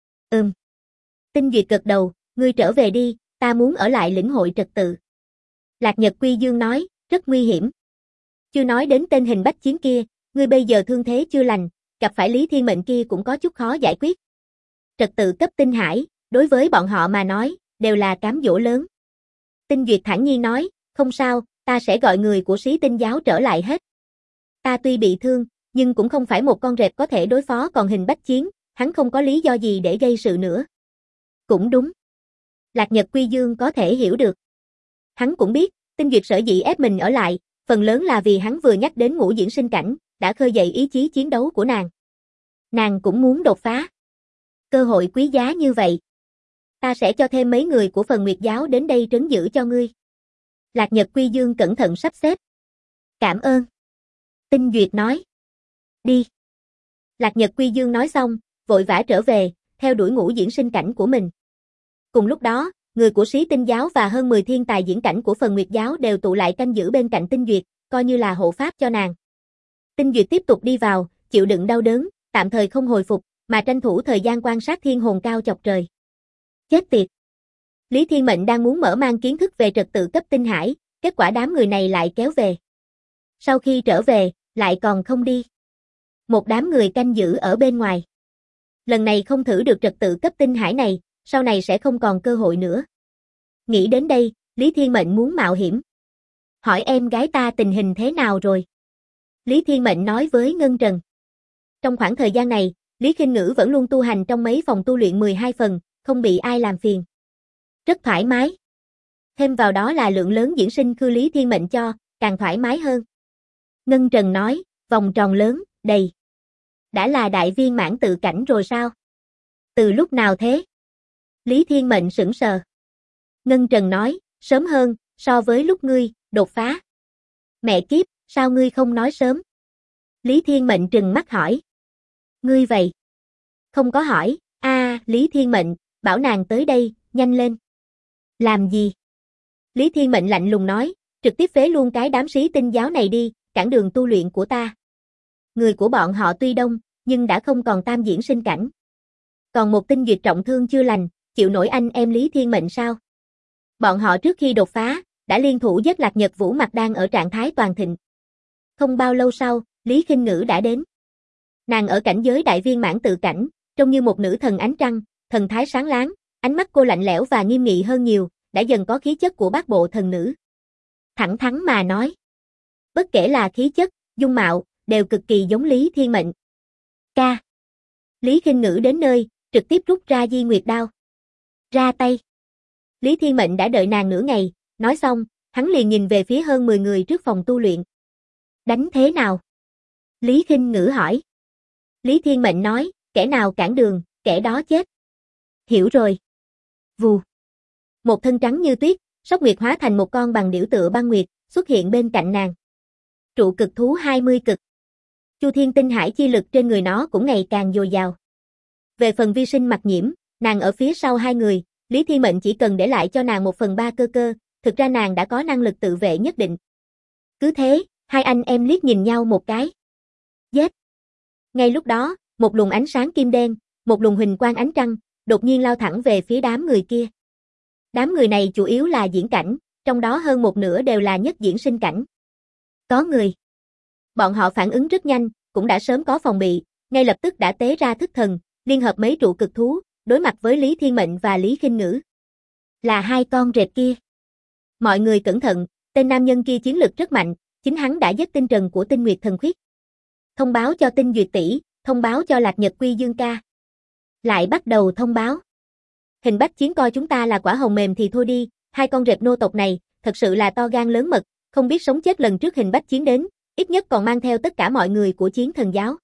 Tinh Duyệt gật đầu, ngươi trở về đi, ta muốn ở lại lĩnh hội trật tự. Lạc Nhật Quy Dương nói, rất nguy hiểm. Chưa nói đến tên hình bách chiến kia, ngươi bây giờ thương thế chưa lành, gặp phải Lý Thiên Mệnh kia cũng có chút khó giải quyết. Trật tự cấp tinh hải, đối với bọn họ mà nói, đều là cám dỗ lớn. Tinh Duyệt thản nhiên nói, không sao, ta sẽ gọi người của Sĩ Tinh giáo trở lại hết. Ta tuy bị thương, nhưng cũng không phải một con rệp có thể đối phó, còn hình bách chiến, hắn không có lý do gì để gây sự nữa. Cũng đúng. Lạc Nhật Quy Dương có thể hiểu được. Hắn cũng biết, Tinh Duyệt sở dĩ ép mình ở lại, phần lớn là vì hắn vừa nhắc đến ngũ diễn sinh cảnh, đã khơi dậy ý chí chiến đấu của nàng. Nàng cũng muốn đột phá. Cơ hội quý giá như vậy. Ta sẽ cho thêm mấy người của Phần Nguyệt giáo đến đây trấn giữ cho ngươi. Lạc Nhật Quy Dương cẩn thận sắp xếp. Cảm ơn. Tinh Duyệt nói. Đi. Lạc Nhật Quy Dương nói xong, vội vã trở về, theo đuổi ngũ diễn sinh cảnh của mình. Cùng lúc đó, người của Sĩ Tinh giáo và hơn 10 thiên tài diễn cảnh của Phần Nguyệt giáo đều tụ lại canh giữ bên cạnh Tinh Duyệt, coi như là hộ pháp cho nàng. Tinh Duyệt tiếp tục đi vào, chịu đựng đau đớn, tạm thời không hồi phục, mà tranh thủ thời gian quan sát thiên hồn cao chọc trời. Chết tiệt. Lý Thiên Mệnh đang muốn mở mang kiến thức về trật tự cấp tinh hải, kết quả đám người này lại kéo về. Sau khi trở về, lại còn không đi. Một đám người canh giữ ở bên ngoài. Lần này không thử được trật tự cấp tinh hải này, sau này sẽ không còn cơ hội nữa. Nghĩ đến đây, Lý Thiên Mệnh muốn mạo hiểm. Hỏi em gái ta tình hình thế nào rồi? Lý Thiên Mệnh nói với Ngân Trần. Trong khoảng thời gian này, Lý Khinh Ngữ vẫn luôn tu hành trong mấy phòng tu luyện 12 phần, không bị ai làm phiền. Rất thoải mái. Thêm vào đó là lượng lớn diễn sinh khư Lý Thiên Mệnh cho, càng thoải mái hơn. Ngân Trần nói, vòng tròn lớn, đầy. Đã là đại viên mãn tự cảnh rồi sao? Từ lúc nào thế? Lý Thiên Mệnh sững sờ. Ngân Trần nói, sớm hơn, so với lúc ngươi đột phá. Mẹ kiếp, sao ngươi không nói sớm? Lý Thiên Mệnh trừng mắt hỏi. Ngươi vậy? Không có hỏi, Lý Thiên Mệnh, bảo nàng tới đây, nhanh lên. Làm gì? Lý Thiên Mệnh lạnh lùng nói, trực tiếp phế luôn cái đám sĩ tinh giáo này đi, cản đường tu luyện của ta. Người của bọn họ tuy đông, nhưng đã không còn tam diễn sinh cảnh. Còn một tinh duyệt trọng thương chưa lành, chịu nổi anh em Lý Thiên Mệnh sao? Bọn họ trước khi đột phá, đã liên thủ giết Lạc Nhật Vũ Mặc đang ở trạng thái toàn thịnh. Không bao lâu sau, Lý Khinh Ngữ đã đến. Nàng ở cảnh giới đại viên mãn tự cảnh, trông như một nữ thần ánh trăng, thần thái sáng láng, ánh mắt cô lạnh lẽo và nghiêm nghị hơn nhiều, đã dần có khí chất của bát bộ thần nữ. Thẳng thắn mà nói, bất kể là khí chất, dung mạo, đều cực kỳ giống Lý Thiên Mệnh. Ca. Lý Khinh Ngữ đến nơi, trực tiếp rút ra Di Nguyệt đao. Ra tay. Lý Thiên Mệnh đã đợi nàng nửa ngày, nói xong, hắn liền nhìn về phía hơn 10 người trước phòng tu luyện. Đánh thế nào? Lý Khinh Ngữ hỏi. Lý Thiên Mệnh nói, kẻ nào cản đường, kẻ đó chết. Hiểu rồi. Vù. Một thân trắng như tuyết, Sóc Nguyệt hóa thành một con bằng điểu tựa băng nguyệt, xuất hiện bên cạnh nàng. Trụ cực thú 20 cực. Chu Thiên tinh hải chi lực trên người nó cũng ngày càng dồi dào. Về phần vi sinh mặc nhiễm, nàng ở phía sau hai người, Lý Thiên Mệnh chỉ cần để lại cho nàng 1/3 cơ cơ, thực ra nàng đã có năng lực tự vệ nhất định. Cứ thế, hai anh em liếc nhìn nhau một cái. Giết. Ngay lúc đó, một luồng ánh sáng kim đen, một luồng huỳnh quang ánh trăng, đột nhiên lao thẳng về phía đám người kia. Đám người này chủ yếu là diễn cảnh, trong đó hơn một nửa đều là nhất diễn sinh cảnh. Có người. Bọn họ phản ứng rất nhanh, cũng đã sớm có phòng bị, ngay lập tức đã tế ra thức thần, liên hợp mấy trụ cực thú, đối mặt với Lý Thiên Mệnh và Lý Khinh Ngữ. Là hai con rệp kia. Mọi người cẩn thận, tên nam nhân kia chiến lực rất mạnh, chính hắn đã giết tinh trần của Tinh Nguyệt Thần Khuyết. Thông báo cho Tinh Duyệt tỷ, thông báo cho Lạc Nhật Quy Dương ca. Lại bắt đầu thông báo. Hình bách chiến coi chúng ta là quả hồng mềm thì thôi đi, hai con rệp nô tộc này, thật sự là to gan lớn mật, không biết sống chết lần trước hình bách chiến đến, ít nhất còn mang theo tất cả mọi người của chiến thần giáo.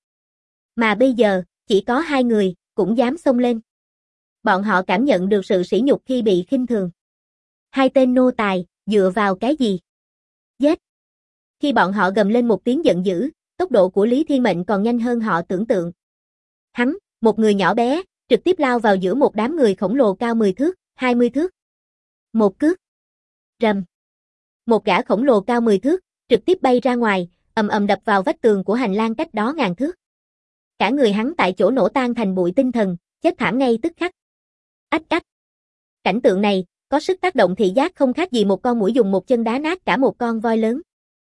Mà bây giờ, chỉ có hai người, cũng dám xông lên. Bọn họ cảm nhận được sự sỉ nhục khi bị khinh thường. Hai tên nô tài, dựa vào cái gì? Giết! Khi bọn họ gầm lên một tiếng giận dữ, tốc độ của Lý Thiên Mệnh còn nhanh hơn họ tưởng tượng. Hắn, một người nhỏ bé, trực tiếp lao vào giữa một đám người khổng lồ cao 10 thước, 20 thước. Một cước. Rầm. Một gã khổng lồ cao 10 thước, trực tiếp bay ra ngoài, ầm ầm đập vào vách tường của hành lang cách đó ngàn thước. Cả người hắn tại chỗ nổ tan thành bụi tinh thần, chết thảm ngay tức khắc. Ách ách. Cảnh tượng này, có sức tác động thị giác không khác gì một con muỗi dùng một chân đá nát cả một con voi lớn.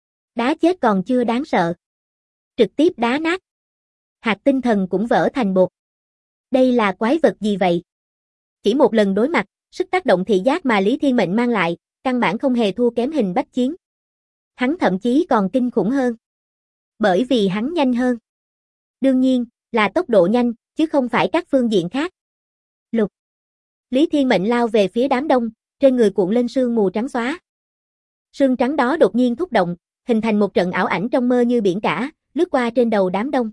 Đá chết còn chưa đáng sợ. Trực tiếp đá nát. Hạt tinh thần cũng vỡ thành bột. Đây là quái vật gì vậy? Chỉ một lần đối mặt, sức tác động thị giác mà Lý Thiên Mệnh mang lại, căn bản không hề thua kém hình bách chiến. Hắn thậm chí còn kinh khủng hơn. Bởi vì hắn nhanh hơn. Đương nhiên, là tốc độ nhanh, chứ không phải các phương diện khác. Lục. Lý Thiên Mệnh lao về phía đám đông, trên người cuộn lên sương mù trắng xóa. Sương trắng đó đột nhiên thúc động, hình thành một trận ảo ảnh trong mơ như biển cả, lướt qua trên đầu đám đông.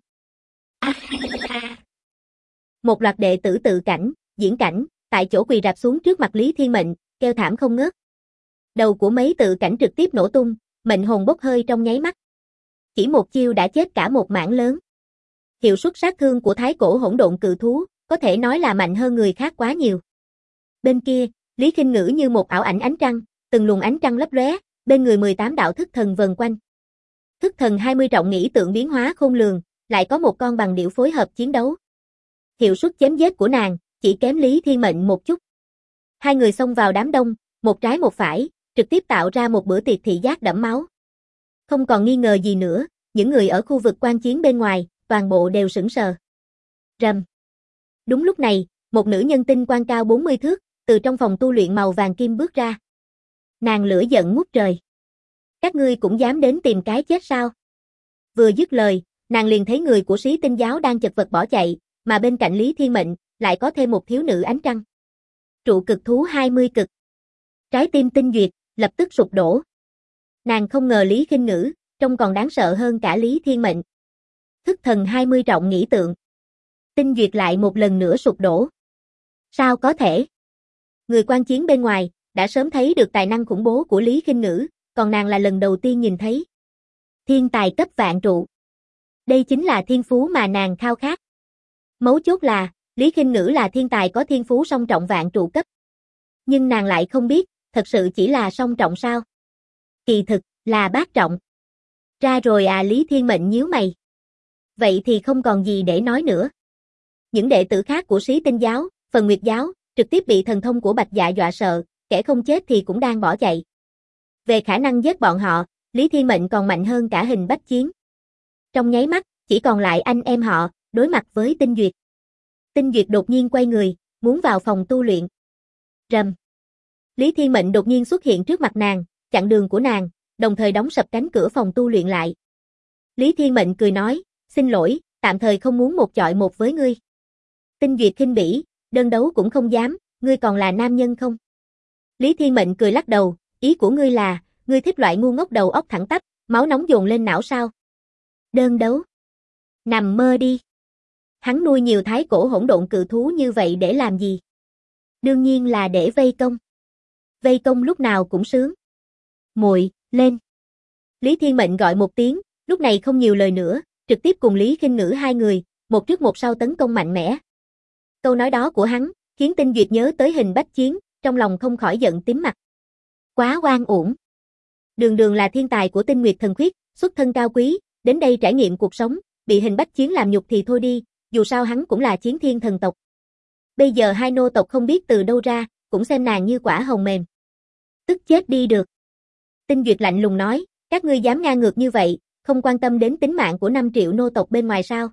Một loạt đệ tử tự cảnh, diễn cảnh, tại chỗ quỳ rạp xuống trước mặt Lý Thiên Mệnh, kêu thảm không ngớt. Đầu của mấy tự cảnh trực tiếp nổ tung, mệnh hồn bốc hơi trong nháy mắt. Chỉ một chiêu đã chết cả một mảng lớn. Hiệu suất sát thương của thái cổ hỗn độn cự thú, có thể nói là mạnh hơn người khác quá nhiều. Bên kia, Lý Khinh Ngữ như một ảo ảnh ánh trăng, từng luồng ánh trăng lấp lóe, bên người 18 đạo thức thần vần quanh. Thức thần 20 trọng nghĩ tượng biến hóa khôn lường, lại có một con bằng điểu phối hợp chiến đấu. Hiệu suất chém giết của nàng, chỉ kém Lý Thiên Mệnh một chút. Hai người xông vào đám đông, một trái một phải, trực tiếp tạo ra một bữa tiệc thị giác đẫm máu. Không còn nghi ngờ gì nữa, những người ở khu vực quan chiến bên ngoài, toàn bộ đều sững sờ. Rầm. Đúng lúc này, một nữ nhân tinh quan cao 40 thước, từ trong phòng tu luyện màu vàng kim bước ra. Nàng lửa giận ngút trời. Các ngươi cũng dám đến tìm cái chết sao? Vừa dứt lời, nàng liền thấy người của Sĩ Tinh giáo đang chật vật bỏ chạy, mà bên cạnh Lý Thiên Mệnh lại có thêm một thiếu nữ ánh trăng. Trụ cực thú 20 cực. Trái tim Tinh Duyệt lập tức sụp đổ. Nàng không ngờ Lý Khinh Ngữ trông còn đáng sợ hơn cả Lý Thiên Mệnh. Thức thần 20 trọng nghĩ tượng. Tinh Duyệt lại một lần nữa sụp đổ. Sao có thể? Người quan chiến bên ngoài đã sớm thấy được tài năng khủng bố của Lý Khinh Ngữ, còn nàng là lần đầu tiên nhìn thấy. Thiên tài cấp vạn trụ. Đây chính là thiên phú mà nàng khao khát. Mấu chốt là, Lý Khinh Ngữ là thiên tài có thiên phú song trọng vạn trụ cấp. Nhưng nàng lại không biết, thật sự chỉ là song trọng sao? Kỳ thực, là bát trọng. Ra rồi à, Lý Thiên Mệnh nhíu mày. Vậy thì không còn gì để nói nữa. Những đệ tử khác của Sĩ Tinh giáo, Phần Nguyệt giáo, trực tiếp bị thần thông của Bạch Dạ dọa sợ, kẻ không chết thì cũng đang bỏ chạy. Về khả năng giết bọn họ, Lý Thiên Mệnh còn mạnh hơn cả Hình Bách Chiến. Trong nháy mắt, chỉ còn lại anh em họ, đối mặt với Tinh Duyệt. Tinh Duyệt đột nhiên quay người, muốn vào phòng tu luyện. Rầm. Lý Thiên Mệnh đột nhiên xuất hiện trước mặt nàng, chặn đường của nàng, đồng thời đóng sập cánh cửa phòng tu luyện lại. Lý Thiên Mệnh cười nói, xin lỗi, tạm thời không muốn một chọi một với ngươi. Tinh Duyệt khinh bỉ, đơn đấu cũng không dám, ngươi còn là nam nhân không? Lý Thiên Mệnh cười lắc đầu, ý của ngươi là, ngươi thích loại ngu ngốc đầu óc thẳng tắp, máu nóng dồn lên não sao? Đơn đấu? Nằm mơ đi. Hắn nuôi nhiều thái cổ hỗn độn cự thú như vậy để làm gì? Đương nhiên là để vây công. Vây công lúc nào cũng sướng. Muội, lên. Lý Thiên Mệnh gọi một tiếng, lúc này không nhiều lời nữa, trực tiếp cùng Lý Khinh Ngữ hai người, một trước một sau tấn công mạnh mẽ. Câu nói đó của hắn, khiến Tinh Duyệt nhớ tới Hình Bách Chiến, trong lòng không khỏi giận tím mặt. Quá oan uổng. Đường Đường là thiên tài của Tinh Nguyệt Thần Khuyết, xuất thân cao quý, đến đây trải nghiệm cuộc sống, bị Hình Bách Chiến làm nhục thì thôi đi, dù sao hắn cũng là chiến thiên thần tộc. Bây giờ hai nô tộc không biết từ đâu ra, cũng xem nàng như quả hồng mềm. Tức chết đi được. Tinh Duyệt lạnh lùng nói, các ngươi dám ngang ngược như vậy, không quan tâm đến tính mạng của 5 triệu nô tộc bên ngoài sao?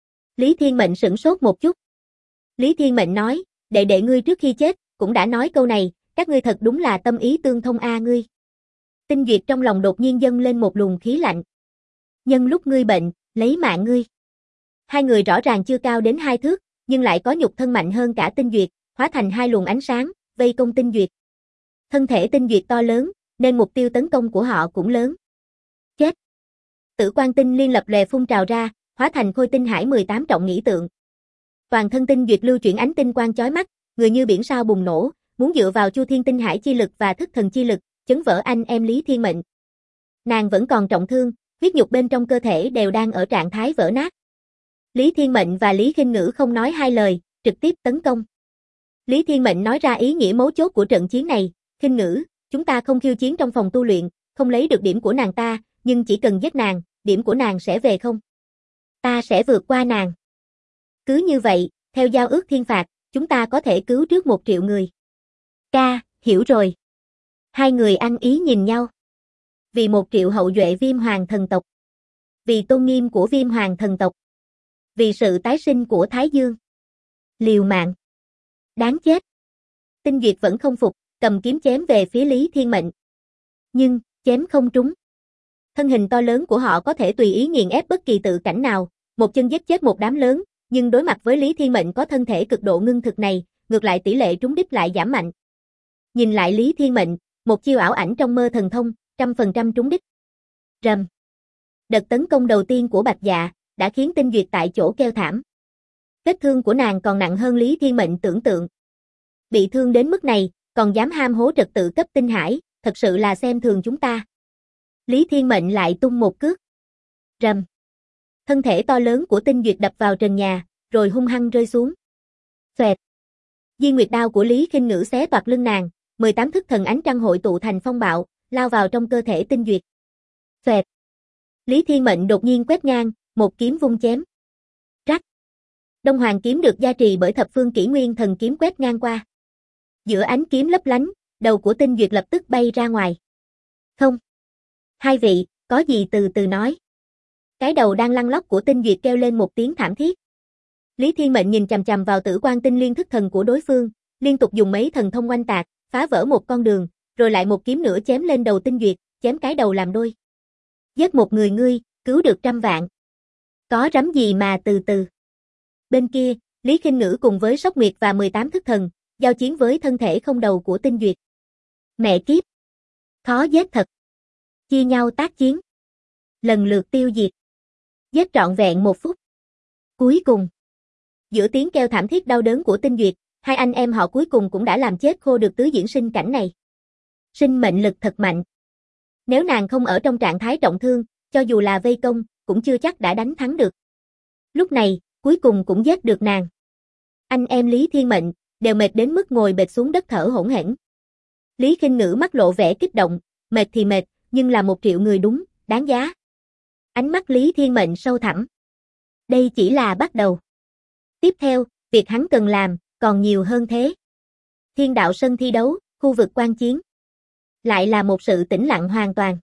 Lý Thiên Mệnh sửng sốt một chút. Lý Thiên Mệnh nói, đệ đệ ngươi trước khi chết, cũng đã nói câu này, các ngươi thật đúng là tâm ý tương thông a ngươi. Tinh Duyệt trong lòng đột nhiên dâng lên một luồng khí lạnh. Nhân lúc ngươi bệnh, lấy mạng ngươi. Hai người rõ ràng chưa cao đến 2 thước, nhưng lại có nhục thân mạnh hơn cả Tinh Duyệt, hóa thành hai luồng ánh sáng, vây công Tinh Duyệt. Thân thể Tinh Duyệt to lớn, nên mục tiêu tấn công của họ cũng lớn. Chết! Tử Quan Tinh Liên lập lòe phun trào ra, hóa thành khôi tinh hải 18 trọng nghĩ tượng. Toàn thân Tinh Duyệt lưu chuyển ánh tinh quang chói mắt, người như biển sao bùng nổ, muốn dựa vào Chu Thiên Tinh Hải chi lực và Thức Thần chi lực, chấn vỡ anh em Lý Thiên Mệnh. Nàng vẫn còn trọng thương, huyết nhục bên trong cơ thể đều đang ở trạng thái vỡ nát. Lý Thiên Mệnh và Lý Khinh Ngữ không nói hai lời, trực tiếp tấn công. Lý Thiên Mệnh nói ra ý nghĩa mấu chốt của trận chiến này, Khinh Ngữ, chúng ta không khiêu chiến trong phòng tu luyện, không lấy được điểm của nàng ta, nhưng chỉ cần giết nàng, điểm của nàng sẽ về không? Ta sẽ vượt qua nàng. Cứ như vậy, theo giao ước thiên phạt, chúng ta có thể cứu trước 1 triệu người. Ca, hiểu rồi. Hai người ăn ý nhìn nhau. Vì 1 triệu hậu duệ Viêm Hoàng thần tộc. Vì tôn nghiêm của Viêm Hoàng thần tộc. Vì sự tái sinh của Thái Dương. Liều mạng. Đáng chết. Tinh Duyệt vẫn không phục, cầm kiếm chém về phía Lý Thiên Mệnh. Nhưng, chém không trúng. Thân hình to lớn của họ có thể tùy ý nghiền ép bất kỳ tự cảnh nào, một chân giết chết một đám lớn, nhưng đối mặt với Lý Thiên Mệnh có thân thể cực độ ngưng thực này, ngược lại tỷ lệ trúng đích lại giảm mạnh. Nhìn lại Lý Thiên Mệnh, một chiêu ảo ảnh trong mơ thần thông, 100% trúng đích. Rầm. Đợt tấn công đầu tiên của Bạch Dạ đã khiến Tinh Duyệt tại chỗ kêu thảm. Vết thương của nàng còn nặng hơn Lý Thiên Mệnh tưởng tượng. Bị thương đến mức này, còn dám ham hố trật tự cấp tinh hải, thật sự là xem thường chúng ta. Lý Thiên Mệnh lại tung một cước. Rầm. Thân thể to lớn của Tinh Duyệt đập vào trần nhà, rồi hung hăng rơi xuống. Xoẹt. Di Nguyệt đao của Lý Khinh Ngữ xé toạc lưng nàng, 18 thức thần ánh trăng hội tụ thành phong bạo, lao vào trong cơ thể Tinh Duyệt. Xoẹt. Lý Thiên Mệnh đột nhiên quét ngang, một kiếm vung chém. Rắc. Đông Hoàng kiếm được gia trì bởi thập phương kỷ nguyên thần kiếm quét ngang qua. Giữa ánh kiếm lấp lánh, đầu của Tinh Duyệt lập tức bay ra ngoài. Không. Hai vị, có gì từ từ nói. Cái đầu đang lăn lóc của Tinh Duyệt kêu lên một tiếng thảm thiết. Lý Thiên Mệnh nhìn chằm chằm vào Tử Quan Tinh Liên thức thần của đối phương, liên tục dùng mấy thần thông oanh tạc, phá vỡ một con đường, rồi lại một kiếm nữa chém lên đầu Tinh Duyệt, chém cái đầu làm đôi. Giết một người ngươi, cứu được trăm vạn. Có rắm gì mà từ từ. Bên kia, Lý Khinh Ngữ cùng với Sóc Nguyệt và 18 thức thần, giao chiến với thân thể không đầu của Tinh Duyệt. Mẹ kiếp! Khó giết thật. Chia nhau tác chiến. Lần lượt tiêu diệt. Giết trọn vẹn 1 phút. Cuối cùng, giữa tiếng kêu thảm thiết đau đớn của Tinh Duyệt, hai anh em họ cuối cùng cũng đã làm chết khô được tứ diễn sinh cảnh này. Sinh mệnh lực thật mạnh. Nếu nàng không ở trong trạng thái trọng thương, cho dù là vây công, cũng chưa chắc đã đánh thắng được. Lúc này, cuối cùng cũng giết được nàng. Anh em Lý Thiên Mệnh, đều mệt đến mức ngồi bệt xuống đất thở hổn hển. Lý Khinh Ngữ mắt lộ vẻ kích động, mệt thì mệt, nhưng là 1 triệu người đúng, đáng giá. Ánh mắt Lý Thiên Mệnh sâu thẳm. Đây chỉ là bắt đầu. Tiếp theo, việc hắn cần làm, còn nhiều hơn thế. Thiên đạo sân thi đấu, khu vực quan chiến. Lại là một sự tĩnh lặng hoàn toàn.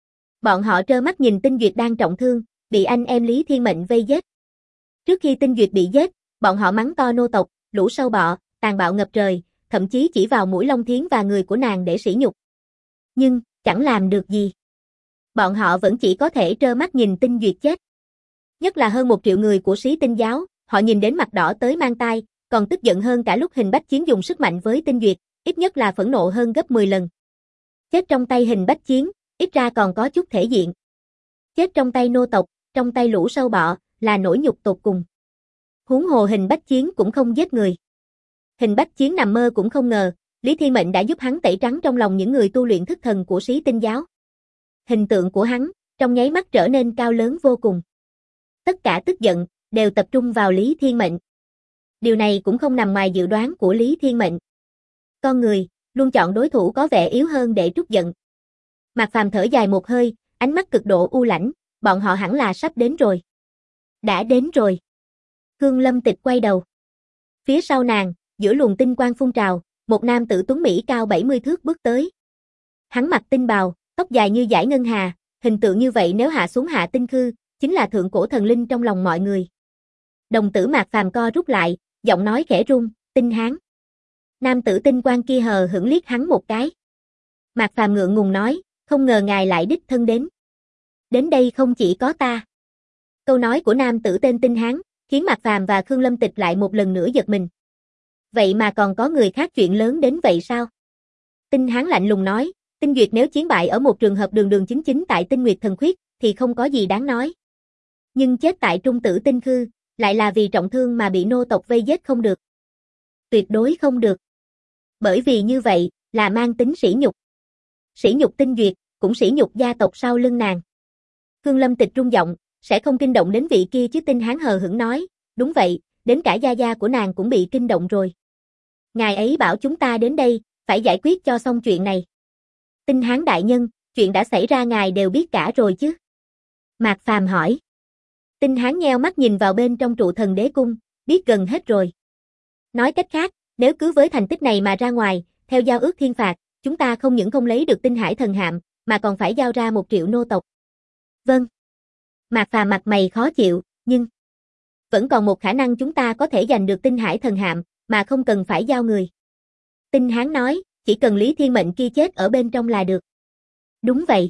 Bọn họ trơ mắt nhìn Tinh Duyệt đang trọng thương, bị anh em Lý Thiên Mệnh vây giết. Trước khi Tinh Duyệt bị giết, bọn họ mắng to nô tộc, lũ sâu bọ, tàn bạo ngập trời, thậm chí chỉ vào mũi Long Thiến và người của nàng để sỉ nhục. Nhưng, chẳng làm được gì. Bọn họ vẫn chỉ có thể trơ mắt nhìn Tinh Duyệt chết. Nhất là hơn 1 triệu người của Sĩ Tinh giáo, họ nhìn đến mặt đỏ tới mang tai, còn tức giận hơn cả lúc Hình Bách Chiến dùng sức mạnh với Tinh Duyệt, ít nhất là phẫn nộ hơn gấp 10 lần. Chết trong tay Hình Bách Chiến, ít ra còn có chút thể diện. Chết trong tay nô tộc, trong tay lũ sâu bọ, là nỗi nhục tột cùng. Huống hồ Hình Bách Chiến cũng không giết người. Hình Bách Chiến nằm mơ cũng không ngờ, Lý Thiên Mệnh đã giúp hắn tẩy trắng trong lòng những người tu luyện thức thần của Sĩ Tinh giáo. Hình tượng của hắn, trong nháy mắt trở nên cao lớn vô cùng. Tất cả tức giận, đều tập trung vào Lý Thiên Mệnh. Điều này cũng không nằm ngoài dự đoán của Lý Thiên Mệnh. Con người, luôn chọn đối thủ có vẻ yếu hơn để trút giận. Mạc Phàm thở dài một hơi, ánh mắt cực độ u lãnh, bọn họ hẳn là sắp đến rồi. Đã đến rồi. Khương Lâm Tịch quay đầu. Phía sau nàng, giữa luồng tinh quang phun trào, một nam tử tuấn mỹ cao 70 thước bước tới. Hắn mặc tinh bào, tóc dài như dải ngân hà, hình tượng như vậy nếu hạ xuống Hạ Tinh Khư, chính là thượng cổ thần linh trong lòng mọi người. Đồng tử Mạc Phàm co rút lại, giọng nói khẽ run, Tinh Hán. Nam tử tinh quang kia hờ hững liếc hắn một cái. Mạc Phàm ngượng ngùng nói, không ngờ ngài lại đích thân đến. Đến đây không chỉ có ta. Câu nói của nam tử tên Tinh Hán, khiến Mạc Phàm và Khương Lâm Tịch lại một lần nữa giật mình. Vậy mà còn có người khác chuyện lớn đến vậy sao? Tinh Hán lạnh lùng nói, Tinh Duyệt nếu chiến bại ở một trường hợp đường đường chính chính tại Tinh Nguyệt Thần Khuyết, thì không có gì đáng nói. Nhưng chết tại Trung Tử Tinh Khư, lại là vì trọng thương mà bị nô tộc vây giết không được. Tuyệt đối không được. Bởi vì như vậy, là mang tính sỉ nhục. Sỉ nhục Tinh Duyệt, cũng sỉ nhục gia tộc sau lưng nàng. Khương Lâm Tịch rung giọng, sẽ không kinh động đến vị kia chứ. Tinh Hán hờ hững nói, đúng vậy, đến cả gia gia của nàng cũng bị kinh động rồi. Ngài ấy bảo chúng ta đến đây, phải giải quyết cho xong chuyện này. Tinh Hán đại nhân, chuyện đã xảy ra ngài đều biết cả rồi chứ? Mạc Phàm hỏi. Tinh Hán nheo mắt nhìn vào bên trong trụ thần đế cung, biết gần hết rồi. Nói cách khác, nếu cứ với thành tích này mà ra ngoài, theo giao ước thiên phạt, chúng ta không những không lấy được Tinh Hải thần hạm, mà còn phải giao ra 1 triệu nô tộc. Vâng. Mạc Phàm mặt mày khó chịu, nhưng vẫn còn một khả năng chúng ta có thể giành được Tinh Hải thần hạm, mà không cần phải giao người. Tinh Hán nói, chỉ cần Lý Thiên Mệnh kia chết ở bên trong là được. Đúng vậy.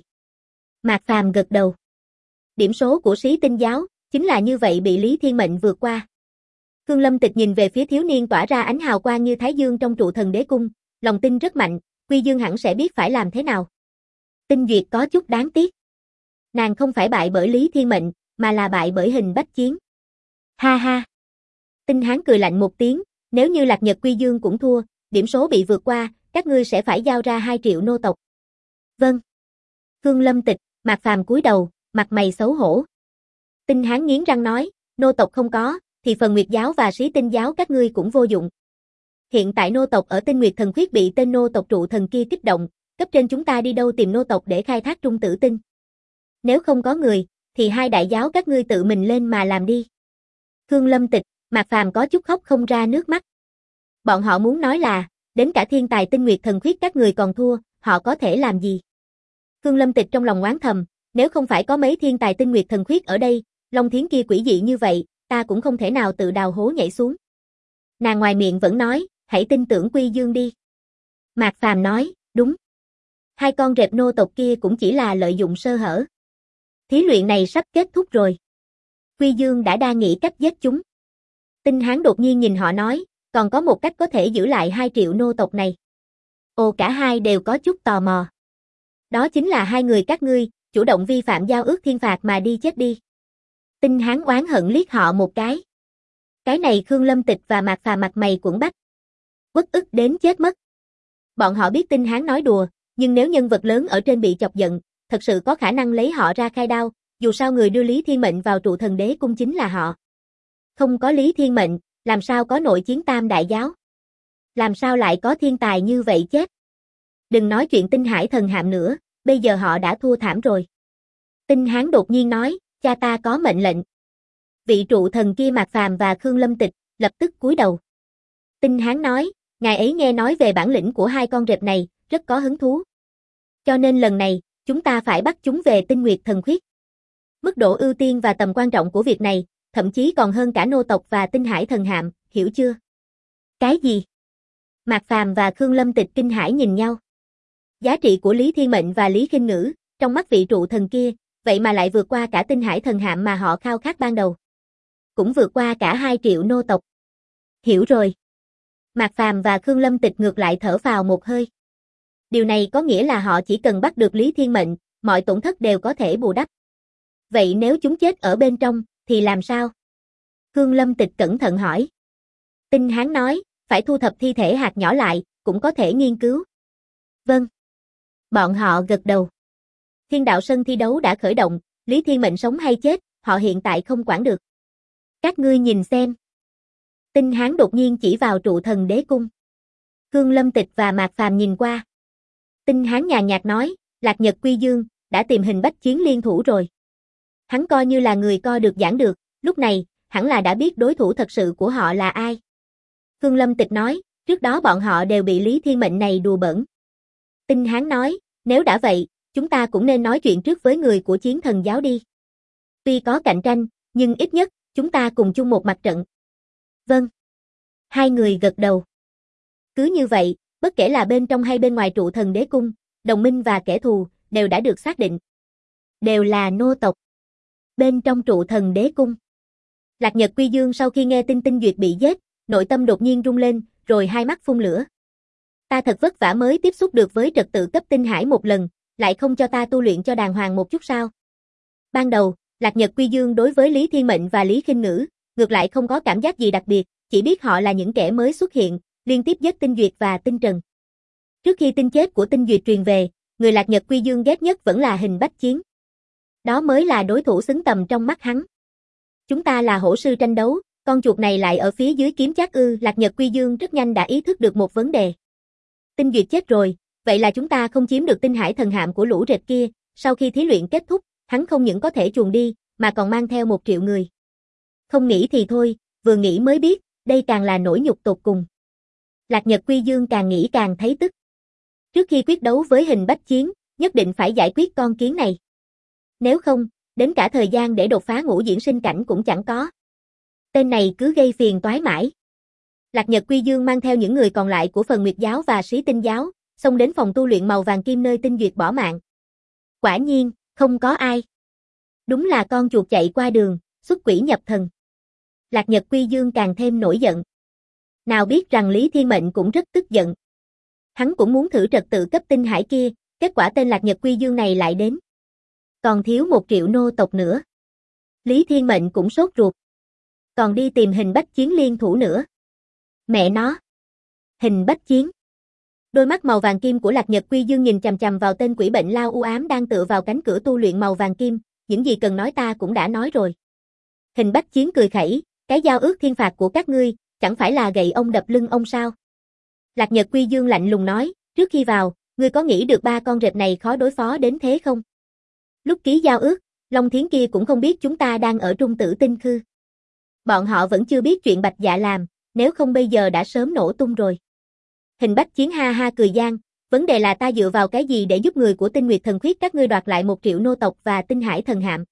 Mạc Phàm gật đầu. Điểm số của Sĩ Tinh giáo, chính là như vậy bị Lý Thiên Mệnh vượt qua. Khương Lâm Tịch nhìn về phía thiếu niên tỏa ra ánh hào quang như thái dương trong trụ thần đế cung, lòng tin rất mạnh, Quy Dương hẳn sẽ biết phải làm thế nào. Tinh Duyệt có chút đáng tiếc. Nàng không phải bại bởi Lý Thiên Mệnh, mà là bại bởi Hình Bách Chiến. Ha ha. Tinh Hán cười lạnh một tiếng, nếu như Lạc Nhật Quy Dương cũng thua, điểm số bị vượt qua, các ngươi sẽ phải giao ra 2 triệu nô tộc. Vâng. Khương Lâm Tịch, Mạc Phàm cúi đầu, mặt mày xấu hổ. Tinh Hán nghiến răng nói, nô tộc không có, thì phần Nguyệt giáo và Sĩ Tinh giáo các ngươi cũng vô dụng. Hiện tại nô tộc ở Tinh Nguyệt Thần Khuyết bị tên nô tộc trụ thần kia kích động, cấp trên chúng ta đi đâu tìm nô tộc để khai thác Trung Tử Tinh. Nếu không có người, thì 2 đại giáo các ngươi tự mình lên mà làm đi. Khương Lâm Tịch, Mạc Phàm có chút khóc không ra nước mắt. Bọn họ muốn nói là, đến cả thiên tài Tinh Nguyệt Thần Khuyết các người còn thua, họ có thể làm gì? Khương Lâm Tịch trong lòng oán thầm, nếu không phải có mấy thiên tài Tinh Nguyệt Thần Khuyết ở đây, Long Thiến kia quỷ dị như vậy, ta cũng không thể nào tự đào hố nhảy xuống. Nàng ngoài miệng vẫn nói, hãy tin tưởng Quy Dương đi. Mạc Phàm nói, đúng. Hai con rệp nô tộc kia cũng chỉ là lợi dụng sơ hở. Thí luyện này sắp kết thúc rồi. Quy Dương đã đa nghĩ cách giết chúng. Tinh Hán đột nhiên nhìn họ nói, còn có một cách có thể giữ lại 2 triệu nô tộc này. Ồ, cả hai đều có chút tò mò. Đó chính là hai người các ngươi, chủ động vi phạm giao ước thiên phạt mà đi chết đi. Tinh Hán oán hận liếc họ một cái. Cái này Khương Lâm Tịch và Mạc Phàm mặt mày quẫn bách. Uất ức đến chết mất. Bọn họ biết Tinh Hán nói đùa, nhưng nếu nhân vật lớn ở trên bị chọc giận, thật sự có khả năng lấy họ ra khai đao, dù sao người đưa Lý Thiên Mệnh vào trụ thần đế cung chính là họ. Không có Lý Thiên Mệnh, làm sao có nội chiến tam đại giáo? Làm sao lại có thiên tài như vậy chết? Đừng nói chuyện Tinh Hải thần hạm nữa, bây giờ họ đã thua thảm rồi. Tinh Hán đột nhiên nói, cha ta có mệnh lệnh. Vị trụ thần kia Mạc Phàm và Khương Lâm Tịch, lập tức cúi đầu. Tinh Hán nói, ngài ấy nghe nói về bản lĩnh của hai con rệp này, rất có hứng thú. Cho nên lần này, chúng ta phải bắt chúng về Tinh Nguyệt Thần Khuyết. Mức độ ưu tiên và tầm quan trọng của việc này, thậm chí còn hơn cả nô tộc và Tinh Hải thần hạm, hiểu chưa? Cái gì? Mạc Phàm và Khương Lâm Tịch kinh hãi nhìn nhau. Giá trị của Lý Thiên Mệnh và Lý Khinh Ngữ, trong mắt vị trụ thần kia, vậy mà lại vượt qua cả Tinh Hải thần hạm mà họ khao khát ban đầu. Cũng vượt qua cả 2 triệu nô tộc. Hiểu rồi. Mạc Phàm và Khương Lâm Tịch ngược lại thở phào một hơi. Điều này có nghĩa là họ chỉ cần bắt được Lý Thiên Mệnh, mọi tổn thất đều có thể bù đắp. Vậy nếu chúng chết ở bên trong, thì làm sao? Khương Lâm Tịch cẩn thận hỏi. Tinh Hán nói, phải thu thập thi thể hạt nhỏ lại, cũng có thể nghiên cứu. Vâng. Bọn họ gật đầu. Thiên đạo sân thi đấu đã khởi động, Lý Thiên Mệnh sống hay chết, họ hiện tại không quản được. Các ngươi nhìn xem. Tinh Hán đột nhiên chỉ vào trụ thần đế cung. Khương Lâm Tịch và Mạc Phàm nhìn qua. Tinh Hán nhàn nhạt nói, Lạc Nhật Quy Dương, đã tìm hình bách chiến liên thủ rồi. Hắn coi như là người co được giảng được, lúc này, hẳn là đã biết đối thủ thật sự của họ là ai. Khương Lâm Tịch nói, trước đó bọn họ đều bị Lý Thiên Mệnh này đùa bỡn. Tinh Hán nói, nếu đã vậy, chúng ta cũng nên nói chuyện trước với người của Chiến Thần giáo đi. Tuy có cạnh tranh, nhưng ít nhất, chúng ta cùng chung một mặt trận. Vâng. Hai người gật đầu. Cứ như vậy, bất kể là bên trong hay bên ngoài trụ thần đế cung, đồng minh và kẻ thù, đều đã được xác định. Đều là nô tộc. Bên trong trụ thần đế cung. Lạc Nhật Quy Dương sau khi nghe tin Tinh Duyệt bị giết, nội tâm đột nhiên rung lên, rồi hai mắt phun lửa. Ta thật vất vả mới tiếp xúc được với trật tự cấp Tinh Hải một lần, lại không cho ta tu luyện cho đàng hoàng một chút sao? Ban đầu, Lạc Nhật Quy Dương đối với Lý Thiên Mệnh và Lý Khinh Ngữ, ngược lại không có cảm giác gì đặc biệt, chỉ biết họ là những kẻ mới xuất hiện, liên tiếp giết Tinh Duyệt và Tinh Trần. Trước khi tin chết của Tinh Duyệt truyền về, người Lạc Nhật Quy Dương ghét nhất vẫn là Hình Bách Chiến. Đó mới là đối thủ xứng tầm trong mắt hắn. Chúng ta là hổ sư tranh đấu, con chuột này lại ở phía dưới kiếm chác ư? Lạc Nhật Quy Dương rất nhanh đã ý thức được một vấn đề. Tinh Duyệt chết rồi, vậy là chúng ta không chiếm được Tinh Hải thần hạm của lũ rệp kia, sau khi thí luyện kết thúc, hắn không những có thể chuồn đi, mà còn mang theo 1 triệu người. Không nghĩ thì thôi, vừa nghĩ mới biết, đây càng là nỗi nhục tột cùng. Lạc Nhật Quy Dương càng nghĩ càng thấy tức. Trước khi quyết đấu với Hình Bách Chiến, nhất định phải giải quyết con kiến này. Nếu không, đến cả thời gian để đột phá ngũ diễn sinh cảnh cũng chẳng có. Tên này cứ gây phiền toái mãi. Lạc Nhật Quy Dương mang theo những người còn lại của Phần Nguyệt giáo và Sĩ Tinh giáo, xông đến phòng tu luyện màu vàng kim nơi Tinh Duyệt bỏ mạng. Quả nhiên, không có ai. Đúng là con chuột chạy qua đường, xuất quỷ nhập thần. Lạc Nhật Quy Dương càng thêm nổi giận. Nào biết rằng Lý Thiên Mệnh cũng rất tức giận. Hắn cũng muốn thử trật tự cấp Tinh Hải kia, kết quả tên Lạc Nhật Quy Dương này lại đến. Còn thiếu 1 triệu nô tộc nữa. Lý Thiên Mệnh cũng sốt ruột. Còn đi tìm Hình Bách Chiến liên thủ nữa. Mẹ nó. Hình Bách Chiến. Đôi mắt màu vàng kim của Lạc Nhật Quy Dương nhìn chằm chằm vào tên quỷ bệnh lao u ám đang tựa vào cánh cửa tu luyện màu vàng kim, những gì cần nói ta cũng đã nói rồi. Hình Bách Chiến cười khẩy, cái giao ước thiên phạt của các ngươi, chẳng phải là gậy ông đập lưng ông sao? Lạc Nhật Quy Dương lạnh lùng nói, trước khi vào, ngươi có nghĩ được 3 con rệp này khó đối phó đến thế không? Lúc ký giao ước, Long Thiến kia cũng không biết chúng ta đang ở Trung Tử Tinh Khư. Bọn họ vẫn chưa biết chuyện Bạch Dạ làm, nếu không bây giờ đã sớm nổ tung rồi. Hình Bách Chiến ha ha cười gian, vấn đề là ta dựa vào cái gì để giúp người của Tinh Nguyệt Thần Khuyết các ngươi đoạt lại 1 triệu nô tộc và Tinh Hải thần hạm?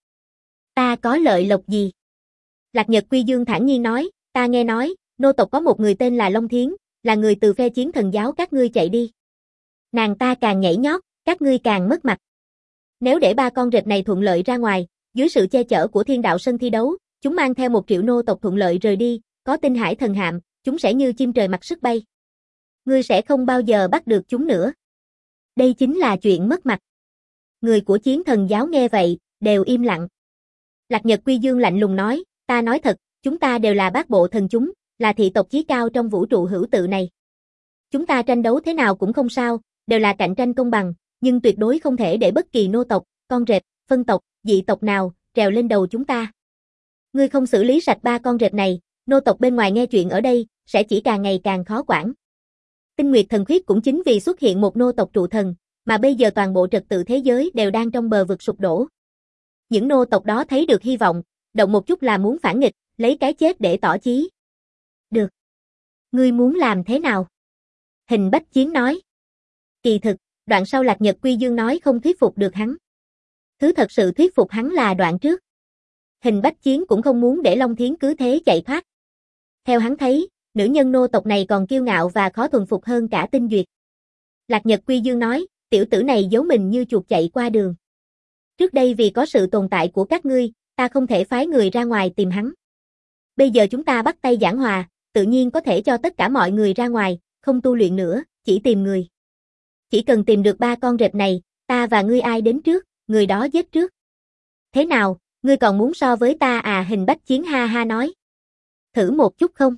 Ta có lợi lộc gì? Lạc Nhật Quy Dương thản nhiên nói, ta nghe nói, nô tộc có một người tên là Long Thiến, là người từ phe Chiến Thần giáo các ngươi chạy đi. Nàng ta càng nhảy nhót, các ngươi càng mất mặt. Nếu để ba con rệp này thuận lợi ra ngoài, dưới sự che chở của thiên đạo sân thi đấu, chúng mang theo 1 triệu nô tộc thuận lợi rời đi, có tinh hải thần hạm, chúng sẽ như chim trời mặc sức bay. Ngươi sẽ không bao giờ bắt được chúng nữa. Đây chính là chuyện mất mặt. Người của chiến thần giáo nghe vậy, đều im lặng. Lạc Nhật Quy Dương lạnh lùng nói, ta nói thật, chúng ta đều là bát bộ thần chúng, là thị tộc chí cao trong vũ trụ hữu tự này. Chúng ta tranh đấu thế nào cũng không sao, đều là cạnh tranh công bằng, nhưng tuyệt đối không thể để bất kỳ nô tộc, con rệp, phân tộc, dị tộc nào trèo lên đầu chúng ta. Ngươi không xử lý sạch ba con rệp này, nô tộc bên ngoài nghe chuyện ở đây sẽ chỉ càng ngày càng khó quản. Tinh Nguyệt Thần Khuyết cũng chính vì xuất hiện một nô tộc trụ thần, mà bây giờ toàn bộ trật tự thế giới đều đang trong bờ vực sụp đổ. Những nô tộc đó thấy được hy vọng, động một chút là muốn phản nghịch, lấy cái chết để tỏ chí. Được. Ngươi muốn làm thế nào? Hình Bách Chiến nói. Kỳ thực, đoạn sau Lạc Nhật Quy Dương nói không thuyết phục được hắn. Thứ thật sự thuyết phục hắn là đoạn trước. Hình Bách Chiến cũng không muốn để Long Thiến cứ thế chạy thoát. Theo hắn thấy, nữ nhân nô tộc này còn kiêu ngạo và khó thuần phục hơn cả Tinh Duyệt. Lạc Nhật Quy Dương nói, tiểu tử này giấu mình như chuột chạy qua đường. Trước đây vì có sự tồn tại của các ngươi, ta không thể phái người ra ngoài tìm hắn. Bây giờ chúng ta bắt tay giảng hòa, tự nhiên có thể cho tất cả mọi người ra ngoài, không tu luyện nữa, chỉ tìm người. Chỉ cần tìm được ba con rệp này, ta và ngươi ai đến trước, người đó giết trước. Thế nào, ngươi còn muốn so với ta à? Hình Bách Chiến ha ha nói. Thử một chút không?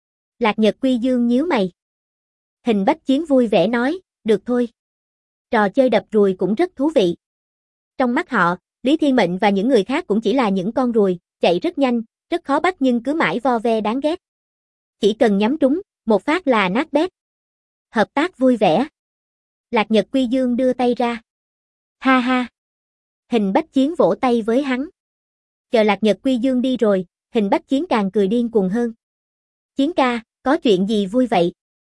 Lạc Nhật Quy Dương nhíu mày. Hình Bách Chiến vui vẻ nói, được thôi. Trò chơi đập ruồi cũng rất thú vị. Trong mắt họ, Lý Thiên Mệnh và những người khác cũng chỉ là những con ruồi, chạy rất nhanh, rất khó bắt nhưng cứ mãi vo ve đáng ghét. Chỉ cần nhắm trúng, một phát là nát bét. Hợp tác vui vẻ. Lạc Nhật Quy Dương đưa tay ra. Ha ha. Hình Bách Chiến vỗ tay với hắn. Chờ Lạc Nhật Quy Dương đi rồi, Hình Bách Chiến càng cười điên cuồng hơn. Chiến ca, có chuyện gì vui vậy?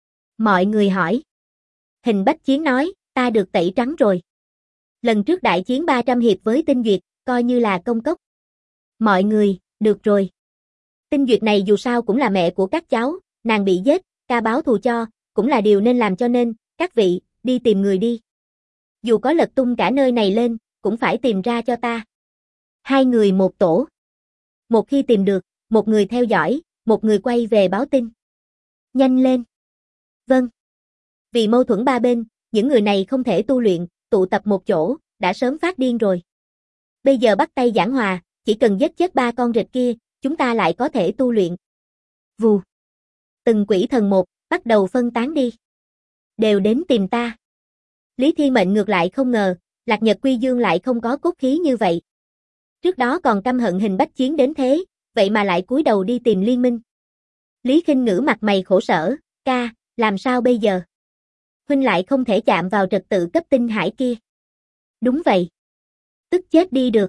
Mọi người hỏi. Hình Bách Chiến nói, ta được tẩy trắng rồi. Lần trước đại chiến 300 hiệp với Tinh Duyệt, coi như là công cốc. Mọi người, được rồi. Tinh Duyệt này dù sao cũng là mẹ của các cháu, nàng bị giết, ca báo thù cho, cũng là điều nên làm cho nên, các vị, đi tìm người đi. Dù có lật tung cả nơi này lên, cũng phải tìm ra cho ta. 2 người một tổ. Một khi tìm được, một người theo dõi, một người quay về báo tin. Nhanh lên. Vâng. Vì mâu thuẫn ba bên, những người này không thể tu luyện, tụ tập một chỗ, đã sớm phát điên rồi. Bây giờ bắt tay giảng hòa, chỉ cần giết chết ba con rệp kia, chúng ta lại có thể tu luyện. Vù. Từng quỷ thần một, bắt đầu phân tán đi. Đều đến tìm ta. Lý Thiên Mệnh ngược lại không ngờ, Lạc Nhật Quy Dương lại không có cốt khí như vậy. Trước đó còn căm hận Hình Bách Chiến đến thế, vậy mà lại cúi đầu đi tìm liên minh. Lý Khinh Ngữ mặt mày khổ sở, ca, làm sao bây giờ? Huynh lại không thể chạm vào trật tự cấp tinh hải kia. Đúng vậy. Tức chết đi được.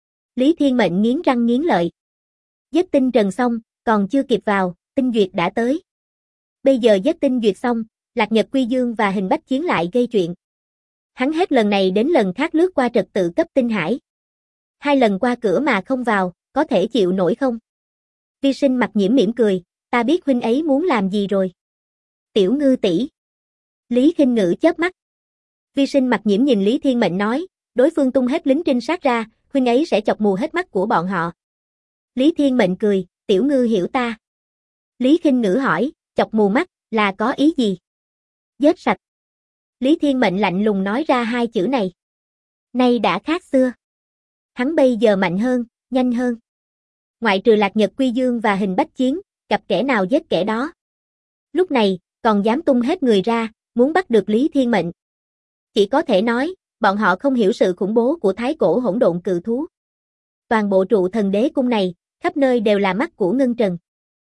Lý Thiên Mệnh nghiến răng nghiến lợi. Giết Tinh Trần xong, còn chưa kịp vào, Tinh Duyệt đã tới. Bây giờ giết Tinh Duyệt xong, Lạc Nhật Quy Dương và Hình Bách Chiến lại gây chuyện. Hắn hết lần này đến lần khác lướt qua trật tự cấp tinh hải. 2 lần qua cửa mà không vào, có thể chịu nổi không? Vi Sinh mặt nhiễm mỉm cười, ta biết huynh ấy muốn làm gì rồi. Tiểu Ngư tỷ. Lý Khinh Ngữ chớp mắt. Vi Sinh mặt nhiễm nhìn Lý Thiên Mệnh nói, đối phương tung hết lính trinh sát ra, huynh ấy sẽ chọc mù hết mắt của bọn họ. Lý Thiên Mệnh cười, Tiểu Ngư hiểu ta. Lý Khinh Ngữ hỏi, chọc mù mắt, là có ý gì? Giết sạch. Lý Thiên Mệnh lạnh lùng nói ra 2 chữ này. Nay đã khác xưa. Hắn bây giờ mạnh hơn, nhanh hơn. Ngoại trừ Lạc Nhật Quy Dương và Hình Bách Chiến, gặp kẻ nào giết kẻ đó. Lúc này, còn dám tung hết người ra, muốn bắt được Lý Thiên Mệnh. Chỉ có thể nói, bọn họ không hiểu sự khủng bố của thái cổ hỗn độn cự thú. Toàn bộ trụ thần đế cung này, khắp nơi đều là mắt của Ngân Trần.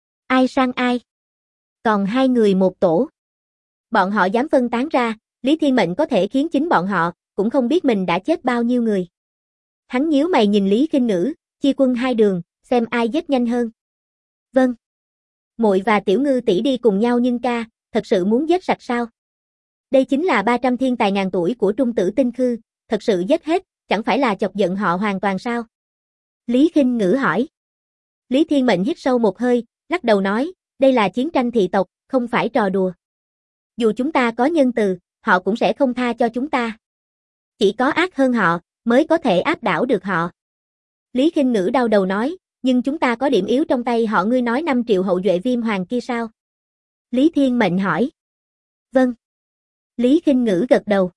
Ai sang ai? Còn 2 người một tổ. Bọn họ dám phân tán ra, Lý Thiên Mệnh có thể khiến chính bọn họ, cũng không biết mình đã chết bao nhiêu người. Hắn nhíu mày nhìn Lý Khinh Ngữ, chia quân 2 đường, xem ai giết nhanh hơn. Vâng. Muội và Tiểu Ngư tỷ đi cùng nhau nhưng ca, thật sự muốn giết sạch sao? Đây chính là 300 thiên tài ngàn tuổi của Trung Tử Tinh Khư, thật sự giết hết, chẳng phải là chọc giận họ hoàn toàn sao? Lý Khinh Ngữ hỏi. Lý Thiên Mệnh hít sâu một hơi, lắc đầu nói, đây là chiến tranh thị tộc, không phải trò đùa. Dù chúng ta có nhân từ, họ cũng sẽ không tha cho chúng ta. Chỉ có ác hơn họ, mới có thể áp đảo được họ. Lý Khinh Ngữ đau đầu nói, nhưng chúng ta có điểm yếu trong tay họ, ngươi nói 5 triệu hậu duệ viêm hoàng kia sao? Lý Thiên Mệnh hỏi. Vâng. Lý Khinh Ngữ gật đầu.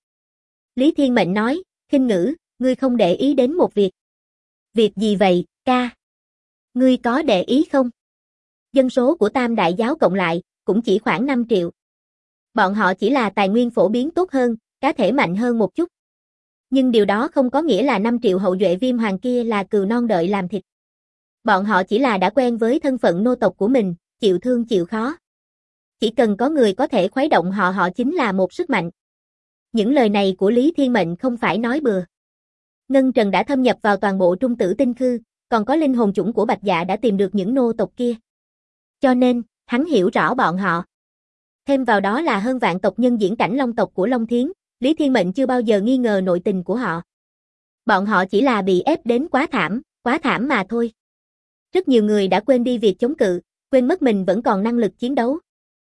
Lý Thiên Mệnh nói, Khinh Ngữ, ngươi không để ý đến một việc. Việc gì vậy, ca? Ngươi có để ý không? Dân số của Tam Đại Giáo cộng lại, cũng chỉ khoảng 5 triệu. Bọn họ chỉ là tài nguyên phổ biến tốt hơn, cá thể mạnh hơn một chút. Nhưng điều đó không có nghĩa là 5 triệu hậu duệ viêm hoàng kia là cừu non đợi làm thịt. Bọn họ chỉ là đã quen với thân phận nô tộc của mình, chịu thương chịu khó. Chỉ cần có người có thể khuấy động họ, họ chính là một sức mạnh. Những lời này của Lý Thiên Mệnh không phải nói bừa. Ngân Trần đã thâm nhập vào toàn bộ Trung Tử Tinh Khư, còn có linh hồn chủng của Bạch Dạ đã tìm được những nô tộc kia. Cho nên, hắn hiểu rõ bọn họ. Thêm vào đó là hơn vạn tộc nhân diễn cảnh long tộc của Long Thiến, Lý Thiên Mệnh chưa bao giờ nghi ngờ nội tình của họ. Bọn họ chỉ là bị ép đến quá thảm mà thôi. Rất nhiều người đã quên đi việc chống cự, quên mất mình vẫn còn năng lực chiến đấu.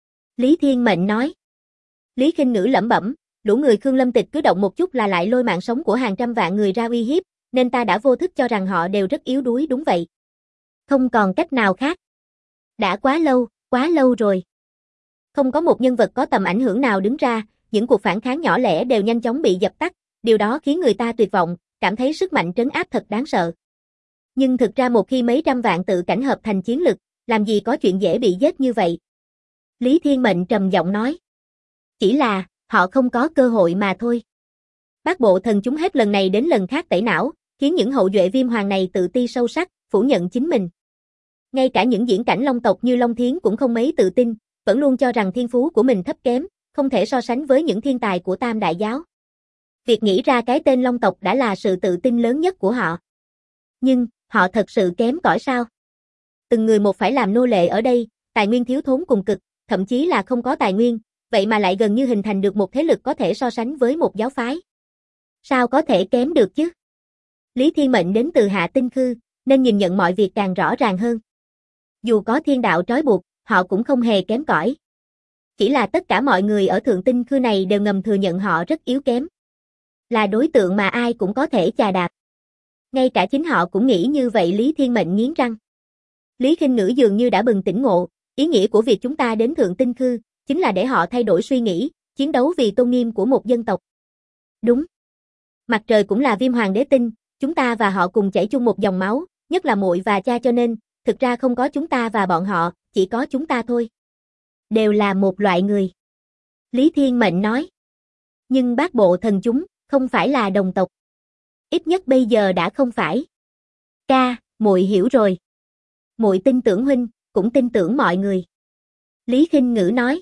Lý Thiên Mệnh nói. Lý Khinh Ngữ lẩm bẩm, lũ người Khương Lâm Tịch cứ động một chút là lại lôi mạng sống của hàng trăm vạn người ra uy hiếp, nên ta đã vô thức cho rằng họ đều rất yếu đuối, đúng vậy. Không còn cách nào khác. Đã quá lâu rồi. Không có một nhân vật có tầm ảnh hưởng nào đứng ra, những cuộc phản kháng nhỏ lẻ đều nhanh chóng bị dập tắt, điều đó khiến người ta tuyệt vọng, cảm thấy sức mạnh trấn áp thật đáng sợ. Nhưng thực ra một khi mấy trăm vạn tự cảnh hợp thành chiến lực, làm gì có chuyện dễ bị giết như vậy. Lý Thiên Mệnh trầm giọng nói. Chỉ là, họ không có cơ hội mà thôi. Bát bộ thần chúng hết lần này đến lần khác tẩy não, khiến những hậu duệ viêm hoàng này tự ti sâu sắc, phủ nhận chính mình. Ngay cả những diễn cảnh long tộc như Long Thiến cũng không mấy tự tin, vẫn luôn cho rằng thiên phú của mình thấp kém, không thể so sánh với những thiên tài của Tam Đại Giáo. Việc nghĩ ra cái tên long tộc đã là sự tự tin lớn nhất của họ. Nhưng, họ thật sự kém cỏi sao? Từng người một phải làm nô lệ ở đây, tài nguyên thiếu thốn cùng cực, thậm chí là không có tài nguyên, vậy mà lại gần như hình thành được một thế lực có thể so sánh với một giáo phái. Sao có thể kém được chứ? Lý Thiên Mệnh đến từ Hạ Tinh Khư, nên nhìn nhận mọi việc càng rõ ràng hơn. Dù có thiên đạo trói buộc, họ cũng không hề kém cỏi. Chỉ là tất cả mọi người ở Thượng Tinh Khư này đều ngầm thừa nhận họ rất yếu kém. Là đối tượng mà ai cũng có thể chà đạp. Ngay cả chính họ cũng nghĩ như vậy. Lý Thiên Mệnh nghiến răng. Lý Khinh Ngữ dường như đã bừng tỉnh ngộ, ý nghĩa của việc chúng ta đến Thượng Tinh Khư, chính là để họ thay đổi suy nghĩ, chiến đấu vì tôn nghiêm của một dân tộc. Đúng. Mặt trời cũng là viêm hoàng đế tinh, chúng ta và họ cùng chảy chung một dòng máu, nhất là muội và cha, cho nên, thực ra không có chúng ta và bọn họ, chỉ có chúng ta thôi. Đều là một loại người. Lý Thiên Mệnh nói. Nhưng bát bộ thần chúng, không phải là đồng tộc. Ít nhất bây giờ đã không phải. Ca, muội hiểu rồi. Muội tin tưởng huynh, cũng tin tưởng mọi người. Lý Khinh Ngữ nói.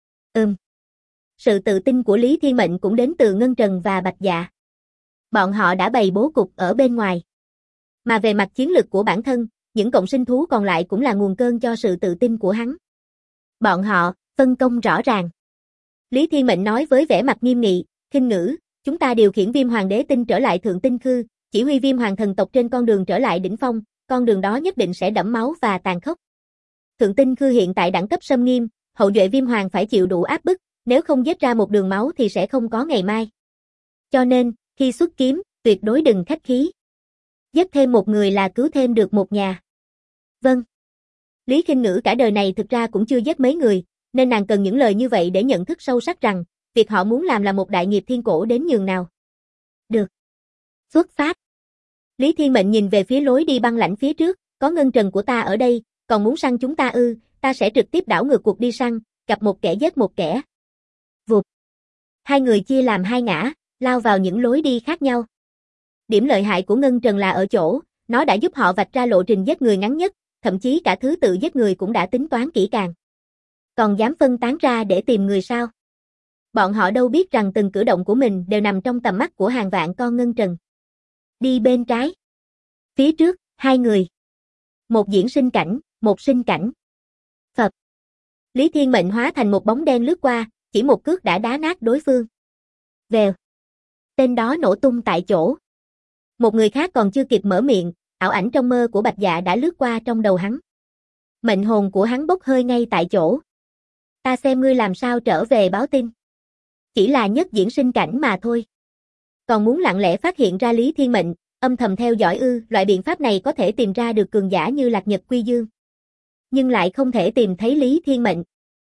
Sự tự tin của Lý Thiên Mệnh cũng đến từ Ngân Trần và Bạch Dạ. Bọn họ đã bày bố cục ở bên ngoài. Mà về mặt chiến lực của bản thân, những cộng sinh thú còn lại cũng là nguồn cơn cho sự tự tin của hắn. Bọn họ, phân công rõ ràng. Lý Thiên Mệnh nói với vẻ mặt nghiêm nghị, Khinh Ngữ, chúng ta điều khiển viêm hoàng đế tinh trở lại Thượng Tinh Khư, chỉ huy viêm hoàng thần tộc trên con đường trở lại đỉnh phong, con đường đó nhất định sẽ đẫm máu và tàn khốc. Thượng Tinh Khư hiện tại đẳng cấp xâm nghiêm, hậu duệ viêm hoàng phải chịu đủ áp bức, nếu không giết ra một đường máu thì sẽ không có ngày mai. Cho nên, khi xuất kiếm, tuyệt đối đừng khách khí. Giết thêm một người là cứu thêm được một nhà. Vâng. Lý Khinh Ngữ cả đời này thực ra cũng chưa giết mấy người, nên nàng cần những lời như vậy để nhận thức sâu sắc rằng, việc họ muốn làm là một đại nghiệp thiên cổ đến nhường nào. Được. Xuất phát. Lý Thiên Mệnh nhìn về phía lối đi băng lãnh phía trước, có Ngân Trần của ta ở đây, còn muốn săn chúng ta ư, ta sẽ trực tiếp đảo ngược cuộc đi săn, gặp một kẻ giết một kẻ. Vụt. Hai người chia làm hai ngã, lao vào những lối đi khác nhau. Điểm lợi hại của Ngân Trần là ở chỗ, nó đã giúp họ vạch ra lộ trình giết người ngắn nhất, thậm chí cả thứ tự giết người cũng đã tính toán kỹ càng. Còn dám phân tán ra để tìm người sao? Bọn họ đâu biết rằng từng cử động của mình đều nằm trong tầm mắt của hàng vạn con Ngân Trần. Đi bên trái. Phía trước, hai người. Một diễn sinh cảnh, một sinh cảnh. Phập. Lý Thiên Mệnh hóa thành một bóng đen lướt qua, chỉ một cước đã đá nát đối phương. Vèo. Tên đó nổ tung tại chỗ. Một người khác còn chưa kịp mở miệng, ảo ảnh trong mơ của Bạch Dạ đã lướt qua trong đầu hắn. Mệnh hồn của hắn bốc hơi ngay tại chỗ. Ta xem ngươi làm sao trở về báo tin. Chỉ là nhất diễn sinh cảnh mà thôi. Còn muốn lặng lẽ phát hiện ra Lý Thiên Mệnh, âm thầm theo dõi ư? Loại biện pháp này có thể tìm ra được cường giả như Lạc Nhật Quy Dương, nhưng lại không thể tìm thấy Lý Thiên Mệnh.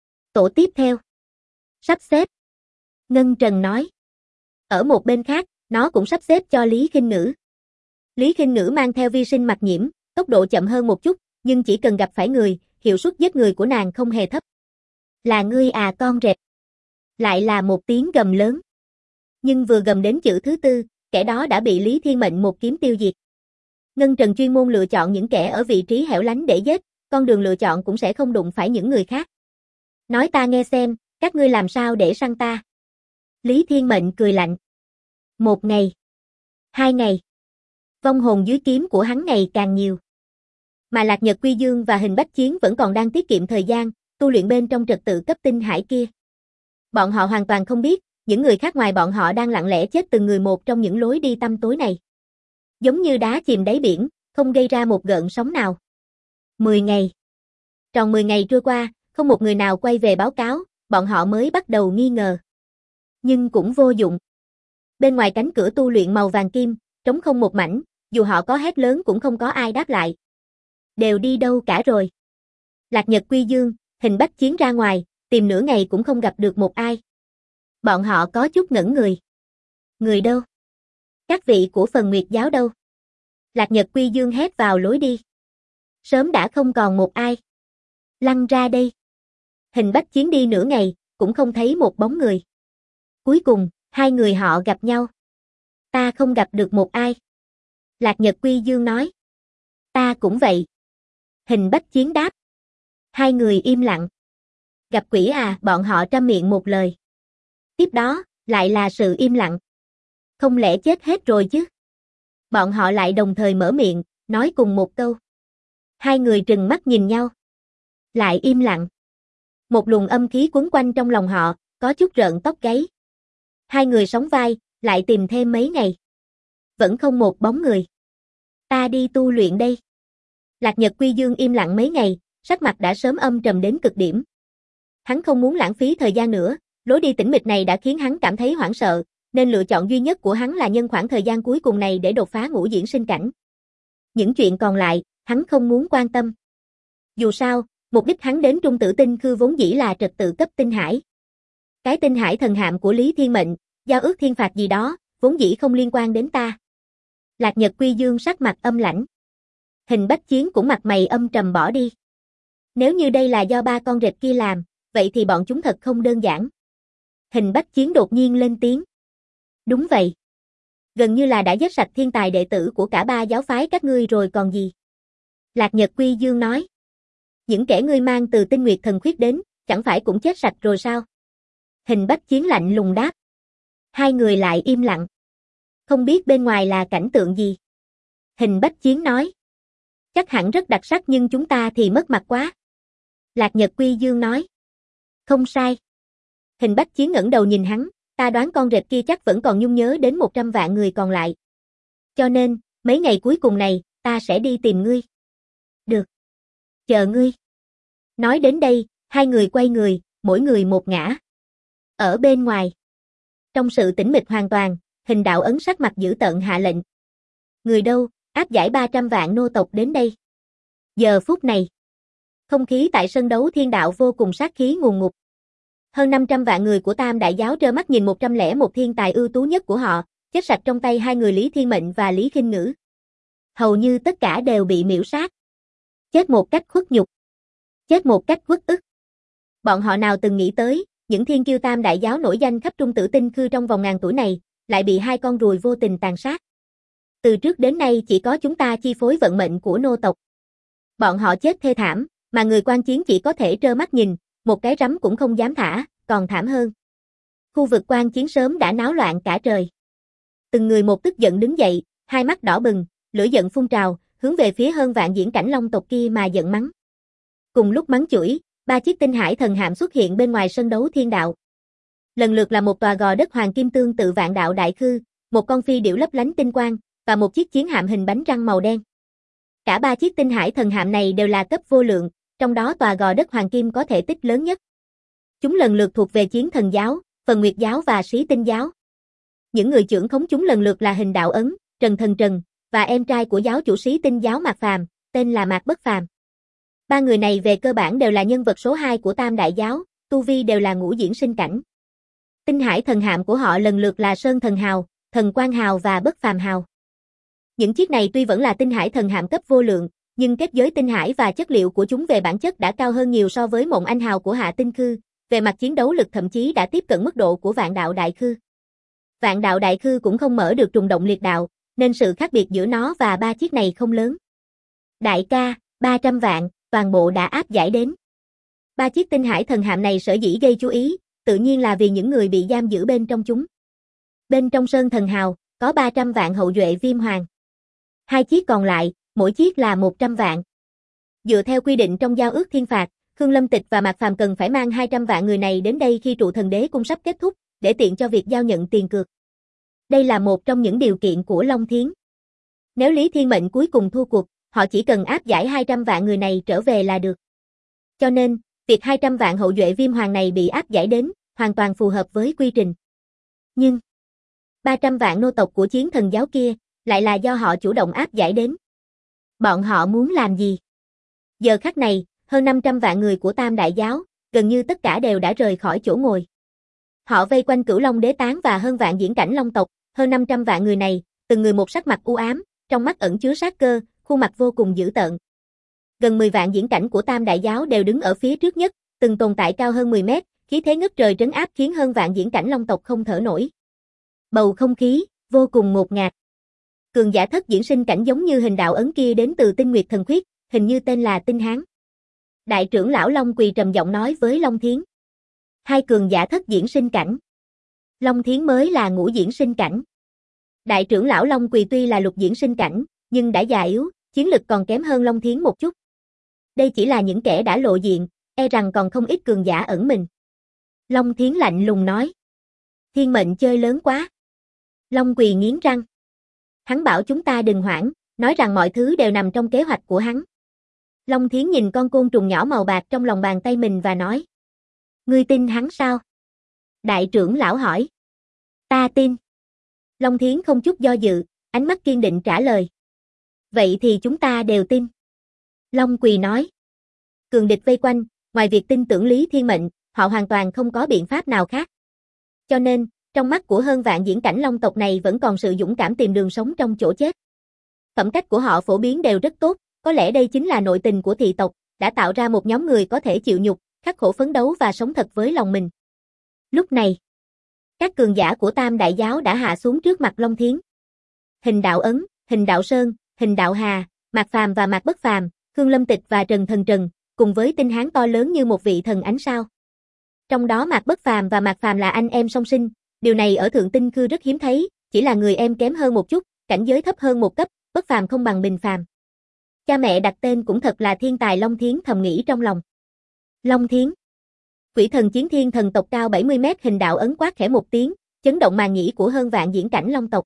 Tổ tiếp theo. Sắp xếp. Ngân Trần nói. Ở một bên khác, nó cũng sắp xếp cho Lý Khinh Ngữ. Lý Khinh Ngữ mang theo vi sinh mặc nhiễm, tốc độ chậm hơn một chút, nhưng chỉ cần gặp phải người, hiệu suất giết người của nàng không hề thấp. Là ngươi à con rệp. Lại là một tiếng gầm lớn. Nhưng vừa gầm đến chữ thứ tư, kẻ đó đã bị Lý Thiên Mệnh một kiếm tiêu diệt. Ngân Trần chuyên môn lựa chọn những kẻ ở vị trí hẻo lánh để giết, con đường lựa chọn cũng sẽ không đụng phải những người khác. Nói ta nghe xem, các ngươi làm sao để săn ta? Lý Thiên Mệnh cười lạnh. 1 ngày. 2 ngày. Vong hồn dưới kiếm của hắn ngày càng nhiều. Mà Lạc Nhật Quy Dương và Hình Bách Chiến vẫn còn đang tiết kiệm thời gian, tu luyện bên trong trật tự cấp tinh hải kia. Bọn họ hoàn toàn không biết, những người khác ngoài bọn họ đang lặng lẽ chết từng người một trong những lối đi tăm tối này. Giống như đá chìm đáy biển, không gây ra một gợn sóng nào. 10 ngày. Tròn 10 ngày trôi qua, không một người nào quay về báo cáo, bọn họ mới bắt đầu nghi ngờ. Nhưng cũng vô dụng. Bên ngoài cánh cửa tu luyện màu vàng kim, trống không một mảnh, dù họ có hét lớn cũng không có ai đáp lại. Đều đi đâu cả rồi? Lạc Nhật Quy Dương, Hình Bách Chiến ra ngoài, tìm nửa ngày cũng không gặp được một ai. Bọn họ có chút ngẩn người. Người đâu? Các vị của Phần Nguyệt giáo đâu? Lạc Nhật Quy Dương hét vào lối đi. Sớm đã không còn một ai. Lăn ra đây. Hình Bách Chiến đi nửa ngày, cũng không thấy một bóng người. Cuối cùng, hai người họ gặp nhau. Ta không gặp được một ai. Lạc Nhật Quy Dương nói. Ta cũng vậy. Hình Bách Chiến đáp. Hai người im lặng. Gặp quỷ à, bọn họ trăm miệng một lời. Tiếp đó, lại là sự im lặng. Không lẽ chết hết rồi chứ? Bọn họ lại đồng thời mở miệng, nói cùng một câu. Hai người trừng mắt nhìn nhau. Lại im lặng. Một luồng âm khí quấn quanh trong lòng họ, có chút rợn tóc gáy. Hai người sóng vai, lại tìm thêm mấy ngày. Vẫn không một bóng người. Ta đi tu luyện đây. Lạc Nhật Quy Dương im lặng mấy ngày, sắc mặt đã sớm âm trầm đến cực điểm. Hắn không muốn lãng phí thời gian nữa, lối đi tĩnh mịch này đã khiến hắn cảm thấy hoảng sợ, nên lựa chọn duy nhất của hắn là nhân khoảng thời gian cuối cùng này để đột phá ngũ diễn sinh cảnh. Những chuyện còn lại, hắn không muốn quan tâm. Dù sao, mục đích hắn đến Trung Tử Tinh Khư vốn dĩ là trật tự cấp tinh hải. Cái tinh hải thần hạm của Lý Thiên Mệnh, giao ước thiên phạt gì đó, vốn dĩ không liên quan đến ta. Lạc Nhật Quy Dương sắc mặt âm lãnh. Hình Bách Chiến cũng mặt mày âm trầm bỏ đi. Nếu như đây là do ba con rệp kia làm, vậy thì bọn chúng thật không đơn giản. Hình Bách Chiến đột nhiên lên tiếng. Đúng vậy. Gần như là đã giết sạch thiên tài đệ tử của cả ba giáo phái các ngươi rồi còn gì. Lạc Nhật Quy Dương nói. Những kẻ ngươi mang từ Tinh Nguyệt Thần Khuyết đến, chẳng phải cũng chết sạch rồi sao? Hình Bách Chiến lạnh lùng đáp. Hai người lại im lặng. Không biết bên ngoài là cảnh tượng gì. Hình Bách Chiến nói. Chắc hẳn rất đặc sắc nhưng chúng ta thì mất mặt quá. Lạc Nhật Quy Dương nói. Không sai. Hình Bách Chiến ngẩng đầu nhìn hắn, ta đoán con rệp kia chắc vẫn còn nhung nhớ đến 100 vạn người còn lại. Cho nên, mấy ngày cuối cùng này, ta sẽ đi tìm ngươi. Được. Chờ ngươi. Nói đến đây, hai người quay người, mỗi người một ngã. Ở bên ngoài. Trong sự tĩnh mịch hoàn toàn, Hình Đạo Ấn sắc mặt dữ tợn hạ lệnh. Người đâu, áp giải 300 vạn nô tộc đến đây. Giờ phút này. Không khí tại sân đấu thiên đạo vô cùng sát khí ngùn ngụt. Hơn 500 vạn người của Tam Đại Giáo trơ mắt nhìn 101 thiên tài ưu tú nhất của họ, chết sạch trong tay hai người Lý Thiên Mệnh và Lý Khinh Ngữ. Hầu như tất cả đều bị miễu sát. Chết một cách khuất nhục. Chết một cách uất ức. Bọn họ nào từng nghĩ tới, những thiên kiêu Tam Đại Giáo nổi danh khắp Trung Tử Tinh Khư trong vòng ngàn tuổi này, lại bị hai con ruồi vô tình tàn sát. Từ trước đến nay chỉ có chúng ta chi phối vận mệnh của nô tộc. Bọn họ chết thê thảm, mà người quan chiến chỉ có thể trơ mắt nhìn, một cái rắm cũng không dám thả, còn thảm hơn. Khu vực quan chiến sớm đã náo loạn cả trời. Từng người một tức giận đứng dậy, hai mắt đỏ bừng, lửa giận phun trào, hướng về phía hơn vạn diễn cảnh long tộc kia mà giận mắng. Cùng lúc mắng chửi, ba chiếc tinh hải thần hạm xuất hiện bên ngoài sân đấu thiên đạo. Lần lượt là một tòa gò đất hoàng kim tương tự vạn đạo đại khư, một con phi điểu lấp lánh tinh quang, và một chiếc chiến hạm hình bánh răng màu đen. Cả ba chiếc tinh hải thần hạm này đều là cấp vô lượng, trong đó tòa gò đất hoàng kim có thể tích lớn nhất. Chúng lần lượt thuộc về Chiến Thần Giáo, Phần Nguyệt Giáo và Sĩ Tinh Giáo. Những người trưởng khống chúng lần lượt là Hình Đạo Ấn, Trần Thần Trần, và em trai của giáo chủ Sĩ Tinh giáo Mạc Phàm, tên là Mạc Bất Phàm. Ba người này về cơ bản đều là nhân vật số 2 của Tam Đại giáo, tu vi đều là ngũ diễn sinh cảnh. Tinh hải thần hạm của họ lần lượt là Sơn Thần Hào, Thần Quang Hào và Bất Phàm Hào. Những chiếc này tuy vẫn là tinh hải thần hạm cấp vô lượng, nhưng kết giới tinh hải và chất liệu của chúng về bản chất đã cao hơn nhiều so với Mộng Anh Hào của Hạ Tinh Khư, về mặt chiến đấu lực thậm chí đã tiếp cận mức độ của Vạn Đạo Đại Khư. Vạn Đạo Đại Khư cũng không mở được trùng động liệt đạo, nên sự khác biệt giữa nó và ba chiếc này không lớn. Đại ca, 300 vạn, toàn bộ đã áp giải đến. Ba chiếc tinh hải thần hạm này sở dĩ gây chú ý, tự nhiên là vì những người bị giam giữ bên trong chúng. Bên trong Sơn Thần Hào, có 300 vạn hậu duệ Viêm Hoàng. Hai chiếc còn lại, mỗi chiếc là 100 vạn. Dựa theo quy định trong giao ước thiên phạt, Khương Lâm Tịch và Mạc Phàm cần phải mang 200 vạn người này đến đây khi trụ thần đế cung sắp kết thúc, để tiện cho việc giao nhận tiền cược. Đây là một trong những điều kiện của Long Thiến. Nếu Lý Thiên Mệnh cuối cùng thua cuộc, họ chỉ cần áp giải 200 vạn người này trở về là được. Cho nên, việc 200 vạn hậu duệ Viêm Hoàng này bị áp giải đến, hoàn toàn phù hợp với quy trình. Nhưng, 300 vạn nô tộc của Chiến Thần giáo kia, lại là do họ chủ động áp giải đến. Bọn họ muốn làm gì? Giờ khắc này, hơn 500 vạn người của Tam Đại giáo, gần như tất cả đều đã rời khỏi chỗ ngồi. Họ vây quanh Cửu Long Đế Tán và hơn vạn diễn cảnh Long tộc, hơn 500 vạn người này, từng người một sắc mặt u ám, trong mắt ẩn chứa sát cơ, khuôn mặt vô cùng dữ tợn. Gần 10 vạn diễn cảnh của Tam Đại giáo đều đứng ở phía trước nhất, từng tồn tại cao hơn 10 mét, khí thế ngất trời trấn áp khiến hơn vạn diễn cảnh Long tộc không thở nổi. Bầu không khí vô cùng ngột ngạt. Cường giả thất diễn sinh cảnh giống như Hình Đạo Ấn kia đến từ Tinh Nguyệt Thần Khuyết, hình như tên là Tinh Hán. Đại trưởng lão Long Quỳ trầm giọng nói với Long Thiến. Hai cường giả thất diễn sinh cảnh. Long Thiến mới là ngũ diễn sinh cảnh. Đại trưởng lão Long Quỳ tuy là lục diễn sinh cảnh, nhưng đã già yếu, chiến lực còn kém hơn Long Thiến một chút. Đây chỉ là những kẻ đã lộ diện, e rằng còn không ít cường giả ẩn mình. Long Thiến lạnh lùng nói. Thiên Mệnh chơi lớn quá. Long Quỳ nghiến răng. Hắn bảo chúng ta đừng hoảng, nói rằng mọi thứ đều nằm trong kế hoạch của hắn. Long Thiến nhìn con côn trùng nhỏ màu bạc trong lòng bàn tay mình và nói. Ngươi tin hắn sao? Đại trưởng lão hỏi. Ta tin. Long Thiến không chút do dự, ánh mắt kiên định trả lời. Vậy thì chúng ta đều tin. Long Quỳ nói. Cường địch vây quanh, ngoài việc tin tưởng Lý Thiên Mệnh, họ hoàn toàn không có biện pháp nào khác. Cho nên, trong mắt của hơn vạn diễn cảnh Long tộc này vẫn còn sự dũng cảm tìm đường sống trong chỗ chết. Phẩm cách của họ phổ biến đều rất tốt, có lẽ đây chính là nội tình của thị tộc, đã tạo ra một nhóm người có thể chịu nhục, khắc khổ phấn đấu và sống thật với lòng mình. Lúc này, các cường giả của Tam Đại giáo đã hạ xuống trước mặt Long Thiến. Hình Đạo Ấn, Hình Đạo Sơn, Hình Đạo Hà, Mạc Phàm và Mạc Bất Phàm, Khương Lâm Tịch và Trần Thần Trần, cùng với Tinh Hán to lớn như một vị thần ánh sao. Trong đó Mạc Bất Phàm và Mạc Phàm là anh em song sinh, điều này ở Thượng Tinh Khư rất hiếm thấy, chỉ là người em kém hơn một chút, cảnh giới thấp hơn một cấp, Bất Phàm không bằng Bình Phàm. Cha mẹ đặt tên cũng thật là thiên tài, Long Thiến thầm nghĩ trong lòng. Long Thiến. Quỷ thần chiến thiên thần tộc cao 70 mét Hình Đạo Ấn quát khẽ một tiếng, chấn động màng nhĩ của hơn vạn diễn cảnh Long tộc.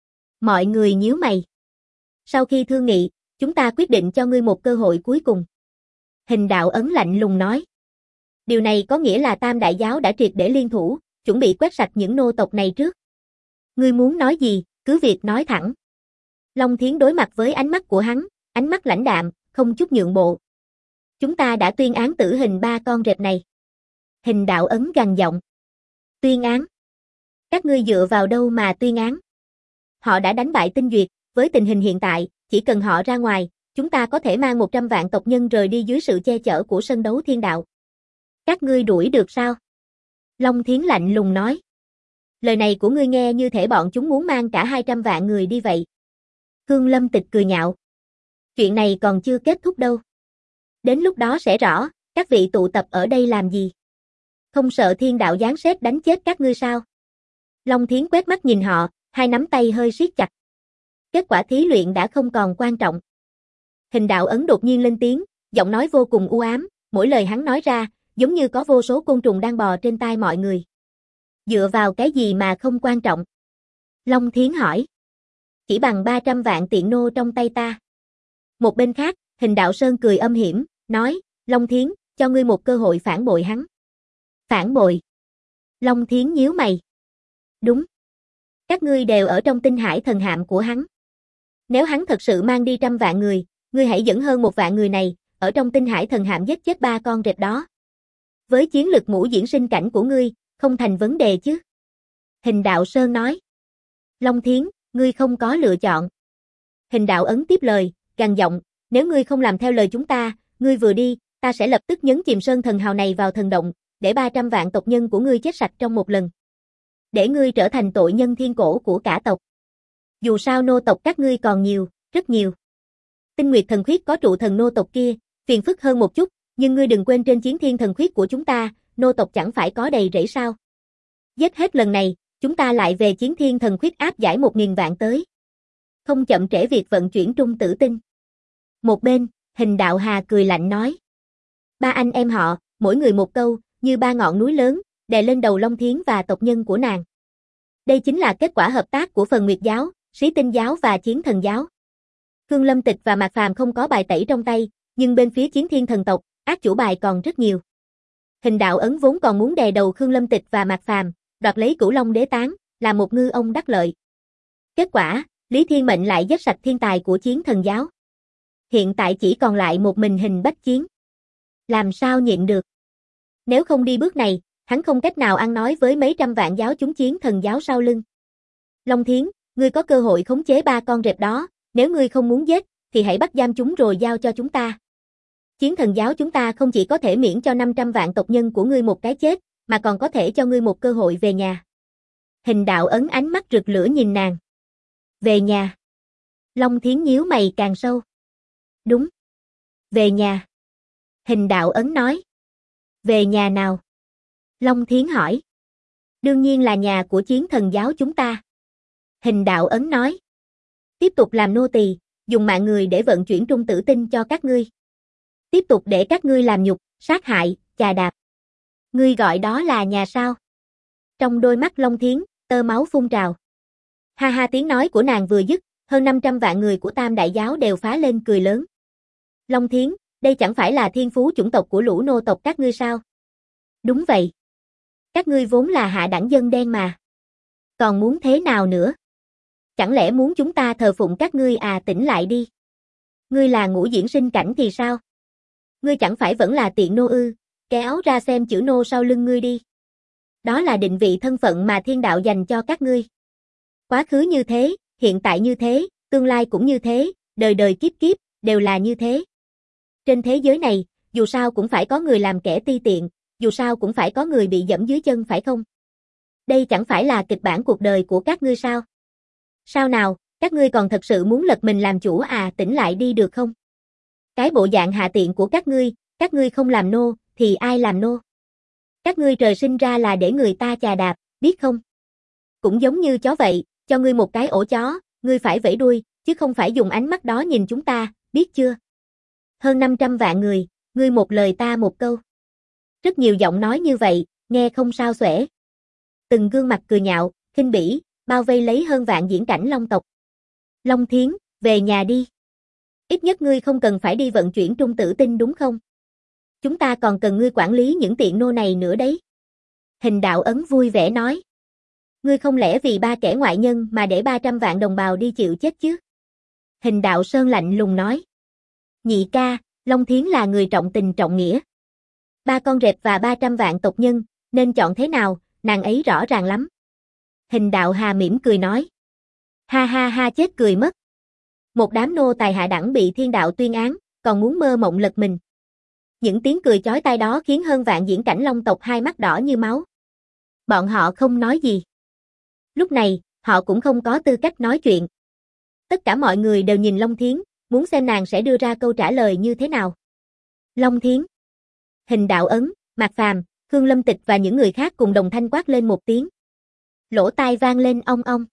Mọi người nhíu mày. Sau khi thương nghị, chúng ta quyết định cho ngươi một cơ hội cuối cùng. Hình Đạo Ấn lạnh lùng nói. Điều này có nghĩa là Tam Đại giáo đã triệt để liên thủ, chuẩn bị quét sạch những nô tộc này trước. Ngươi muốn nói gì, cứ việc nói thẳng. Long Thiến đối mặt với ánh mắt của hắn, ánh mắt lãnh đạm, không chút nhượng bộ. Chúng ta đã tuyên án tử hình ba con rệp này. Hình Đạo Ấn gằn giọng. Tuyên án? Các ngươi dựa vào đâu mà tuyên án? Họ đã đánh bại Tinh Duyệt, với tình hình hiện tại, chỉ cần họ ra ngoài, chúng ta có thể mang 100 vạn tộc nhân rời đi dưới sự che chở của sân đấu thiên đạo. Các ngươi đuổi được sao? Long Thiến lạnh lùng nói. Lời này của ngươi nghe như thể bọn chúng muốn mang cả 200 vạn người đi vậy. Khương Lâm Tịch cười nhạo. Chuyện này còn chưa kết thúc đâu. Đến lúc đó sẽ rõ, các vị tụ tập ở đây làm gì? Không sợ thiên đạo giáng sét đánh chết các ngươi sao? Long Thiến quét mắt nhìn họ, hai nắm tay hơi siết chặt. Kết quả thí luyện đã không còn quan trọng. Hình Đạo Ấn đột nhiên lên tiếng, giọng nói vô cùng u ám, mỗi lời hắn nói ra, giống như có vô số côn trùng đang bò trên tai mọi người. Dựa vào cái gì mà không quan trọng? Long Thiến hỏi. Chỉ bằng 300 vạn tiện nô trong tay ta. Một bên khác, Hình Đạo Sơn cười âm hiểm, nói, Long Thiến, cho ngươi một cơ hội phản bội hắn. Phản bội? Long Thiến nhíu mày. Đúng. Các ngươi đều ở trong tinh hải thần hạm của hắn. Nếu hắn thật sự mang đi 100 vạn người, ngươi hãy dẫn hơn 1 vạn người này, ở trong tinh hải thần hạm giết chết 3 con rệp đó. Với chiến lực ngũ diễn sinh cảnh của ngươi, không thành vấn đề chứ. Hình Đạo Sơn nói. Long Thiến, ngươi không có lựa chọn. Hình Đạo Ấn tiếp lời, gằn giọng, nếu ngươi không làm theo lời chúng ta, ngươi vừa đi, ta sẽ lập tức nhấn chìm sơn thần hào này vào thần động, để 300 vạn tộc nhân của ngươi chết sạch trong một lần. Để ngươi trở thành tội nhân thiên cổ của cả tộc. Dù sao nô tộc các ngươi còn nhiều, rất nhiều. Tinh Nguyệt thần khuyết có trụ thần nô tộc kia, phiền phức hơn một chút, nhưng ngươi đừng quên trên chiến thiên thần khuyết của chúng ta, nô tộc chẳng phải có đầy rẫy sao. Giết hết lần này, chúng ta lại về chiến thiên thần khuyết áp giải 1000 vạn tới. Không chậm trễ việc vận chuyển trung tử tinh. Một bên, Hình Đạo Hà cười lạnh nói. 3 anh em họ, mỗi người một câu, như 3 ngọn núi lớn, đè lên đầu Long Thiến và tộc nhân của nàng. Đây chính là kết quả hợp tác của Phần Nguyệt giáo, Sĩ Tinh giáo và Chiến Thần giáo. Khương Lâm Tịch và Mạc Phàm không có bài tẩy trong tay, nhưng bên phía Chiến Thiên thần tộc, ác chủ bài còn rất nhiều. Hình Đạo Ấn vốn còn muốn đè đầu Khương Lâm Tịch và Mạc Phàm, đoạt lấy Cửu Long đế tán, là một ngư ông đắc lợi. Kết quả, Lý Thiên Mệnh lại giết sạch thiên tài của Chiến Thần giáo. Hiện tại chỉ còn lại một mình Hình Bách Chiến. Làm sao nhịn được? Nếu không đi bước này, hắn không cách nào ăn nói với mấy trăm vạn giáo chúng Chiến Thần giáo sau lưng. Long Thiến, ngươi có cơ hội khống chế 3 con rệp đó, nếu ngươi không muốn giết, thì hãy bắt giam chúng rồi giao cho chúng ta. Chiến Thần giáo chúng ta không chỉ có thể miễn cho 500 vạn tộc nhân của ngươi một cái chết, mà còn có thể cho ngươi một cơ hội về nhà. Hình Đạo Ấn ánh mắt rực lửa nhìn nàng. Về nhà. Long Thiến nhíu mày càng sâu. Đúng. Về nhà. Hình Đạo Ấn nói. Về nhà nào? Long Thiến hỏi. Đương nhiên là nhà của Chiến Thần giáo chúng ta. Hình Đạo Ấn nói. Tiếp tục làm nô tỳ, dùng mạng người để vận chuyển trung tử tinh cho các ngươi. Tiếp tục để các ngươi làm nhục, sát hại, chà đạp. Ngươi gọi đó là nhà sao? Trong đôi mắt Long Thiến, tơ máu phun trào. Ha ha, tiếng nói của nàng vừa dứt, hơn 500 vạn người của Tam Đại giáo đều phá lên cười lớn. Long Thiến, đây chẳng phải là thiên phú chủng tộc của lũ nô tộc các ngươi sao? Đúng vậy. Các ngươi vốn là hạ đẳng dân đen mà. Còn muốn thế nào nữa? Chẳng lẽ muốn chúng ta thờ phụng các ngươi à? Tỉnh lại đi. Ngươi là ngũ diễn sinh cảnh thì sao? Ngươi chẳng phải vẫn là tiện nô ư? Kéo ra xem chữ nô sau lưng ngươi đi. Đó là định vị thân phận mà thiên đạo dành cho các ngươi. Quá khứ như thế, hiện tại như thế, tương lai cũng như thế, đời đời kiếp kiếp, đều là như thế. Trên thế giới này, dù sao cũng phải có người làm kẻ ti tiện, dù sao cũng phải có người bị dẫm dưới chân phải không? Đây chẳng phải là kịch bản cuộc đời của các ngươi sao? Sao nào, các ngươi còn thật sự muốn lật mình làm chủ à? Tỉnh lại đi được không? Cái bộ dạng hạ tiện của các ngươi không làm nô, thì ai làm nô? Các ngươi trời sinh ra là để người ta chà đạp, biết không? Cũng giống như chó vậy, cho ngươi một cái ổ chó, ngươi phải vẫy đuôi, chứ không phải dùng ánh mắt đó nhìn chúng ta, biết chưa? Hơn 500 vạn người, ngươi một lời ta một câu. Rất nhiều giọng nói như vậy, nghe không sao xuể. Từng gương mặt cười nhạo, khinh bỉ, bao vây lấy hơn vạn diễn cảnh long tộc. Long Thiến, về nhà đi. Ít nhất ngươi không cần phải đi vận chuyển trung tử tinh đúng không? Chúng ta còn cần ngươi quản lý những tiện nô này nữa đấy. Hình Đạo Ấn vui vẻ nói. Ngươi không lẽ vì 3 kẻ ngoại nhân mà để 300 vạn đồng bào đi chịu chết chứ? Hình Đạo Sơn lạnh lùng nói. Nhị ca, Long Thiến là người trọng tình trọng nghĩa. 3 con rệp và 300 vạn tộc nhân, nên chọn thế nào, nàng ấy rõ ràng lắm. Hình Đạo Hà mỉm cười nói. Ha ha ha, chết cười mất. Một đám nô tài hạ đẳng bị thiên đạo tuyên án, còn muốn mơ mộng lật mình. Những tiếng cười chói tai đó khiến hơn vạn diễn cảnh long tộc hai mắt đỏ như máu. Bọn họ không nói gì. Lúc này, họ cũng không có tư cách nói chuyện. Tất cả mọi người đều nhìn Long Thiến, muốn xem nàng sẽ đưa ra câu trả lời như thế nào. Long Thiến. Hình Đạo Ấn, Mạc Phàm, Khương Lâm Tịch và những người khác cùng đồng thanh quát lên một tiếng. Lỗ tai vang lên ong ong.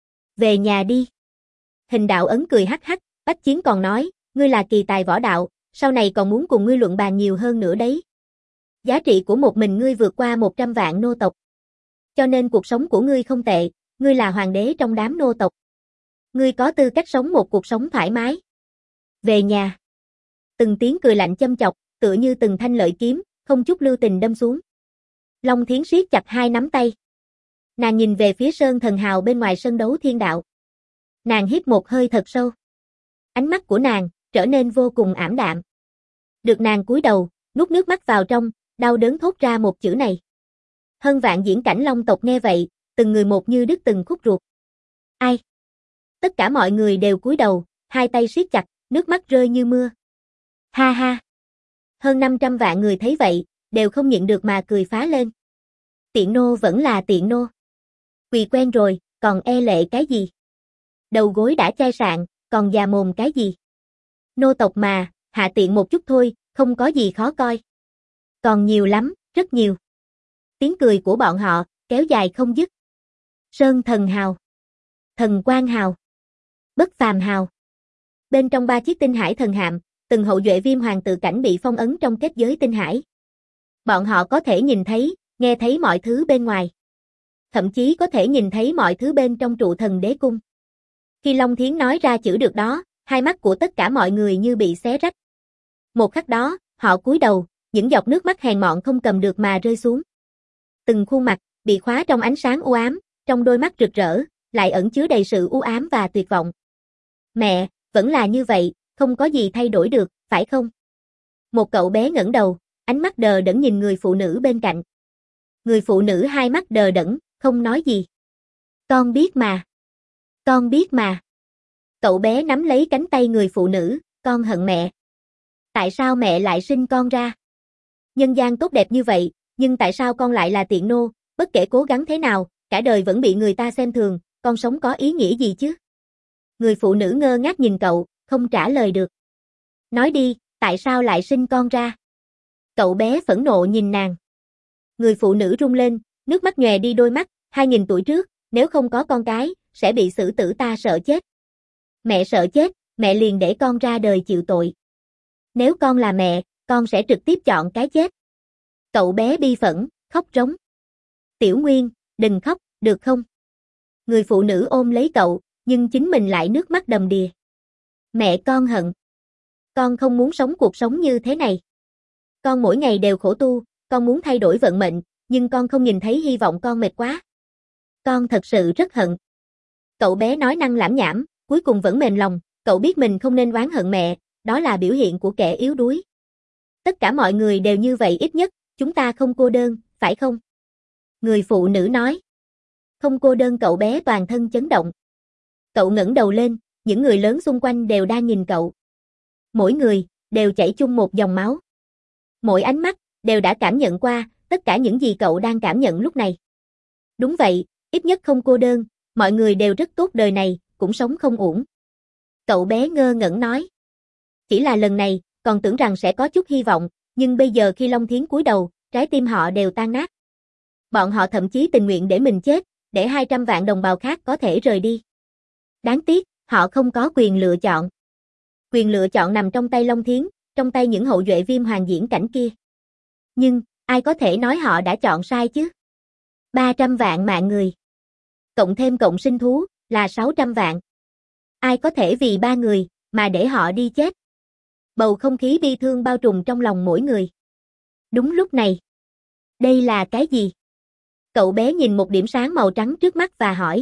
Về nhà đi. Hình Đạo Ấn cười hắc hắc, Bách Chiến còn nói, ngươi là kỳ tài võ đạo, sau này còn muốn cùng ngươi luận bàn nhiều hơn nữa đấy. Giá trị của một mình ngươi vượt qua 100 vạn nô tộc. Cho nên cuộc sống của ngươi không tệ, ngươi là hoàng đế trong đám nô tộc. Ngươi có tư cách sống một cuộc sống thoải mái. Về nhà. Từng tiếng cười lạnh châm chọc, tựa như từng thanh lợi kiếm, không chút lưu tình đâm xuống. Long Thiến siết chặt hai nắm tay. Nàng nhìn về phía Sơn Thần Hào bên ngoài sân đấu thiên đạo. Nàng hít một hơi thật sâu. Ánh mắt của nàng trở nên vô cùng ảm đạm. Được nàng cúi đầu, nuốt nước mắt vào trong, đau đớn thốt ra một chữ này. Hơn vạn diễn cảnh long tộc nghe vậy, từng người một như đứt từng khúc ruột. Ai? Tất cả mọi người đều cúi đầu, hai tay siết chặt, nước mắt rơi như mưa. Ha ha. Hơn 500 vạn người thấy vậy, đều không nhịn được mà cười phá lên. Tiện nô vẫn là tiện nô. Quỳ quen rồi, còn e lệ cái gì? Đầu gối đã chai sạn, còn già mồm cái gì? Nô tộc mà, hạ tiện một chút thôi, không có gì khó coi. Còn nhiều lắm, rất nhiều. Tiếng cười của bọn họ, kéo dài không dứt. Sơn Thần Hào, Thần Quang Hào, Bất Phàm Hào. Bên trong 3 chiếc tinh hải thần hạm, từng hậu duệ Viêm Hoàng tự cảnh bị phong ấn trong kết giới tinh hải. Bọn họ có thể nhìn thấy, nghe thấy mọi thứ bên ngoài. Thậm chí có thể nhìn thấy mọi thứ bên trong trụ thần đế cung. Khi Long Thiến nói ra chữ được đó, hai mắt của tất cả mọi người như bị xé rách. Một khắc đó, họ cúi đầu, những giọt nước mắt hèn mọn không cầm được mà rơi xuống. Từng khuôn mặt, bị khóa trong ánh sáng u ám, trong đôi mắt rực rỡ, lại ẩn chứa đầy sự u ám và tuyệt vọng. Mẹ, vẫn là như vậy, không có gì thay đổi được, phải không? Một cậu bé ngẩng đầu, ánh mắt đờ đẫn nhìn người phụ nữ bên cạnh. Người phụ nữ hai mắt đờ đẫn, không nói gì. Con biết mà. Con biết mà. Cậu bé nắm lấy cánh tay người phụ nữ, con hận mẹ. Tại sao mẹ lại sinh con ra? Nhân gian tốt đẹp như vậy, nhưng tại sao con lại là tiện nô, bất kể cố gắng thế nào, cả đời vẫn bị người ta xem thường, con sống có ý nghĩa gì chứ? Người phụ nữ ngơ ngác nhìn cậu, không trả lời được. Nói đi, tại sao lại sinh con ra? Cậu bé phẫn nộ nhìn nàng. Người phụ nữ run lên, nước mắt nhòe đi đôi mắt, 2000 tuổi trước, nếu không có con cái, sẽ bị xử tử ta sợ chết. Mẹ sợ chết, mẹ liền để con ra đời chịu tội. Nếu con là mẹ, con sẽ trực tiếp chọn cái chết. Cậu bé bi phẫn, khóc rống. Tiểu Nguyên, đừng khóc, được không? Người phụ nữ ôm lấy cậu, nhưng chính mình lại nước mắt đầm đìa. Mẹ con hận. Con không muốn sống cuộc sống như thế này. Con mỗi ngày đều khổ tu, con muốn thay đổi vận mệnh, nhưng con không nhìn thấy hy vọng, con mệt quá. Con thật sự rất hận. Cậu bé nói năng lảm nhảm, cuối cùng vẫn mềm lòng, cậu biết mình không nên oán hận mẹ, đó là biểu hiện của kẻ yếu đuối. Tất cả mọi người đều như vậy, ít nhất, chúng ta không cô đơn, phải không? Người phụ nữ nói. Không cô đơn, cậu bé toàn thân chấn động. Cậu ngẩng đầu lên, những người lớn xung quanh đều đang nhìn cậu. Mỗi người, đều chảy chung một dòng máu. Mỗi ánh mắt, đều đã cảm nhận qua, tất cả những gì cậu đang cảm nhận lúc này. Đúng vậy, ít nhất không cô đơn, mọi người đều rất tốt, đời này, cũng sống không uổng. Cậu bé ngơ ngẩn nói. Chỉ là lần này, còn tưởng rằng sẽ có chút hy vọng, nhưng bây giờ khi Long Thiến cúi đầu, trái tim họ đều tan nát. Bọn họ thậm chí tình nguyện để mình chết, để 200 vạn đồng bào khác có thể rời đi. Đáng tiếc, họ không có quyền lựa chọn. Quyền lựa chọn nằm trong tay Long Thiến, trong tay những hậu duệ Viêm Hoàng diễn cảnh kia. Nhưng, ai có thể nói họ đã chọn sai chứ? 300 vạn mạng người. Cộng thêm cộng sinh thú, là 600 vạn. Ai có thể vì 3 người, mà để họ đi chết? Bầu không khí bi thương bao trùm trong lòng mỗi người. Đúng lúc này. Đây là cái gì? Cậu bé nhìn một điểm sáng màu trắng trước mắt và hỏi.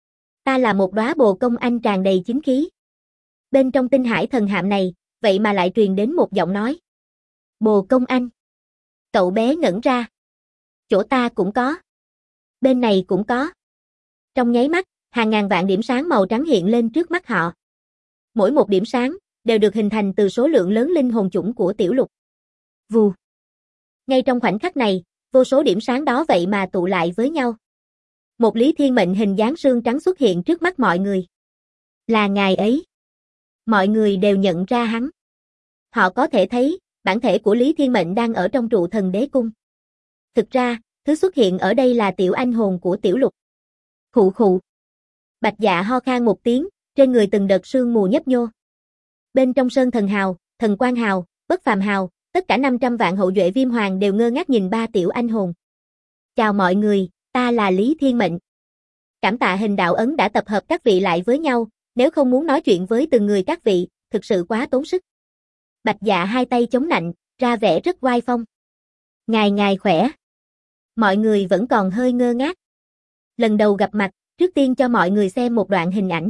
Ta là một đóa bồ công anh tràn đầy chính khí. Bên trong tinh hải thần hạm này, vậy mà lại truyền đến một giọng nói. Bồ công anh. Cậu bé ngẩn ra. Chỗ ta cũng có. Bên này cũng có. Trong nháy mắt, hàng ngàn vạn điểm sáng màu trắng hiện lên trước mắt họ. Mỗi một điểm sáng, đều được hình thành từ số lượng lớn linh hồn chủng của tiểu lục. Vù. Ngay trong khoảnh khắc này, vô số điểm sáng đó vậy mà tụ lại với nhau. Một Lý Thiên Mệnh hình dáng xương trắng xuất hiện trước mắt mọi người. Là ngài ấy. Mọi người đều nhận ra hắn. Họ có thể thấy, bản thể của Lý Thiên Mệnh đang ở trong trụ thần đế cung. Thực ra, thứ xuất hiện ở đây là tiểu anh hồn của tiểu lục. Khụ khụ. Bạch Dạ ho khan một tiếng, trên người từng đợt sương mù nhấp nhô. Bên trong Sơn Thần Hào, Thần Quang Hào, Bất Phàm Hào, tất cả 500 vạn hậu duệ Viêm Hoàng đều ngơ ngác nhìn 3 tiểu anh hồn. Chào mọi người, ta là Lý Thiên Mệnh. Cảm tạ hình đạo ấn đã tập hợp các vị lại với nhau, nếu không muốn nói chuyện với từng người các vị, thực sự quá tốn sức. Bạch Dạ hai tay chống nạnh, ra vẻ rất oai phong. Ngài khỏe. Mọi người vẫn còn hơi ngơ ngác. Lần đầu gặp mặt, trước tiên cho mọi người xem một đoạn hình ảnh.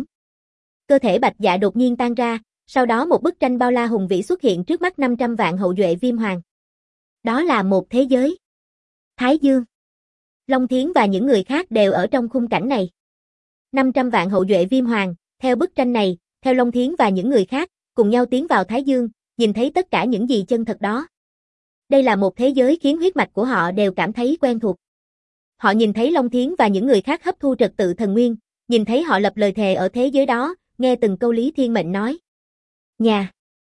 Cơ thể Bạch Dạ đột nhiên tan ra, sau đó một bức tranh bao la hùng vĩ xuất hiện trước mắt 500 vạn hậu duệ Viêm Hoàng. Đó là một thế giới. Thái Dương, Long Thiến và những người khác đều ở trong khung cảnh này. 500 vạn hậu duệ Viêm Hoàng, theo bức tranh này, theo Long Thiến và những người khác, cùng nhau tiến vào Thái Dương, nhìn thấy tất cả những gì chân thật đó. Đây là một thế giới khiến huyết mạch của họ đều cảm thấy quen thuộc. Họ nhìn thấy Long Thiến và những người khác hấp thu trật tự thần nguyên, nhìn thấy họ lập lời thề ở thế giới đó, nghe từng câu Lý Thiên Mệnh nói. Nhà.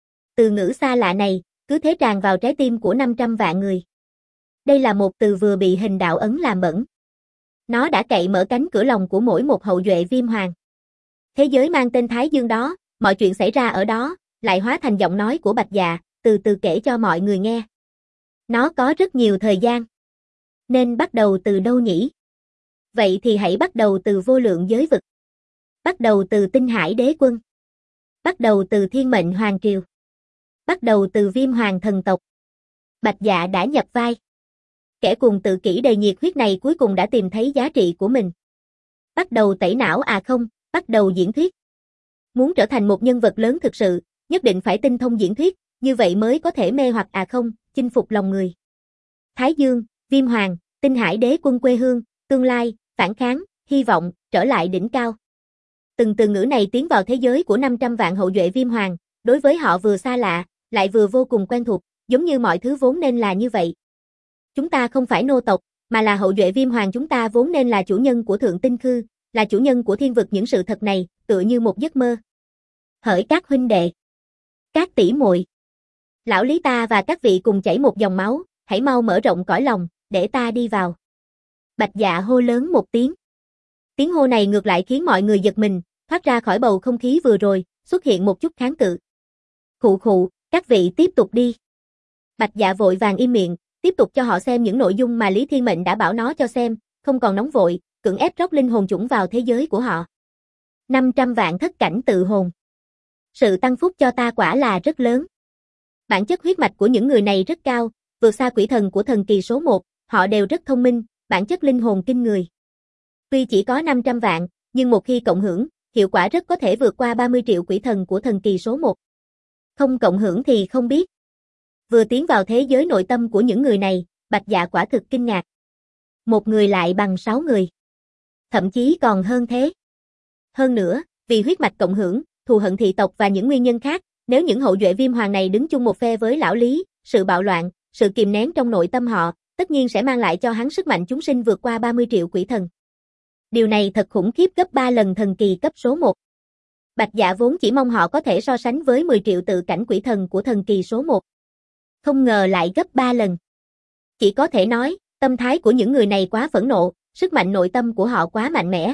Từ ngữ xa lạ này, cứ thế tràn vào trái tim của 500 vạn người. Đây là một từ vừa bị hình đạo ấn làm bẩn. Nó đã cậy mở cánh cửa lòng của mỗi một hậu duệ Viêm Hoàng. Thế giới mang tên Thái Dương đó, mọi chuyện xảy ra ở đó, lại hóa thành giọng nói của Bạch Dạ, từ từ kể cho mọi người nghe. Nó có rất nhiều thời gian. Nên bắt đầu từ đâu nhỉ? Vậy thì hãy bắt đầu từ vô lượng giới vực. Bắt đầu từ Tinh Hải Đế Quân. Bắt đầu từ Thiên Mệnh Hoàng Triều. Bắt đầu từ Viêm Hoàng thần tộc. Bạch Dạ đã nhập vai. Kẻ cùng tự kỷ đầy nhiệt huyết này cuối cùng đã tìm thấy giá trị của mình. Bắt đầu tẩy não à không, bắt đầu diễn thuyết. Muốn trở thành một nhân vật lớn thực sự, nhất định phải tinh thông diễn thuyết, như vậy mới có thể mê hoặc à không, chinh phục lòng người. Thái Dương, Viêm Hoàng, Tinh Hải Đế Quân quê hương, tương lai, phản kháng, hy vọng, trở lại đỉnh cao. Từng từ ngữ này tiến vào thế giới của 500 vạn hậu duệ Viêm Hoàng, đối với họ vừa xa lạ, lại vừa vô cùng quen thuộc, giống như mọi thứ vốn nên là như vậy. Chúng ta không phải nô tộc, mà là hậu duệ Viêm Hoàng, chúng ta vốn nên là chủ nhân của Thượng Tinh Khư, là chủ nhân của thiên vực. Những sự thật này, tựa như một giấc mơ. Hỡi các huynh đệ, các tỷ muội, lão Lý ta và các vị cùng chảy một dòng máu, hãy mau mở rộng cõi lòng, để ta đi vào. Bạch Dạ hô lớn một tiếng. Tiếng hô này ngược lại khiến mọi người giật mình, thoát ra khỏi bầu không khí vừa rồi, xuất hiện một chút kháng cự. Khụ khụ, các vị tiếp tục đi. Bạch Dạ vội vàng im miệng, tiếp tục cho họ xem những nội dung mà Lý Thiên Mệnh đã bảo nó cho xem, không còn nóng vội, cưỡng ép rót linh hồn chủng vào thế giới của họ. 500 vạn thất cảnh tự hồn. Sự tăng phúc cho ta quả là rất lớn. Bản chất huyết mạch của những người này rất cao, vượt xa quỷ thần của thần kỳ số 1, họ đều rất thông minh, bản chất linh hồn kinh người. Tuy chỉ có 500 vạn, nhưng một khi cộng hưởng, hiệu quả rất có thể vượt qua 30 triệu quỷ thần của thần kỳ số 1. Không cộng hưởng thì không biết. Vừa tiến vào thế giới nội tâm của những người này, Bạch Dạ quả thực kinh ngạc. Một người lại bằng 6 người. Thậm chí còn hơn thế. Hơn nữa, vì huyết mạch cộng hưởng, thù hận thị tộc và những nguyên nhân khác, nếu những hậu duệ Viêm Hoàng này đứng chung một phe với lão Lý, sự bạo loạn, sự kìm nén trong nội tâm họ, tất nhiên sẽ mang lại cho hắn sức mạnh chúng sinh vượt qua 30 triệu quỷ thần. Điều này thật khủng khiếp, gấp 3 lần thần kỳ cấp số 1. Bạch Dạ vốn chỉ mong họ có thể so sánh với 10 triệu tự cảnh quỷ thần của thần kỳ số 1. Không ngờ lại gấp 3 lần. Chỉ có thể nói, tâm thái của những người này quá phẫn nộ, sức mạnh nội tâm của họ quá mạnh mẽ.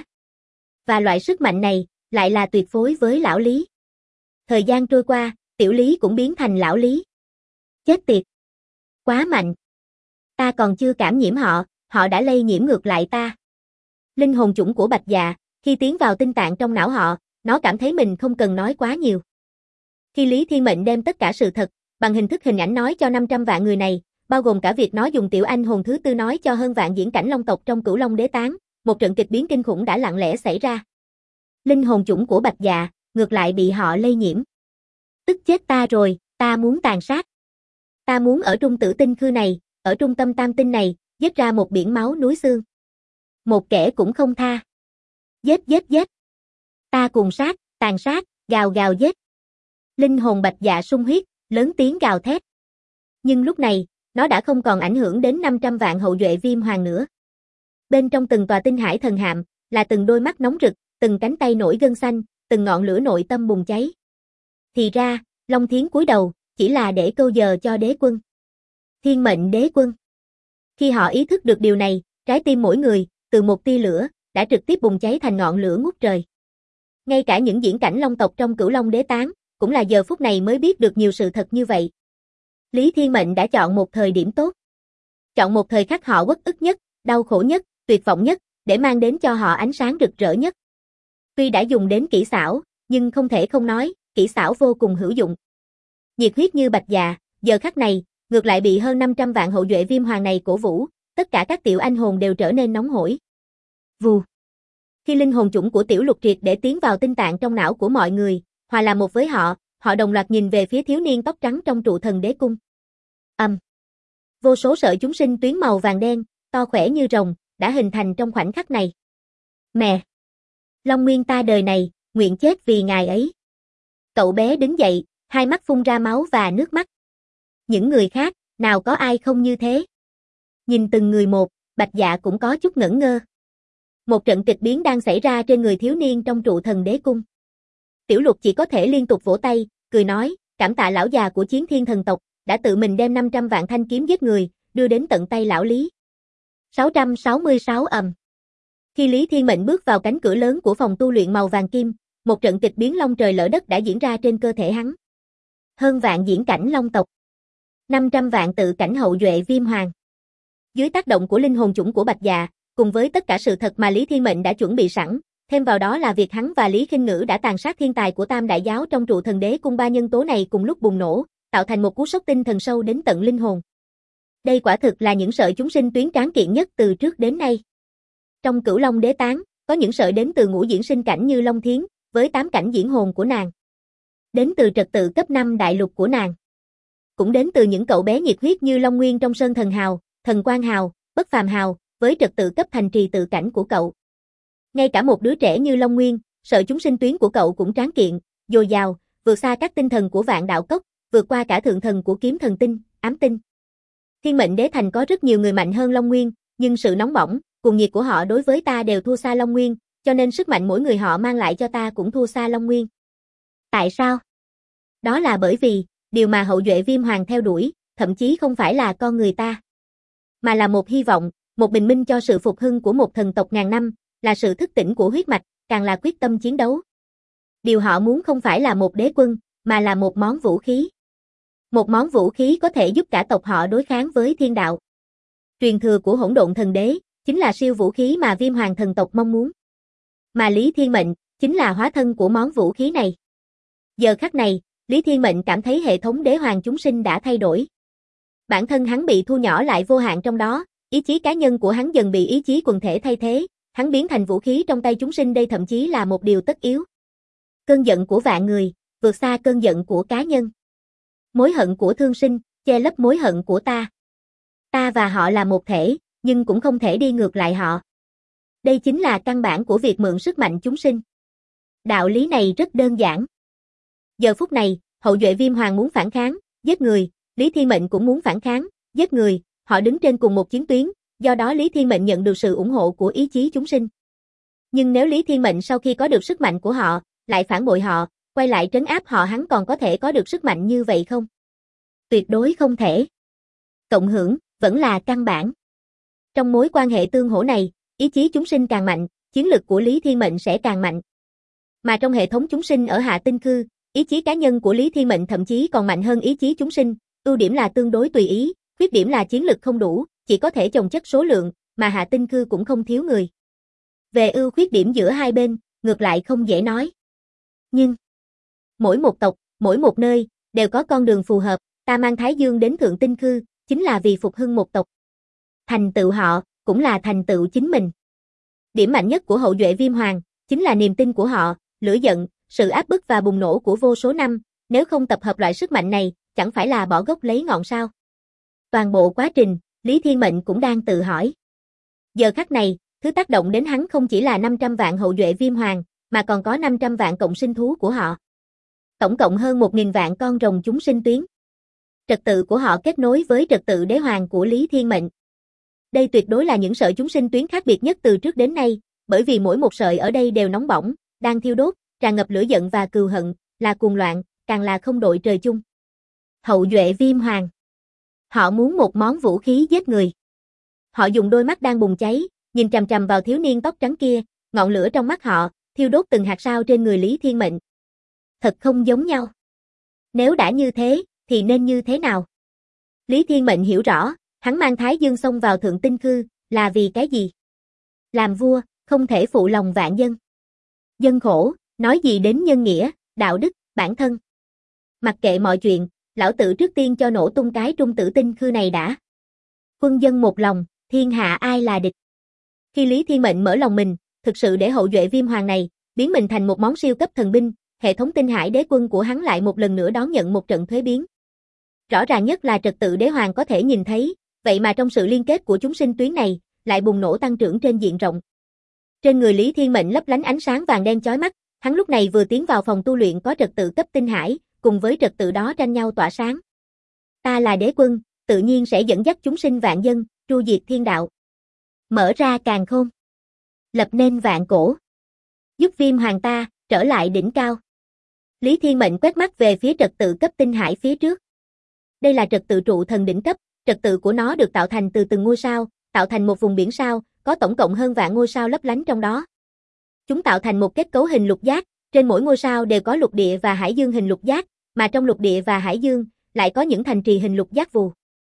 Và loại sức mạnh này, lại là tuyệt phối với lão Lý. Thời gian trôi qua, tiểu Lý cũng biến thành lão Lý. Chết tiệt! Quá mạnh! Ta còn chưa cảm nhiễm họ, họ đã lây nhiễm ngược lại ta. Linh hồn chủng của Bạch Dạ, khi tiến vào tinh tạng trong não họ, nó cảm thấy mình không cần nói quá nhiều. Khi Lý Thiên Mệnh đem tất cả sự thật, bằng hình thức hình ảnh nói cho 500 vạn người này, bao gồm cả việc nó dùng tiểu anh hồn thứ tư nói cho hơn vạn diễn cảnh long tộc trong Cửu Long Đế Tán, một trận kịch biến kinh khủng đã lặng lẽ xảy ra. Linh hồn chủng của Bạch Dạ, ngược lại bị họ lây nhiễm. Tức chết ta rồi, ta muốn tàn sát. Ta muốn ở trung tử tinh khư này, ở trung tâm tam tinh này, giết ra một biển máu núi xương. Một kẻ cũng không tha. Giết giết giết. Ta cùng sát, tàn sát, gào gào giết. Linh hồn Bạch Dạ sung huyết, lớn tiếng gào thét. Nhưng lúc này, nó đã không còn ảnh hưởng đến 500 vạn hậu duệ Viêm Hoàng nữa. Bên trong từng tòa tinh hải thần hạm, là từng đôi mắt nóng rực, từng cánh tay nổi gân xanh, từng ngọn lửa nội tâm bùng cháy. Thì ra, Long Thiến cúi đầu, chỉ là để câu giờ cho đế quân. Thiên Mệnh Đế Quân. Khi họ ý thức được điều này, trái tim mỗi người, từ một tia lửa, đã trực tiếp bùng cháy thành ngọn lửa ngút trời. Ngay cả những diễn cảnh long tộc trong Cửu Long Đế Tán, cũng là giờ phút này mới biết được nhiều sự thật như vậy. Lý Thiên Mệnh đã chọn một thời điểm tốt. Chọn một thời khắc họ uất ức nhất, đau khổ nhất, tuyệt vọng nhất, để mang đến cho họ ánh sáng rực rỡ nhất. Tuy đã dùng đến kỹ xảo, nhưng không thể không nói, kỹ xảo vô cùng hữu dụng. Nhiệt huyết như Bạch Dạ, giờ khắc này, ngược lại bị hơn 500 vạn hậu duệ Viêm Hoàng này cổ vũ, tất cả các tiểu anh hồn đều trở nên nóng hổi. Vù. Khi linh hồn chủng của Tiểu Lục triệt để tiến vào tinh tạng trong não của mọi người, hòa là một với họ, họ đồng loạt nhìn về phía thiếu niên tóc trắng trong trụ thần đế cung. Vô số sợi chúng sinh tuyến màu vàng đen, to khỏe như rồng, đã hình thành trong khoảnh khắc này. Mẹ! Long Nguyên ta đời này, nguyện chết vì ngài ấy. Cậu bé đứng dậy, hai mắt phun ra máu và nước mắt. Những người khác, nào có ai không như thế? Nhìn từng người một, Bạch Dạ cũng có chút ngẩn ngơ. Một trận kịch biến đang xảy ra trên người thiếu niên trong trụ thần đế cung. Tiểu Lục chỉ có thể liên tục vỗ tay, cười nói, cảm tạ lão già của Chiến Thiên thần tộc, đã tự mình đem 500 vạn thanh kiếm giết người, đưa đến tận tay lão Lý. 666 Khi Lý Thiên Mệnh bước vào cánh cửa lớn của phòng tu luyện màu vàng kim, một trận kịch biến long trời lở đất đã diễn ra trên cơ thể hắn. Hơn vạn diễn cảnh long tộc. 500 vạn tự cảnh hậu duệ viêm hoàng. Dưới tác động của linh hồn chủng của Bạch Dạ, cùng với tất cả sự thật mà Lý Thiên Mệnh đã chuẩn bị sẵn, thêm vào đó là việc hắn và Lý Khinh Ngữ đã tàn sát thiên tài của Tam Đại Giáo trong trụ thần đế cung, ba nhân tố này cùng lúc bùng nổ, tạo thành một cú sốc tinh thần sâu đến tận linh hồn. Đây quả thực là những sợi chúng sinh tuyến tráng kiện nhất từ trước đến nay. Trong Cửu Long Đế Tán, có những sợi đến từ ngũ diễn sinh cảnh như Long Thiến, với 8 cảnh diễn hồn của nàng. Đến từ trật tự cấp 5 đại lục của nàng. Cũng đến từ những cậu bé nhiệt huyết như Long Nguyên trong Sơn Thần Hào, Thần Quang Hào, Bất Phàm Hào, với trật tự cấp thành trì tự cảnh của cậu. Ngay cả một đứa trẻ như Long Nguyên, sợi chúng sinh tuyến của cậu cũng tráng kiện, dồi dào, vượt xa các tinh thần của Vạn Đạo Cốc, vượt qua cả thượng thần của Kiếm Thần Tinh, Ám Tinh. Thiên Mệnh Đế Thành có rất nhiều người mạnh hơn Long Nguyên, nhưng sự nóng bỏng, cuồng nhiệt của họ đối với ta đều thua xa Long Nguyên, cho nên sức mạnh mỗi người họ mang lại cho ta cũng thua xa Long Nguyên. Tại sao? Đó là bởi vì, điều mà hậu duệ viêm hoàng theo đuổi, thậm chí không phải là con người ta, mà là một hy vọng, một bình minh cho sự phục hưng của một thần tộc ngàn năm, là sự thức tỉnh của huyết mạch, càng là quyết tâm chiến đấu. Điều họ muốn không phải là một đế quân, mà là một món vũ khí. Một món vũ khí có thể giúp cả tộc họ đối kháng với thiên đạo. Truyền thừa của Hỗn Độn Thần Đế, chính là siêu vũ khí mà viêm hoàng thần tộc mong muốn. Mà Lý Thiên Mệnh, chính là hóa thân của món vũ khí này. Giờ khắc này, Lý Thiên Mệnh cảm thấy hệ thống đế hoàng chúng sinh đã thay đổi. Bản thân hắn bị thu nhỏ lại vô hạn trong đó, ý chí cá nhân của hắn dần bị ý chí quần thể thay thế, hắn biến thành vũ khí trong tay chúng sinh, đây thậm chí là một điều tất yếu. Cơn giận của vạn người, vượt xa cơn giận của cá nhân. Mối hận của thương sinh, che lấp mối hận của ta. Ta và họ là một thể, nhưng cũng không thể đi ngược lại họ. Đây chính là căn bản của việc mượn sức mạnh chúng sinh. Đạo lý này rất đơn giản. Giờ phút này, hậu duệ viêm hoàng muốn phản kháng, giết người, Lý Thiên Mệnh cũng muốn phản kháng, giết người, họ đứng trên cùng một chiến tuyến, do đó Lý Thiên Mệnh nhận được sự ủng hộ của ý chí chúng sinh. Nhưng nếu Lý Thiên Mệnh sau khi có được sức mạnh của họ, lại phản bội họ, quay lại trấn áp họ, hắn còn có thể có được sức mạnh như vậy không? Tuyệt đối không thể. Cộng hưởng, vẫn là căn bản. Trong mối quan hệ tương hỗ này, ý chí chúng sinh càng mạnh, chiến lực của Lý Thiên Mệnh sẽ càng mạnh. Mà trong hệ thống chúng sinh ở Hạ Tinh Khư, ý chí cá nhân của Lý Thiên Mệnh thậm chí còn mạnh hơn ý chí chúng sinh, ưu điểm là tương đối tùy ý, khuyết điểm là chiến lực không đủ, chỉ có thể chồng chất số lượng, mà Hạ Tinh Khư cũng không thiếu người. Về ưu khuyết điểm giữa hai bên, ngược lại không dễ nói. Nhưng, mỗi một tộc, mỗi một nơi, đều có con đường phù hợp, ta mang Thái Dương đến Thượng Tinh Khư, chính là vì phục hưng một tộc. Thành tựu họ, cũng là thành tựu chính mình. Điểm mạnh nhất của hậu duệ viêm hoàng, chính là niềm tin của họ, lửa giận, sự áp bức và bùng nổ của vô số năm, nếu không tập hợp loại sức mạnh này, chẳng phải là bỏ gốc lấy ngọn sao. Toàn bộ quá trình, Lý Thiên Mệnh cũng đang tự hỏi. Giờ khắc này, thứ tác động đến hắn không chỉ là 500 vạn hậu duệ viêm hoàng, mà còn có 500 vạn cộng sinh thú của họ. Tổng cộng hơn 1.000 vạn con rồng chúng sinh tuyến. Trật tự của họ kết nối với trật tự đế hoàng của Lý Thiên Mệnh. Đây tuyệt đối là những sợi chúng sinh tuyến khác biệt nhất từ trước đến nay, bởi vì mỗi một sợi ở đây đều nóng bỏng, đang thiêu đốt, tràn ngập lửa giận và cừu hận, là cuồng loạn, càng là không đội trời chung. Hậu duệ viêm hoàng. Họ muốn một món vũ khí giết người. Họ dùng đôi mắt đang bùng cháy, nhìn chằm chằm vào thiếu niên tóc trắng kia, ngọn lửa trong mắt họ, thiêu đốt từng hạt sao trên người Lý Thiên Mệnh. Thật không giống nhau. Nếu đã như thế, thì nên như thế nào? Lý Thiên Mệnh hiểu rõ, hắn mang Thái Dương xông vào Thượng Tinh Khư, là vì cái gì? Làm vua, không thể phụ lòng vạn dân. Dân khổ, nói gì đến nhân nghĩa, đạo đức, bản thân. Mặc kệ mọi chuyện, lão tử trước tiên cho nổ tung cái Trung Tử Tinh Khư này đã. Quân dân một lòng, thiên hạ ai là địch. Khi Lý Thiên Mệnh mở lòng mình, thực sự để hậu duệ Viêm Hoàng này, biến mình thành một món siêu cấp thần binh, hệ thống tinh hải đế quân của hắn lại một lần nữa đón nhận một trận thuế biến. Rõ ràng nhất là trật tự đế hoàng có thể nhìn thấy, vậy mà trong sự liên kết của chúng sinh tuyến này, lại bùng nổ tăng trưởng trên diện rộng. Trên người Lý Thiên Mệnh lấp lánh ánh sáng vàng đen chói mắt, hắn lúc này vừa tiến vào phòng tu luyện có trật tự cấp tinh hải, cùng với trật tự đó tranh nhau tỏa sáng. Ta là đế quân, tự nhiên sẽ dẫn dắt chúng sinh vạn dân, tru diệt thiên đạo. Mở ra càn khôn. Lập nên vạn cổ. Giúp Viêm Hoàng ta, trở lại đỉnh cao. Lý Thiên Mệnh quét mắt về phía trật tự cấp tinh hải phía trước. Đây là trật tự trụ thần đỉnh cấp, trật tự của nó được tạo thành từ từng ngôi sao, tạo thành một vùng biển sao, có tổng cộng hơn vạn ngôi sao lấp lánh trong đó. Chúng tạo thành một kết cấu hình lục giác, trên mỗi ngôi sao đều có lục địa và hải dương hình lục giác, mà trong lục địa và hải dương lại có những thành trì hình lục giác vù.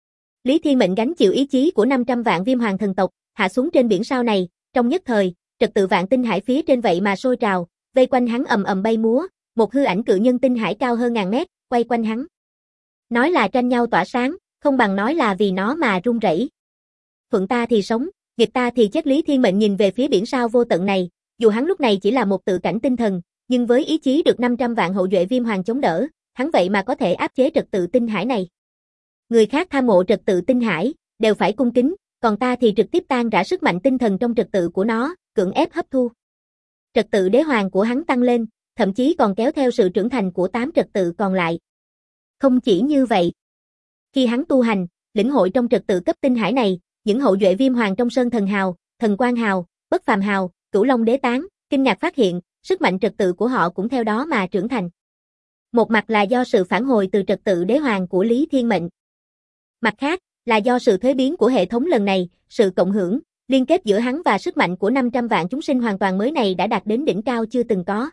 Lý Thiên Mệnh gánh chịu ý chí của 500 vạn Viêm Hoàng thần tộc, hạ xuống trên biển sao này, trong nhất thời, trật tự vạn tinh hải phía trên vậy mà sôi trào, vây quanh hắn ầm ầm bay múa, một hư ảnh cự nhân tinh hải cao hơn ngàn mét, quay quanh hắn. Nói là tranh nhau tỏa sáng, không bằng nói là vì nó mà rung rẩy. Thuận ta thì sống, nghịch ta thì chết. Lý Thiên Mệnh nhìn về phía biển sao vô tận này, dù hắn lúc này chỉ là một tự cảnh tinh thần, nhưng với ý chí được 500 vạn hậu duệ Viêm Hoàng chống đỡ, hắn vậy mà có thể áp chế trật tự tinh hải này. Người khác tham mộ trật tự tinh hải, đều phải cung kính, còn ta thì trực tiếp tan rã sức mạnh tinh thần trong trật tự của nó, cưỡng ép hấp thu. Trật tự đế hoàng của hắn tăng lên, thậm chí còn kéo theo sự trưởng thành của 8 trật tự còn lại. Không chỉ như vậy, khi hắn tu hành, lĩnh hội trong trật tự cấp tinh hải này, những hậu duệ Viêm Hoàng trong Sơn Thần Hào, Thần Quang Hào, Bất Phàm Hào, Cửu Long Đế Tán, kinh ngạc phát hiện, sức mạnh trật tự của họ cũng theo đó mà trưởng thành. Một mặt là do sự phản hồi từ trật tự đế hoàng của Lý Thiên Mệnh. Mặt khác, là do sự thuế biến của hệ thống lần này, sự cộng hưởng, liên kết giữa hắn và sức mạnh của 500 vạn chúng sinh hoàn toàn mới này đã đạt đến đỉnh cao chưa từng có.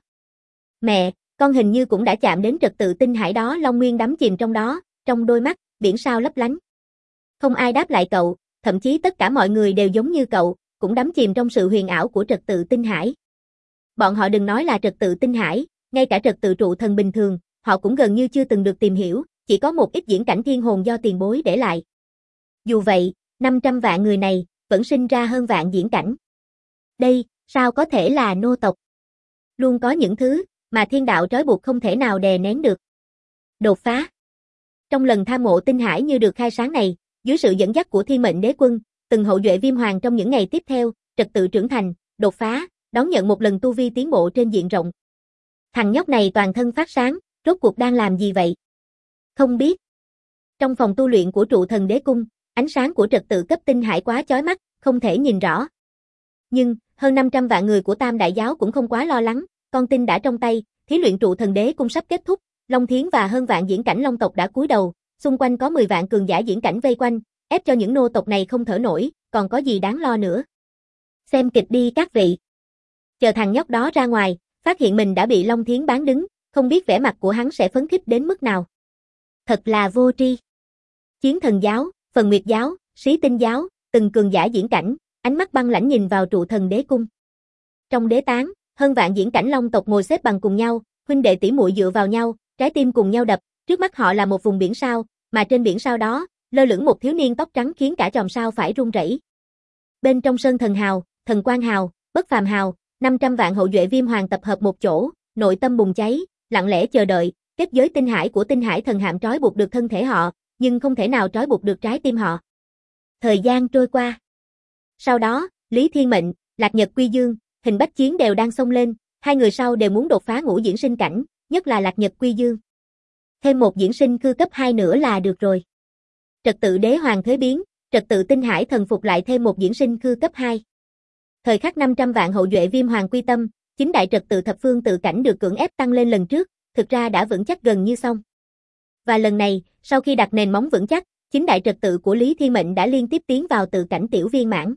Mẹ, con hình như cũng đã chạm đến trật tự tinh hải đó. Long Nguyên đắm chìm trong đó, trong đôi mắt, biển sao lấp lánh. Không ai đáp lại cậu, thậm chí tất cả mọi người đều giống như cậu, cũng đắm chìm trong sự huyền ảo của trật tự tinh hải. Bọn họ đừng nói là trật tự tinh hải, ngay cả trật tự trụ thần bình thường, họ cũng gần như chưa từng được tìm hiểu, chỉ có một ít diễn cảnh thiên hồn do tiền bối để lại. Dù vậy, 500 vạn người này, vẫn sinh ra hơn vạn diễn cảnh. Đây, sao có thể là nô tộc? Luôn có những thứ, mà thiên đạo trói buộc không thể nào đè nén được. Đột phá. Trong lần tham mộ tinh hải như được khai sáng này, dưới sự dẫn dắt của Thiên Mệnh Đế Quân, từng hậu duệ Viêm Hoàng trong những ngày tiếp theo, trật tự trưởng thành, đột phá, đón nhận một lần tu vi tiến bộ trên diện rộng. Thằng nhóc này toàn thân phát sáng, rốt cuộc đang làm gì vậy? Không biết. Trong phòng tu luyện của trụ thần đế cung, ánh sáng của trật tự cấp tinh hải quá chói mắt, không thể nhìn rõ. Nhưng, hơn 500 vạn người của Tam Đại Giáo cũng không quá lo lắng, con tin đã trong tay, thí luyện trụ thần đế cung sắp kết thúc, Long Thiến và hơn vạn diễn cảnh long tộc đã cúi đầu, xung quanh có 10 vạn cường giả diễn cảnh vây quanh, ép cho những nô tộc này không thở nổi, còn có gì đáng lo nữa. Xem kịch đi các vị. Chờ thằng nhóc đó ra ngoài, phát hiện mình đã bị Long Thiến bán đứng, không biết vẻ mặt của hắn sẽ phấn khích đến mức nào. Thật là vô tri. Chiến Thần Giáo, Phần Nguyệt Giáo, Sĩ Tinh Giáo, từng cường giả diễn cảnh, ánh mắt băng lãnh nhìn vào trụ thần đế cung. Trong đế tán, hơn vạn diễn cảnh long tộc ngồi xếp bằng cùng nhau, huynh đệ tỷ muội dựa vào nhau, trái tim cùng nhau đập, trước mắt họ là một vùng biển sao, mà trên biển sao đó, lơ lửng một thiếu niên tóc trắng khiến cả chòm sao phải run rẩy. Bên trong Sơn Thần Hào, Thần Quang Hào, Bất Phàm Hào, 500 vạn hậu duệ Viêm Hoàng tập hợp một chỗ, nội tâm bùng cháy, lặng lẽ chờ đợi, kết giới tinh hải của tinh hải thần hạm trói buộc được thân thể họ, nhưng không thể nào trói buộc được trái tim họ. Thời gian trôi qua. Sau đó, Lý Thiên Mệnh, Lạc Nhật Quy Dương, Hình Bách Chiến đều đang xông lên, hai người sau đều muốn đột phá ngũ diễn sinh cảnh, nhất là Lạc Nhật Quy Dương. Thêm một diễn sinh cư cấp 2 nữa là được rồi. Trật tự đế hoàng thuế biến, trật tự tinh hải thần phục lại thêm một diễn sinh cư cấp 2. Thời khắc 500 vạn hậu duệ Viêm Hoàng quy tâm, chính đại trật tự thập phương tự cảnh được cưỡng ép tăng lên lần trước, thực ra đã vững chắc gần như xong. Và lần này, sau khi đặt nền móng vững chắc, chính đại trật tự của Lý Thiên Mệnh đã liên tiếp tiến vào tự cảnh tiểu viên mãn.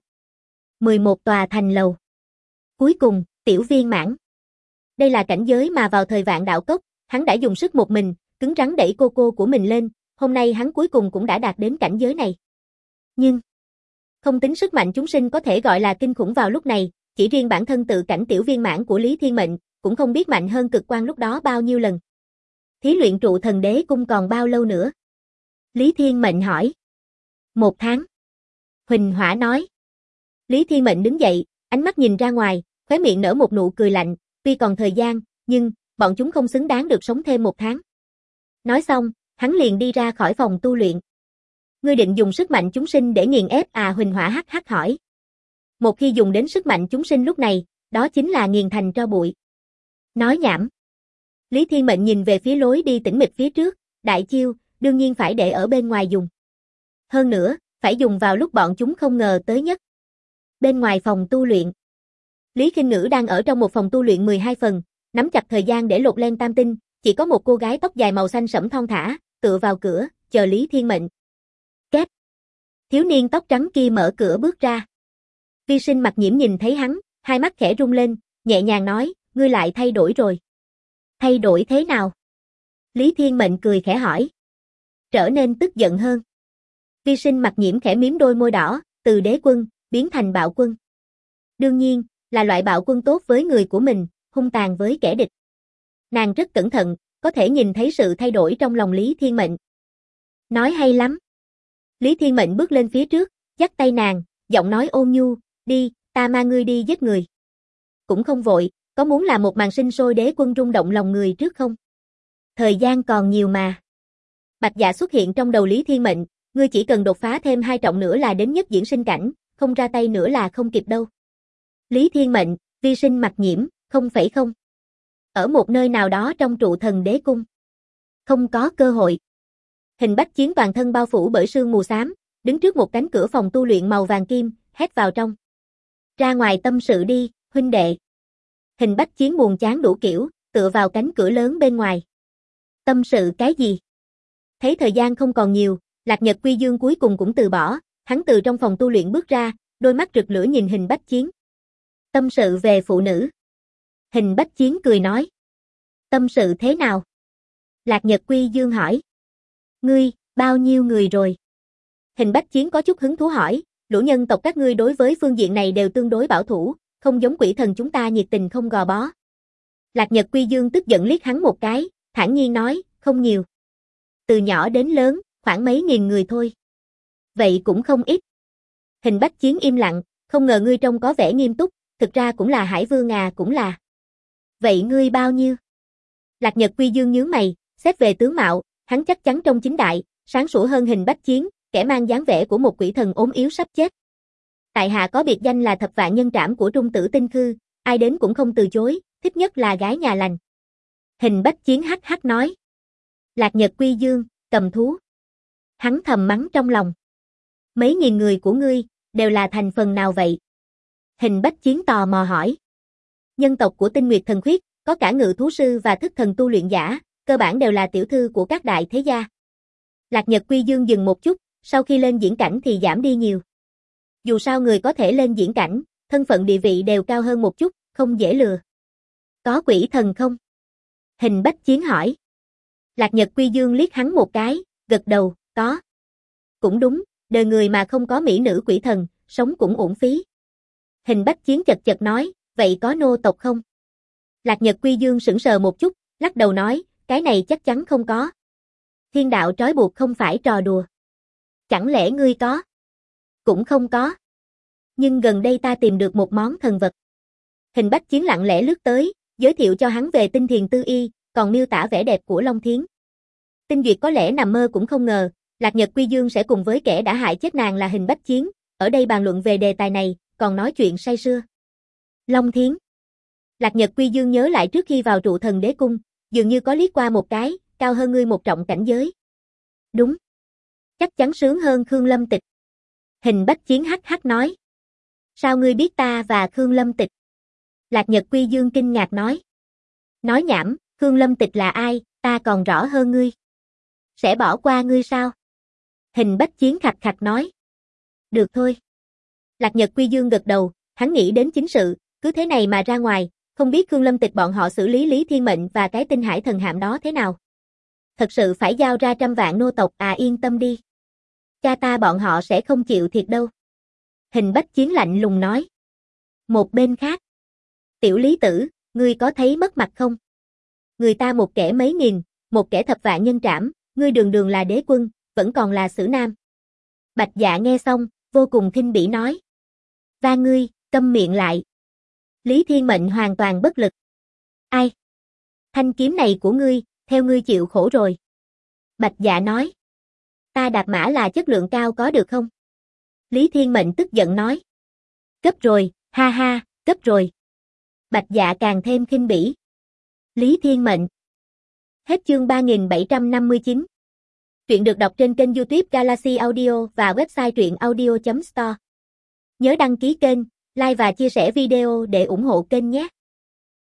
11 tòa thành lầu. Cuối cùng, tiểu viên mãn. Đây là cảnh giới mà vào thời Vạn Đạo Cốc, hắn đã dùng sức một mình, cứng rắn đẩy cô của mình lên, hôm nay hắn cuối cùng cũng đã đạt đến cảnh giới này. Nhưng, không tính sức mạnh chúng sinh có thể gọi là kinh khủng vào lúc này, chỉ riêng bản thân tự cảnh tiểu viên mãn của Lý Thiên Mệnh, cũng không biết mạnh hơn cực quan lúc đó bao nhiêu lần. Thí luyện trụ thần đế cung còn bao lâu nữa? Lý Thiên Mệnh hỏi. 1 tháng. Huỳnh Hỏa nói. Lý Thiên Mệnh đứng dậy, ánh mắt nhìn ra ngoài, khóe miệng nở một nụ cười lạnh, tuy còn thời gian, nhưng bọn chúng không xứng đáng được sống thêm 1 tháng. Nói xong, hắn liền đi ra khỏi phòng tu luyện. Ngươi định dùng sức mạnh chúng sinh để nghiền ép à? Huỳnh Hỏa hắc hắc hỏi. Một khi dùng đến sức mạnh chúng sinh lúc này, đó chính là nghiền thành tro bụi. Nói nhảm. Lý Thiên Mệnh nhìn về phía lối đi tĩnh mịch phía trước, đại chiêu, đương nhiên phải để ở bên ngoài dùng. Hơn nữa, phải dùng vào lúc bọn chúng không ngờ tới nhất. Bên ngoài phòng tu luyện. Lý Khinh Ngữ đang ở trong một phòng tu luyện 12 phần, nắm chặt thời gian để lột len tam tinh, chỉ có một cô gái tóc dài màu xanh sẫm thon thả, tựa vào cửa, chờ Lý Thiên Mệnh. Két. Thiếu niên tóc trắng kia mở cửa bước ra. Vi Sinh Mặc Nhiễm nhìn thấy hắn, hai mắt khẽ rung lên, nhẹ nhàng nói, ngươi lại thay đổi rồi. Thay đổi thế nào? Lý Thiên Mệnh cười khẽ hỏi. Trở nên tức giận hơn. Vi Sinh Mặc Nhiễm khẽ mím đôi môi đỏ, từ đế quân, biến thành bạo quân. Đương nhiên, là loại bạo quân tốt với người của mình, hung tàn với kẻ địch. Nàng rất cẩn thận, có thể nhìn thấy sự thay đổi trong lòng Lý Thiên Mệnh. Nói hay lắm. Lý Thiên Mệnh bước lên phía trước, dắt tay nàng, giọng nói ôn nhu, đi, ta mang ngươi đi giết người. Cũng không vội, có muốn làm một màn sinh sôi đế quân rung động lòng người trước không? Thời gian còn nhiều mà. Bạch Dạ xuất hiện trong đầu Lý Thiên Mệnh, ngươi chỉ cần đột phá thêm 2 trọng nữa là đến nhất diễn sinh cảnh, không ra tay nữa là không kịp đâu. Lý Thiên Mệnh, Vi Sinh Mặc Nhiễm, không phải không? Ở một nơi nào đó trong trụ thần đế cung. Không có cơ hội. Hình Bách Chiến toàn thân bao phủ bởi sương mù xám, đứng trước một cánh cửa phòng tu luyện màu vàng kim, hét vào trong. Ra ngoài tâm sự đi, huynh đệ. Hình Bách Chiến buồn chán đủ kiểu, tựa vào cánh cửa lớn bên ngoài. Tâm sự cái gì? Thấy thời gian không còn nhiều, Lạc Nhật Quy Dương cuối cùng cũng từ bỏ, hắn từ trong phòng tu luyện bước ra, đôi mắt rực lửa nhìn Hình Bách Chiến. Tâm sự về phụ nữ. Hình Bách Chiến cười nói. Tâm sự thế nào? Lạc Nhật Quy Dương hỏi. Ngươi, bao nhiêu người rồi? Hình Bách Chiến có chút hứng thú hỏi, lũ nhân tộc các ngươi đối với phương diện này đều tương đối bảo thủ, không giống quỷ thần chúng ta nhiệt tình không gò bó. Lạc Nhật Quy Dương tức giận liếc hắn một cái, thản nhiên nói, không nhiều. Từ nhỏ đến lớn, khoảng mấy nghìn người thôi. Vậy cũng không ít. Hình Bách Chiến im lặng, không ngờ ngươi trông có vẻ nghiêm túc, thực ra cũng là Hải Vương à, cũng là. Vậy ngươi bao nhiêu? Lạc Nhật Quy Dương nhướng mày, xét về tướng mạo, hắn chắc chắn trông chính đại, sáng sủa hơn Hình Bách Chiến, kẻ mang dáng vẻ của một quỷ thần ốm yếu sắp chết. Tại hạ có biệt danh là Thập Vạn Nhân Trảm của Trung Tử Tinh Khư, ai đến cũng không từ chối, thích nhất là gái nhà lành. Hình Bách Chiến hắc hắc nói. Lạc Nhật Quy Dương, cầm thú. Hắn thầm mắng trong lòng. Mấy nghìn người của ngươi, đều là thành phần nào vậy? Hình Bách Chiến tò mò hỏi. Nhân tộc của Tinh Nguyệt Thần Khuyết, có cả ngự thú sư và thức thần tu luyện giả, cơ bản đều là tiểu thư của các đại thế gia. Lạc Nhật Quy Dương dừng một chút, sau khi lên diễn cảnh thì giảm đi nhiều. Dù sao người có thể lên diễn cảnh, thân phận địa vị đều cao hơn một chút, không dễ lừa. Có quỷ thần không? Hình Bách Chiến hỏi. Lạc Nhật Quy Dương liếc hắn một cái, gật đầu, có. Cũng đúng, đời người mà không có mỹ nữ quỷ thần, sống cũng uổng phí. Hình Bách Chiến chật chật nói, vậy có nô tộc không? Lạc Nhật Quy Dương sững sờ một chút, lắc đầu nói, cái này chắc chắn không có. Thiên đạo trói buộc không phải trò đùa. Chẳng lẽ ngươi có? Cũng không có. Nhưng gần đây ta tìm được một món thần vật. Hình Bách Chiến lặng lẽ lướt tới, giới thiệu cho hắn về Tinh Thiền Tư Y, còn miêu tả vẻ đẹp của Long Thiến. Tinh Duyệt có lẽ nằm mơ cũng không ngờ, Lạc Nhật Quy Dương sẽ cùng với kẻ đã hại chết nàng là Hình Bách Chiến, ở đây bàn luận về đề tài này, còn nói chuyện say sưa. Long Thiến. Lạc Nhật Quy Dương nhớ lại trước khi vào trụ thần đế cung, dường như có liếc qua một cái, cao hơn ngươi một trọng cảnh giới. Đúng. Chắc chắn sướng hơn Khương Lâm Tịch. Hình Bách Chiến hắc hắc nói. Sao ngươi biết ta và Khương Lâm Tịch? Lạc Nhật Quy Dương kinh ngạc nói. Nói nhảm, Khương Lâm Tịch là ai, ta còn rõ hơn ngươi. Sẽ bỏ qua ngươi sao? Hình Bách Chiến khạch khạch nói. Được thôi. Lạc Nhật Quy Dương gật đầu, hắn nghĩ đến chính sự, cứ thế này mà ra ngoài, không biết Khương Lâm Tịch bọn họ xử lý Lý Thiên Mệnh và cái Tinh Hải thần hạm đó thế nào. Thật sự phải giao ra 100 vạn nô tộc à, yên tâm đi. Cha ta bọn họ sẽ không chịu thiệt đâu. Hình Bách Chiến lạnh lùng nói. Một bên khác. Tiểu Lý Tử, ngươi có thấy mất mặt không? Người ta một kẻ mấy nghìn, một kẻ thập vạn nhân trảm, ngươi đường đường là đế quân, vẫn còn là xử nam. Bạch Dạ nghe xong, vô cùng khinh bỉ nói. Va ngươi, câm miệng lại. Lý Thiên Mệnh hoàn toàn bất lực. Ai? Thanh kiếm này của ngươi, theo ngươi chịu khổ rồi. Bạch Dạ nói. Ta đạp mã là chất lượng cao có được không? Lý Thiên Mệnh tức giận nói. Cấp rồi, ha ha, cấp rồi. Bạch Dạ càng thêm khinh bỉ. Lý Thiên Mệnh. Hết chương 3759. Truyện được đọc trên kênh YouTube Galaxy Audio và website truyệnaudio.store. Nhớ đăng ký kênh, like và chia sẻ video để ủng hộ kênh nhé.